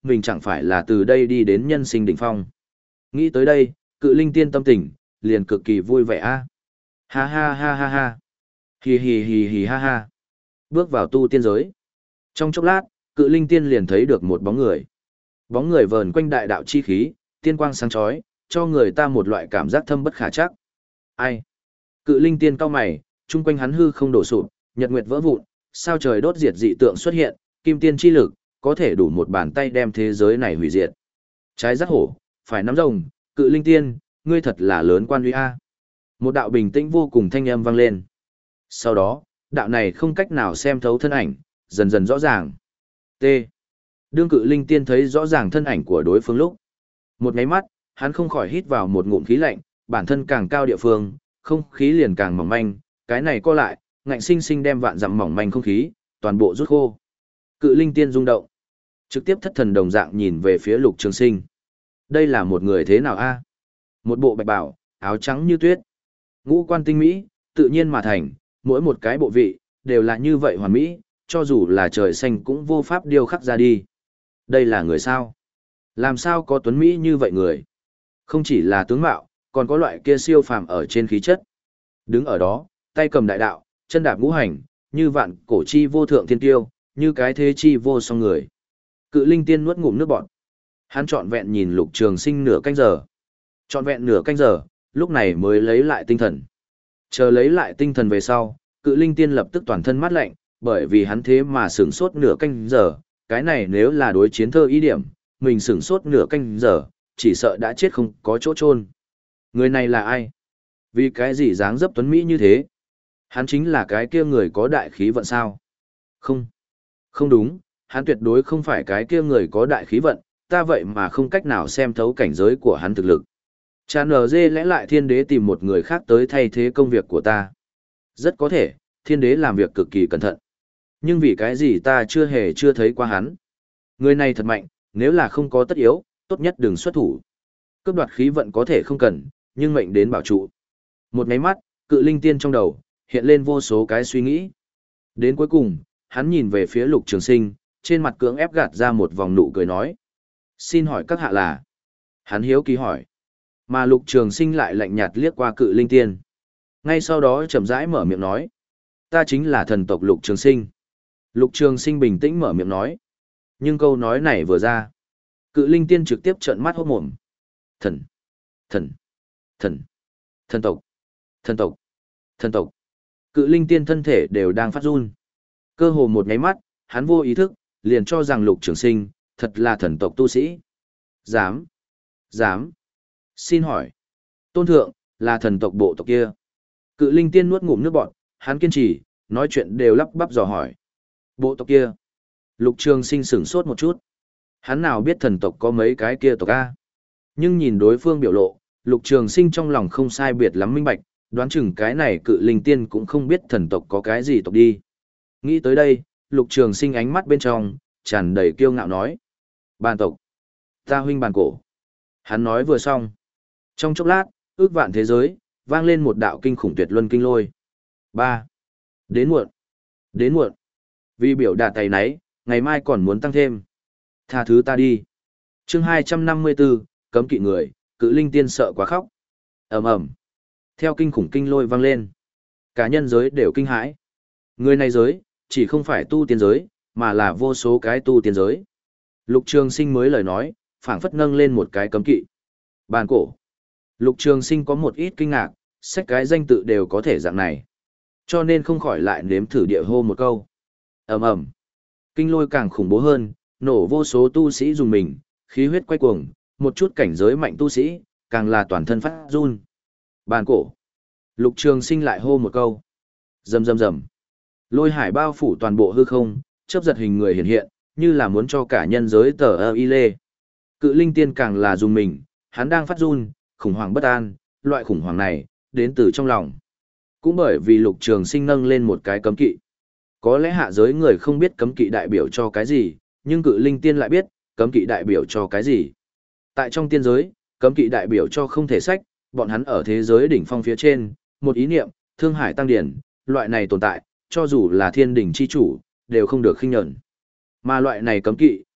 mình chẳng phải là từ đây đi đến nhân sinh đỉnh phong. Nghĩ tới đây, cự linh tiên tâm tình, liền cực kỳ vui vẻ a. Ha ha ha ha ha. Hì hì hì hì ha ha. Bước vào tu tiên giới. Trong chốc lát, cự linh tiên liền thấy được một bóng người. Bóng người vờn quanh đại đạo chi khí, tiên quang sáng chói, cho người ta một loại cảm giác thâm bất khả trắc. Ai? Cự linh tiên cao mày, chung quanh hắn hư không đổ sụp, nhật nguyệt vỡ vụn, sao trời đốt diệt dị tượng xuất hiện, kim tiên chi lực, có thể đủ một bàn tay đem thế giới này hủy diệt. Trái giác hổ, phải nắm rồng, cự linh tiên, ngươi thật là lớn quan uy a. Một đạo bình tĩnh vô cùng thanh âm vang lên. Sau đó, đạo này không cách nào xem thấu thân ảnh, dần dần rõ ràng. T. Đương cự linh tiên thấy rõ ràng thân ảnh của đối phương lúc. Một nháy mắt, hắn không khỏi hít vào một ngụm khí lạnh, bản thân càng cao địa phương, không khí liền càng mỏng manh, cái này co lại, ngạnh sinh sinh đem vạn dặm mỏng manh không khí, toàn bộ rút khô. Cự linh tiên rung động, trực tiếp thất thần đồng dạng nhìn về phía Lục Trường Sinh. Đây là một người thế nào a? Một bộ bạch bào, áo trắng như tuyết, ngũ quan tinh mỹ, tự nhiên mà thành, mỗi một cái bộ vị đều là như vậy hoàn mỹ, cho dù là trời xanh cũng vô pháp điêu khắc ra đi. Đây là người sao? Làm sao có tuấn mỹ như vậy người? Không chỉ là tướng mạo, còn có loại kia siêu phàm ở trên khí chất. Đứng ở đó, tay cầm đại đạo, chân đạp ngũ hành, như vạn cổ chi vô thượng thiên tiêu, như cái thế chi vô song người. Cự linh tiên nuốt ngụm nước bọt. Hắn trọn vẹn nhìn Lục Trường Sinh nửa canh giờ. Trọn vẹn nửa canh giờ, lúc này mới lấy lại tinh thần. Chờ lấy lại tinh thần về sau, cự linh tiên lập tức toàn thân mát lạnh, bởi vì hắn thế mà sửng sốt nửa canh giờ, cái này nếu là đối chiến thơ ý điểm, mình sửng sốt nửa canh giờ, chỉ sợ đã chết không có chỗ chôn. Người này là ai? Vì cái gì dáng dấp tuấn mỹ như thế? Hắn chính là cái kia người có đại khí vận sao? Không. Không đúng, hắn tuyệt đối không phải cái kia người có đại khí vận, ta vậy mà không cách nào xem thấu cảnh giới của hắn thực lực. Cha nở dê lẽ lại thiên đế tìm một người khác tới thay thế công việc của ta. Rất có thể, thiên đế làm việc cực kỳ cẩn thận. Nhưng vì cái gì ta chưa hề chưa thấy qua hắn. Người này thật mạnh, nếu là không có tất yếu, tốt nhất đừng xuất thủ. Cướp đoạt khí vận có thể không cần, nhưng mệnh đến bảo trụ. Một máy mắt, cự linh tiên trong đầu, hiện lên vô số cái suy nghĩ. Đến cuối cùng, hắn nhìn về phía Lục Trường Sinh, trên mặt cưỡng ép gạt ra một vòng nụ cười nói. Xin hỏi các hạ là? Hắn hiếu kỳ hỏi. Mà Lục Trường Sinh lại lạnh nhạt liếc qua cự linh tiên. Ngay sau đó chậm rãi mở miệng nói. Ta chính là thần tộc Lục Trường Sinh. Lục Trường Sinh bình tĩnh mở miệng nói. Nhưng câu nói này vừa ra. Cự linh tiên trực tiếp trợn mắt hốt mồm. Thần! Thần! Thần! Thần tộc! Thần tộc! Thần tộc! Cự linh tiên thân thể đều đang phát run. Cơ hồ một nháy mắt, hắn vô ý thức, liền cho rằng Lục Trường Sinh, thật là thần tộc tu sĩ. Dám! Dám! Xin hỏi! Tôn thượng, là thần tộc bộ tộc kia. Cự linh tiên nuốt ngụm nước bọt, hắn kiên trì, nói chuyện đều lắp bắp dò hỏi. Bộ tộc kia! Lục Trường Sinh sửng sốt một chút. Hắn nào biết thần tộc có mấy cái kia tộc a? Nhưng nhìn đối phương biểu lộ, Lục Trường Sinh trong lòng không sai biệt lắm minh bạch, đoán chừng cái này cự linh tiên cũng không biết thần tộc có cái gì tộc đi. Nghĩ tới đây, Lục Trường Sinh ánh mắt bên trong, tràn đầy kiêu ngạo nói. Bàn tộc. Ta huynh bàn cổ. Hắn nói vừa xong. Trong chốc lát, ước vạn thế giới, vang lên một đạo kinh khủng tuyệt luân kinh lôi. Ba. Đến muộn. Đến muộn. Vì biểu đạt tay nấy, ngày mai còn muốn tăng thêm. Tha thứ ta đi. Chương hai trăm năm mươi tư, cấm kỵ người, cự linh tiên sợ quá khóc. Ầm ầm. Theo kinh khủng kinh lôi vang lên, cả nhân giới đều kinh hãi. Người này giới, chỉ không phải tu tiên giới, mà là vô số cái tu tiên giới. Lục Trường Sinh mới lời nói, phảng phất nâng lên một cái cấm kỵ. Bàn cổ. Lục Trường Sinh có một ít kinh ngạc, sách cái danh tự đều có thể dạng này. Cho nên không khỏi lại nếm thử địa hô một câu. Ầm ầm. Kinh lôi càng khủng bố hơn, nổ vô số tu sĩ dùng mình, khí huyết quay cuồng, một chút cảnh giới mạnh tu sĩ, càng là toàn thân phát run. Bàn cổ. Lục Trường Sinh lại hô một câu. Rầm rầm rầm. Lôi hải bao phủ toàn bộ hư không, chớp giật hình người hiện hiện, như là muốn cho cả nhân giới tờ ơ y lê. Cự linh tiên càng là dùng mình, hắn đang phát run, khủng hoảng bất an, loại khủng hoảng này, đến từ trong lòng. Cũng bởi vì Lục Trường Sinh nâng lên một cái cấm kỵ. Có lẽ hạ giới người không biết cấm kỵ đại biểu cho cái gì, nhưng cự linh tiên lại biết, cấm kỵ đại biểu cho cái gì. Tại trong tiên giới, cấm kỵ đại biểu cho không thể sách, bọn hắn ở thế giới đỉnh phong phía trên, một ý niệm, thương hải tăng điển, loại này tồn tại, cho dù là thiên đỉnh chi chủ, đều không được khinh nhẫn. Mà loại này cấm kỵ,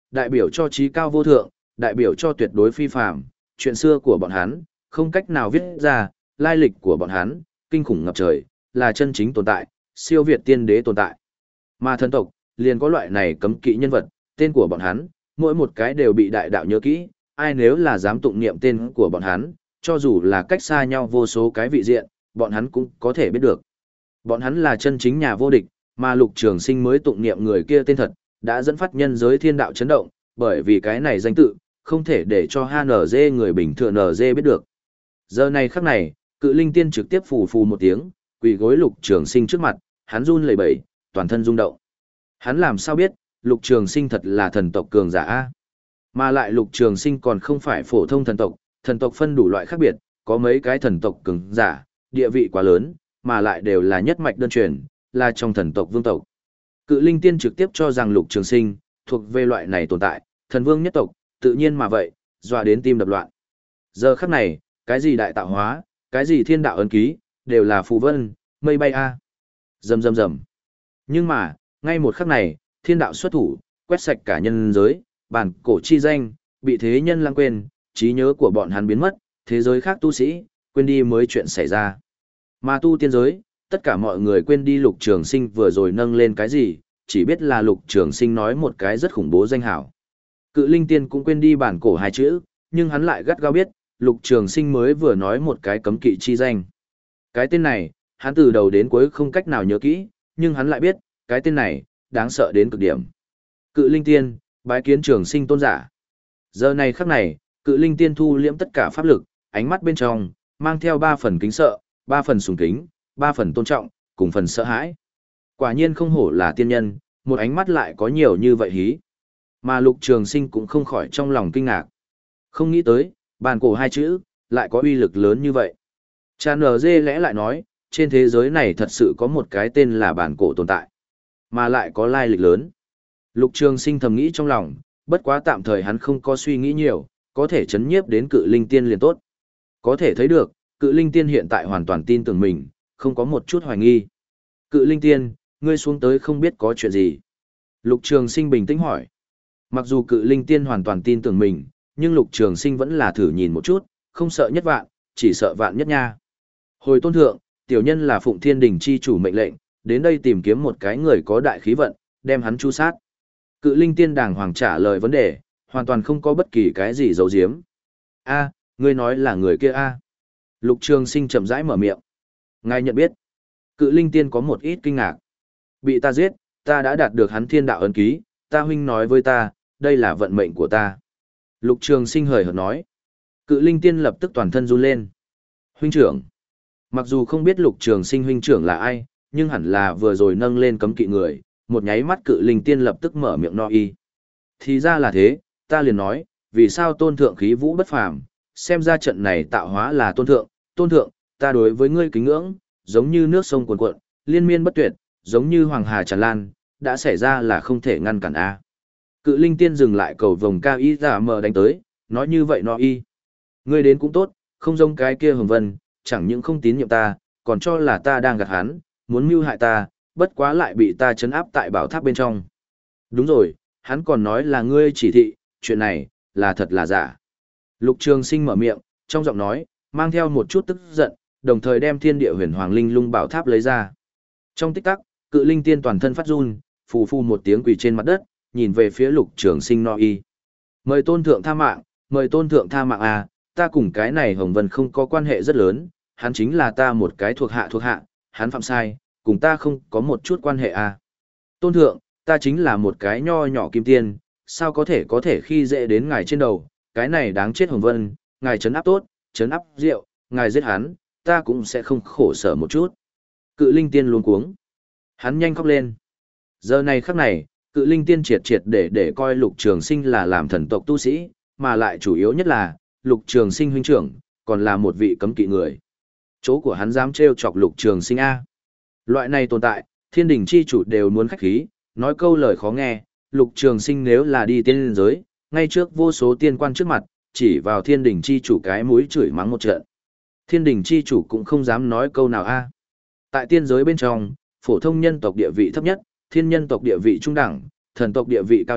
đại biểu cho trí cao vô thượng, đại biểu cho tuyệt đối phi phàm, chuyện xưa của bọn hắn, không cách nào viết ra, lai lịch của bọn hắn, kinh khủng ngập trời, là chân chính tồn tại, siêu việt tiên đế tồn tại. Mà thần tộc, liền có loại này cấm kỵ nhân vật, tên của bọn hắn, mỗi một cái đều bị đại đạo nhớ kỹ, ai nếu là dám tụng niệm tên của bọn hắn, cho dù là cách xa nhau vô số cái vị diện, bọn hắn cũng có thể biết được. Bọn hắn là chân chính nhà vô địch, mà Lục Trường Sinh mới tụng niệm người kia tên thật, đã dẫn phát nhân giới thiên đạo chấn động, bởi vì cái này danh tự, không thể để cho hát en giê người bình thường en giê biết được. Giờ này khắc này, Cự Linh Tiên trực tiếp phù phù một tiếng, quỳ gối Lục Trường Sinh trước mặt, hắn run lẩy bẩy, toàn thân rung động. Hắn làm sao biết, Lục Trường Sinh thật là thần tộc cường giả a? Mà lại Lục Trường Sinh còn không phải phổ thông thần tộc, thần tộc phân đủ loại khác biệt, có mấy cái thần tộc cường giả, địa vị quá lớn, mà lại đều là nhất mạch đơn truyền, là trong thần tộc vương tộc. Cự Linh Tiên trực tiếp cho rằng Lục Trường Sinh thuộc về loại này tồn tại, thần vương nhất tộc, tự nhiên mà vậy, dọa đến tim đập loạn. Giờ khắc này, cái gì đại tạo hóa, cái gì thiên đạo ấn ký, đều là phù vân, mây bay a. Rầm rầm rầm. Nhưng mà, ngay một khắc này, thiên đạo xuất thủ, quét sạch cả nhân giới, bản cổ chi danh, bị thế nhân lãng quên, trí nhớ của bọn hắn biến mất, thế giới khác tu sĩ, quên đi mới chuyện xảy ra. Mà tu tiên giới, tất cả mọi người quên đi Lục Trường Sinh vừa rồi nâng lên cái gì, chỉ biết là Lục Trường Sinh nói một cái rất khủng bố danh hảo. Cự Linh Tiên cũng quên đi bản cổ hai chữ, nhưng hắn lại gắt gao biết, Lục Trường Sinh mới vừa nói một cái cấm kỵ chi danh. Cái tên này, hắn từ đầu đến cuối không cách nào nhớ kỹ, nhưng hắn lại biết, cái tên này, đáng sợ đến cực điểm. Cự Linh Tiên, bái kiến Trường Sinh tôn giả. Giờ này khắc này, Cự Linh Tiên thu liễm tất cả pháp lực, ánh mắt bên trong, mang theo ba phần kính sợ, ba phần sùng kính, ba phần tôn trọng, cùng phần sợ hãi. Quả nhiên không hổ là tiên nhân, một ánh mắt lại có nhiều như vậy hí. Mà Lục Trường Sinh cũng không khỏi trong lòng kinh ngạc. Không nghĩ tới, bản cổ hai chữ, lại có uy lực lớn như vậy. Cha en giê lẽ lại nói, trên thế giới này thật sự có một cái tên là bản cổ tồn tại, mà lại có lai lịch lớn. Lục Trường Sinh thầm nghĩ trong lòng, bất quá tạm thời hắn không có suy nghĩ nhiều, có thể chấn nhiếp đến Cự Linh Tiên liền tốt. Có thể thấy được, Cự Linh Tiên hiện tại hoàn toàn tin tưởng mình, không có một chút hoài nghi. Cự Linh Tiên, ngươi xuống tới không biết có chuyện gì. Lục Trường Sinh bình tĩnh hỏi. Mặc dù Cự Linh Tiên hoàn toàn tin tưởng mình, nhưng Lục Trường Sinh vẫn là thử nhìn một chút, không sợ nhất vạn, chỉ sợ vạn nhất nha. Hồi tôn thượng, tiểu nhân là Phụng Thiên Đình chi chủ mệnh lệnh, đến đây tìm kiếm một cái người có đại khí vận, đem hắn chu sát. Cự Linh Tiên đàng hoàng trả lời vấn đề, hoàn toàn không có bất kỳ cái gì giấu giếm. A, ngươi nói là người kia a? Lục Trường Sinh chậm rãi mở miệng. Ngài nhận biết. Cự Linh Tiên có một ít kinh ngạc. Bị ta giết, ta đã đạt được hắn thiên đạo ấn ký, ta huynh nói với ta, đây là vận mệnh của ta. Lục Trường Sinh hời hợt nói. Cự Linh Tiên lập tức toàn thân run lên. Huynh trưởng. Mặc dù không biết Lục Trường Sinh huynh trưởng là ai, nhưng hẳn là vừa rồi nâng lên cấm kỵ người, một nháy mắt Cự Linh Tiên lập tức mở miệng no y. Thì ra là thế, ta liền nói, vì sao tôn thượng khí vũ bất phàm, xem ra trận này tạo hóa là tôn thượng, tôn thượng, ta đối với ngươi kính ngưỡng, giống như nước sông cuồn cuộn, liên miên bất tuyệt, giống như hoàng hà tràn lan, đã xảy ra là không thể ngăn cản a. Cự Linh Tiên dừng lại cầu vồng cao y giả mờ đánh tới, nói như vậy no y. Ngươi đến cũng tốt, không giống cái kia Hồng Vân, chẳng những không tín nhiệm ta, còn cho là ta đang gạt hắn, muốn mưu hại ta, bất quá lại bị ta trấn áp tại bảo tháp bên trong. Đúng rồi, hắn còn nói là ngươi chỉ thị, chuyện này, là thật là giả. Lục Trường Sinh mở miệng, trong giọng nói, mang theo một chút tức giận, đồng thời đem thiên địa huyền hoàng linh lung bảo tháp lấy ra. Trong tích tắc, Cự Linh Tiên toàn thân phát run, phù phù một tiếng quỳ trên mặt đất, nhìn về phía Lục Trường Sinh no y. Mời tôn thượng tha mạng, mời tôn thượng tha mạng à, ta cùng cái này Hồng Vân không có quan hệ rất lớn, hắn chính là ta một cái thuộc hạ thuộc hạ, hắn phạm sai, cùng ta không có một chút quan hệ à. Tôn thượng, ta chính là một cái nho nhỏ kim tiên, sao có thể có thể khi dễ đến ngài trên đầu, cái này đáng chết Hồng Vân, ngài trấn áp tốt, trấn áp rượu, ngài giết hắn, ta cũng sẽ không khổ sở một chút. Cự Linh Tiên luống cuống. Hắn nhanh khóc lên. Giờ này khắc này, Cự Linh Tiên triệt triệt để để coi Lục Trường Sinh là làm thần tộc tu sĩ, mà lại chủ yếu nhất là, Lục Trường Sinh huynh trưởng, còn là một vị cấm kỵ người. Chỗ của hắn dám trêu chọc Lục Trường Sinh A. Loại này tồn tại, thiên đình chi chủ đều muốn khách khí, nói câu lời khó nghe, Lục Trường Sinh nếu là đi tiên giới, ngay trước vô số tiên quan trước mặt, chỉ vào thiên đình chi chủ cái mũi chửi mắng một trận. Thiên đình chi chủ cũng không dám nói câu nào A. Tại tiên giới bên trong, phổ thông nhân tộc địa vị thấp nhất, thiên nhân tộc địa vị trung đẳng, thần tộc địa vị cao nhất,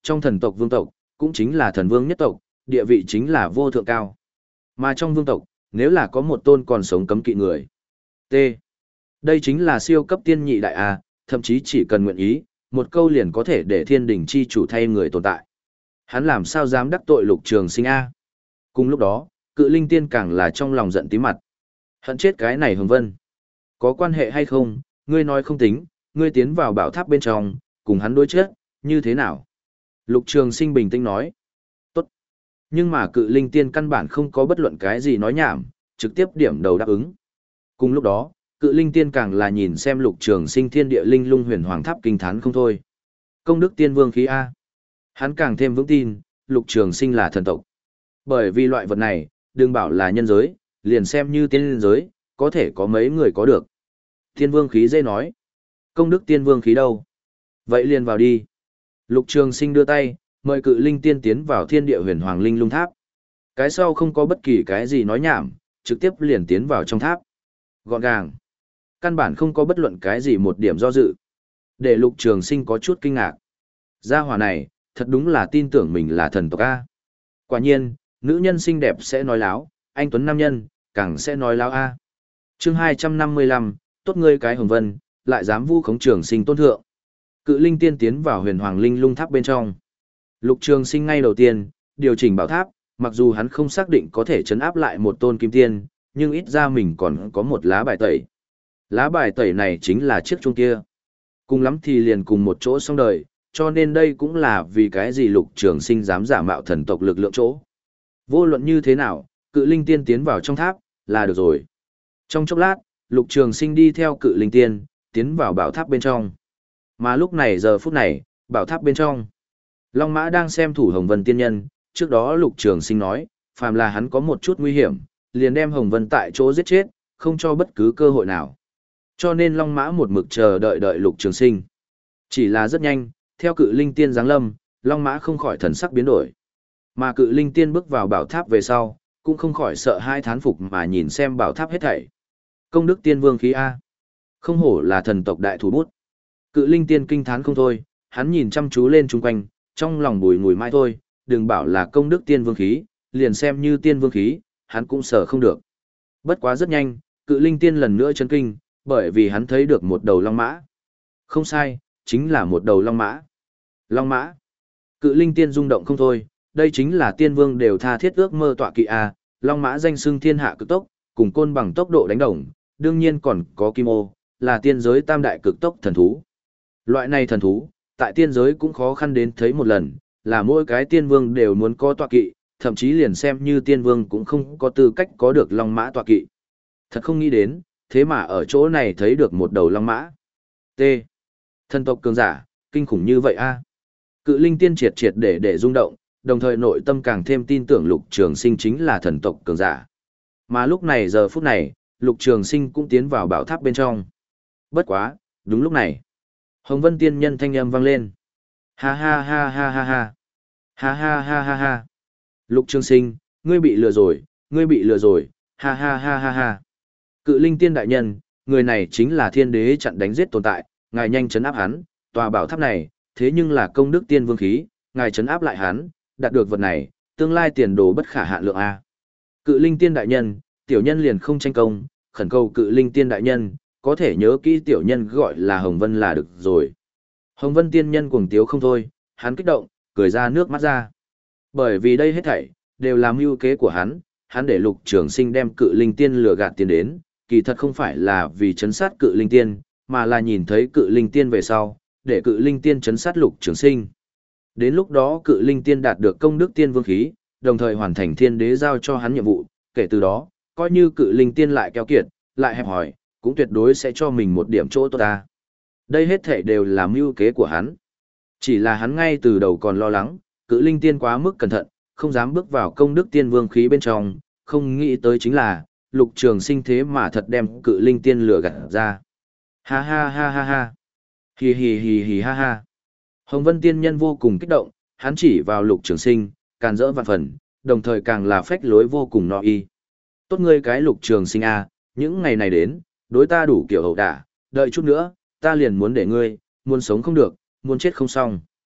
trong thần tộc vương tộc, cũng chính là thần vương nhất tộc, địa vị chính là vô thượng cao. Mà trong vương tộc, nếu là có một tôn còn sống cấm kỵ người. T. Đây chính là siêu cấp tiên nhị đại A, thậm chí chỉ cần nguyện ý, một câu liền có thể để thiên đình chi chủ thay người tồn tại. Hắn làm sao dám đắc tội Lục Trường Sinh A. Cùng lúc đó, Cự Linh Tiên càng là trong lòng giận tí mặt. Hận chết cái này Hồng Vân. Có quan hệ hay không, ngươi nói không tính, ngươi tiến vào bảo tháp bên trong, cùng hắn đối chết, như thế nào? Lục Trường Sinh bình tĩnh nói. Tốt. Nhưng mà Cự Linh Tiên căn bản không có bất luận cái gì nói nhảm, trực tiếp điểm đầu đáp ứng. Cùng lúc đó, Cự Linh Tiên càng là nhìn xem Lục Trường Sinh thiên địa linh lung huyền hoàng tháp kinh thán không thôi. Công đức tiên vương khí A. Hắn càng thêm vững tin, Lục Trường Sinh là thần tộc. Bởi vì loại vật này, đừng bảo là nhân giới, liền xem như tiên giới, có thể có mấy người có được. Tiên vương khí dễ nói. Công đức tiên vương khí đâu? Vậy liền vào đi. Lục Trường Sinh đưa tay, mời Cự Linh Tiên tiến vào thiên địa huyền hoàng linh lung tháp. Cái sau không có bất kỳ cái gì nói nhảm, trực tiếp liền tiến vào trong tháp. Gọn gàng. Căn bản không có bất luận cái gì một điểm do dự. Để Lục Trường Sinh có chút kinh ngạc. Gia hỏa này, thật đúng là tin tưởng mình là thần tộc A. Quả nhiên, nữ nhân xinh đẹp sẽ nói láo, anh tuấn nam nhân, càng sẽ nói láo A. Chương hai trăm năm mươi lăm, tốt ngươi cái Hồng Vân, lại dám vu khống Trường Sinh tôn thượng. Cự Linh Tiên tiến vào huyền hoàng linh lung tháp bên trong. Lục Trường Sinh ngay đầu tiên, điều chỉnh bảo tháp, mặc dù hắn không xác định có thể chấn áp lại một tôn kim tiên, nhưng ít ra mình còn có một lá bài tẩy. Lá bài tẩy này chính là chiếc chuông kia. Cùng lắm thì liền cùng một chỗ xong đời, cho nên đây cũng là vì cái gì Lục Trường Sinh dám giả mạo thần tộc lực lượng chỗ. Vô luận như thế nào, Cự Linh Tiên tiến vào trong tháp, là được rồi. Trong chốc lát, Lục Trường Sinh đi theo Cự Linh Tiên, tiến vào bảo tháp bên trong. Mà lúc này giờ phút này, bảo tháp bên trong, Long Mã đang xem thủ Hồng Vân tiên nhân, trước đó Lục Trường Sinh nói, phàm là hắn có một chút nguy hiểm, liền đem Hồng Vân tại chỗ giết chết, không cho bất cứ cơ hội nào. Cho nên Long Mã một mực chờ đợi đợi Lục Trường Sinh. Chỉ là rất nhanh, theo Cự Linh Tiên giáng lâm, Long Mã không khỏi thần sắc biến đổi. Mà Cự Linh Tiên bước vào bảo tháp về sau, cũng không khỏi sợ hai thán phục mà nhìn xem bảo tháp hết thảy. Công đức tiên vương khí A. Không hổ là thần tộc đại thủ bút. Cự Linh Tiên kinh thán không thôi, hắn nhìn chăm chú lên chung quanh, trong lòng bùi ngùi mãi thôi, đừng bảo là công đức tiên vương khí, liền xem như tiên vương khí, hắn cũng sợ không được. Bất quá rất nhanh, Cự Linh Tiên lần nữa chấn kinh, bởi vì hắn thấy được một đầu long mã. Không sai, chính là một đầu long mã. Long mã. Cự Linh Tiên rung động không thôi, đây chính là tiên vương đều tha thiết ước mơ tọa kỵ a, long mã danh xưng thiên hạ cực tốc, cùng côn bằng tốc độ đánh đồng, đương nhiên còn có kim ô, là tiên giới tam đại cực tốc thần thú. Loại này thần thú, tại tiên giới cũng khó khăn đến thấy một lần, là mỗi cái tiên vương đều muốn có tọa kỵ, thậm chí liền xem như tiên vương cũng không có tư cách có được long mã tọa kỵ. Thật không nghĩ đến, thế mà ở chỗ này thấy được một đầu long mã. T. Thần tộc cường giả, kinh khủng như vậy a. Cự Linh Tiên triệt triệt để để rung động, đồng thời nội tâm càng thêm tin tưởng Lục Trường Sinh chính là thần tộc cường giả. Mà lúc này giờ phút này, Lục Trường Sinh cũng tiến vào bảo tháp bên trong. Bất quá, đúng lúc này, Hồng Vân tiên nhân thanh âm vang lên. Ha ha ha ha ha ha. Ha ha ha ha ha. Lục Trường Sinh, ngươi bị lừa rồi, ngươi bị lừa rồi, ha ha ha ha ha. Cự Linh Tiên đại nhân, người này chính là thiên đế chặn đánh giết tồn tại, ngài nhanh chấn áp hắn, tòa bảo tháp này, thế nhưng là công đức tiên vương khí, ngài chấn áp lại hắn, đạt được vật này, tương lai tiền đồ bất khả hạn lượng a. Cự Linh Tiên đại nhân, tiểu nhân liền không tranh công, khẩn cầu Cự Linh Tiên đại nhân, có thể nhớ kỹ tiểu nhân gọi là Hồng Vân là được rồi. Hồng Vân tiên nhân cuồng tiếu không thôi, hắn kích động, cười ra nước mắt ra. Bởi vì đây hết thảy đều là mưu kế của hắn, hắn để Lục Trường Sinh đem Cự Linh Tiên lừa gạt tiền đến, kỳ thật không phải là vì chấn sát Cự Linh Tiên, mà là nhìn thấy Cự Linh Tiên về sau, để Cự Linh Tiên chấn sát Lục Trường Sinh. Đến lúc đó Cự Linh Tiên đạt được công đức tiên vương khí, đồng thời hoàn thành thiên đế giao cho hắn nhiệm vụ, kể từ đó, coi như Cự Linh Tiên lại keo kiệt, lại hẹp hòi, cũng tuyệt đối sẽ cho mình một điểm chỗ tốt ta. Đây hết thảy đều là mưu kế của hắn. Chỉ là hắn ngay từ đầu còn lo lắng, Cự Linh Tiên quá mức cẩn thận, không dám bước vào công đức tiên vương khí bên trong, không nghĩ tới chính là, Lục Trường Sinh thế mà thật đem Cự Linh Tiên lừa gạt ra. Ha ha ha ha ha. Hì hì hì hì ha ha. Hồng Vân tiên nhân vô cùng kích động, hắn chỉ vào Lục Trường Sinh, càn rỡ vạn phần, đồng thời càng là phách lối vô cùng no y. Tốt ngươi cái Lục Trường Sinh a, những ngày này đến, đối ta đủ kiểu hậu đả, đợi chút nữa, ta liền muốn để ngươi, muốn sống không được, muốn chết không xong.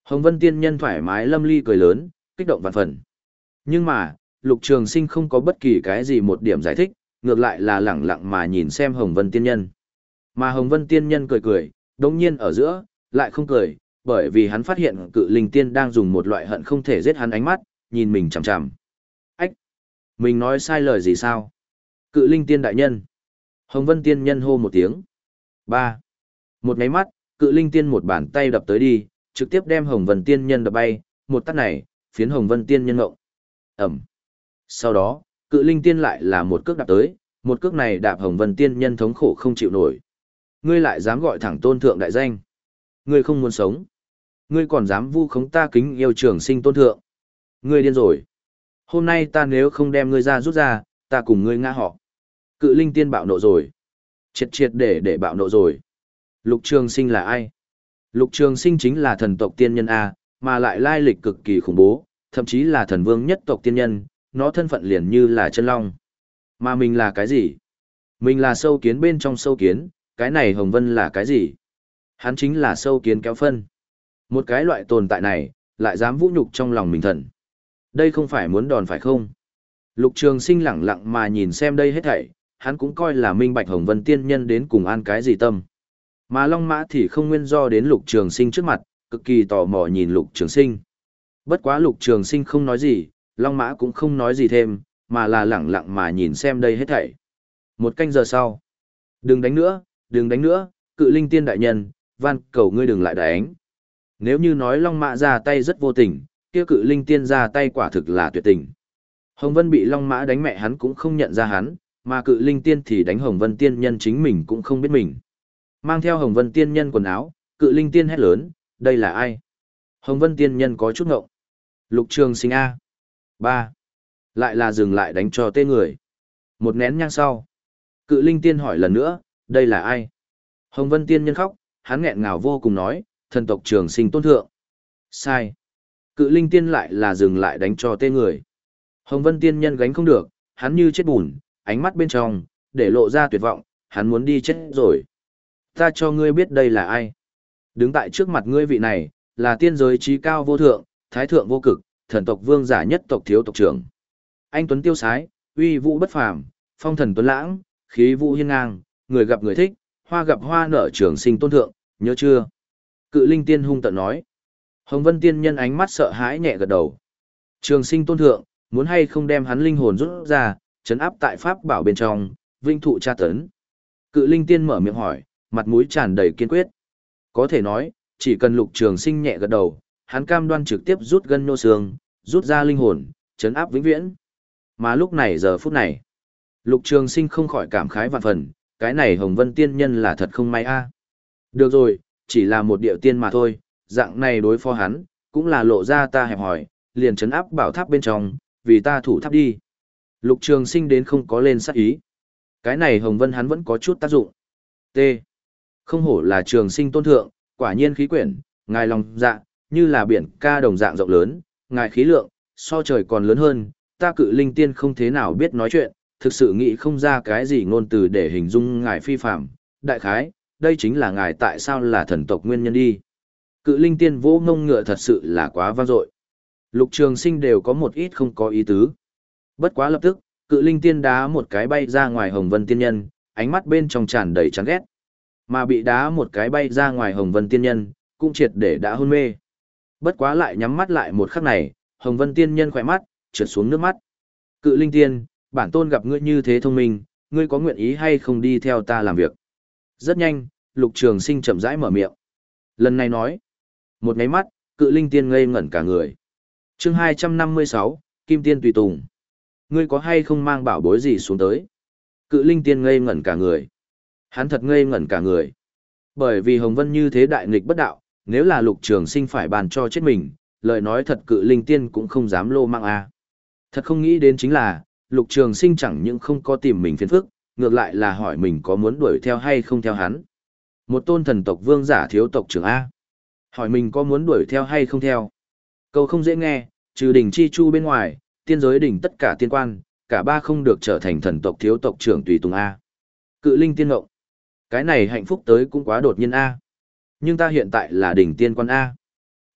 Hồng Vân Tiên Nhân thoải mái lâm ly cười lớn, kích động vạn phần. Nhưng mà, Lục Trường Sinh không có bất kỳ cái gì một điểm giải thích, ngược lại là lẳng lặng mà nhìn xem Hồng Vân Tiên Nhân. Mà Hồng Vân Tiên Nhân cười cười, đồng nhiên ở giữa, lại không cười, bởi vì hắn phát hiện Cự Linh Tiên đang dùng một loại hận không thể giết hắn ánh mắt, nhìn mình chằm chằm. Ách! Mình nói sai lời gì sao? Cự Linh Tiên đại nhân! Hồng Vân Tiên Nhân hô một tiếng. Ba! Một máy mắt, Cự Linh Tiên một bàn tay đập tới đi, trực tiếp đem Hồng Vân Tiên Nhân đập bay, một tát này, phiến Hồng Vân Tiên Nhân ngộng. Ẩm! Sau đó, Cự Linh Tiên lại là một cước đạp tới, một cước này đạp Hồng Vân Tiên Nhân thống khổ không chịu nổi. Ngươi lại dám gọi thẳng tôn thượng đại danh. Ngươi không muốn sống. Ngươi còn dám vu khống ta kính yêu Trường Sinh tôn thượng. Ngươi điên rồi. Hôm nay ta nếu không đem ngươi ra rút ra, ta cùng ngươi ngã họ. Cự Linh Tiên bạo nộ rồi. Triệt triệt để để bạo nộ rồi. Lục Trường Sinh là ai? Lục Trường Sinh chính là thần tộc tiên nhân A, mà lại lai lịch cực kỳ khủng bố, thậm chí là thần vương nhất tộc tiên nhân, nó thân phận liền như là chân long. Mà mình là cái gì? Mình là sâu kiến bên trong sâu kiến, cái này Hồng Vân là cái gì? Hắn chính là sâu kiến kéo phân. Một cái loại tồn tại này, lại dám vũ nhục trong lòng mình thần. Đây không phải muốn đòn phải không? Lục Trường Sinh lẳng lặng mà nhìn xem đây hết thảy, hắn cũng coi là minh bạch Hồng Vân tiên nhân đến cùng an cái gì tâm. Mà Long Mã thì không nguyên do đến Lục Trường Sinh trước mặt, cực kỳ tò mò nhìn Lục Trường Sinh. Bất quá Lục Trường Sinh không nói gì, Long Mã cũng không nói gì thêm, mà là lẳng lặng mà nhìn xem đây hết thảy. Một canh giờ sau. Đừng đánh nữa, đừng đánh nữa, Cự Linh Tiên đại nhân, van cầu ngươi đừng lại đánh. Nếu như nói Long Mã ra tay rất vô tình, kia Cự Linh Tiên ra tay quả thực là tuyệt tình. Hồng Vân bị Long Mã đánh mẹ hắn cũng không nhận ra hắn, mà Cự Linh Tiên thì đánh Hồng Vân Tiên nhân chính mình cũng không biết mình. Mang theo Hồng Vân Tiên nhân quần áo, Cự Linh Tiên hét lớn, đây là ai? Hồng Vân Tiên nhân có chút ngộng. Lục Trường Sinh A. Ba. Lại là dừng lại đánh cho tê người. Một nén nhang sau. Cự Linh Tiên hỏi lần nữa, đây là ai? Hồng Vân Tiên nhân khóc, hắn nghẹn ngào vô cùng nói, thần tộc Trường Sinh tôn thượng. Sai. Cự Linh Tiên lại là dừng lại đánh cho tê người. Hồng Vân Tiên nhân gánh không được, hắn như chết bùn, ánh mắt bên trong, để lộ ra tuyệt vọng, hắn muốn đi chết rồi. Ta cho ngươi biết đây là ai. Đứng tại trước mặt ngươi vị này, là tiên giới trí cao vô thượng, thái thượng vô cực, thần tộc vương giả nhất tộc thiếu tộc trưởng. Anh tuấn tiêu sái, uy vũ bất phàm, phong thần tuấn lãng, khí vũ hiên ngang, người gặp người thích, hoa gặp hoa nở Trường Sinh tôn thượng, nhớ chưa? Cự Linh Tiên hung tợn nói. Hồng Vân Tiên nhân ánh mắt sợ hãi nhẹ gật đầu. Trường Sinh tôn thượng, muốn hay không đem hắn linh hồn rút ra, trấn áp tại pháp bảo bên trong, vinh thụ tra tấn. Cự Linh Tiên mở miệng hỏi, mặt mũi tràn đầy kiên quyết. Có thể nói, chỉ cần Lục Trường Sinh nhẹ gật đầu, hắn cam đoan trực tiếp rút gân nô xương, rút ra linh hồn, trấn áp vĩnh viễn. Mà lúc này giờ phút này, Lục Trường Sinh không khỏi cảm khái vạn phần, cái này Hồng Vân Tiên nhân là thật không may a. Được rồi, chỉ là một điệu tiên mà thôi, dạng này đối phó hắn, cũng là lộ ra ta hẹp hỏi, liền trấn áp bảo tháp bên trong, vì ta thủ tháp đi. Lục Trường Sinh đến không có lên sát ý. Cái này Hồng Vân hắn vẫn có chút tác dụng. T. Không hổ là Trường Sinh tôn thượng, quả nhiên khí quyển, ngài lòng dạ, như là biển ca đồng dạng rộng lớn, ngài khí lượng, so trời còn lớn hơn, ta Cự Linh Tiên không thế nào biết nói chuyện, thực sự nghĩ không ra cái gì ngôn từ để hình dung ngài phi phạm, đại khái, đây chính là ngài tại sao là thần tộc nguyên nhân đi. Cự Linh Tiên vỗ ngông ngựa thật sự là quá vang dội. Lục Trường Sinh đều có một ít không có ý tứ. Bất quá lập tức, Cự Linh Tiên đá một cái bay ra ngoài Hồng Vân Tiên nhân, ánh mắt bên trong tràn đầy chán ghét. Mà bị đá một cái bay ra ngoài Hồng Vân Tiên nhân, cũng triệt để đã hôn mê. Bất quá lại nhắm mắt lại một khắc này, Hồng Vân Tiên nhân khỏe mắt, trượt xuống nước mắt. Cự Linh Tiên, bản tôn gặp ngươi như thế thông minh, ngươi có nguyện ý hay không đi theo ta làm việc? Rất nhanh, Lục Trường Sinh chậm rãi mở miệng. Lần này nói, một nháy mắt, Cự Linh Tiên ngây ngẩn cả người. Chương hai trăm năm mươi sáu, Kim Tiên tùy tùng. Ngươi có hay không mang bảo bối gì xuống tới? Cự Linh Tiên ngây ngẩn cả người. Hắn thật ngây ngẩn cả người. Bởi vì Hồng Vân như thế đại nghịch bất đạo, nếu là Lục Trường Sinh phải bàn cho chết mình, lời nói thật Cự Linh Tiên cũng không dám lô mang a. Thật không nghĩ đến chính là, Lục Trường Sinh chẳng những không có tìm mình phiền phức, ngược lại là hỏi mình có muốn đuổi theo hay không theo hắn. Một tôn thần tộc vương giả thiếu tộc trưởng A. Hỏi mình có muốn đuổi theo hay không theo. Câu không dễ nghe, trừ đỉnh chi chu bên ngoài, tiên giới đỉnh tất cả tiên quan, cả ba không được trở thành thần tộc thiếu tộc trưởng tùy tùng A. Cự Linh Tiên ngộng. Cái này hạnh phúc tới cũng quá đột nhiên A. Nhưng ta hiện tại là đỉnh tiên quan A.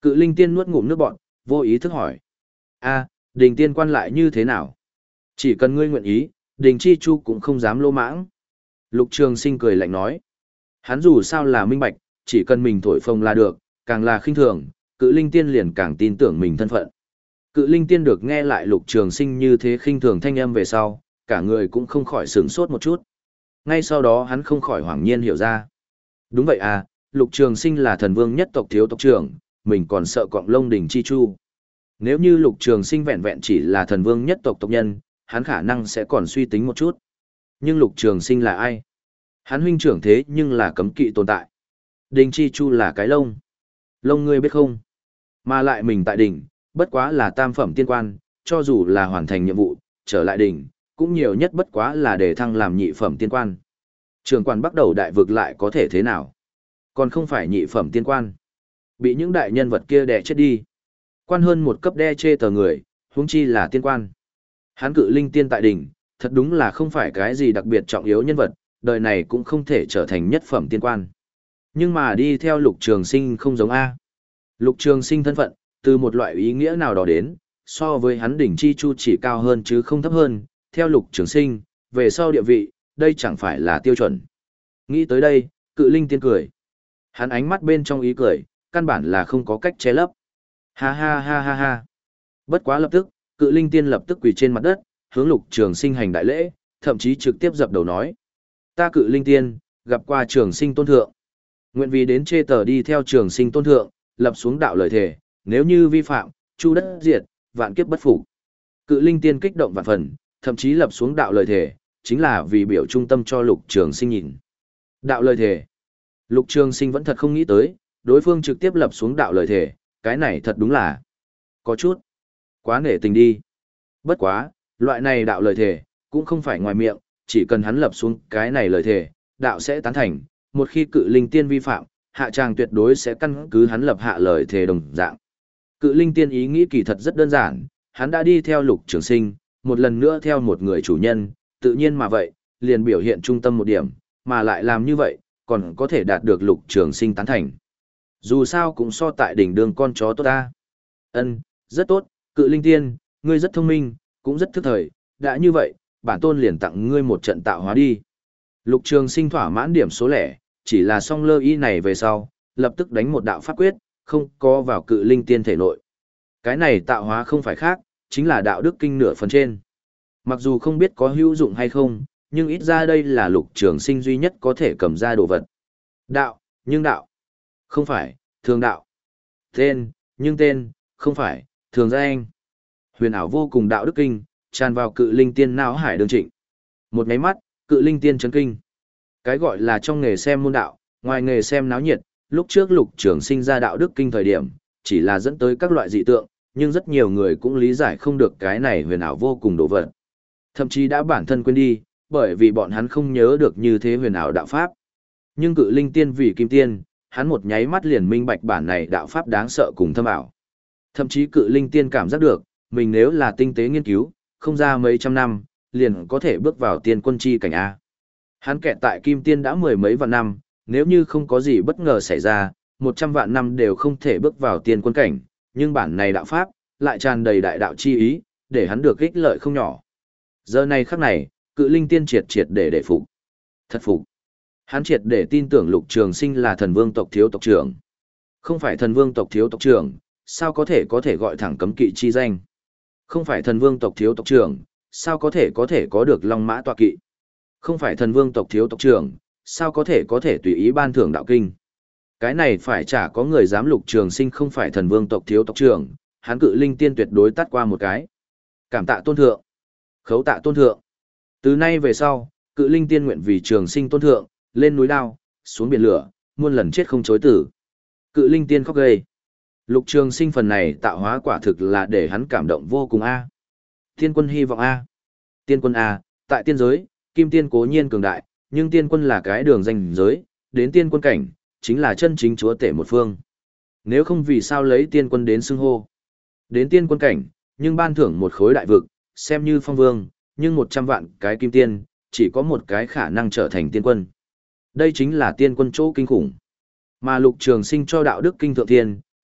Cự linh tiên nuốt ngụm nước bọt, vô ý thức hỏi. A, đình tiên quan lại như thế nào? Chỉ cần ngươi nguyện ý, đình chi chu cũng không dám lô mãng. Lục Trường Sinh cười lạnh nói. Hắn dù sao là minh bạch, chỉ cần mình thổi phồng là được, càng là khinh thường, cự linh tiên liền càng tin tưởng mình thân phận. Cự linh tiên được nghe lại Lục Trường Sinh như thế khinh thường thanh âm về sau, cả người cũng không khỏi sửng sốt một chút. Ngay sau đó hắn không khỏi hoảng nhiên hiểu ra. Đúng vậy à, Lục Trường Sinh là thần vương nhất tộc thiếu tộc trưởng, mình còn sợ cọng lông đỉnh chi chu. Nếu như Lục Trường Sinh vẹn vẹn chỉ là thần vương nhất tộc tộc nhân, hắn khả năng sẽ còn suy tính một chút. Nhưng Lục Trường Sinh là ai? Hắn huynh trưởng thế nhưng là cấm kỵ tồn tại. Đỉnh chi chu là cái lông. Lông ngươi biết không? Mà lại mình tại đỉnh, bất quá là tam phẩm tiên quan, cho dù là hoàn thành nhiệm vụ, trở lại đỉnh, cũng nhiều nhất bất quá là để thăng làm nhị phẩm tiên quan. Trường quan bắt đầu đại vực lại có thể thế nào? Còn không phải nhị phẩm tiên quan. Bị những đại nhân vật kia đè chết đi. Quan hơn một cấp đe chê tờ người, huống chi là tiên quan. Hán cự linh tiên tại đỉnh, thật đúng là không phải cái gì đặc biệt trọng yếu nhân vật, đời này cũng không thể trở thành nhất phẩm tiên quan. Nhưng mà đi theo Lục Trường Sinh không giống A. Lục Trường Sinh thân phận, từ một loại ý nghĩa nào đó đến, so với hắn đỉnh chi chu chỉ cao hơn chứ không thấp hơn, theo Lục Trường Sinh, về sau địa vị, đây chẳng phải là tiêu chuẩn. Nghĩ tới đây, cự linh tiên cười. Hắn ánh mắt bên trong ý cười, căn bản là không có cách che lấp. Ha ha ha ha ha. Bất quá lập tức, cự linh tiên lập tức quỳ trên mặt đất, hướng Lục Trường Sinh hành đại lễ, thậm chí trực tiếp dập đầu nói. Ta cự linh tiên, gặp qua Trường Sinh tôn thượng. Nguyện vì đến chê tờ đi theo Trường Sinh tôn thượng, lập xuống đạo lời thề, nếu như vi phạm, chu đất diệt, vạn kiếp bất phục. Cự linh tiên kích động vạn phần, thậm chí lập xuống đạo lời thề, chính là vì biểu trung tâm cho Lục Trường Sinh nhìn. Đạo lời thề. Lục Trường Sinh vẫn thật không nghĩ tới, đối phương trực tiếp lập xuống đạo lời thề, cái này thật đúng là có chút quá nể tình đi. Bất quá, loại này đạo lời thề cũng không phải ngoài miệng, chỉ cần hắn lập xuống cái này lời thề, đạo sẽ tán thành, một khi cự linh tiên vi phạm, hạ tràng tuyệt đối sẽ căn cứ hắn lập hạ lời thề đồng dạng. Cự linh tiên ý nghĩ kỳ thật rất đơn giản, hắn đã đi theo Lục Trường Sinh, một lần nữa theo một người chủ nhân, tự nhiên mà vậy, liền biểu hiện trung tâm một điểm, mà lại làm như vậy, còn có thể đạt được Lục Trường Sinh tán thành. Dù sao cũng so tại đỉnh đường con chó tốt ta. Ân, rất tốt, cự linh tiên, ngươi rất thông minh, cũng rất thức thời, đã như vậy, bản tôn liền tặng ngươi một trận tạo hóa đi. Lục Trường Sinh thỏa mãn điểm số lẻ, chỉ là song lơ y này về sau, lập tức đánh một đạo pháp quyết, không có vào cự linh tiên thể nội. Cái này tạo hóa không phải khác, chính là đạo đức kinh nửa phần trên. Mặc dù không biết có hữu dụng hay không, nhưng ít ra đây là Lục Trường Sinh duy nhất có thể cầm ra đồ vật. Đạo, nhưng đạo. Không phải, thường đạo. Tên, nhưng tên, không phải, thường danh. Huyền ảo vô cùng đạo đức kinh, tràn vào cự linh tiên não hải đường trịnh. Một nháy mắt, cự linh tiên chấn kinh. Cái gọi là trong nghề xem môn đạo, ngoài nghề xem náo nhiệt, lúc trước Lục Trường Sinh ra đạo đức kinh thời điểm, chỉ là dẫn tới các loại dị tượng, nhưng rất nhiều người cũng lý giải không được cái này huyền ảo vô cùng đồ vật. Thậm chí đã bản thân quên đi, bởi vì bọn hắn không nhớ được như thế huyền ảo đạo pháp. Nhưng cự linh tiên vì kim tiên, hắn một nháy mắt liền minh bạch bản này đạo pháp đáng sợ cùng thâm ảo. Thậm chí cự linh tiên cảm giác được, mình nếu là tinh tế nghiên cứu, không ra mấy trăm năm, liền có thể bước vào tiên quân chi cảnh A. Hắn kẹt tại kim tiên đã mười mấy vạn năm, nếu như không có gì bất ngờ xảy ra, một trăm vạn năm đều không thể bước vào tiên quân cảnh, nhưng bản này đạo pháp, lại tràn đầy đại đạo chi ý, để hắn được ích lợi không nhỏ. Giờ này khắc này, cự linh tiên triệt triệt để để phục. Thật phục. Hắn triệt để tin tưởng Lục Trường Sinh là thần vương tộc thiếu tộc trưởng. Không phải thần vương tộc thiếu tộc trưởng, sao có thể có thể gọi thẳng cấm kỵ chi danh. Không phải thần vương tộc thiếu tộc trưởng, sao có thể có thể có được long mã tọa kỵ. Không phải thần vương tộc thiếu tộc trưởng, sao có thể có thể tùy ý ban thưởng đạo kinh. Cái này phải chả có người dám Lục Trường Sinh không phải thần vương tộc thiếu tộc trưởng, hắn cự linh tiên tuyệt đối tắt qua một cái. Cảm tạ tôn thượng. Khấu tạ tôn thượng. Từ nay về sau, cự linh tiên nguyện vì Trường Sinh tôn thượng, lên núi đao, xuống biển lửa, muôn lần chết không chối tử. Cự linh tiên khóc ghê. Lục Trường Sinh phần này tạo hóa quả thực là để hắn cảm động vô cùng a. Tiên quân hy vọng a. Tiên quân a, tại tiên giới, kim tiên cố nhiên cường đại, nhưng tiên quân là cái đường danh giới, đến tiên quân cảnh, chính là chân chính chúa tể một phương. Nếu không vì sao lấy tiên quân đến xưng hô. Đến tiên quân cảnh, nhưng ban thưởng một khối đại vực, xem như phong vương, nhưng một trăm vạn cái kim tiên, chỉ có một cái khả năng trở thành tiên quân. Đây chính là tiên quân chỗ kinh khủng. Mà Lục Trường Sinh cho đạo đức kinh thượng thiên,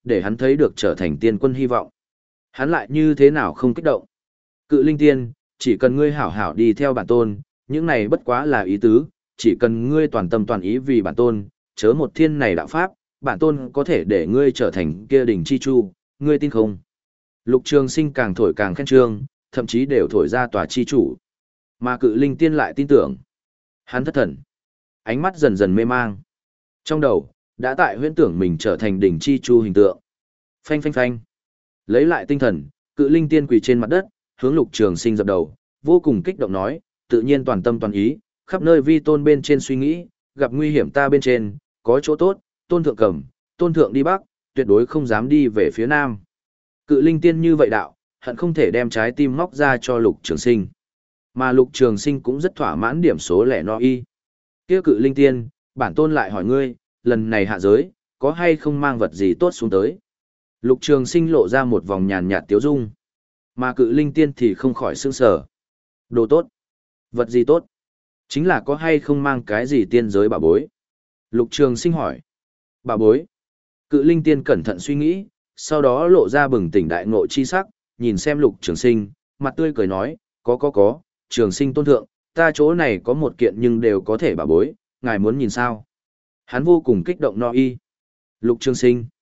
để hắn thấy được trở thành tiên quân hy vọng. Hắn lại như thế nào không kích động. Cự linh tiên, chỉ cần ngươi hảo hảo đi theo bản tôn, những này bất quá là ý tứ, chỉ cần ngươi toàn tâm toàn ý vì bản tôn, chớ một thiên này đạo pháp, bản tôn có thể để ngươi trở thành kia đỉnh chi chu, ngươi tin không? Lục Trường Sinh càng thổi càng khen trương, thậm chí đều thổi ra tòa chi chủ. Mà cự linh tiên lại tin tưởng. Hắn thất thần. Ánh mắt dần dần mê mang. Trong đầu, đã tại huyễn tưởng mình trở thành đỉnh chi chu hình tượng. Phanh phanh phanh. Lấy lại tinh thần, cự linh tiên quỳ trên mặt đất, hướng Lục Trường Sinh dập đầu, vô cùng kích động nói, tự nhiên toàn tâm toàn ý, khắp nơi vi tôn bên trên suy nghĩ, gặp nguy hiểm ta bên trên, có chỗ tốt, tôn thượng cầm, tôn thượng đi bắc, tuyệt đối không dám đi về phía nam. Cự linh tiên như vậy đạo, hận không thể đem trái tim móc ra cho Lục Trường Sinh. Mà Lục Trường Sinh cũng rất thỏa mãn điểm số lẻ no y. Kia cự linh tiên, bản tôn lại hỏi ngươi, lần này hạ giới, có hay không mang vật gì tốt xuống tới? Lục Trường Sinh lộ ra một vòng nhàn nhạt tiếu dung. Mà cự linh tiên thì không khỏi sững sờ. Đồ tốt? Vật gì tốt? Chính là có hay không mang cái gì tiên giới bảo bối? Lục Trường Sinh hỏi. Bảo bối? Cự linh tiên cẩn thận suy nghĩ, sau đó lộ ra bừng tỉnh đại ngộ chi sắc, nhìn xem Lục Trường Sinh, mặt tươi cười nói, có có có, Trường Sinh tôn thượng, ta chỗ này có một kiện nhưng đều có thể bảo bối, ngài muốn nhìn sao? Hắn vô cùng kích động no y. Lục Trường Sinh.